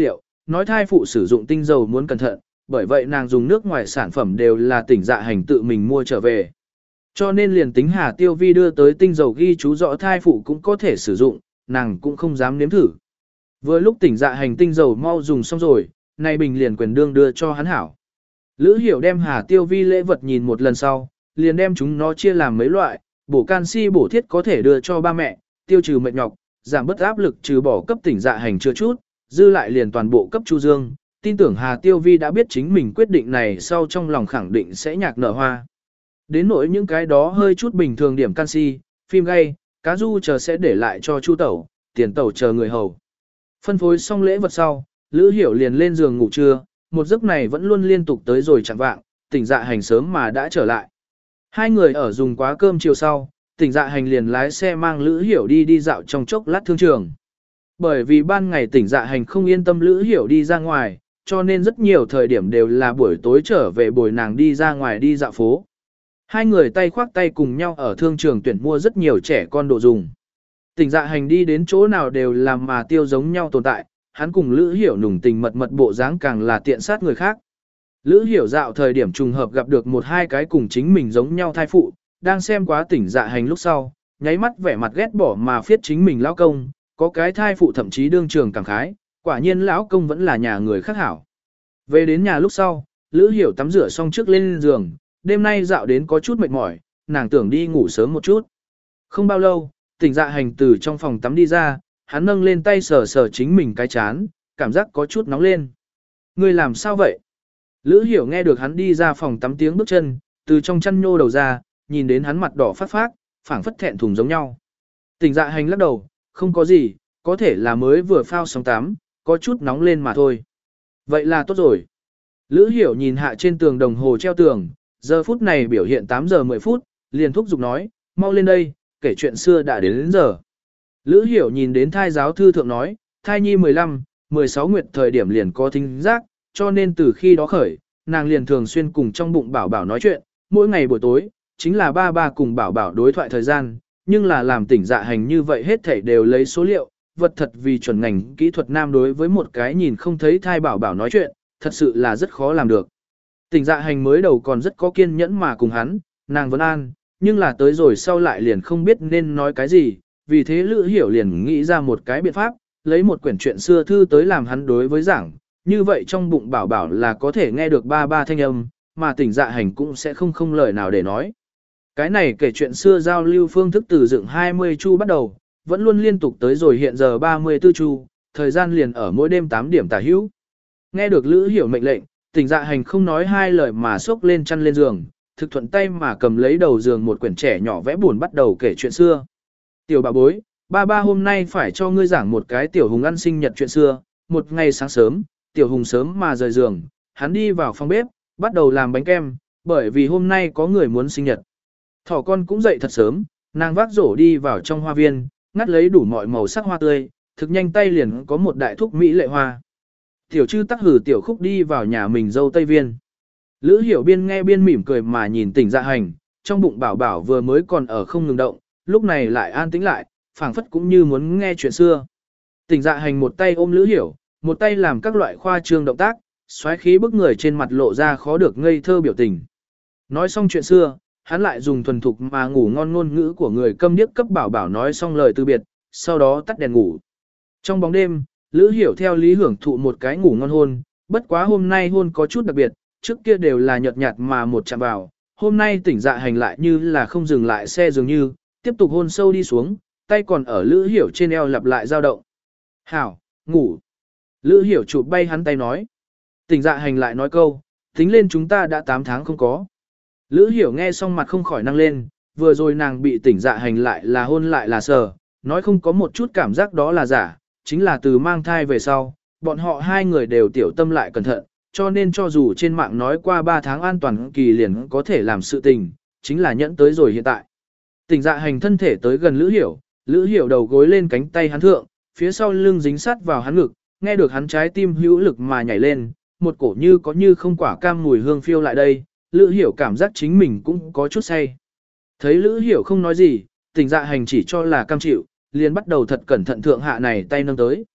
nói thai phụ sử dụng tinh dầu muốn cẩn thận, bởi vậy nàng dùng nước ngoài sản phẩm đều là tỉnh dạ hành tự mình mua trở về. Cho nên liền tính Hà Tiêu Vi đưa tới tinh dầu ghi chú rõ thai phụ cũng có thể sử dụng, nàng cũng không dám nếm thử. Vừa lúc tỉnh dạ hành tinh dầu mau dùng xong rồi, nay bình liền quyền đương đưa cho hắn hảo. Lữ Hiểu đem Hà Tiêu Vi lễ vật nhìn một lần sau, liền đem chúng nó chia làm mấy loại, bổ canxi bổ thiết có thể đưa cho ba mẹ, tiêu trừ mệt nhọc, giảm bớt áp lực trừ bỏ cấp tỉnh dạ hành chưa chút, dư lại liền toàn bộ cấp Chu Dương. Tin tưởng Hà Tiêu Vi đã biết chính mình quyết định này sau trong lòng khẳng định sẽ nhạc nở hoa. Đến nỗi những cái đó hơi chút bình thường điểm canxi, phim gay, cá du chờ sẽ để lại cho Chu Tẩu, Tiền Tẩu chờ người hầu. Phân phối xong lễ vật sau, Lữ Hiểu liền lên giường ngủ trưa, một giấc này vẫn luôn liên tục tới rồi chẳng vạng, tỉnh dạ hành sớm mà đã trở lại. Hai người ở dùng quá cơm chiều sau, tỉnh dạ hành liền lái xe mang Lữ Hiểu đi đi dạo trong chốc lát thương trường. Bởi vì ban ngày tỉnh dạ hành không yên tâm Lữ Hiểu đi ra ngoài, cho nên rất nhiều thời điểm đều là buổi tối trở về bồi nàng đi ra ngoài đi dạo phố. Hai người tay khoác tay cùng nhau ở thương trường tuyển mua rất nhiều trẻ con đồ dùng. Tỉnh dạ hành đi đến chỗ nào đều làm mà tiêu giống nhau tồn tại, hắn cùng Lữ Hiểu nùng tình mật mật bộ dáng càng là tiện sát người khác. Lữ Hiểu dạo thời điểm trùng hợp gặp được một hai cái cùng chính mình giống nhau thai phụ, đang xem quá tỉnh dạ hành lúc sau, nháy mắt vẻ mặt ghét bỏ mà phiết chính mình lão công, có cái thai phụ thậm chí đương trường cảm khái, quả nhiên lão công vẫn là nhà người khác hảo. Về đến nhà lúc sau, Lữ Hiểu tắm rửa xong trước lên giường, đêm nay dạo đến có chút mệt mỏi, nàng tưởng đi ngủ sớm một chút. Không bao lâu, tỉnh dạ hành từ trong phòng tắm đi ra, hắn nâng lên tay sờ sờ chính mình cái chán, cảm giác có chút nóng lên. Ngươi làm sao vậy? Lữ Hiểu nghe được hắn đi ra phòng tắm tiếng bước chân, từ trong chăn nhô đầu ra, nhìn đến hắn mặt đỏ phát phát, phảng phất thẹn thùng giống nhau. Tỉnh dạ hành lắc đầu, không có gì, có thể là mới vừa phao xong tắm, có chút nóng lên mà thôi. Vậy là tốt rồi. Lữ Hiểu nhìn hạ trên tường đồng hồ treo tường, giờ phút này biểu hiện tám giờ mười phút, liền thúc giục nói, mau lên đây, kể chuyện xưa đã đến đến giờ. Lữ Hiểu nhìn đến thai giáo thư thượng nói, thai nhi mười lăm, mười sáu nguyệt thời điểm liền có thính giác, cho nên từ khi đó khởi, nàng liền thường xuyên cùng trong bụng bảo bảo nói chuyện, mỗi ngày buổi tối, chính là ba ba cùng bảo bảo đối thoại thời gian, nhưng là làm tỉnh dạ hành như vậy hết thảy đều lấy số liệu, vật thật vì chuẩn ngành kỹ thuật nam đối với một cái nhìn không thấy thai bảo bảo nói chuyện, thật sự là rất khó làm được. Tỉnh dạ hành mới đầu còn rất có kiên nhẫn mà cùng hắn, nàng vẫn an, nhưng là tới rồi sau lại liền không biết nên nói cái gì, vì thế Lữ Hiểu liền nghĩ ra một cái biện pháp, lấy một quyển truyện xưa thư tới làm hắn đối với giảng, như vậy trong bụng bảo bảo là có thể nghe được ba ba thanh âm, mà tỉnh dạ hành cũng sẽ không không lời nào để nói. Cái này kể chuyện xưa giao lưu phương thức từ dựng hai mươi chu bắt đầu, vẫn luôn liên tục tới rồi hiện giờ ba mươi tư chu, thời gian liền ở mỗi đêm tám điểm tả hữu. Nghe được Lữ Hiểu mệnh lệnh, tỉnh dạ hành không nói hai lời mà xốc lên chăn lên giường, thực thuận tay mà cầm lấy đầu giường một quyển trẻ nhỏ vẽ buồn bắt đầu kể chuyện xưa. Tiểu bà bối, ba ba hôm nay phải cho ngươi giảng một cái tiểu hùng ăn sinh nhật chuyện xưa. Một ngày sáng sớm, tiểu hùng sớm mà rời giường, hắn đi vào phòng bếp, bắt đầu làm bánh kem, bởi vì hôm nay có người muốn sinh nhật. Thỏ con cũng dậy thật sớm, nàng vác rổ đi vào trong hoa viên, ngắt lấy đủ mọi màu sắc hoa tươi, thực nhanh tay liền có một đại thúc mỹ lệ hoa. Tiểu Trư tắc hử tiểu khúc đi vào nhà mình dâu tây viên. Lữ Hiểu biên nghe biên mỉm cười mà nhìn tỉnh dạ hành, trong bụng bảo bảo vừa mới còn ở không ngừng động, lúc này lại an tĩnh lại, phảng phất cũng như muốn nghe chuyện xưa. Tỉnh dạ hành một tay ôm Lữ Hiểu, một tay làm các loại khoa trương động tác, xoáy khí bức người trên mặt lộ ra khó được ngây thơ biểu tình. Nói xong chuyện xưa, hắn lại dùng thuần thục mà ngủ ngon ngôn ngữ của người câm điếc cấp bảo bảo nói xong lời từ biệt, sau đó tắt đèn ngủ. Trong bóng đêm, Lữ Hiểu theo lý hưởng thụ một cái ngủ ngon hôn, bất quá hôm nay hôn có chút đặc biệt, trước kia đều là nhợt nhạt mà một chạm vào, hôm nay tỉnh dạ hành lại như là không dừng lại xe dường như, tiếp tục hôn sâu đi xuống, tay còn ở Lữ Hiểu trên eo lặp lại dao động. Hảo, ngủ. Lữ Hiểu chụp bay hắn tay nói. Tỉnh dạ hành lại nói câu, tính lên chúng ta đã tám tháng không có. Lữ Hiểu nghe xong mặt không khỏi năng lên, vừa rồi nàng bị tỉnh dạ hành lại là hôn lại là sờ, nói không có một chút cảm giác đó là giả, chính là từ mang thai về sau, bọn họ hai người đều tiểu tâm lại cẩn thận, cho nên cho dù trên mạng nói qua ba tháng an toàn kỳ liền có thể làm sự tình, chính là nhẫn tới rồi hiện tại. Tỉnh dạ hành thân thể tới gần Lữ Hiểu, Lữ Hiểu đầu gối lên cánh tay hắn thượng, phía sau lưng dính sát vào hắn ngực, nghe được hắn trái tim hữu lực mà nhảy lên, một cổ như có như không quả cam mùi hương phiêu lại đây, Lữ Hiểu cảm giác chính mình cũng có chút say. Thấy Lữ Hiểu không nói gì, tỉnh dạ hành chỉ cho là cam chịu, liền bắt đầu thật cẩn thận thượng hạ này tay nâng tới.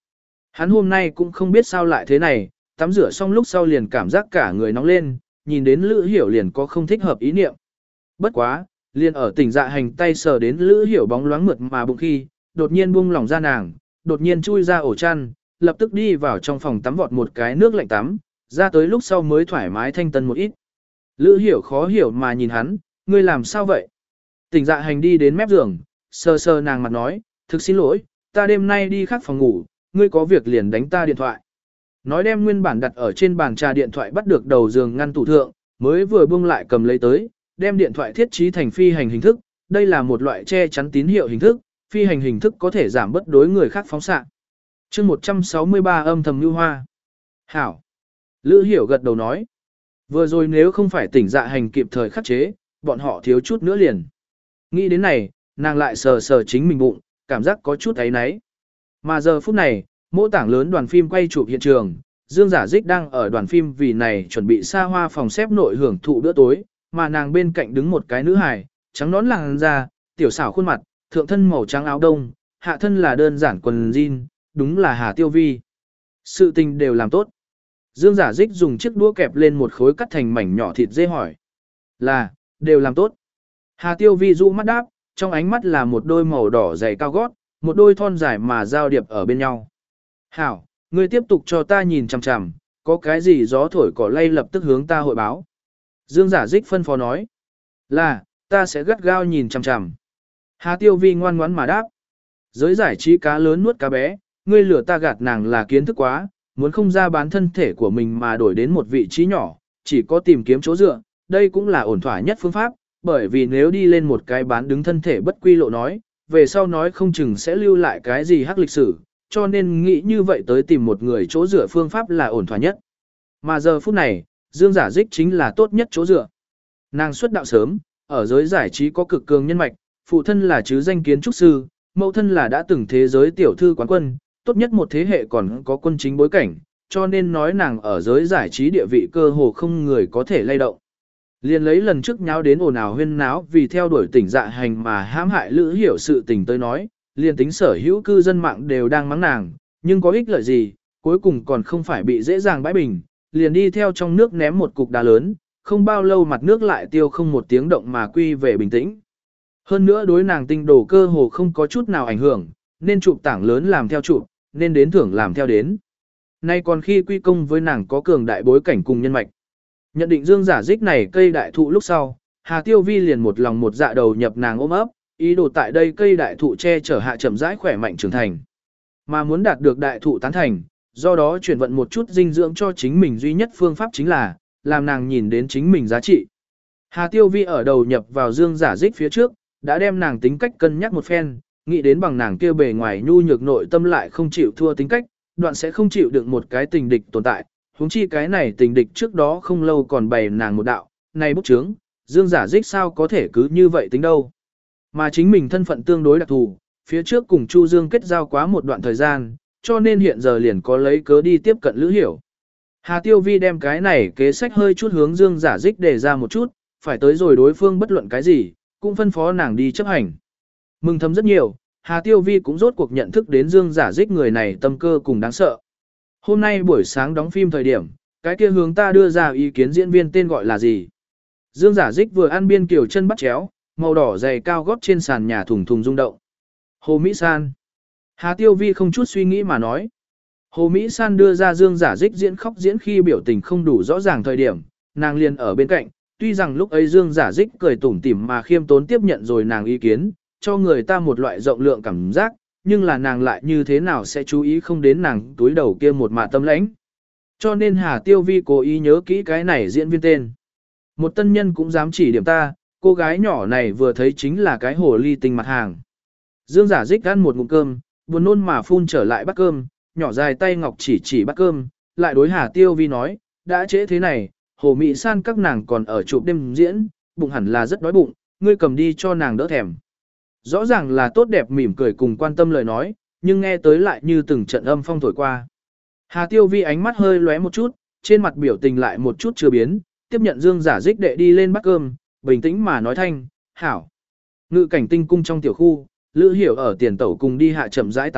Hắn hôm nay cũng không biết sao lại thế này, tắm rửa xong lúc sau liền cảm giác cả người nóng lên, nhìn đến Lữ Hiểu liền có không thích hợp ý niệm. Bất quá, liền ở tỉnh dạ hành tay sờ đến Lữ Hiểu bóng loáng mượt mà bụng khi, đột nhiên buông lỏng ra nàng, đột nhiên chui ra ổ chăn, lập tức đi vào trong phòng tắm vọt một cái nước lạnh tắm, ra tới lúc sau mới thoải mái thanh tân một ít. Lữ Hiểu khó hiểu mà nhìn hắn, ngươi làm sao vậy? Tỉnh dạ hành đi đến mép giường, sờ sờ nàng mặt nói, thực xin lỗi, ta đêm nay đi khác phòng ngủ, ngươi có việc liền đánh ta điện thoại. Nói đem nguyên bản đặt ở trên bàn trà điện thoại bắt được đầu giường ngăn tủ thượng, mới vừa buông lại cầm lấy tới, đem điện thoại thiết trí thành phi hành hình thức, đây là một loại che chắn tín hiệu hình thức, phi hành hình thức có thể giảm bất đối người khác phóng xạ. Chương một trăm sáu mươi ba âm thầm lưu hoa. Hảo. Lữ Hiểu gật đầu nói. Vừa rồi nếu không phải tỉnh dạ hành kịp thời khắc chế, bọn họ thiếu chút nữa liền. Nghĩ đến này, nàng lại sờ sờ chính mình bụng, cảm giác có chút ấy náy. Mà giờ phút này, mỗi tảng lớn đoàn phim quay chụp hiện trường, Dương Giả Dích đang ở đoàn phim vì này chuẩn bị xa hoa phòng xếp nội hưởng thụ bữa tối, mà nàng bên cạnh đứng một cái nữ hài, trắng nón làn da, tiểu xảo khuôn mặt, thượng thân màu trắng áo đông, hạ thân là đơn giản quần jean, đúng là Hà Tiêu Vi. Sự tình đều làm tốt. Dương Giả Dích dùng chiếc đũa kẹp lên một khối cắt thành mảnh nhỏ thịt dê hỏi. Là, đều làm tốt. Hà Tiêu Vi dụ mắt đáp, trong ánh mắt là một đôi màu đỏ dày cao gót, một đôi thon dài mà giao điệp ở bên nhau. Hảo, ngươi tiếp tục cho ta nhìn chằm chằm, có cái gì gió thổi cỏ lay lập tức hướng ta hội báo. Dương Giả Dích phân phó nói. Là, ta sẽ gắt gao nhìn chằm chằm. Hà Tiêu Vi ngoan ngoãn mà đáp. Giới giải trí cá lớn nuốt cá bé, ngươi lừa ta gạt nàng là kiến thức quá, muốn không ra bán thân thể của mình mà đổi đến một vị trí nhỏ, chỉ có tìm kiếm chỗ dựa, đây cũng là ổn thỏa nhất phương pháp, bởi vì nếu đi lên một cái bán đứng thân thể bất quy lộ nói, về sau nói không chừng sẽ lưu lại cái gì hắc lịch sử, cho nên nghĩ như vậy tới tìm một người chỗ dựa phương pháp là ổn thỏa nhất. Mà giờ phút này, Dương Giả Dích chính là tốt nhất chỗ dựa. Nàng xuất đạo sớm, ở giới giải trí có cực cường nhân mạch, phụ thân là chứ danh kiến trúc sư, mẫu thân là đã từng thế giới tiểu thư quán quân, tốt nhất một thế hệ còn có quân chính bối cảnh, cho nên nói nàng ở giới giải trí địa vị cơ hồ không người có thể lay động. Liên lấy lần trước nháo đến ồn ào huyên náo vì theo đuổi tỉnh dạ hành mà hãm hại Lữ Hiểu sự tình tới nói, liên tính sở hữu cư dân mạng đều đang mắng nàng, nhưng có ích lợi gì, cuối cùng còn không phải bị dễ dàng bãi bình, liền đi theo trong nước ném một cục đá lớn, không bao lâu mặt nước lại tiêu không một tiếng động mà quy về bình tĩnh. Hơn nữa đối nàng tinh đồ cơ hồ không có chút nào ảnh hưởng, nên chụp tảng lớn làm theo chụp, nên đến thưởng làm theo đến. Nay còn khi quy công với nàng có cường đại bối cảnh cùng nhân mạch. Nhận định Dương Giả Dích này cây đại thụ lúc sau, Hà Tiêu Vi liền một lòng một dạ đầu nhập nàng ôm ấp, ý đồ tại đây cây đại thụ che chở hạ chậm rãi khỏe mạnh trưởng thành. Mà muốn đạt được đại thụ tán thành, do đó chuyển vận một chút dinh dưỡng cho chính mình duy nhất phương pháp chính là, làm nàng nhìn đến chính mình giá trị. Hà Tiêu Vi ở đầu nhập vào Dương Giả Dích phía trước, đã đem nàng tính cách cân nhắc một phen, nghĩ đến bằng nàng kia bề ngoài nhu nhược nội tâm lại không chịu thua tính cách, đoạn sẽ không chịu đựng một cái tình địch tồn tại, huống chi cái này tình địch trước đó không lâu còn bày nàng một đạo, này bút chướng, Dương Giả Dích sao có thể cứ như vậy tính đâu. Mà chính mình thân phận tương đối đặc thù, phía trước cùng Chu Dương kết giao quá một đoạn thời gian, cho nên hiện giờ liền có lấy cớ đi tiếp cận Lữ Hiểu. Hà Tiêu Vi đem cái này kế sách hơi chút hướng Dương Giả Dích đề ra một chút, phải tới rồi đối phương bất luận cái gì, cũng phân phó nàng đi chấp hành. Mừng thầm rất nhiều, Hà Tiêu Vi cũng rốt cuộc nhận thức đến Dương Giả Dích người này tâm cơ cùng đáng sợ. Hôm nay buổi sáng đóng phim thời điểm, cái kia hướng ta đưa ra ý kiến diễn viên tên gọi là gì? Dương Giả Dích vừa ăn biên kiểu chân bắt chéo, màu đỏ dày cao gót trên sàn nhà thùng thùng rung động. Hồ Mỹ San. Hà Tiêu Vi không chút suy nghĩ mà nói. Hồ Mỹ San đưa ra Dương Giả Dích diễn khóc diễn khi biểu tình không đủ rõ ràng thời điểm, nàng liền ở bên cạnh, tuy rằng lúc ấy Dương Giả Dích cười tủm tỉm mà khiêm tốn tiếp nhận rồi nàng ý kiến, cho người ta một loại rộng lượng cảm giác, nhưng là nàng lại như thế nào sẽ chú ý không đến nàng túi đầu kia một mạ tâm lãnh. Cho nên Hà Tiêu Vi cố ý nhớ kỹ cái này diễn viên tên. Một tân nhân cũng dám chỉ điểm ta, cô gái nhỏ này vừa thấy chính là cái hồ ly tinh mặt hàng. Dương Giả Dích ăn một ngụm cơm, buồn nôn mà phun trở lại bát cơm, nhỏ dài tay ngọc chỉ chỉ bát cơm, lại đối Hà Tiêu Vi nói, đã trễ thế này, Hồ Mỹ San các nàng còn ở chụp đêm diễn, bụng hẳn là rất đói bụng, ngươi cầm đi cho nàng đỡ thèm. Rõ ràng là tốt đẹp mỉm cười cùng quan tâm lời nói, nhưng nghe tới lại như từng trận âm phong thổi qua. Hà Tiêu Vi ánh mắt hơi lóe một chút, trên mặt biểu tình lại một chút chưa biến, tiếp nhận Dương Giả Dích đệ đi lên bát cơm, bình tĩnh mà nói thanh, hảo. Ngự cảnh tinh cung trong tiểu khu, Lữ Hiểu ở tiền tẩu cùng đi hạ chậm rãi tán bước,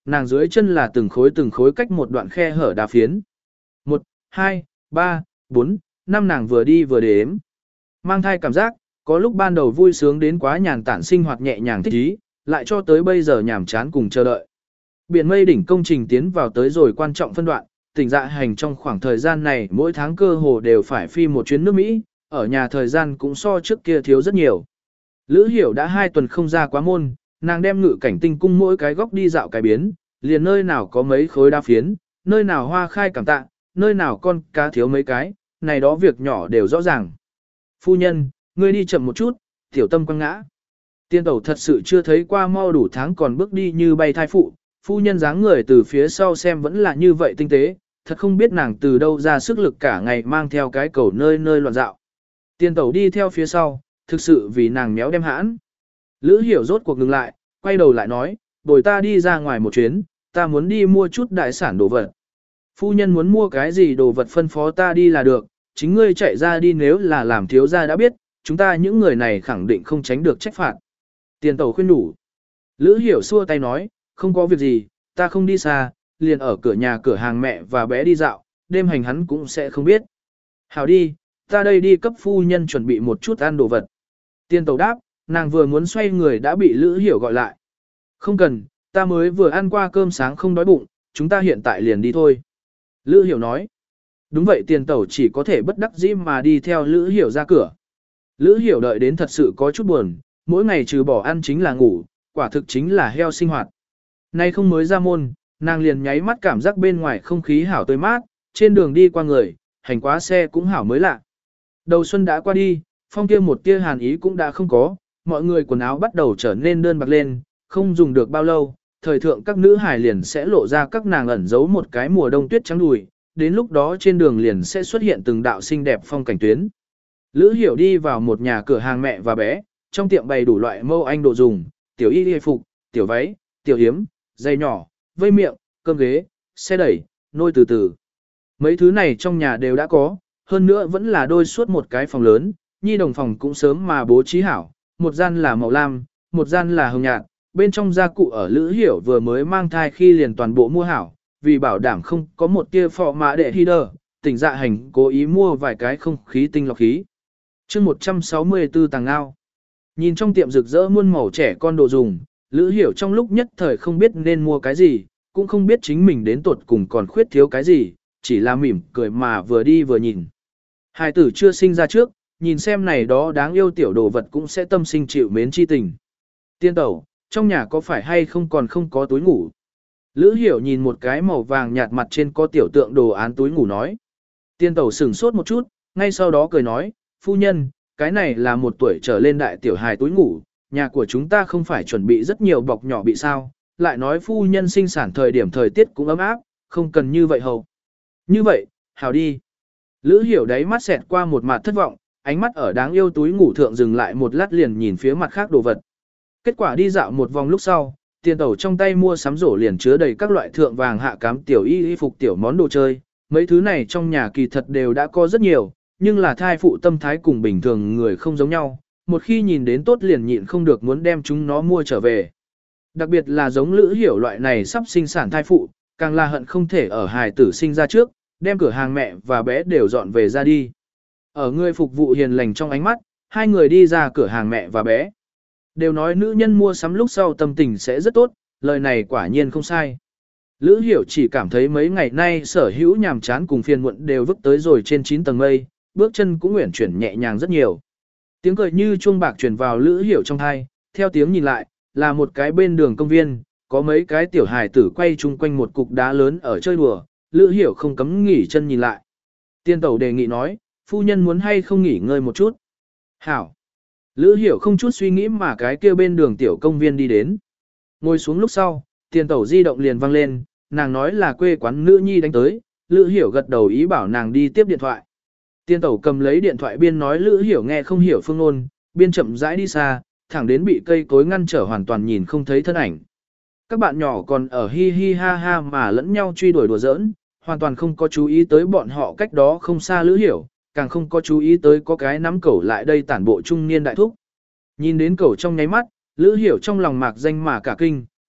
nàng dưới chân là từng khối từng khối cách một đoạn khe hở đá phiến. Một, hai, ba, bốn, năm nàng vừa đi vừa đếm. Mang thai cảm giác, có lúc ban đầu vui sướng đến quá nhàn tản sinh hoạt nhẹ nhàng thích ý, lại cho tới bây giờ nhàm chán cùng chờ đợi. Biển mây đỉnh công trình tiến vào tới rồi quan trọng phân đoạn, tỉnh dạ hành trong khoảng thời gian này mỗi tháng cơ hồ đều phải phi một chuyến nước Mỹ, ở nhà thời gian cũng so trước kia thiếu rất nhiều. Lữ Hiểu đã hai tuần không ra quá môn, nàng đem ngự cảnh tinh cung mỗi cái góc đi dạo cái biến, liền nơi nào có mấy khối đá phiến, nơi nào hoa khai cảm tạ, nơi nào con cá thiếu mấy cái, này đó việc nhỏ đều rõ ràng. Phu nhân, ngươi đi chậm một chút, tiểu tâm quăng ngã. Tiên tẩu thật sự chưa thấy qua mau đủ tháng còn bước đi như bay thai phụ, phu nhân dáng người từ phía sau xem vẫn là như vậy tinh tế, thật không biết nàng từ đâu ra sức lực cả ngày mang theo cái cầu nơi nơi loạn dạo. Tiên tẩu đi theo phía sau, thực sự vì nàng méo đem hãn. Lữ Hiểu rốt cuộc ngừng lại, quay đầu lại nói, bồi ta đi ra ngoài một chuyến, ta muốn đi mua chút đại sản đồ vật. Phu nhân muốn mua cái gì đồ vật phân phó ta đi là được, chính ngươi chạy ra đi nếu là làm thiếu gia đã biết, chúng ta những người này khẳng định không tránh được trách phạt. Tiền tẩu khuyên đủ. Lữ Hiểu xua tay nói, không có việc gì, ta không đi xa, liền ở cửa nhà cửa hàng mẹ và bé đi dạo, đêm hành hắn cũng sẽ không biết. Hảo đi, ta đây đi cấp phu nhân chuẩn bị một chút ăn đồ vật. Tiền tẩu đáp, nàng vừa muốn xoay người đã bị Lữ Hiểu gọi lại. Không cần, ta mới vừa ăn qua cơm sáng không đói bụng, chúng ta hiện tại liền đi thôi. Lữ Hiểu nói. Đúng vậy tiền tẩu chỉ có thể bất đắc dĩ mà đi theo Lữ Hiểu ra cửa. Lữ Hiểu đợi đến thật sự có chút buồn, mỗi ngày trừ bỏ ăn chính là ngủ, quả thực chính là heo sinh hoạt. Nay không mới ra môn, nàng liền nháy mắt cảm giác bên ngoài không khí hảo tươi mát, trên đường đi qua người, hành quá xe cũng hảo mới lạ. Đầu xuân đã qua đi, phong kia một tia hàn ý cũng đã không có, mọi người quần áo bắt đầu trở nên đơn bạc lên, không dùng được bao lâu, thời thượng các nữ hài liền sẽ lộ ra các nàng ẩn giấu một cái mùa đông tuyết trắng đùi, đến lúc đó trên đường liền sẽ xuất hiện từng đạo xinh đẹp phong cảnh tuyến. Lữ Hiểu đi vào một nhà cửa hàng mẹ và bé, trong tiệm bày đủ loại mâu anh đồ dùng, tiểu y y phục, tiểu váy, tiểu hiếm, giày nhỏ, vây miệng, cơm ghế, xe đẩy, nôi từ từ. Mấy thứ này trong nhà đều đã có, hơn nữa vẫn là đôi suốt một cái phòng lớn, nhi đồng phòng cũng sớm mà bố trí hảo, một gian là màu lam, một gian là hồng nhạt, bên trong gia cụ ở Lữ Hiểu vừa mới mang thai khi liền toàn bộ mua hảo, vì bảo đảm không có một tia phò mã đệ hy đờ, tỉnh dạ hành cố ý mua vài cái không khí tinh lọc khí. chương một trăm sáu mươi tư tàng ngao. Nhìn trong tiệm rực rỡ muôn màu trẻ con đồ dùng, Lữ Hiểu trong lúc nhất thời không biết nên mua cái gì, cũng không biết chính mình đến tuột cùng còn khuyết thiếu cái gì, chỉ là mỉm cười mà vừa đi vừa nhìn. Hài tử chưa sinh ra trước, nhìn xem này đó đáng yêu tiểu đồ vật cũng sẽ tâm sinh chịu mến chi tình. Tiên tẩu, trong nhà có phải hay không còn không có túi ngủ? Lữ Hiểu nhìn một cái màu vàng nhạt mặt trên có tiểu tượng đồ án túi ngủ nói. Tiên tẩu sửng sốt một chút, ngay sau đó cười nói, phu nhân, cái này là một tuổi trở lên đại tiểu hài túi ngủ, nhà của chúng ta không phải chuẩn bị rất nhiều bọc nhỏ bị sao, lại nói phu nhân sinh sản thời điểm thời tiết cũng ấm áp, không cần như vậy hầu. Như vậy, hào đi. Lữ Hiểu đáy mắt xẹt qua một mặt thất vọng, ánh mắt ở đáng yêu túi ngủ thượng dừng lại một lát liền nhìn phía mặt khác đồ vật. Kết quả đi dạo một vòng lúc sau, tiền tẩu trong tay mua sắm rổ liền chứa đầy các loại thượng vàng hạ cám tiểu y y phục tiểu món đồ chơi, mấy thứ này trong nhà kỳ thật đều đã có rất nhiều, nhưng là thai phụ tâm thái cùng bình thường người không giống nhau, một khi nhìn đến tốt liền nhịn không được muốn đem chúng nó mua trở về. Đặc biệt là giống Lữ Hiểu loại này sắp sinh sản thai phụ, càng là hận không thể ở hài tử sinh ra trước, đem cửa hàng mẹ và bé đều dọn về ra đi. Ở người phục vụ hiền lành trong ánh mắt, hai người đi ra cửa hàng mẹ và bé. Đều nói nữ nhân mua sắm lúc sau tâm tình sẽ rất tốt, lời này quả nhiên không sai. Lữ Hiểu chỉ cảm thấy mấy ngày nay sở hữu nhàm chán cùng phiền muộn đều vứt tới rồi trên chín tầng mây, bước chân cũng nguyện chuyển nhẹ nhàng rất nhiều. Tiếng cười như chuông bạc truyền vào Lữ Hiểu trong tai, theo tiếng nhìn lại, là một cái bên đường công viên, có mấy cái tiểu hài tử quay chung quanh một cục đá lớn ở chơi đùa, Lữ Hiểu không cấm nghỉ chân nhìn lại. Tiên tẩu đề nghị nói, phu nhân muốn hay không nghỉ ngơi một chút. Hảo. Lữ Hiểu không chút suy nghĩ mà cái kia bên đường tiểu công viên đi đến. Ngồi xuống lúc sau, tiền tẩu di động liền vang lên, nàng nói là quê quán nữ nhi đánh tới, Lữ Hiểu gật đầu ý bảo nàng đi tiếp điện thoại. Tiền tẩu cầm lấy điện thoại biên nói Lữ Hiểu nghe không hiểu phương ngôn, biên chậm rãi đi xa, thẳng đến bị cây cối ngăn trở hoàn toàn nhìn không thấy thân ảnh. Các bạn nhỏ còn ở hi hi ha ha mà lẫn nhau truy đuổi đùa giỡn, hoàn toàn không có chú ý tới bọn họ cách đó không xa Lữ Hiểu, càng không có chú ý tới có cái nắm cẩu lại đây tản bộ trung niên đại thúc. Nhìn đến cẩu trong nháy mắt, Lữ Hiểu trong lòng mạc danh mà cả kinh,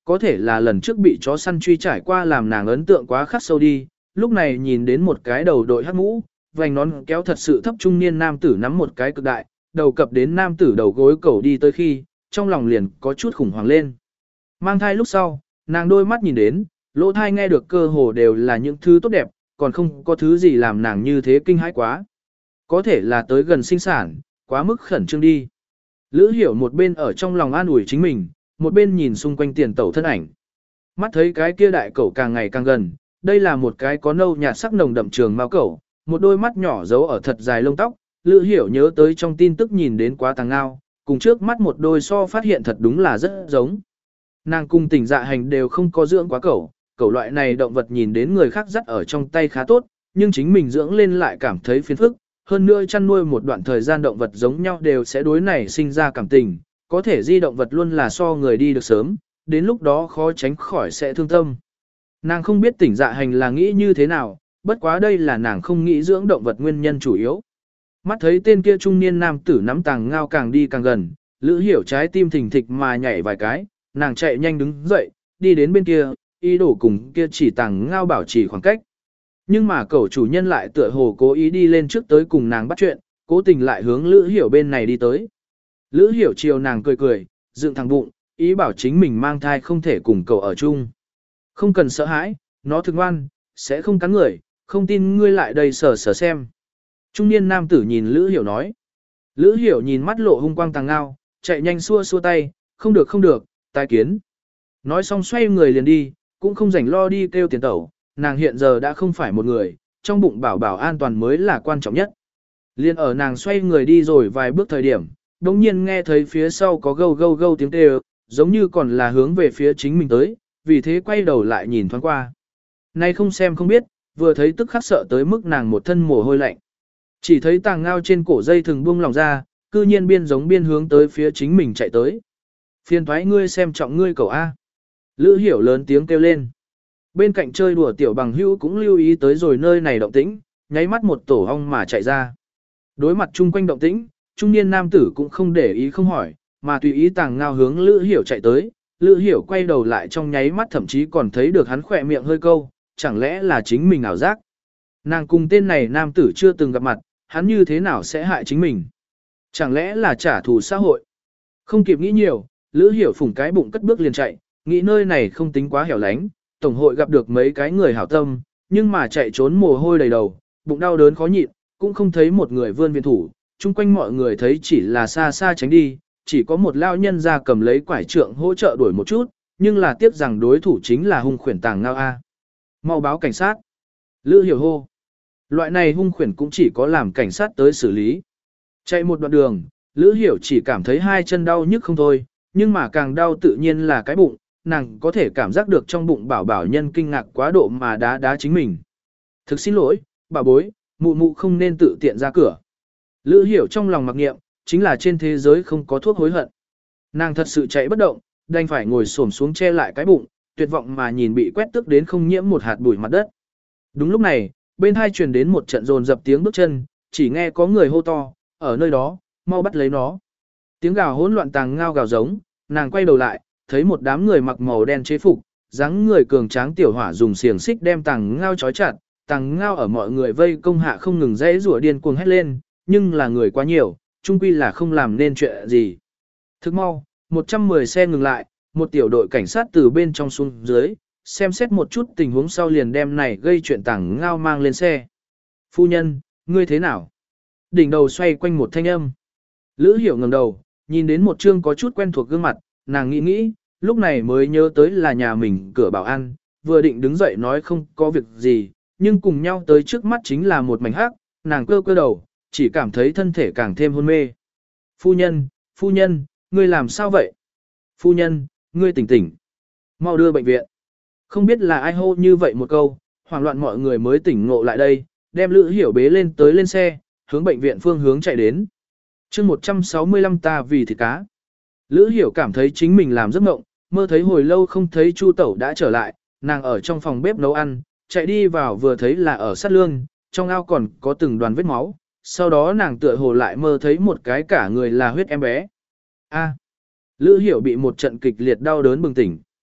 có thể là lần trước bị chó săn truy trải qua làm nàng ấn tượng quá khắc sâu đi, lúc này nhìn đến một cái đầu đội hắc mũ, vành nón kéo thật sự thấp trung niên nam tử nắm một cái cực đại, đầu cập đến nam tử đầu gối cầu đi tới khi, trong lòng liền có chút khủng hoảng lên. Mang thai lúc sau, nàng đôi mắt nhìn đến, lỗ thai nghe được cơ hồ đều là những thứ tốt đẹp, còn không có thứ gì làm nàng như thế kinh hãi quá. Có thể là tới gần sinh sản, quá mức khẩn trương đi. Lữ Hiểu một bên ở trong lòng an ủi chính mình, một bên nhìn xung quanh tiền tẩu thân ảnh. Mắt thấy cái kia đại cẩu càng ngày càng gần, đây là một cái có nâu nhạt sắc nồng đậm trường mao cẩu, một đôi mắt nhỏ giấu ở thật dài lông tóc, Lữ Hiểu nhớ tới trong tin tức nhìn đến quá tàng ngao, cùng trước mắt một đôi so phát hiện thật đúng là rất giống. Nàng cung tỉnh dạ hành đều không có dưỡng quá cẩu, cẩu loại này động vật nhìn đến người khác dắt ở trong tay khá tốt, nhưng chính mình dưỡng lên lại cảm thấy phiền phức, hơn nữa chăn nuôi một đoạn thời gian động vật giống nhau đều sẽ đối này sinh ra cảm tình, có thể di động vật luôn là so người đi được sớm, đến lúc đó khó tránh khỏi sẽ thương tâm. Nàng không biết tỉnh dạ hành là nghĩ như thế nào, bất quá đây là nàng không nghĩ dưỡng động vật nguyên nhân chủ yếu. Mắt thấy tên kia trung niên nam tử nắm tàng ngao càng đi càng gần, Lữ Hiểu trái tim thình thịch mà nhảy vài cái, nàng chạy nhanh đứng dậy, đi đến bên kia, ý đồ cùng kia chỉ tàng ngao bảo trì khoảng cách. Nhưng mà cẩu chủ nhân lại tựa hồ cố ý đi lên trước tới cùng nàng bắt chuyện, cố tình lại hướng Lữ Hiểu bên này đi tới. Lữ Hiểu chiều nàng cười cười, dựng thẳng bụng, ý bảo chính mình mang thai không thể cùng cậu ở chung. Không cần sợ hãi, nó thương ngoan, sẽ không cắn người, không tin ngươi lại đây sờ sờ xem. Trung niên nam tử nhìn Lữ Hiểu nói. Lữ Hiểu nhìn mắt lộ hung quang tàng ngao, chạy nhanh xua xua tay, không được không được, tai kiến. Nói xong xoay người liền đi, cũng không rảnh lo đi kêu tiền tẩu, nàng hiện giờ đã không phải một người, trong bụng bảo bảo an toàn mới là quan trọng nhất. Liên ở nàng xoay người đi rồi vài bước thời điểm, đồng nhiên nghe thấy phía sau có gâu gâu gâu tiếng kêu, giống như còn là hướng về phía chính mình tới, vì thế quay đầu lại nhìn thoáng qua. Nay không xem không biết, vừa thấy tức khắc sợ tới mức nàng một thân mồ hôi lạnh. Chỉ thấy tàng ngao trên cổ dây thừng buông lòng ra, cư nhiên biên giống biên hướng tới phía chính mình chạy tới. Phiền thoái ngươi xem trọng ngươi cậu A. Lữ Hiểu lớn tiếng kêu lên. Bên cạnh chơi đùa tiểu bằng hữu cũng lưu ý tới rồi nơi này động tĩnh, nháy mắt một tổ ong mà chạy ra. Đối mặt chung quanh động tĩnh, trung niên nam tử cũng không để ý không hỏi, mà tùy ý tàng ngao hướng Lữ Hiểu chạy tới. Lữ Hiểu quay đầu lại trong nháy mắt thậm chí còn thấy được hắn khỏe miệng hơi câu, chẳng lẽ là chính mình ảo giác. Nàng cùng tên này nam tử chưa từng gặp mặt, hắn như thế nào sẽ hại chính mình. Chẳng lẽ là trả thù xã hội. Không kịp nghĩ nhiều, Lữ Hiểu phủng cái bụng cất bước liền chạy, nghĩ nơi này không tính quá hẻo lánh, tổng hội gặp được mấy cái người hảo tâm, nhưng mà chạy trốn mồ hôi đầy đầu, bụng đau đớn khó nhịn, cũng không thấy một người vươn viện thủ, chung quanh mọi người thấy chỉ là xa xa tránh đi, chỉ có một lao nhân ra cầm lấy quải trượng hỗ trợ đuổi một chút, nhưng là tiếc rằng đối thủ chính là hung khuyển tàng ngao A. Mau báo cảnh sát. Lữ Hiểu hô. Loại này hung khuyển cũng chỉ có làm cảnh sát tới xử lý. Chạy một đoạn đường, Lữ Hiểu chỉ cảm thấy hai chân đau nhức không thôi, nhưng mà càng đau tự nhiên là cái bụng, nàng có thể cảm giác được trong bụng bảo bảo nhân kinh ngạc quá độ mà đá đá chính mình. Thực xin lỗi, bà bối, mụ mụ không nên tự tiện ra cửa. Lữ Hiểu trong lòng mặc niệm, chính là trên thế giới không có thuốc hối hận. Nàng thật sự chạy bất động, đành phải ngồi xổm xuống che lại cái bụng, tuyệt vọng mà nhìn bị quét tức đến không nhiễm một hạt bụi mặt đất. Đúng lúc này, bên hai truyền đến một trận rồn dập tiếng bước chân, chỉ nghe có người hô to, ở nơi đó, mau bắt lấy nó. Tiếng gào hỗn loạn tàng ngao gào giống, nàng quay đầu lại, thấy một đám người mặc màu đen chế phục, dáng người cường tráng tiểu hỏa dùng xiềng xích đem tàng ngao trói chặt, tàng ngao ở mọi người vây công hạ không ngừng dãy rủa điên cuồng hét lên, nhưng là người quá nhiều, chung quy là không làm nên chuyện gì. Thức mau, một trăm mười xe ngừng lại, một tiểu đội cảnh sát từ bên trong xuống dưới, xem xét một chút tình huống sau liền đem này gây chuyện tàng ngao mang lên xe. Phu nhân, ngươi thế nào? Đỉnh đầu xoay quanh một thanh âm. Lữ Hiểu ngẩng đầu, nhìn đến một trương có chút quen thuộc gương mặt, nàng nghĩ nghĩ, lúc này mới nhớ tới là nhà mình cửa bảo an, vừa định đứng dậy nói không có việc gì, nhưng cùng nhau tới trước mắt chính là một mảnh hắc, nàng cơ cơ đầu, chỉ cảm thấy thân thể càng thêm hôn mê. Phu nhân, phu nhân, ngươi làm sao vậy? Phu nhân, ngươi tỉnh tỉnh. Mau đưa bệnh viện. Không biết là ai hô như vậy một câu, hoảng loạn mọi người mới tỉnh ngộ lại đây, đem Lữ Hiểu bế lên tới lên xe, hướng bệnh viện phương hướng chạy đến. chương một trăm sáu mươi lăm ta vì thịt cá. Lữ Hiểu cảm thấy chính mình làm giấc mộng, mơ thấy hồi lâu không thấy Chu Tẩu đã trở lại, nàng ở trong phòng bếp nấu ăn, chạy đi vào vừa thấy là ở sát lương, trong ao còn có từng đoàn vết máu, sau đó nàng tựa hồ lại mơ thấy một cái cả người là huyết em bé. A. Lữ Hiểu bị một trận kịch liệt đau đớn bừng tỉnh.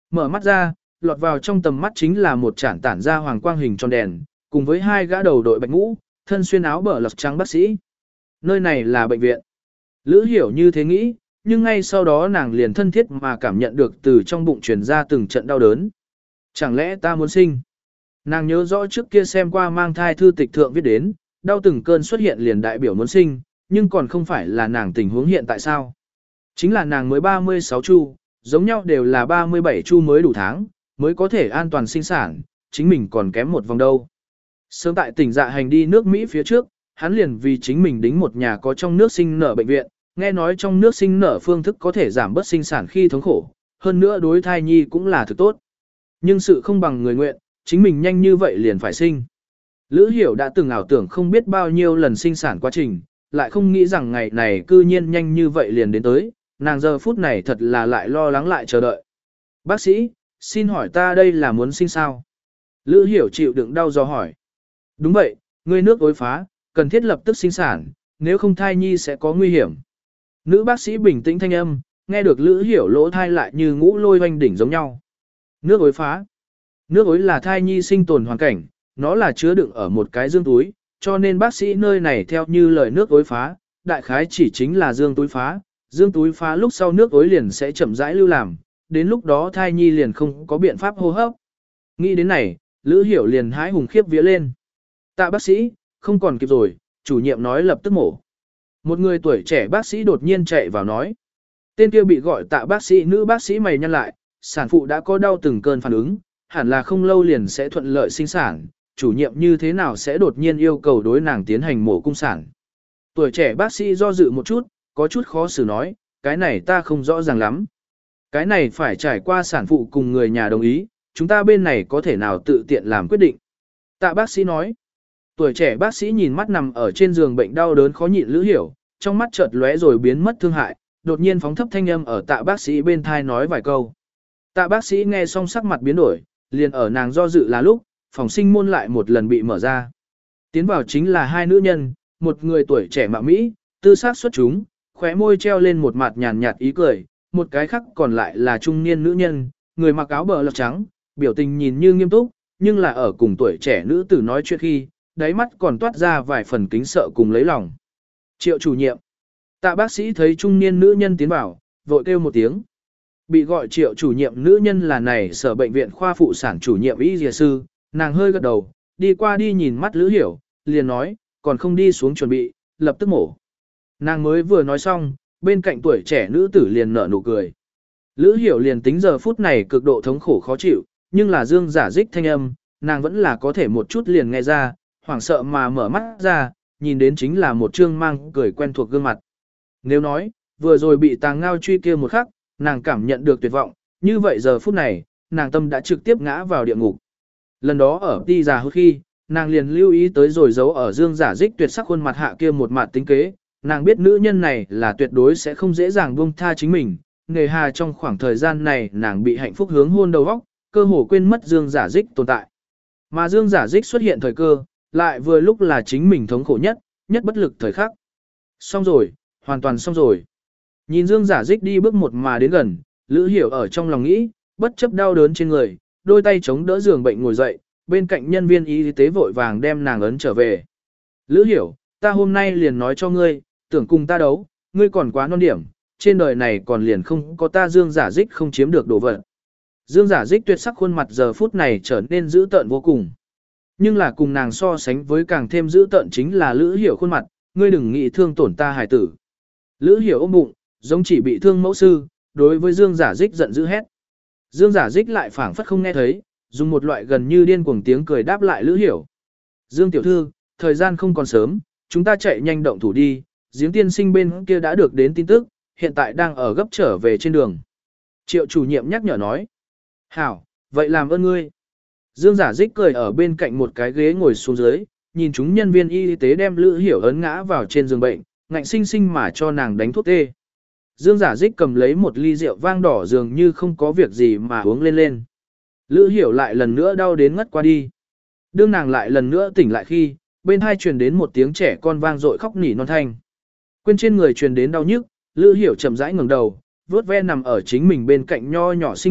mở mắt ra, lọt vào trong tầm mắt chính là một chản tản ra hoàng quang hình tròn đèn, cùng với hai gã đầu đội bạch mũ, thân xuyên áo bờ lật trắng bác sĩ. Nơi này là bệnh viện. Lữ Hiểu như thế nghĩ, nhưng ngay sau đó nàng liền thân thiết mà cảm nhận được từ trong bụng truyền ra từng trận đau đớn. Chẳng lẽ ta muốn sinh? Nàng nhớ rõ trước kia xem qua mang thai thư tịch thượng viết đến, đau từng cơn xuất hiện liền đại biểu muốn sinh, nhưng còn không phải là nàng tình huống hiện tại sao? Chính là nàng mới ba mươi sáu chu, giống nhau đều là ba mươi bảy chu mới đủ tháng, mới có thể an toàn sinh sản, chính mình còn kém một vòng đâu. Sớm tại tỉnh dạ hành đi nước Mỹ phía trước, hắn liền vì chính mình đính một nhà có trong nước sinh nở bệnh viện, nghe nói trong nước sinh nở phương thức có thể giảm bớt sinh sản khi thống khổ, hơn nữa đối thai nhi cũng là thực tốt. Nhưng sự không bằng người nguyện, chính mình nhanh như vậy liền phải sinh. Lữ Hiểu đã từng ảo tưởng không biết bao nhiêu lần sinh sản quá trình, lại không nghĩ rằng ngày này cư nhiên nhanh như vậy liền đến tới, nàng giờ phút này thật là lại lo lắng lại chờ đợi. Bác sĩ, xin hỏi ta đây là muốn sinh sao? Lữ Hiểu chịu đựng đau do hỏi. Đúng vậy, ngươi nước ối phá, cần thiết lập tức sinh sản, nếu không thai nhi sẽ có nguy hiểm. Nữ bác sĩ bình tĩnh thanh âm, nghe được Lữ Hiểu lỗ thai lại như ngũ lôi hoanh đỉnh giống nhau. Nước ối phá. Nước ối là thai nhi sinh tồn hoàn cảnh, nó là chứa đựng ở một cái dương túi, cho nên bác sĩ nơi này theo như lời nước ối phá, đại khái chỉ chính là dương túi phá, dương túi phá lúc sau nước ối liền sẽ chậm rãi lưu làm, đến lúc đó thai nhi liền không có biện pháp hô hấp. Nghĩ đến này, Lữ Hiểu liền hái hùng khiếp vía lên. Tạ bác sĩ, không còn kịp rồi, chủ nhiệm nói lập tức mổ. Một người tuổi trẻ bác sĩ đột nhiên chạy vào nói. Tên kia bị gọi tạ bác sĩ nữ bác sĩ mày nhăn lại, sản phụ đã có đau từng cơn phản ứng, hẳn là không lâu liền sẽ thuận lợi sinh sản, chủ nhiệm như thế nào sẽ đột nhiên yêu cầu đối nàng tiến hành mổ cung sản. Tuổi trẻ bác sĩ do dự một chút, có chút khó xử nói, cái này ta không rõ ràng lắm. Cái này phải trải qua sản phụ cùng người nhà đồng ý, chúng ta bên này có thể nào tự tiện làm quyết định. Tạ bác sĩ nói, tuổi trẻ bác sĩ nhìn mắt nằm ở trên giường bệnh đau đớn khó nhịn Lữ Hiểu, trong mắt chợt lóe rồi biến mất thương hại, đột nhiên phóng thấp thanh âm ở tạ bác sĩ bên thai nói vài câu. Tạ bác sĩ nghe xong sắc mặt biến đổi, liền ở nàng do dự là lúc, phòng sinh môn lại một lần bị mở ra. Tiến vào chính là hai nữ nhân, một người tuổi trẻ mạo Mỹ, tư sắc xuất chúng, khóe môi treo lên một mặt nhàn nhạt ý cười, một cái khác còn lại là trung niên nữ nhân, người mặc áo bờ lọc trắng, biểu tình nhìn như nghiêm túc, nhưng là ở cùng tuổi trẻ nữ tử nói chuyện khi, đáy mắt còn toát ra vài phần kính sợ cùng lấy lòng. Triệu chủ nhiệm. Tạ bác sĩ thấy trung niên nữ nhân tiến vào, vội kêu một tiếng. Bị gọi triệu chủ nhiệm nữ nhân là này sở bệnh viện khoa phụ sản chủ nhiệm y dìa sư, nàng hơi gật đầu, đi qua đi nhìn mắt Lữ Hiểu, liền nói, còn không đi xuống chuẩn bị, lập tức mổ. Nàng mới vừa nói xong, bên cạnh tuổi trẻ nữ tử liền nở nụ cười. Lữ Hiểu liền tính giờ phút này cực độ thống khổ khó chịu, nhưng là dương giả dích thanh âm, nàng vẫn là có thể một chút liền nghe ra, hoảng sợ mà mở mắt ra, nhìn đến chính là một trương mang cười quen thuộc gương mặt. Nếu nói, vừa rồi bị tàng ngao truy kia một khắc, nàng cảm nhận được tuyệt vọng, như vậy giờ phút này, nàng tâm đã trực tiếp ngã vào địa ngục. Lần đó ở đi già hốt khi, nàng liền lưu ý tới rồi giấu ở dương giả dích tuyệt sắc khuôn mặt hạ kia một mặt tính kế, nàng biết nữ nhân này là tuyệt đối sẽ không dễ dàng buông tha chính mình, nghề hà trong khoảng thời gian này nàng bị hạnh phúc hướng hôn đầu óc, cơ hồ quên mất dương giả dích tồn tại. Mà dương giả dích xuất hiện thời cơ, lại vừa lúc là chính mình thống khổ nhất, nhất bất lực thời khắc. Xong rồi, hoàn toàn xong rồi. Nhìn dương giả dích đi bước một mà đến gần, Lữ Hiểu ở trong lòng nghĩ, bất chấp đau đớn trên người, đôi tay chống đỡ giường bệnh ngồi dậy, bên cạnh nhân viên y tế vội vàng đem nàng ấn trở về. Lữ Hiểu, ta hôm nay liền nói cho ngươi, tưởng cùng ta đấu, ngươi còn quá non điểm, trên đời này còn liền không có ta dương giả dích không chiếm được đồ vật. Dương giả dích tuyệt sắc khuôn mặt giờ phút này trở nên dữ tợn vô cùng. Nhưng là cùng nàng so sánh với càng thêm dữ tợn chính là Lữ Hiểu khuôn mặt, ngươi đừng nghĩ thương tổn ta hài tử. Lữ Hiểu ôm bụng, giống chỉ bị thương mẫu sư, đối với Dương giả dích giận dữ hét. Dương giả dích lại phảng phất không nghe thấy, dùng một loại gần như điên cuồng tiếng cười đáp lại Lữ Hiểu. Dương tiểu thư, thời gian không còn sớm, chúng ta chạy nhanh động thủ đi, giếng tiên sinh bên kia đã được đến tin tức, hiện tại đang ở gấp trở về trên đường. Triệu chủ nhiệm nhắc nhở nói. Hảo, vậy làm ơn ngươi. Dương giả dích cười ở bên cạnh một cái ghế ngồi xuống dưới, nhìn chúng nhân viên y tế đem Lữ Hiểu ấn ngã vào trên giường bệnh, ngạnh sinh sinh mà cho nàng đánh thuốc tê. Dương giả dích cầm lấy một ly rượu vang đỏ dường như không có việc gì mà uống lên lên. Lữ Hiểu lại lần nữa đau đến ngất qua đi. Đương nàng lại lần nữa tỉnh lại khi, bên hai truyền đến một tiếng trẻ con vang dội khóc nỉ non thanh. Quên trên người truyền đến đau nhức, Lữ Hiểu chậm rãi ngẩng đầu, vuốt ve nằm ở chính mình bên cạnh nho nhỏ sinh mệnh,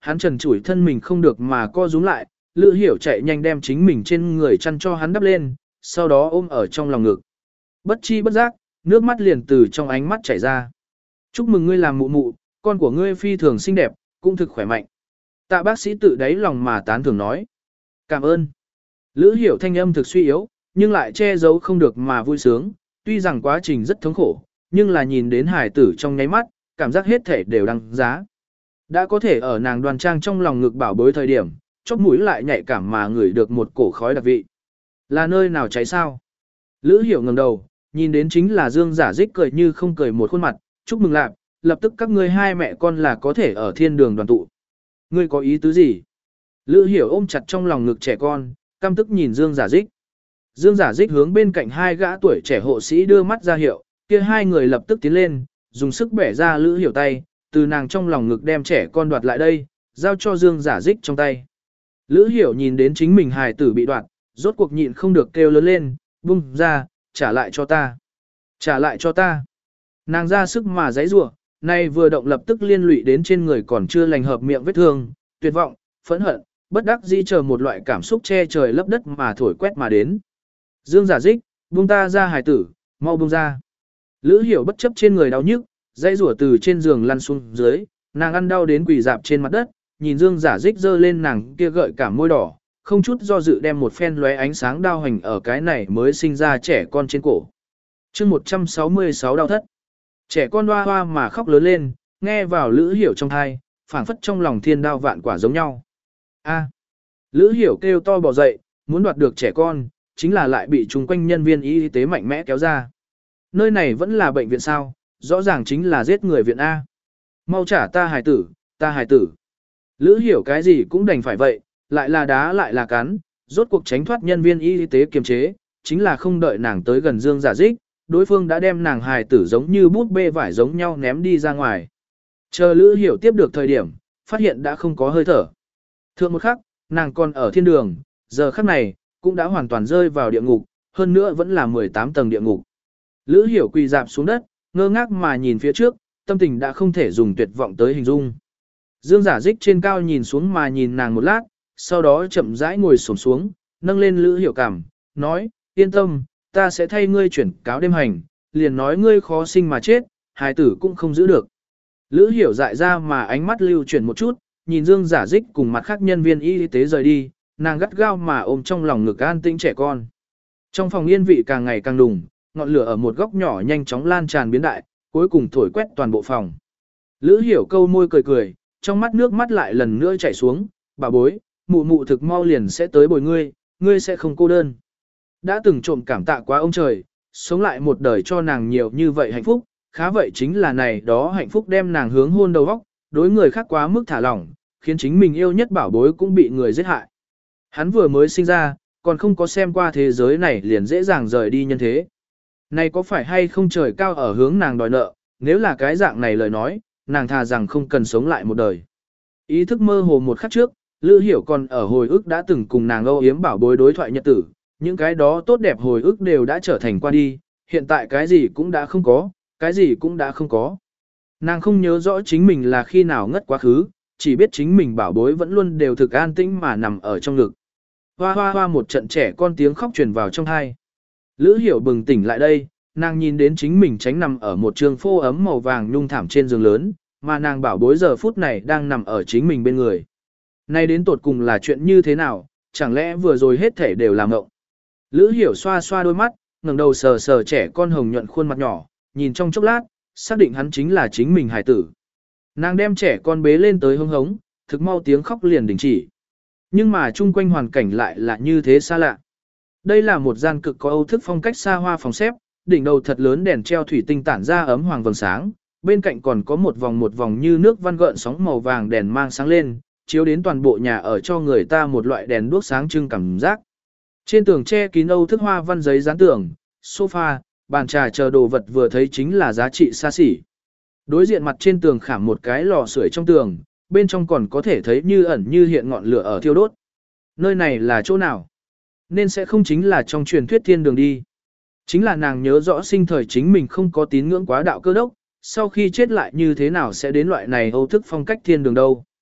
hắn trần trụi thân mình không được mà co rúm lại, Lữ Hiểu chạy nhanh đem chính mình trên người chăn cho hắn đắp lên, sau đó ôm ở trong lòng ngực. Bất chi bất giác, nước mắt liền từ trong ánh mắt chảy ra. Chúc mừng ngươi làm mụ mụ, con của ngươi phi thường xinh đẹp, cũng thực khỏe mạnh. Tạ bác sĩ tự đáy lòng mà tán thưởng nói. Cảm ơn. Lữ Hiểu thanh âm thực suy yếu, nhưng lại che giấu không được mà vui sướng, tuy rằng quá trình rất thống khổ, nhưng là nhìn đến hải tử trong nháy mắt, cảm giác hết thể đều đăng giá. Đã có thể ở nàng đoan trang trong lòng ngực bảo bối thời điểm, chóp mũi lại nhạy cảm mà ngửi được một cổ khói đặc vị. Là nơi nào cháy sao? Lữ Hiểu ngẩng đầu, nhìn đến chính là Dương Giả Dích cười như không cười một khuôn mặt, chúc mừng lạp, lập tức các ngươi hai mẹ con là có thể ở thiên đường đoàn tụ. Ngươi có ý tứ gì? Lữ Hiểu ôm chặt trong lòng ngực trẻ con, căm tức nhìn Dương Giả Dích. Dương Giả Dích hướng bên cạnh hai gã tuổi trẻ hộ sĩ đưa mắt ra hiệu, kia hai người lập tức tiến lên, dùng sức bẻ ra Lữ Hiểu tay, từ nàng trong lòng ngực đem trẻ con đoạt lại đây, giao cho Dương Giả Dích trong tay. Lữ Hiểu nhìn đến chính mình hài tử bị đoạt, rốt cuộc nhịn không được kêu lớn lên, buông ra, trả lại cho ta. Trả lại cho ta. Nàng ra sức mà giãy giụa, nay vừa động lập tức liên lụy đến trên người còn chưa lành hợp miệng vết thương, tuyệt vọng, phẫn hận, bất đắc dĩ chờ một loại cảm xúc che trời lấp đất mà thổi quét mà đến. Dương Giả Dích, buông ta ra hài tử, mau buông ra. Lữ Hiểu bất chấp trên người đau nhức, dãy rủa từ trên giường lăn xuống dưới, nàng ăn đau đến quỳ dạp trên mặt đất, nhìn Dương Giả Dích giơ lên nàng kia gợi cả môi đỏ, không chút do dự đem một phen lóe ánh sáng đao hành ở cái này mới sinh ra trẻ con trên cổ. Chương một trăm sáu mươi sáu đau thất. Trẻ con hoa hoa mà khóc lớn lên, nghe vào Lữ Hiểu trong thai, phảng phất trong lòng thiên đao vạn quả giống nhau. A. Lữ Hiểu kêu to bò dậy, muốn đoạt được trẻ con, chính là lại bị chung quanh nhân viên y tế mạnh mẽ kéo ra. Nơi này vẫn là bệnh viện sao, rõ ràng chính là giết người viện A. Mau trả ta hài tử, ta hài tử. Lữ Hiểu cái gì cũng đành phải vậy, lại là đá lại là cắn, rốt cuộc tránh thoát nhân viên y tế kiềm chế, chính là không đợi nàng tới gần Dương Giả Dích, đối phương đã đem nàng hài tử giống như bút bê vải giống nhau ném đi ra ngoài. Chờ Lữ Hiểu tiếp được thời điểm, phát hiện đã không có hơi thở. Thượng một khắc, nàng còn ở thiên đường, giờ khắc này, cũng đã hoàn toàn rơi vào địa ngục, hơn nữa vẫn là mười tám tầng địa ngục. Lữ Hiểu quỳ dạp xuống đất, ngơ ngác mà nhìn phía trước, tâm tình đã không thể dùng tuyệt vọng tới hình dung. Dương Giả Dích trên cao nhìn xuống mà nhìn nàng một lát, sau đó chậm rãi ngồi xổm xuống, nâng lên Lữ Hiểu cằm, nói, yên tâm, ta sẽ thay ngươi chuyển cáo đêm hành, liền nói ngươi khó sinh mà chết, hài tử cũng không giữ được. Lữ Hiểu dại ra mà ánh mắt lưu chuyển một chút, nhìn Dương Giả Dích cùng mặt khác nhân viên y tế rời đi, nàng gắt gao mà ôm trong lòng ngực an tĩnh trẻ con. Trong phòng yên vị càng ngày càng đùng, ngọn lửa ở một góc nhỏ nhanh chóng lan tràn biến đại, cuối cùng thổi quét toàn bộ phòng. Lữ Hiểu câu môi cười cười, trong mắt nước mắt lại lần nữa chảy xuống, bà bối, mụ mụ thực mau liền sẽ tới bồi ngươi, ngươi sẽ không cô đơn. Đã từng trộm cảm tạ quá ông trời, sống lại một đời cho nàng nhiều như vậy hạnh phúc, khá vậy chính là này đó hạnh phúc đem nàng hướng hôn đầu óc, đối người khác quá mức thả lỏng, khiến chính mình yêu nhất bảo bối cũng bị người giết hại. Hắn vừa mới sinh ra, còn không có xem qua thế giới này liền dễ dàng rời đi nhân thế. Này có phải hay không trời cao ở hướng nàng đòi nợ, nếu là cái dạng này lời nói, nàng thà rằng không cần sống lại một đời. Ý thức mơ hồ một khắc trước, Lữ Hiểu còn ở hồi ức đã từng cùng nàng âu yếm bảo bối đối thoại nhật tử, những cái đó tốt đẹp hồi ức đều đã trở thành qua đi, hiện tại cái gì cũng đã không có, cái gì cũng đã không có. Nàng không nhớ rõ chính mình là khi nào ngất quá khứ, chỉ biết chính mình bảo bối vẫn luôn đều thực an tĩnh mà nằm ở trong ngực. Hoa hoa hoa một trận trẻ con tiếng khóc truyền vào trong tai. Lữ Hiểu bừng tỉnh lại đây, nàng nhìn đến chính mình tránh nằm ở một trường phô ấm màu vàng nhung thảm trên giường lớn, mà nàng bảo bối giờ phút này đang nằm ở chính mình bên người. Nay đến tột cùng là chuyện như thế nào, chẳng lẽ vừa rồi hết thể đều là mộng. Lữ Hiểu xoa xoa đôi mắt, ngẩng đầu sờ sờ trẻ con hồng nhuận khuôn mặt nhỏ, nhìn trong chốc lát, xác định hắn chính là chính mình hài tử. Nàng đem trẻ con bế lên tới hông hống, thực mau tiếng khóc liền đình chỉ. Nhưng mà chung quanh hoàn cảnh lại là như thế xa lạ. Đây là một gian cực có Âu thức phong cách xa hoa phòng xếp, đỉnh đầu thật lớn đèn treo thủy tinh tản ra ấm hoàng vầng sáng, bên cạnh còn có một vòng một vòng như nước văn gợn sóng màu vàng đèn mang sáng lên, chiếu đến toàn bộ nhà ở cho người ta một loại đèn đuốc sáng trưng cảm giác. Trên tường che kín Âu thức hoa văn giấy dán tường, sofa, bàn trà chờ đồ vật vừa thấy chính là giá trị xa xỉ. Đối diện mặt trên tường khảm một cái lò sưởi trong tường, bên trong còn có thể thấy như ẩn như hiện ngọn lửa ở thiêu đốt. Nơi này là chỗ nào? Nên sẽ không chính là trong truyền thuyết thiên đường đi. Chính là nàng nhớ rõ sinh thời chính mình không có tín ngưỡng quá đạo cơ đốc, sau khi chết lại như thế nào sẽ đến loại này Âu thức phong cách thiên đường đâu.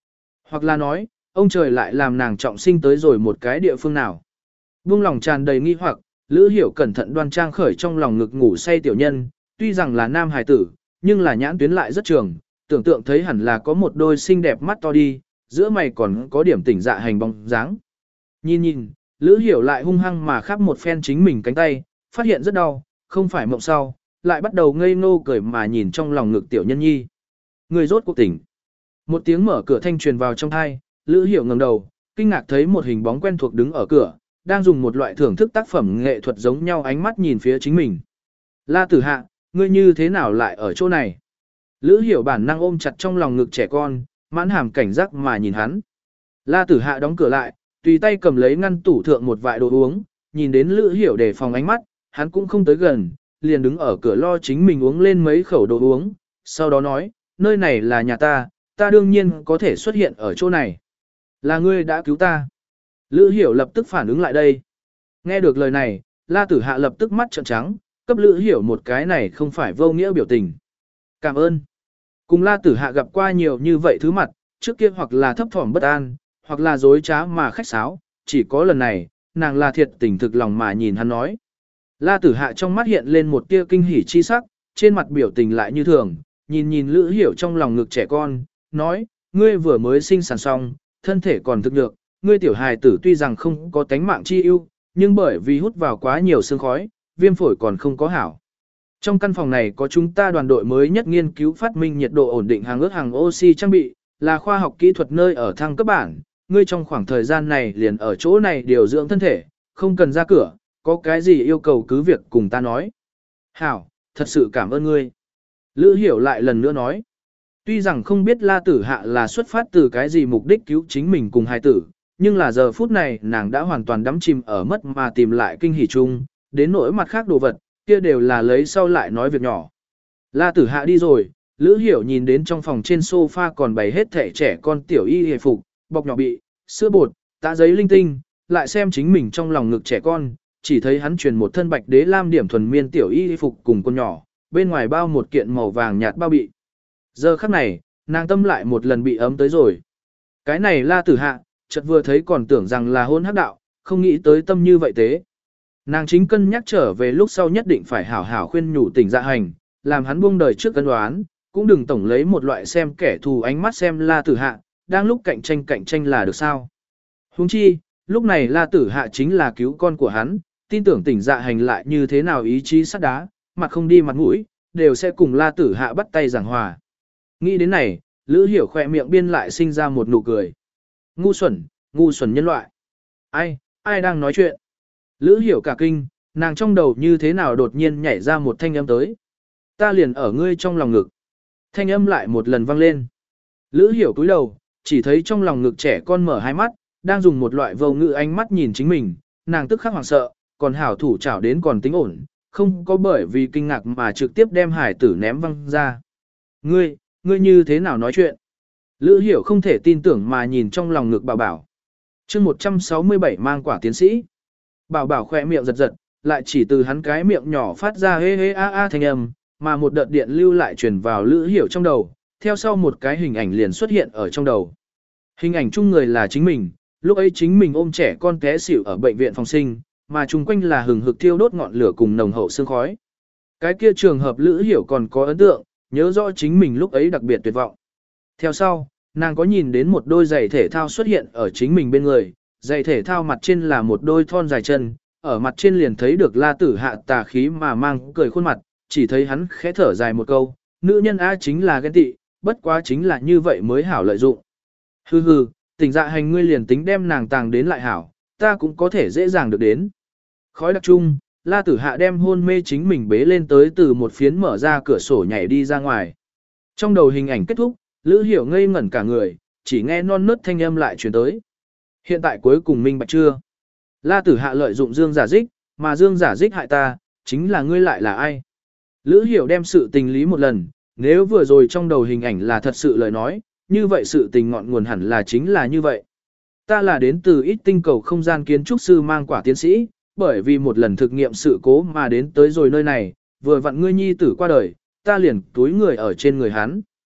Hoặc là nói, ông trời lại làm nàng trọng sinh tới rồi một cái địa phương nào. Buông lòng tràn đầy nghi hoặc, Lữ Hiểu cẩn thận đoan trang khởi trong lòng ngực ngủ say tiểu nhân, tuy rằng là nam hài tử, nhưng là nhãn tuyến lại rất trường, tưởng tượng thấy hẳn là có một đôi xinh đẹp mắt to đi, giữa mày còn có điểm tỉnh dạ hành bóng dáng. Nhìn nhìn, Lữ Hiểu lại hung hăng mà khắp một phen chính mình cánh tay, phát hiện rất đau, không phải mộng sau, lại bắt đầu ngây ngô cười mà nhìn trong lòng ngực tiểu nhân nhi. Người rốt cuộc tỉnh. Một tiếng mở cửa thanh truyền vào trong thai, Lữ Hiểu ngẩng đầu, kinh ngạc thấy một hình bóng quen thuộc đứng ở cửa, đang dùng một loại thưởng thức tác phẩm nghệ thuật giống nhau ánh mắt nhìn phía chính mình. La Tử Hạ, ngươi như thế nào lại ở chỗ này? Lữ Hiểu bản năng ôm chặt trong lòng ngực trẻ con, mãn hàm cảnh giác mà nhìn hắn. La Tử Hạ đóng cửa lại, tùy tay cầm lấy ngăn tủ thượng một vại đồ uống, nhìn đến Lữ Hiểu để phòng ánh mắt, hắn cũng không tới gần, liền đứng ở cửa lo chính mình uống lên mấy khẩu đồ uống, sau đó nói, nơi này là nhà ta, ta đương nhiên có thể xuất hiện ở chỗ này. Là ngươi đã cứu ta. Lữ Hiểu lập tức phản ứng lại đây. Nghe được lời này, La Tử Hạ lập tức mắt trợn trắng, cấp Lữ Hiểu một cái này không phải vô nghĩa biểu tình. Cảm ơn. Cùng La Tử Hạ gặp qua nhiều như vậy thứ mặt, trước kia hoặc là thấp thỏm bất an, hoặc là dối trá mà khách sáo, chỉ có lần này, nàng là thiệt tình thực lòng mà nhìn hắn nói. La Tử Hạ trong mắt hiện lên một tia kinh hỉ chi sắc, trên mặt biểu tình lại như thường, nhìn nhìn Lữ Hiểu trong lòng ngực trẻ con, nói, ngươi vừa mới sinh sản xong, thân thể còn thực được, ngươi tiểu hài tử tuy rằng không có tánh mạng chi ưu, nhưng bởi vì hút vào quá nhiều sương khói, viêm phổi còn không có hảo. Trong căn phòng này có chúng ta đoàn đội mới nhất nghiên cứu phát minh nhiệt độ ổn định hàng ước hàng oxy trang bị, là khoa học kỹ thuật nơi ở thăng cấp bản, ngươi trong khoảng thời gian này liền ở chỗ này điều dưỡng thân thể, không cần ra cửa, có cái gì yêu cầu cứ việc cùng ta nói. Hảo, thật sự cảm ơn ngươi. Lữ Hiểu lại lần nữa nói. Tuy rằng không biết La Tử Hạ là xuất phát từ cái gì mục đích cứu chính mình cùng hài tử, nhưng là giờ phút này nàng đã hoàn toàn đắm chìm ở mất mà tìm lại kinh hỉ chung, đến nỗi mặt khác đồ vật, kia đều là lấy sau lại nói việc nhỏ. La Tử Hạ đi rồi, Lữ Hiểu nhìn đến trong phòng trên sofa còn bày hết thẻ trẻ con tiểu y hề phục, bọc nhỏ bị, sữa bột, tạ giấy linh tinh, lại xem chính mình trong lòng ngực trẻ con, chỉ thấy hắn truyền một thân bạch đế lam điểm thuần miên tiểu y phục cùng con nhỏ, bên ngoài bao một kiện màu vàng nhạt bao bị. Giờ khắc này, nàng tâm lại một lần bị ấm tới rồi. Cái này La Tử Hạ, chợt vừa thấy còn tưởng rằng là hôn hắc đạo, không nghĩ tới tâm như vậy thế. Nàng chính cân nhắc trở về lúc sau nhất định phải hảo hảo khuyên nhủ tỉnh dạ hành, làm hắn buông đời trước cân đoán, cũng đừng tổng lấy một loại xem kẻ thù ánh mắt xem La Tử Hạ, đang lúc cạnh tranh cạnh tranh là được sao. Huống chi, lúc này La Tử Hạ chính là cứu con của hắn, tin tưởng tỉnh dạ hành lại như thế nào ý chí sắt đá, mặt không đi mặt mũi, đều sẽ cùng La Tử Hạ bắt tay giảng hòa. Nghĩ đến này, Lữ Hiểu khỏe miệng biên lại sinh ra một nụ cười. Ngu xuẩn, ngu xuẩn nhân loại. Ai, ai đang nói chuyện? Lữ Hiểu cả kinh, nàng trong đầu như thế nào đột nhiên nhảy ra một thanh âm tới. Ta liền ở ngươi trong lòng ngực. Thanh âm lại một lần vang lên. Lữ Hiểu cúi đầu, chỉ thấy trong lòng ngực trẻ con mở hai mắt, đang dùng một loại vô ngữ ánh mắt nhìn chính mình, nàng tức khắc hoảng sợ, còn hảo thủ chảo đến còn tính ổn, không có bởi vì kinh ngạc mà trực tiếp đem hải tử ném văng ra. Ngươi, ngươi như thế nào nói chuyện? Lữ Hiểu không thể tin tưởng mà nhìn trong lòng ngực bảo bảo. chương một trăm sáu mươi bảy mang quả tiến sĩ. Bảo bảo khỏe miệng giật giật, lại chỉ từ hắn cái miệng nhỏ phát ra hê hê a a thanh âm, mà một đợt điện lưu lại truyền vào Lữ Hiểu trong đầu, theo sau một cái hình ảnh liền xuất hiện ở trong đầu. Hình ảnh chung người là chính mình, lúc ấy chính mình ôm trẻ con té xỉu ở bệnh viện phòng sinh, mà chung quanh là hừng hực thiêu đốt ngọn lửa cùng nồng hậu sương khói. Cái kia trường hợp Lữ Hiểu còn có ấn tượng, nhớ rõ chính mình lúc ấy đặc biệt tuyệt vọng. Theo sau, nàng có nhìn đến một đôi giày thể thao xuất hiện ở chính mình bên người, giày thể thao mặt trên là một đôi thon dài chân, ở mặt trên liền thấy được La Tử Hạ tà khí mà mang cười khuôn mặt, chỉ thấy hắn khẽ thở dài một câu, nữ nhân A chính là ghen tị, bất quá chính là như vậy mới hảo lợi dụng. Hừ hừ, tỉnh dạ hành ngươi liền tính đem nàng tàng đến lại hảo, ta cũng có thể dễ dàng được đến. Khói đặc chung, La Tử Hạ đem hôn mê chính mình bế lên tới từ một phiến mở ra cửa sổ nhảy đi ra ngoài. Trong đầu hình ảnh kết thúc, Lữ Hiểu ngây ngẩn cả người, chỉ nghe non nớt thanh âm lại truyền tới. Hiện tại cuối cùng minh bạch chưa? La Tử Hạ lợi dụng Dương Giả Dích, mà Dương Giả Dích hại ta, chính là ngươi lại là ai? Lữ Hiểu đem sự tình lý một lần, nếu vừa rồi trong đầu hình ảnh là thật sự lời nói, như vậy sự tình ngọn nguồn hẳn là chính là như vậy. Ta là đến từ ít tinh cầu không gian kiến trúc sư mang quả tiến sĩ, bởi vì một lần thực nghiệm sự cố mà đến tới rồi nơi này, vừa vặn ngươi nhi tử qua đời, ta liền túi người ở trên người hắn.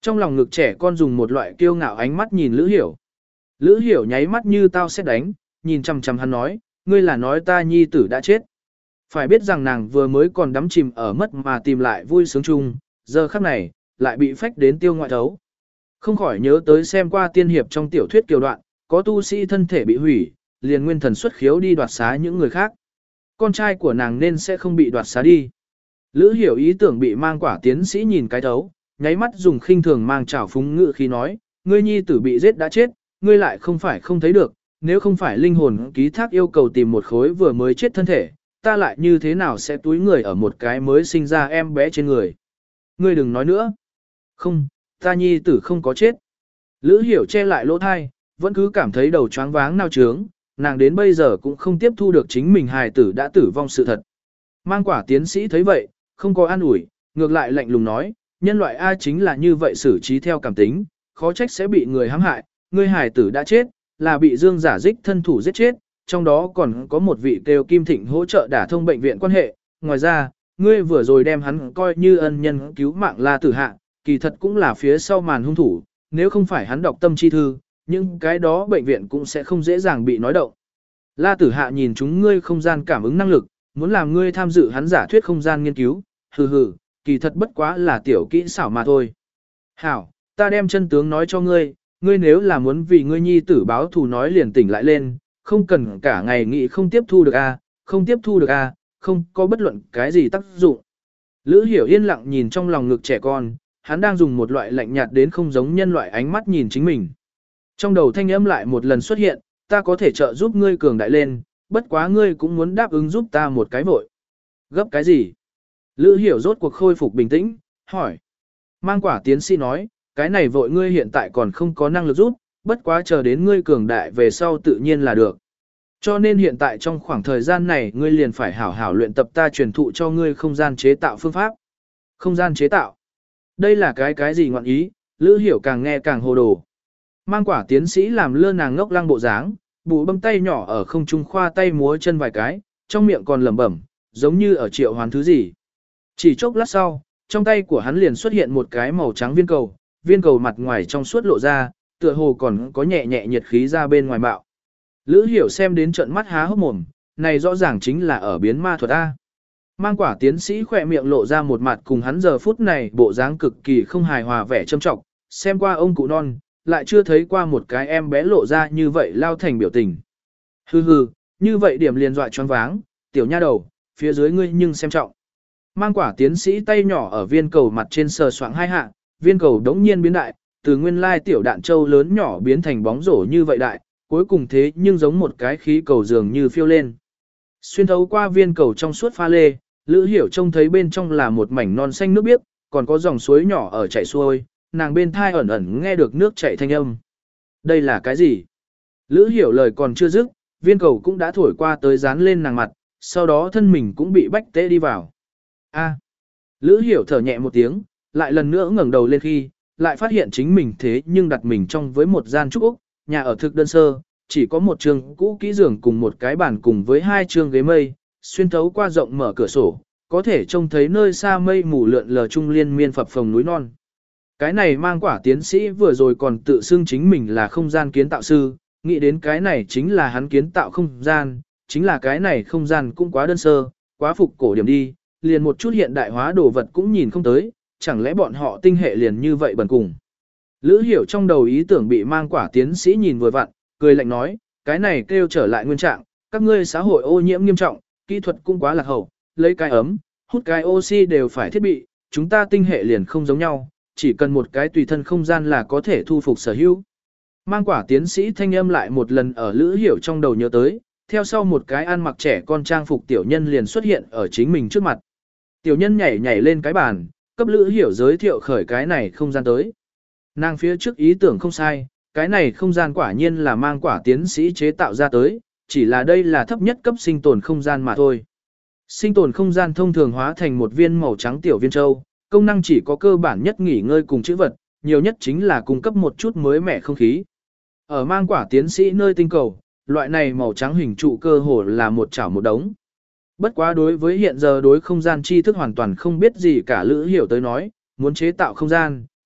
Trong lòng ngực trẻ con dùng một loại kiêu ngạo ánh mắt nhìn Lữ Hiểu. Lữ Hiểu nháy mắt như tao sẽ đánh, nhìn chằm chằm hắn nói, ngươi là nói ta nhi tử đã chết. Phải biết rằng nàng vừa mới còn đắm chìm ở mất mà tìm lại vui sướng chung, giờ khắc này, lại bị phách đến tiêu ngoại thấu. Không khỏi nhớ tới xem qua tiên hiệp trong tiểu thuyết kiều đoạn, có tu sĩ thân thể bị hủy, liền nguyên thần xuất khiếu đi đoạt xá những người khác. Con trai của nàng nên sẽ không bị đoạt xá đi. Lữ Hiểu ý tưởng bị mang quả tiến sĩ nhìn cái thấu, nháy mắt dùng khinh thường mang trào phúng ngự khi nói, ngươi nhi tử bị giết đã chết, ngươi lại không phải không thấy được, nếu không phải linh hồn ký thác yêu cầu tìm một khối vừa mới chết thân thể, ta lại như thế nào sẽ túi người ở một cái mới sinh ra em bé trên người. Ngươi đừng nói nữa. Không, ta nhi tử không có chết. Lữ Hiểu che lại lỗ thai, vẫn cứ cảm thấy đầu choáng váng nao trướng, nàng đến bây giờ cũng không tiếp thu được chính mình hài tử đã tử vong sự thật. Mang quả tiến sĩ thấy vậy, không có an ủi, ngược lại lạnh lùng nói, nhân loại A chính là như vậy xử trí theo cảm tính, khó trách sẽ bị người hãm hại, ngươi hài tử đã chết, là bị Dương giả dích thân thủ giết chết, trong đó còn có một vị kêu Kim Thịnh hỗ trợ đả thông bệnh viện quan hệ, ngoài ra, ngươi vừa rồi đem hắn coi như ân nhân cứu mạng La Tử Hạ, kỳ thật cũng là phía sau màn hung thủ, nếu không phải hắn đọc tâm chi thư, nhưng cái đó bệnh viện cũng sẽ không dễ dàng bị nói động. La Tử Hạ nhìn chúng ngươi không gian cảm ứng năng lực, muốn làm ngươi tham dự hắn giả thuyết không gian nghiên cứu, hừ hừ, kỳ thật bất quá là tiểu kỹ xảo mà thôi. Hảo, ta đem chân tướng nói cho ngươi, ngươi nếu là muốn vì ngươi nhi tử báo thù nói liền tỉnh lại lên, không cần cả ngày nghĩ không tiếp thu được a, không tiếp thu được a, không có bất luận cái gì tác dụng. Lữ Hiểu yên lặng nhìn trong lòng ngực trẻ con, hắn đang dùng một loại lạnh nhạt đến không giống nhân loại ánh mắt nhìn chính mình. Trong đầu thanh âm lại một lần xuất hiện, ta có thể trợ giúp ngươi cường đại lên, bất quá ngươi cũng muốn đáp ứng giúp ta một cái vội. Gấp cái gì? Lữ Hiểu rốt cuộc khôi phục bình tĩnh, hỏi. Mang quả tiến sĩ nói, cái này vội ngươi hiện tại còn không có năng lực giúp, bất quá chờ đến ngươi cường đại về sau tự nhiên là được. Cho nên hiện tại trong khoảng thời gian này ngươi liền phải hảo hảo luyện tập ta truyền thụ cho ngươi không gian chế tạo phương pháp. Không gian chế tạo? Đây là cái cái gì ngọn ý? Lữ Hiểu càng nghe càng hồ đồ. Mang quả tiến sĩ làm lơ nàng ngốc lăng bộ dáng, bụ bấm tay nhỏ ở không trung khoa tay múa chân vài cái, trong miệng còn lẩm bẩm, giống như ở triệu hoán thứ gì. Chỉ chốc lát sau, trong tay của hắn liền xuất hiện một cái màu trắng viên cầu, viên cầu mặt ngoài trong suốt lộ ra, tựa hồ còn có nhẹ nhẹ nhiệt khí ra bên ngoài bạo. Lữ Hiểu xem đến trận mắt há hốc mồm, này rõ ràng chính là ở biến ma thuật A. Mang quả tiến sĩ khỏe miệng lộ ra một mặt cùng hắn giờ phút này bộ dáng cực kỳ không hài hòa vẻ châm trọng, xem qua ông cụ non, lại chưa thấy qua một cái em bé lộ ra như vậy lao thành biểu tình. Hừ hừ, như vậy điểm liền dọa choáng váng, tiểu nha đầu, phía dưới ngươi nhưng xem trọng. Mang quả tiến sĩ tay nhỏ ở viên cầu mặt trên sờ soạng hai hạ, viên cầu đống nhiên biến đại, từ nguyên lai tiểu đạn châu lớn nhỏ biến thành bóng rổ như vậy đại, cuối cùng thế nhưng giống một cái khí cầu dường như phiêu lên. Xuyên thấu qua viên cầu trong suốt pha lê, Lữ Hiểu trông thấy bên trong là một mảnh non xanh nước biếc, còn có dòng suối nhỏ ở chảy xuôi, nàng bên thai ẩn ẩn nghe được nước chảy thanh âm. Đây là cái gì? Lữ Hiểu lời còn chưa dứt, viên cầu cũng đã thổi qua tới dán lên nàng mặt, sau đó thân mình cũng bị bách tế đi vào. A. Lữ Hiểu thở nhẹ một tiếng, lại lần nữa ngẩng đầu lên khi, lại phát hiện chính mình thế nhưng đặt mình trong với một gian trúc úc, nhà ở thực đơn sơ, chỉ có một trường cũ kỹ giường cùng một cái bàn cùng với hai trường ghế mây, xuyên thấu qua rộng mở cửa sổ, có thể trông thấy nơi xa mây mù lượn lờ trung liên miên phập phồng núi non. Cái này mang quả tiến sĩ vừa rồi còn tự xưng chính mình là không gian kiến tạo sư, nghĩ đến cái này chính là hắn kiến tạo không gian, chính là cái này không gian cũng quá đơn sơ, quá phục cổ điểm đi, liền một chút hiện đại hóa đồ vật cũng nhìn không tới, chẳng lẽ bọn họ tinh hệ liền như vậy bần cùng. Lữ Hiểu trong đầu ý tưởng bị mang quả tiến sĩ nhìn vừa vặn, cười lạnh nói, cái này kêu trở lại nguyên trạng, các ngươi xã hội ô nhiễm nghiêm trọng, kỹ thuật cũng quá lạc hậu, lấy cái ấm, hút cái oxy đều phải thiết bị, chúng ta tinh hệ liền không giống nhau, chỉ cần một cái tùy thân không gian là có thể thu phục sở hữu. Mang quả tiến sĩ thanh âm lại một lần ở Lữ Hiểu trong đầu nhớ tới, theo sau một cái ăn mặc trẻ con trang phục tiểu nhân liền xuất hiện ở chính mình trước mặt. Tiểu nhân nhảy nhảy lên cái bàn, cấp Lữ Hiểu giới thiệu khởi cái này không gian tới. Nàng phía trước ý tưởng không sai, cái này không gian quả nhiên là mang quả tiến sĩ chế tạo ra tới, chỉ là đây là thấp nhất cấp sinh tồn không gian mà thôi. Sinh tồn không gian thông thường hóa thành một viên màu trắng tiểu viên châu, công năng chỉ có cơ bản nhất nghỉ ngơi cùng chữ vật, nhiều nhất chính là cung cấp một chút mới mẻ không khí. Ở mang quả tiến sĩ nơi tinh cầu, loại này màu trắng hình trụ cơ hồ là một chảo một đống. Bất quá đối với hiện giờ đối không gian tri thức hoàn toàn không biết gì cả Lữ Hiểu tới nói, muốn chế tạo không gian,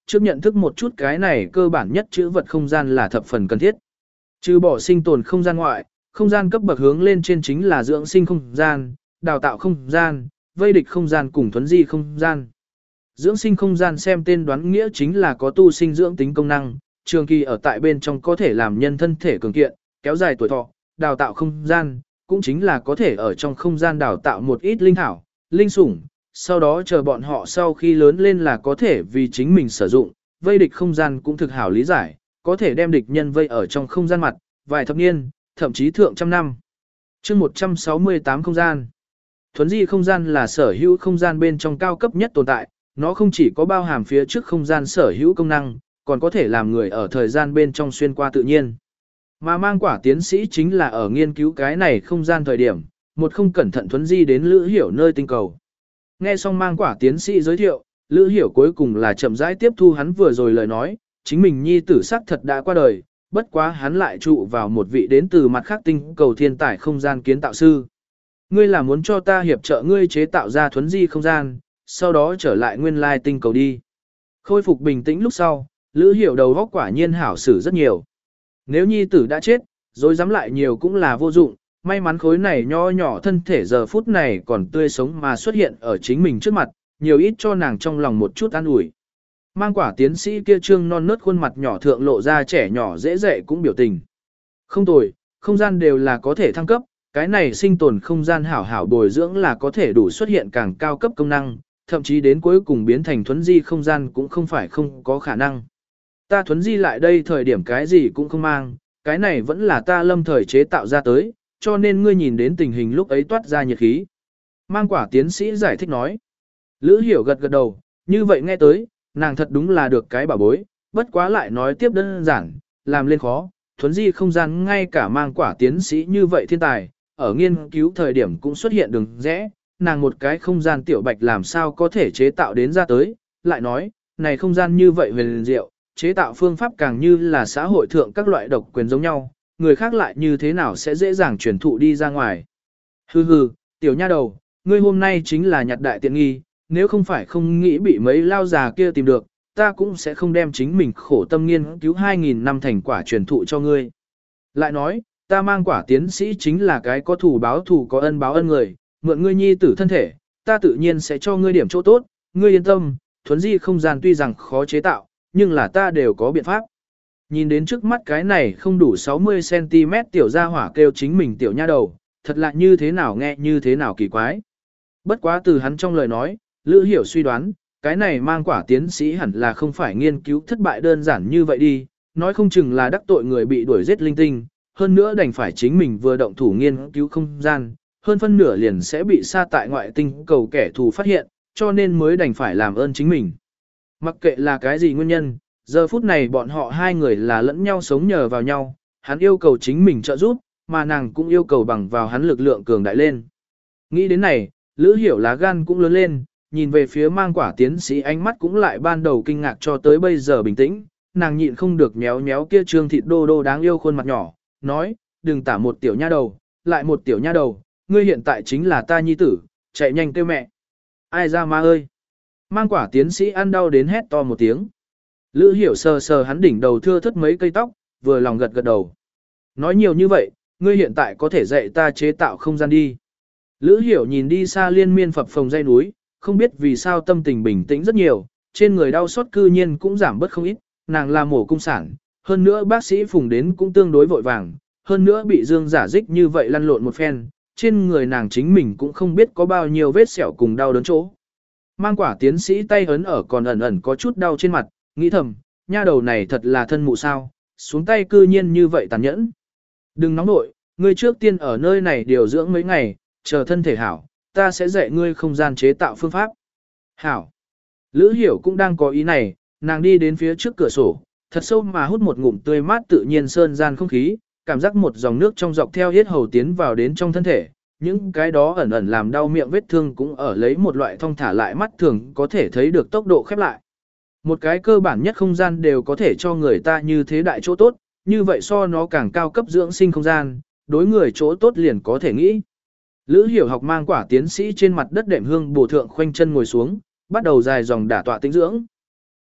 trước nhận thức một chút cái này cơ bản nhất chữ vật không gian là thập phần cần thiết. Trừ bỏ sinh tồn không gian ngoại, không gian cấp bậc hướng lên trên chính là dưỡng sinh không gian, đào tạo không gian, vây địch không gian cùng thuấn di không gian. Dưỡng sinh không gian xem tên đoán nghĩa chính là có tu sinh dưỡng tính công năng, trường kỳ ở tại bên trong có thể làm nhân thân thể cường kiện, kéo dài tuổi thọ, đào tạo không gian, cũng chính là có thể ở trong không gian đào tạo một ít linh thảo, linh sủng, sau đó chờ bọn họ sau khi lớn lên là có thể vì chính mình sử dụng, vây địch không gian cũng thực hảo lý giải, có thể đem địch nhân vây ở trong không gian mặt, vài thập niên, thậm chí thượng trăm năm. chương một trăm sáu mươi tám không gian. Thuấn di không gian là sở hữu không gian bên trong cao cấp nhất tồn tại, nó không chỉ có bao hàm phía trước không gian sở hữu công năng, còn có thể làm người ở thời gian bên trong xuyên qua tự nhiên. Mà mang quả tiến sĩ chính là ở nghiên cứu cái này không gian thời điểm, một không cẩn thận thuấn di đến Lữ Hiểu nơi tinh cầu. Nghe xong mang quả tiến sĩ giới thiệu, Lữ Hiểu cuối cùng là chậm rãi tiếp thu hắn vừa rồi lời nói, chính mình nhi tử sắc thật đã qua đời, bất quá hắn lại trụ vào một vị đến từ mặt khác tinh cầu thiên tài không gian kiến tạo sư. Ngươi là muốn cho ta hiệp trợ ngươi chế tạo ra thuấn di không gian, sau đó trở lại nguyên lai tinh cầu đi. Khôi phục bình tĩnh lúc sau, Lữ Hiểu đầu óc quả nhiên hảo xử rất nhiều. Nếu nhi tử đã chết, rồi dám lại nhiều cũng là vô dụng, may mắn khối này nho nhỏ thân thể giờ phút này còn tươi sống mà xuất hiện ở chính mình trước mặt, nhiều ít cho nàng trong lòng một chút an ủi. Mang quả tiến sĩ kia trương non nớt khuôn mặt nhỏ thượng lộ ra trẻ nhỏ dễ dạy cũng biểu tình. Không tồi, không gian đều là có thể thăng cấp, cái này sinh tồn không gian hảo hảo bồi dưỡng là có thể đủ xuất hiện càng cao cấp công năng, thậm chí đến cuối cùng biến thành thuấn di không gian cũng không phải không có khả năng. Ta thuấn di lại đây thời điểm cái gì cũng không mang, cái này vẫn là ta lâm thời chế tạo ra tới, cho nên ngươi nhìn đến tình hình lúc ấy toát ra nhiệt khí. Mang quả tiến sĩ giải thích nói. Lữ Hiểu gật gật đầu, như vậy nghe tới, nàng thật đúng là được cái bảo bối, bất quá lại nói tiếp đơn giản, làm lên khó, thuấn di không gian ngay cả mang quả tiến sĩ như vậy thiên tài, ở nghiên cứu thời điểm cũng xuất hiện đường rẽ, nàng một cái không gian tiểu bạch làm sao có thể chế tạo đến ra tới, lại nói, này không gian như vậy huyền diệu, chế tạo phương pháp càng như là xã hội thượng các loại độc quyền giống nhau, người khác lại như thế nào sẽ dễ dàng truyền thụ đi ra ngoài. Hừ hừ, tiểu nha đầu, ngươi hôm nay chính là nhặt đại tiện nghi, nếu không phải không nghĩ bị mấy lao già kia tìm được, ta cũng sẽ không đem chính mình khổ tâm nghiên cứu hai nghìn năm thành quả truyền thụ cho ngươi. Lại nói, ta mang quả tiến sĩ chính là cái có thù báo thù có ân báo ân người, mượn ngươi nhi tử thân thể, ta tự nhiên sẽ cho ngươi điểm chỗ tốt, ngươi yên tâm, thuấn di không gian tuy rằng khó chế tạo, nhưng là ta đều có biện pháp. Nhìn đến trước mắt cái này không đủ sáu mươi xăng ti mét tiểu gia hỏa kêu chính mình tiểu nha đầu, thật lạ như thế nào nghe như thế nào kỳ quái. Bất quá từ hắn trong lời nói, Lữ Hiểu suy đoán, cái này mang quả tiến sĩ hẳn là không phải nghiên cứu thất bại đơn giản như vậy đi, nói không chừng là đắc tội người bị đuổi giết linh tinh, hơn nữa đành phải chính mình vừa động thủ nghiên cứu không gian, hơn phân nửa liền sẽ bị sa tại ngoại tinh cầu kẻ thù phát hiện, cho nên mới đành phải làm ơn chính mình. Mặc kệ là cái gì nguyên nhân, giờ phút này bọn họ hai người là lẫn nhau sống nhờ vào nhau, hắn yêu cầu chính mình trợ giúp, mà nàng cũng yêu cầu bằng vào hắn lực lượng cường đại lên. Nghĩ đến này, Lữ Hiểu lá gan cũng lớn lên, nhìn về phía mang quả tiến sĩ ánh mắt cũng lại ban đầu kinh ngạc cho tới bây giờ bình tĩnh, nàng nhịn không được méo méo kia trương thịt đô đô đáng yêu khuôn mặt nhỏ, nói, đừng tả một tiểu nha đầu, lại một tiểu nha đầu, ngươi hiện tại chính là ta nhi tử, chạy nhanh kêu mẹ. Ai ra ma ơi! Mang quả tiến sĩ ăn đau đến hét to một tiếng. Lữ Hiểu sờ sờ hắn đỉnh đầu thưa thất mấy cây tóc, vừa lòng gật gật đầu. Nói nhiều như vậy, ngươi hiện tại có thể dạy ta chế tạo không gian đi. Lữ Hiểu nhìn đi xa liên miên phập phồng dây núi, không biết vì sao tâm tình bình tĩnh rất nhiều, trên người đau xót cư nhiên cũng giảm bớt không ít, nàng là mổ cung sản, hơn nữa bác sĩ phùng đến cũng tương đối vội vàng, hơn nữa bị Dương giả dích như vậy lăn lộn một phen, trên người nàng chính mình cũng không biết có bao nhiêu vết sẹo cùng đau đớn chỗ. Mang quả tiến sĩ tay ấn ở còn ẩn ẩn có chút đau trên mặt, nghĩ thầm, nha đầu này thật là thân mụ sao, xuống tay cư nhiên như vậy tàn nhẫn. Đừng nóng nội, ngươi trước tiên ở nơi này điều dưỡng mấy ngày, chờ thân thể hảo, ta sẽ dạy ngươi không gian chế tạo phương pháp. Hảo. Lữ Hiểu cũng đang có ý này, nàng đi đến phía trước cửa sổ, thật sâu mà hút một ngụm tươi mát tự nhiên sơn gian không khí, cảm giác một dòng nước trong dọc theo yết hầu tiến vào đến trong thân thể, những cái đó ẩn ẩn làm đau miệng vết thương cũng ở lấy một loại thông thả lại mắt thường có thể thấy được tốc độ khép lại. Một cái cơ bản nhất không gian đều có thể cho người ta như thế đại chỗ tốt, như vậy so nó càng cao cấp dưỡng sinh không gian, đối người chỗ tốt liền có thể nghĩ. Lữ Hiểu học mang quả tiến sĩ trên mặt đất đệm hương bổ thượng khoanh chân ngồi xuống, bắt đầu dài dòng đả tọa tĩnh dưỡng.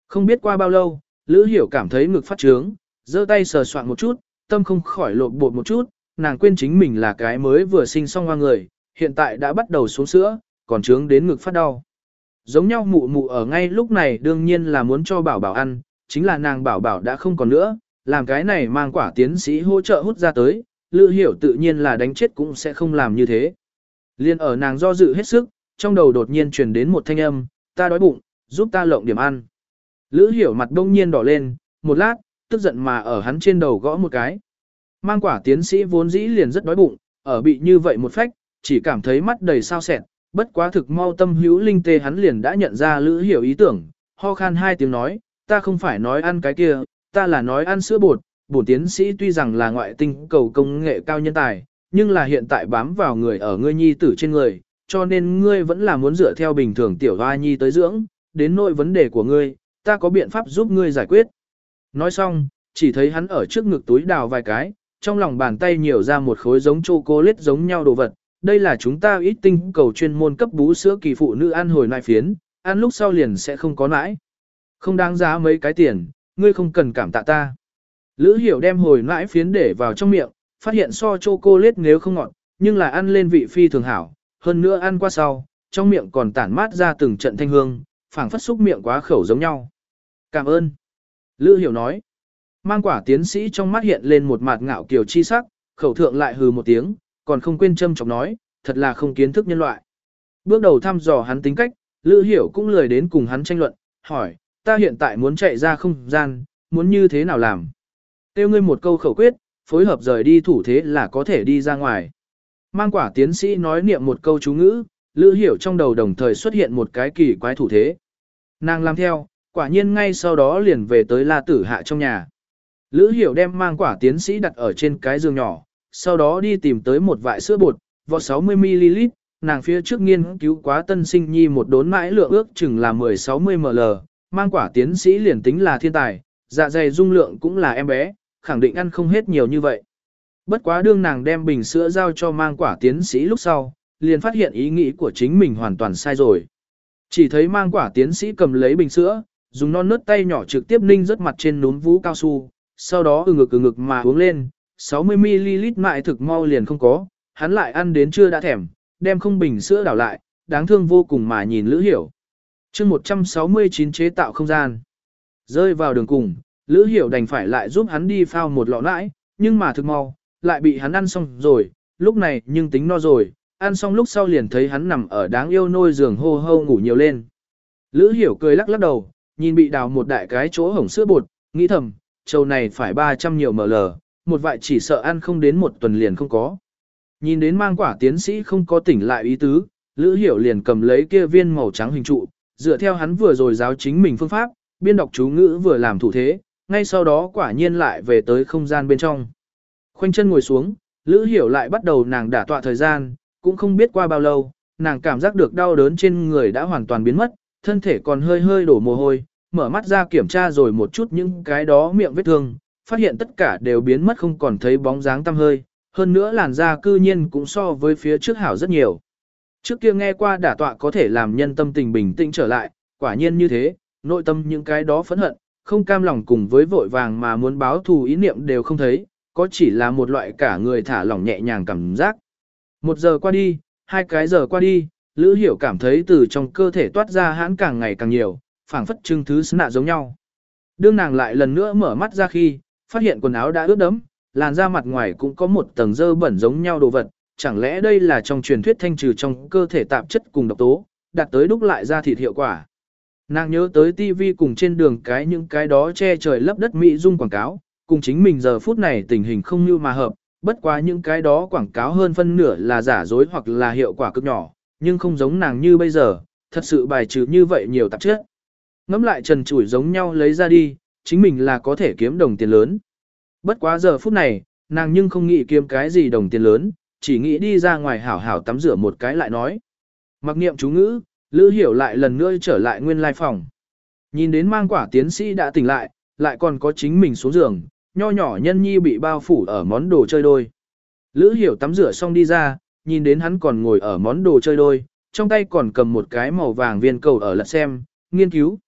Không biết qua bao lâu, Lữ Hiểu cảm thấy ngực phát trướng, giơ tay sờ soạn một chút, tâm không khỏi lộn bột một chút, nàng quên chính mình là cái mới vừa sinh xong hoa người, hiện tại đã bắt đầu xuống sữa, còn trướng đến ngực phát đau. Giống nhau mụ mụ ở ngay lúc này đương nhiên là muốn cho bảo bảo ăn, chính là nàng bảo bảo đã không còn nữa, làm cái này mang quả tiến sĩ hỗ trợ hút ra tới, Lữ Hiểu tự nhiên là đánh chết cũng sẽ không làm như thế. Liên ở nàng do dự hết sức, trong đầu đột nhiên truyền đến một thanh âm, ta đói bụng, giúp ta lộng điểm ăn. Lữ Hiểu mặt đông nhiên đỏ lên, một lát, tức giận mà ở hắn trên đầu gõ một cái. Mang quả tiến sĩ vốn dĩ liền rất đói bụng, ở bị như vậy một phách, chỉ cảm thấy mắt đầy sao sẹn, bất quá thực mau tâm hữu linh tê hắn liền đã nhận ra Lữ Hiểu ý tưởng, ho khan hai tiếng nói, ta không phải nói ăn cái kia, ta là nói ăn sữa bột, bổn tiến sĩ tuy rằng là ngoại tinh cầu công nghệ cao nhân tài, nhưng là hiện tại bám vào người ở ngươi nhi tử trên người, cho nên ngươi vẫn là muốn dựa theo bình thường tiểu hoa nhi tới dưỡng, đến nội vấn đề của ngươi, ta có biện pháp giúp ngươi giải quyết. Nói xong, chỉ thấy hắn ở trước ngực túi đào vài cái, trong lòng bàn tay nhiều ra một khối giống chocolate giống nhau đồ vật, đây là chúng ta ít tinh cầu chuyên môn cấp bú sữa kỳ phụ nữ ăn hồi nại phiến, ăn lúc sau liền sẽ không có nãi. Không đáng giá mấy cái tiền, ngươi không cần cảm tạ ta. Lữ Hiểu đem hồi nãi phiến để vào trong miệng, phát hiện so chocolate nếu không ngọt, nhưng là ăn lên vị phi thường hảo, hơn nữa ăn qua sau, trong miệng còn tản mát ra từng trận thanh hương, phảng phất xúc miệng quá khẩu giống nhau. Cảm ơn. Lữ Hiểu nói. Mang quả tiến sĩ trong mắt hiện lên một mặt ngạo kiều chi sắc, khẩu thượng lại hừ một tiếng, còn không quên châm chọc nói, thật là không kiến thức nhân loại. Bước đầu thăm dò hắn tính cách, Lữ Hiểu cũng lười đến cùng hắn tranh luận, hỏi, ta hiện tại muốn chạy ra không gian, muốn như thế nào làm? Tiêu ngươi một câu khẩu quyết, phối hợp rời đi thủ thế là có thể đi ra ngoài. Mang quả tiến sĩ nói niệm một câu chú ngữ, Lữ Hiểu trong đầu đồng thời xuất hiện một cái kỳ quái thủ thế. Nàng làm theo, quả nhiên ngay sau đó liền về tới La Tử Hạ trong nhà. Lữ Hiểu đem mang quả tiến sĩ đặt ở trên cái giường nhỏ, sau đó đi tìm tới một vại sữa bột, vỏ sáu mươi mi li lít, nàng phía trước nghiên cứu quá tân sinh nhi một đốn mãi lượng ước chừng là mười sáu mươi mi li lít, mang quả tiến sĩ liền tính là thiên tài, dạ dày dung lượng cũng là em bé, khẳng định ăn không hết nhiều như vậy. Bất quá đương nàng đem bình sữa giao cho mang quả tiến sĩ lúc sau, liền phát hiện ý nghĩ của chính mình hoàn toàn sai rồi. Chỉ thấy mang quả tiến sĩ cầm lấy bình sữa, dùng non nớt tay nhỏ trực tiếp ninh rớt mặt trên núm vú cao su, sau đó ừ ngực ừ ngực mà uống lên, sáu mươi mi li lít mại thực mau liền không có, hắn lại ăn đến chưa đã thèm, đem không bình sữa đảo lại, đáng thương vô cùng mà nhìn Lữ Hiểu. chương một trăm sáu mươi chín chế tạo không gian. Rơi vào đường cùng, Lữ Hiểu đành phải lại giúp hắn đi phao một lọ nãi, nhưng mà thực mau, lại bị hắn ăn xong rồi, lúc này nhưng tính no rồi, ăn xong lúc sau liền thấy hắn nằm ở đáng yêu nôi giường hô hô ngủ nhiều lên. Lữ Hiểu cười lắc lắc đầu, nhìn bị đào một đại cái chỗ hổng sữa bột, nghĩ thầm, trâu này phải ba trăm nhiều ml, một vại chỉ sợ ăn không đến một tuần liền không có. Nhìn đến mang quả tiến sĩ không có tỉnh lại ý tứ, Lữ Hiểu liền cầm lấy kia viên màu trắng hình trụ, dựa theo hắn vừa rồi giáo chính mình phương pháp, biên đọc chú ngữ vừa làm thủ thế, ngay sau đó quả nhiên lại về tới không gian bên trong. Khoanh chân ngồi xuống, Lữ Hiểu lại bắt đầu nàng đả tọa thời gian, cũng không biết qua bao lâu, nàng cảm giác được đau đớn trên người đã hoàn toàn biến mất, thân thể còn hơi hơi đổ mồ hôi, mở mắt ra kiểm tra rồi một chút những cái đó miệng vết thương, phát hiện tất cả đều biến mất không còn thấy bóng dáng tăm hơi, hơn nữa làn da cư nhiên cũng so với phía trước hảo rất nhiều. Trước kia nghe qua đả tọa có thể làm nhân tâm tình bình tĩnh trở lại, quả nhiên như thế, nội tâm những cái đó phẫn hận, không cam lòng cùng với vội vàng mà muốn báo thù ý niệm đều không thấy, có chỉ là một loại cả người thả lỏng nhẹ nhàng cảm giác. Một giờ qua đi, hai cái giờ qua đi, Lữ Hiểu cảm thấy từ trong cơ thể toát ra hãn càng ngày càng nhiều, phảng phất trưng thứ nạ giống nhau. Đương nàng lại lần nữa mở mắt ra khi, phát hiện quần áo đã ướt đẫm, làn da mặt ngoài cũng có một tầng dơ bẩn giống nhau đồ vật, chẳng lẽ đây là trong truyền thuyết thanh trừ trong cơ thể tạp chất cùng độc tố, đạt tới đúc lại ra thịt hiệu quả. Nàng nhớ tới tivi cùng trên đường cái những cái đó che trời lấp đất mỹ dung quảng cáo, cùng chính mình giờ phút này tình hình không như mà hợp, bất quá những cái đó quảng cáo hơn phân nửa là giả dối hoặc là hiệu quả cực nhỏ, nhưng không giống nàng như bây giờ, thật sự bài trừ như vậy nhiều tạp chất. Ngắm lại trần trụi giống nhau lấy ra đi, chính mình là có thể kiếm đồng tiền lớn. Bất quá giờ phút này, nàng nhưng không nghĩ kiếm cái gì đồng tiền lớn, chỉ nghĩ đi ra ngoài hảo hảo tắm rửa một cái lại nói. Mặc niệm chú ngữ, Lữ Hiểu lại lần nữa trở lại nguyên lai phòng. Nhìn đến mang quả tiến sĩ đã tỉnh lại, lại còn có chính mình xuống giường, nho nhỏ nhân nhi bị bao phủ ở món đồ chơi đôi. Lữ Hiểu tắm rửa xong đi ra, nhìn đến hắn còn ngồi ở món đồ chơi đôi, trong tay còn cầm một cái màu vàng viên cầu ở lật xem, nghiên cứu.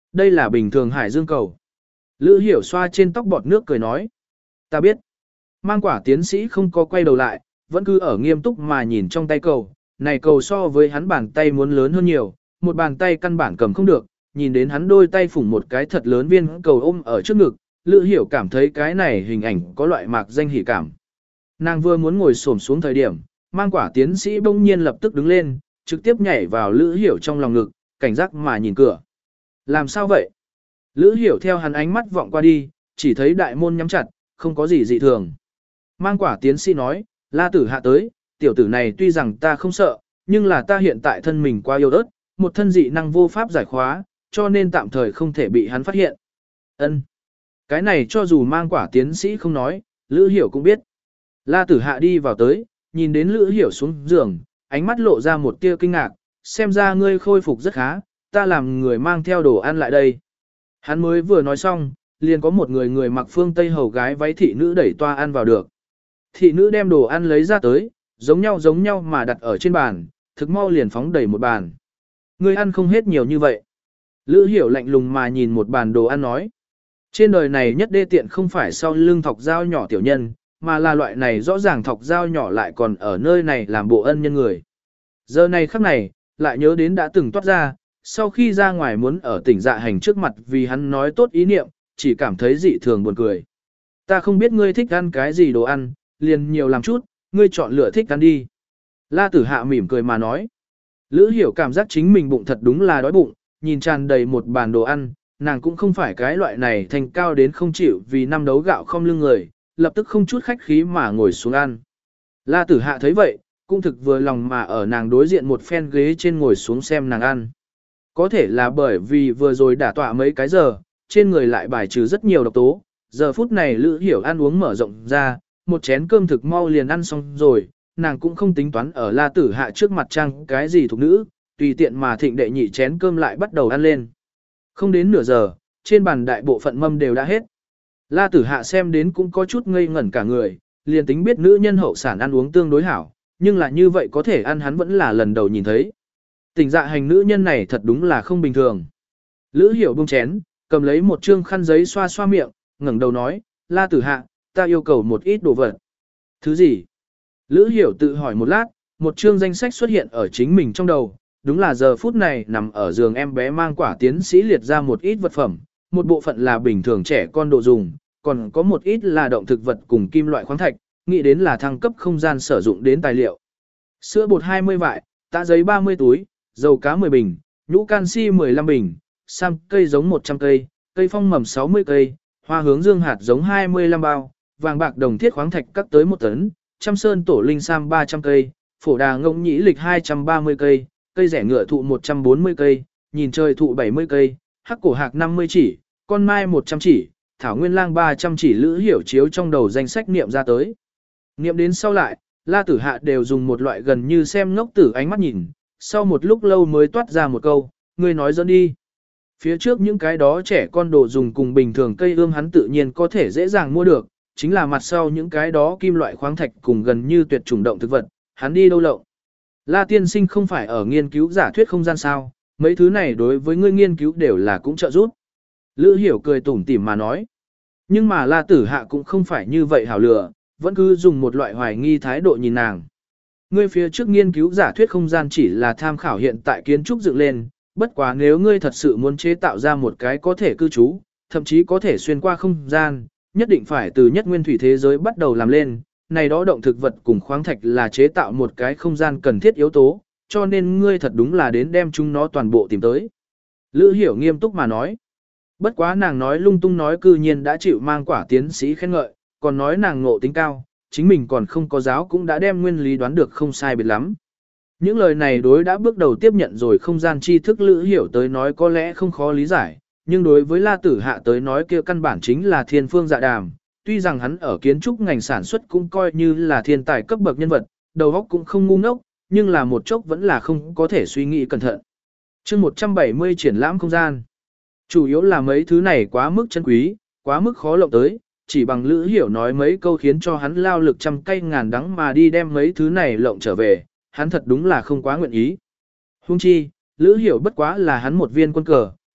Đây là bình thường hải dương cầu. Lữ Hiểu xoa trên tóc bọt nước cười nói. Ta biết. Mang quả tiến sĩ không có quay đầu lại, vẫn cứ ở nghiêm túc mà nhìn trong tay cầu. Này cầu so với hắn bàn tay muốn lớn hơn nhiều, một bàn tay căn bản cầm không được, nhìn đến hắn đôi tay phủng một cái thật lớn viên cầu ôm ở trước ngực, Lữ Hiểu cảm thấy cái này hình ảnh có loại mạc danh hỉ cảm. Nàng vừa muốn ngồi xổm xuống thời điểm, mang quả tiến sĩ bỗng nhiên lập tức đứng lên, trực tiếp nhảy vào Lữ Hiểu trong lòng ngực, cảnh giác mà nhìn cửa. Làm sao vậy? Lữ Hiểu theo hắn ánh mắt vọng qua đi, chỉ thấy đại môn nhắm chặt, không có gì dị thường. Mang quả tiến sĩ nói, La Tử Hạ tới, tiểu tử này tuy rằng ta không sợ, nhưng là ta hiện tại thân mình quá yếu ớt, một thân dị năng vô pháp giải khóa, cho nên tạm thời không thể bị hắn phát hiện. Ân, cái này cho dù mang quả tiến sĩ không nói, Lữ Hiểu cũng biết. La Tử Hạ đi vào tới, nhìn đến Lữ Hiểu xuống giường, ánh mắt lộ ra một tia kinh ngạc, xem ra ngươi khôi phục rất khá, ta làm người mang theo đồ ăn lại đây. Hắn mới vừa nói xong, liền có một người người mặc phương Tây hầu gái váy thị nữ đẩy toa ăn vào được. Thị nữ đem đồ ăn lấy ra tới, giống nhau giống nhau mà đặt ở trên bàn, thực mau liền phóng đầy một bàn. Ngươi ăn không hết nhiều như vậy. Lữ Hiểu lạnh lùng mà nhìn một bàn đồ ăn nói. Trên đời này nhất đê tiện không phải sau lưng thọc dao nhỏ tiểu nhân, mà là loại này rõ ràng thọc dao nhỏ lại còn ở nơi này làm bộ ân nhân người. Giờ này khắc này, lại nhớ đến đã từng toát ra, sau khi ra ngoài muốn ở tỉnh dạ hành trước mặt vì hắn nói tốt ý niệm, chỉ cảm thấy dị thường buồn cười. Ta không biết ngươi thích ăn cái gì đồ ăn, liền nhiều làm chút, ngươi chọn lựa thích ăn đi. La Tử Hạ mỉm cười mà nói. Lữ Hiểu cảm giác chính mình bụng thật đúng là đói bụng, nhìn tràn đầy một bàn đồ ăn, nàng cũng không phải cái loại này thành cao đến không chịu vì năm đấu gạo không lưng người, lập tức không chút khách khí mà ngồi xuống ăn. La Tử Hạ thấy vậy, cũng thực vừa lòng mà ở nàng đối diện một phen ghế trên ngồi xuống xem nàng ăn. Có thể là bởi vì vừa rồi đả tọa mấy cái giờ, trên người lại bài trừ rất nhiều độc tố, giờ phút này Lữ Hiểu ăn uống mở rộng ra, một chén cơm thực mau liền ăn xong rồi, nàng cũng không tính toán ở La Tử Hạ trước mặt trang cái gì thuộc nữ, tùy tiện mà thịnh đệ nhị chén cơm lại bắt đầu ăn lên. Không đến nửa giờ, trên bàn đại bộ phận mâm đều đã hết. La Tử Hạ xem đến cũng có chút ngây ngẩn cả người, liền tính biết nữ nhân hậu sản ăn uống tương đối hảo, nhưng là như vậy có thể ăn hắn vẫn là lần đầu nhìn thấy. Tình dạ hành nữ nhân này thật đúng là không bình thường. Lữ Hiểu buông chén, cầm lấy một trương khăn giấy xoa xoa miệng, ngẩng đầu nói, La Tử Hạ, ta yêu cầu một ít đồ vật. Thứ gì? Lữ Hiểu tự hỏi một lát, một trương danh sách xuất hiện ở chính mình trong đầu, đúng là giờ phút này nằm ở giường em bé mang quả tiến sĩ liệt ra một ít vật phẩm, một bộ phận là bình thường trẻ con đồ dùng, còn có một ít là động thực vật cùng kim loại khoáng thạch, nghĩ đến là thăng cấp không gian sử dụng đến tài liệu. Sữa bột hai mươi vại, tạ giấy ba mươi túi, dầu cá mười bình, nhũ canxi mười lăm bình, sam cây giống một trăm cây, cây phong mầm sáu mươi cây, hoa hướng dương hạt giống hai mươi lăm bao, vàng bạc đồng thiết khoáng thạch cắt tới một tấn, trăm sơn tổ linh sam ba trăm cây, phổ đà ngỗng nhĩ lịch hai trăm ba mươi cây, cây rẻ ngựa thụ một trăm bốn mươi cây, nhìn trời thụ bảy mươi cây, hắc cổ hạc năm mươi chỉ, con mai một trăm chỉ, thảo nguyên lang ba trăm chỉ. Lữ Hiểu chiếu trong đầu danh sách niệm ra tới. Niệm đến sau lại, La Tử Hạ đều dùng một loại gần như xem ngốc tử ánh mắt nhìn, sau một lúc lâu mới toát ra một câu, ngươi nói dẫn đi. Phía trước những cái đó trẻ con đồ dùng cùng bình thường cây ươm hắn tự nhiên có thể dễ dàng mua được, chính là mặt sau những cái đó kim loại khoáng thạch cùng gần như tuyệt chủng động thực vật, hắn đi đâu lộng. La tiên sinh không phải ở nghiên cứu giả thuyết không gian sao, mấy thứ này đối với ngươi nghiên cứu đều là cũng trợ giúp. Lữ Hiểu cười tủm tỉm mà nói. Nhưng mà La Tử Hạ cũng không phải như vậy hảo lựa, vẫn cứ dùng một loại hoài nghi thái độ nhìn nàng. Ngươi phía trước nghiên cứu giả thuyết không gian chỉ là tham khảo hiện tại kiến trúc dựng lên, bất quá nếu ngươi thật sự muốn chế tạo ra một cái có thể cư trú, thậm chí có thể xuyên qua không gian, nhất định phải từ nhất nguyên thủy thế giới bắt đầu làm lên. Này đó động thực vật cùng khoáng thạch là chế tạo một cái không gian cần thiết yếu tố, cho nên ngươi thật đúng là đến đem chúng nó toàn bộ tìm tới. Lữ Hiểu nghiêm túc mà nói. Bất quá nàng nói lung tung nói cư nhiên đã chịu mang quả tiến sĩ khen ngợi, còn nói nàng ngộ tính cao, chính mình còn không có giáo cũng đã đem nguyên lý đoán được không sai biệt lắm. Những lời này đối đã bước đầu tiếp nhận rồi không gian tri thức Lữ Hiểu tới nói có lẽ không khó lý giải, nhưng đối với La Tử Hạ tới nói kia căn bản chính là thiên phương dạ đàm. Tuy rằng hắn ở kiến trúc ngành sản xuất cũng coi như là thiên tài cấp bậc nhân vật, đầu óc cũng không ngu ngốc, nhưng là một chốc vẫn là không có thể suy nghĩ cẩn thận. chương một trăm bảy mươi triển lãm không gian. Chủ yếu là mấy thứ này quá mức chân quý, quá mức khó lộng tới, chỉ bằng Lữ Hiểu nói mấy câu khiến cho hắn lao lực trăm cây ngàn đắng mà đi đem mấy thứ này lộng trở về, hắn thật đúng là không quá nguyện ý. Huống chi, Lữ Hiểu bất quá là hắn một viên quân cờ,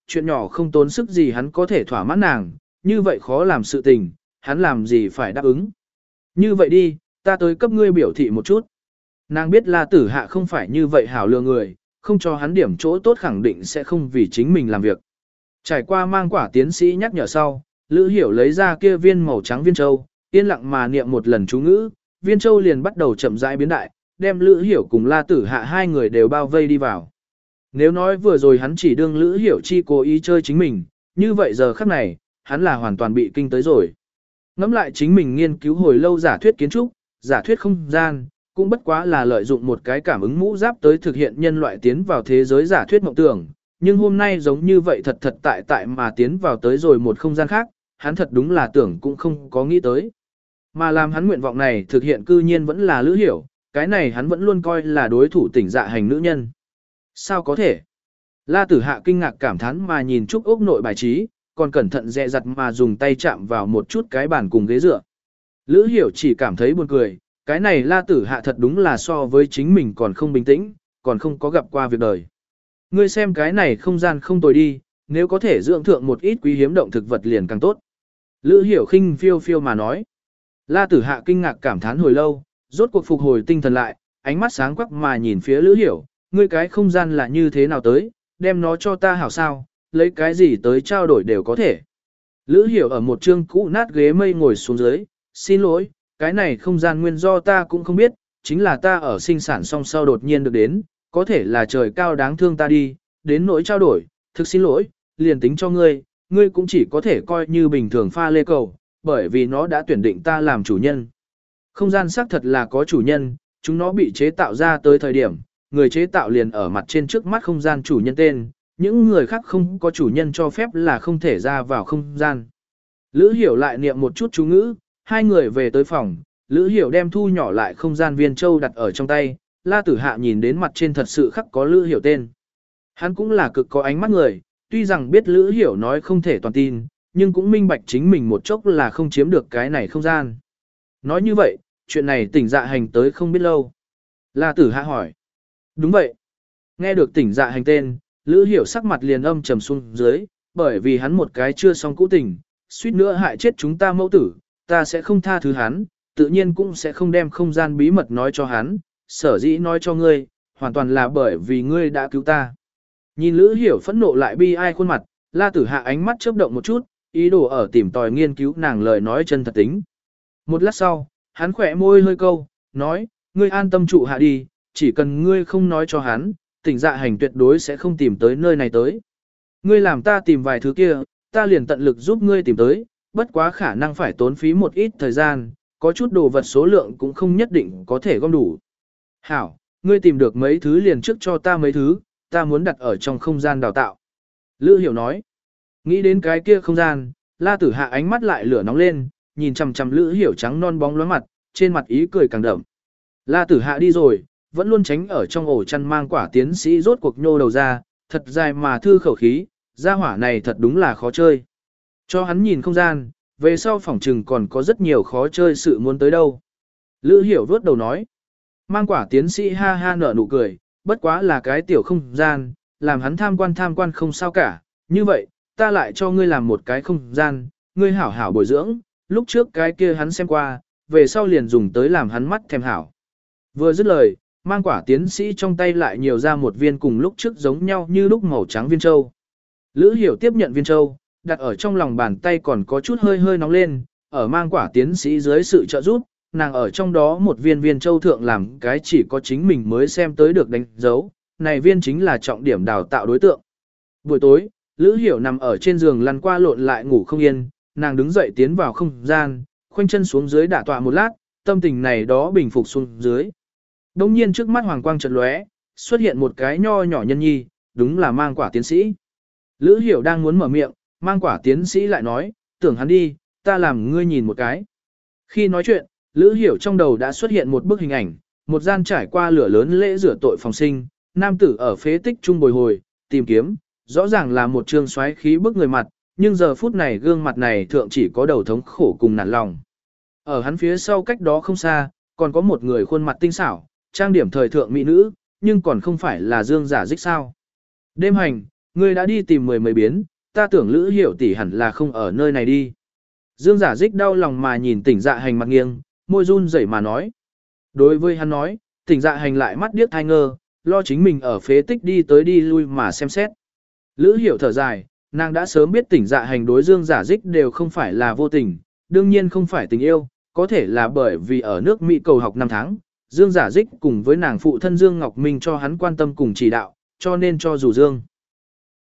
chuyện nhỏ không tốn sức gì hắn có thể thỏa mãn nàng, như vậy khó làm sự tình, hắn làm gì phải đáp ứng. Như vậy đi, ta tới cấp ngươi biểu thị một chút. Nàng biết La Tử Hạ không phải như vậy hảo lừa người, không cho hắn điểm chỗ tốt khẳng định sẽ không vì chính mình làm việc. Trải qua mang quả tiến sĩ nhắc nhở sau, Lữ Hiểu lấy ra kia viên màu trắng viên châu, yên lặng mà niệm một lần chú ngữ, viên châu liền bắt đầu chậm rãi biến đại, đem Lữ Hiểu cùng La Tử Hạ hai người đều bao vây đi vào. Nếu nói vừa rồi hắn chỉ đương Lữ Hiểu chi cố ý chơi chính mình, như vậy giờ khắc này, hắn là hoàn toàn bị kinh tới rồi. Ngẫm lại chính mình nghiên cứu hồi lâu giả thuyết kiến trúc, giả thuyết không gian, cũng bất quá là lợi dụng một cái cảm ứng mũ giáp tới thực hiện nhân loại tiến vào thế giới giả thuyết mộng tưởng, nhưng hôm nay giống như vậy thật thật tại tại mà tiến vào tới rồi một không gian khác, hắn thật đúng là tưởng cũng không có nghĩ tới. Mà làm hắn nguyện vọng này thực hiện cư nhiên vẫn là Lữ Hiểu, cái này hắn vẫn luôn coi là đối thủ tỉnh dạ hành nữ nhân. Sao có thể? La Tử Hạ kinh ngạc cảm thán mà nhìn Trúc ốc nội bài trí, còn cẩn thận dè dặt mà dùng tay chạm vào một chút cái bàn cùng ghế dựa. Lữ Hiểu chỉ cảm thấy buồn cười, cái này La Tử Hạ thật đúng là so với chính mình còn không bình tĩnh, còn không có gặp qua việc đời. Ngươi xem cái này không gian không tồi đi, nếu có thể dưỡng thượng một ít quý hiếm động thực vật liền càng tốt. Lữ Hiểu khinh phiêu phiêu mà nói. La Tử Hạ kinh ngạc cảm thán hồi lâu, rốt cuộc phục hồi tinh thần lại, ánh mắt sáng quắc mà nhìn phía Lữ Hiểu, ngươi cái không gian là như thế nào tới, đem nó cho ta hảo sao, lấy cái gì tới trao đổi đều có thể. Lữ Hiểu ở một trương cũ nát ghế mây ngồi xuống dưới, xin lỗi, cái này không gian nguyên do ta cũng không biết, chính là ta ở sinh sản xong sau đột nhiên được đến, có thể là trời cao đáng thương ta đi, đến nỗi trao đổi, thực xin lỗi, liền tính cho ngươi, ngươi cũng chỉ có thể coi như bình thường pha lê cầu, bởi vì nó đã tuyển định ta làm chủ nhân. Không gian xác thật là có chủ nhân, chúng nó bị chế tạo ra tới thời điểm, người chế tạo liền ở mặt trên trước mắt không gian chủ nhân tên, những người khác không có chủ nhân cho phép là không thể ra vào không gian. Lữ Hiểu lại niệm một chút chú ngữ, hai người về tới phòng, Lữ Hiểu đem thu nhỏ lại không gian viên châu đặt ở trong tay, La Tử Hạ nhìn đến mặt trên thật sự khắc có Lữ Hiểu tên. Hắn cũng là cực có ánh mắt người, tuy rằng biết Lữ Hiểu nói không thể toàn tin, nhưng cũng minh bạch chính mình một chốc là không chiếm được cái này không gian. Nói như vậy, chuyện này tỉnh dạ hành tới không biết lâu. La Tử Hạ hỏi. Đúng vậy. Nghe được tỉnh dạ hành tên, Lữ Hiểu sắc mặt liền âm trầm xuống dưới, bởi vì hắn một cái chưa xong cũ tình, suýt nữa hại chết chúng ta mẫu tử, ta sẽ không tha thứ hắn, tự nhiên cũng sẽ không đem không gian bí mật nói cho hắn, sở dĩ nói cho ngươi, hoàn toàn là bởi vì ngươi đã cứu ta. Nhìn Lữ Hiểu phẫn nộ lại bi ai khuôn mặt, La Tử Hạ ánh mắt chớp động một chút, ý đồ ở tìm tòi nghiên cứu nàng lời nói chân thật tính. Một lát sau, hắn khỏe môi hơi câu, nói, ngươi an tâm trụ hạ đi, chỉ cần ngươi không nói cho hắn, tỉnh dạ hành tuyệt đối sẽ không tìm tới nơi này tới. Ngươi làm ta tìm vài thứ kia, ta liền tận lực giúp ngươi tìm tới, bất quá khả năng phải tốn phí một ít thời gian, có chút đồ vật số lượng cũng không nhất định có thể gom đủ. Hảo, ngươi tìm được mấy thứ liền trước cho ta mấy thứ, ta muốn đặt ở trong không gian đào tạo. Lữ Hiểu nói, nghĩ đến cái kia không gian, La Tử Hạ ánh mắt lại lửa nóng lên, nhìn chằm chằm Lữ Hiểu trắng non bóng loáng mặt, trên mặt ý cười càng đậm. La Tử Hạ đi rồi, vẫn luôn tránh ở trong ổ chăn mang quả tiến sĩ rốt cuộc nhô đầu ra, thật dài mà thư khẩu khí, gia hỏa này thật đúng là khó chơi. Cho hắn nhìn không gian, về sau phòng trừng còn có rất nhiều khó chơi sự muốn tới đâu. Lữ Hiểu vớt đầu nói, mang quả tiến sĩ ha ha nở nụ cười, bất quá là cái tiểu không gian, làm hắn tham quan tham quan không sao cả, như vậy, ta lại cho ngươi làm một cái không gian, ngươi hảo hảo bồi dưỡng, lúc trước cái kia hắn xem qua, về sau liền dùng tới làm hắn mắt thèm hảo. Vừa dứt lời, mang quả tiến sĩ trong tay lại nhiều ra một viên cùng lúc trước giống nhau như lúc màu trắng viên châu. Lữ Hiểu tiếp nhận viên châu, đặt ở trong lòng bàn tay còn có chút hơi hơi nóng lên, ở mang quả tiến sĩ dưới sự trợ giúp, nàng ở trong đó một viên viên châu thượng làm cái chỉ có chính mình mới xem tới được đánh dấu, này viên chính là trọng điểm đào tạo đối tượng. Buổi tối, Lữ Hiểu nằm ở trên giường lăn qua lộn lại ngủ không yên, nàng đứng dậy tiến vào không gian, khoanh chân xuống dưới đả tọa một lát, tâm tình này đó bình phục xuống dưới. Đông nhiên trước mắt hoàng quang chợt lóe, xuất hiện một cái nho nhỏ nhân nhi, đúng là mang quả tiến sĩ. Lữ Hiểu đang muốn mở miệng, mang quả tiến sĩ lại nói, tưởng hắn đi, ta làm ngươi nhìn một cái. Khi nói chuyện, Lữ Hiểu trong đầu đã xuất hiện một bức hình ảnh, một gian trải qua lửa lớn lễ rửa tội phòng sinh, nam tử ở phế tích trung bồi hồi, tìm kiếm, rõ ràng là một trương xoáy khí bức người mặt, nhưng giờ phút này gương mặt này thượng chỉ có đầu thống khổ cùng nản lòng. Ở hắn phía sau cách đó không xa, còn có một người khuôn mặt tinh xảo, trang điểm thời thượng mỹ nữ, nhưng còn không phải là dương giả dích sao. Đêm hành, Ngươi đã đi tìm mười mấy biến, ta tưởng Lữ Hiểu tỷ hẳn là không ở nơi này đi. Dương Giả Dích đau lòng mà nhìn Tỉnh Dạ Hành mặt nghiêng, môi run rẩy mà nói. Đối với hắn nói, Tỉnh Dạ Hành lại mắt điếc thai ngơ, lo chính mình ở phế tích đi tới đi lui mà xem xét. Lữ Hiểu thở dài, nàng đã sớm biết Tỉnh Dạ Hành đối Dương Giả Dích đều không phải là vô tình, đương nhiên không phải tình yêu, có thể là bởi vì ở nước Mỹ cầu học năm tháng, Dương Giả Dích cùng với nàng phụ thân Dương Ngọc Minh cho hắn quan tâm cùng chỉ đạo, cho nên cho dù Dương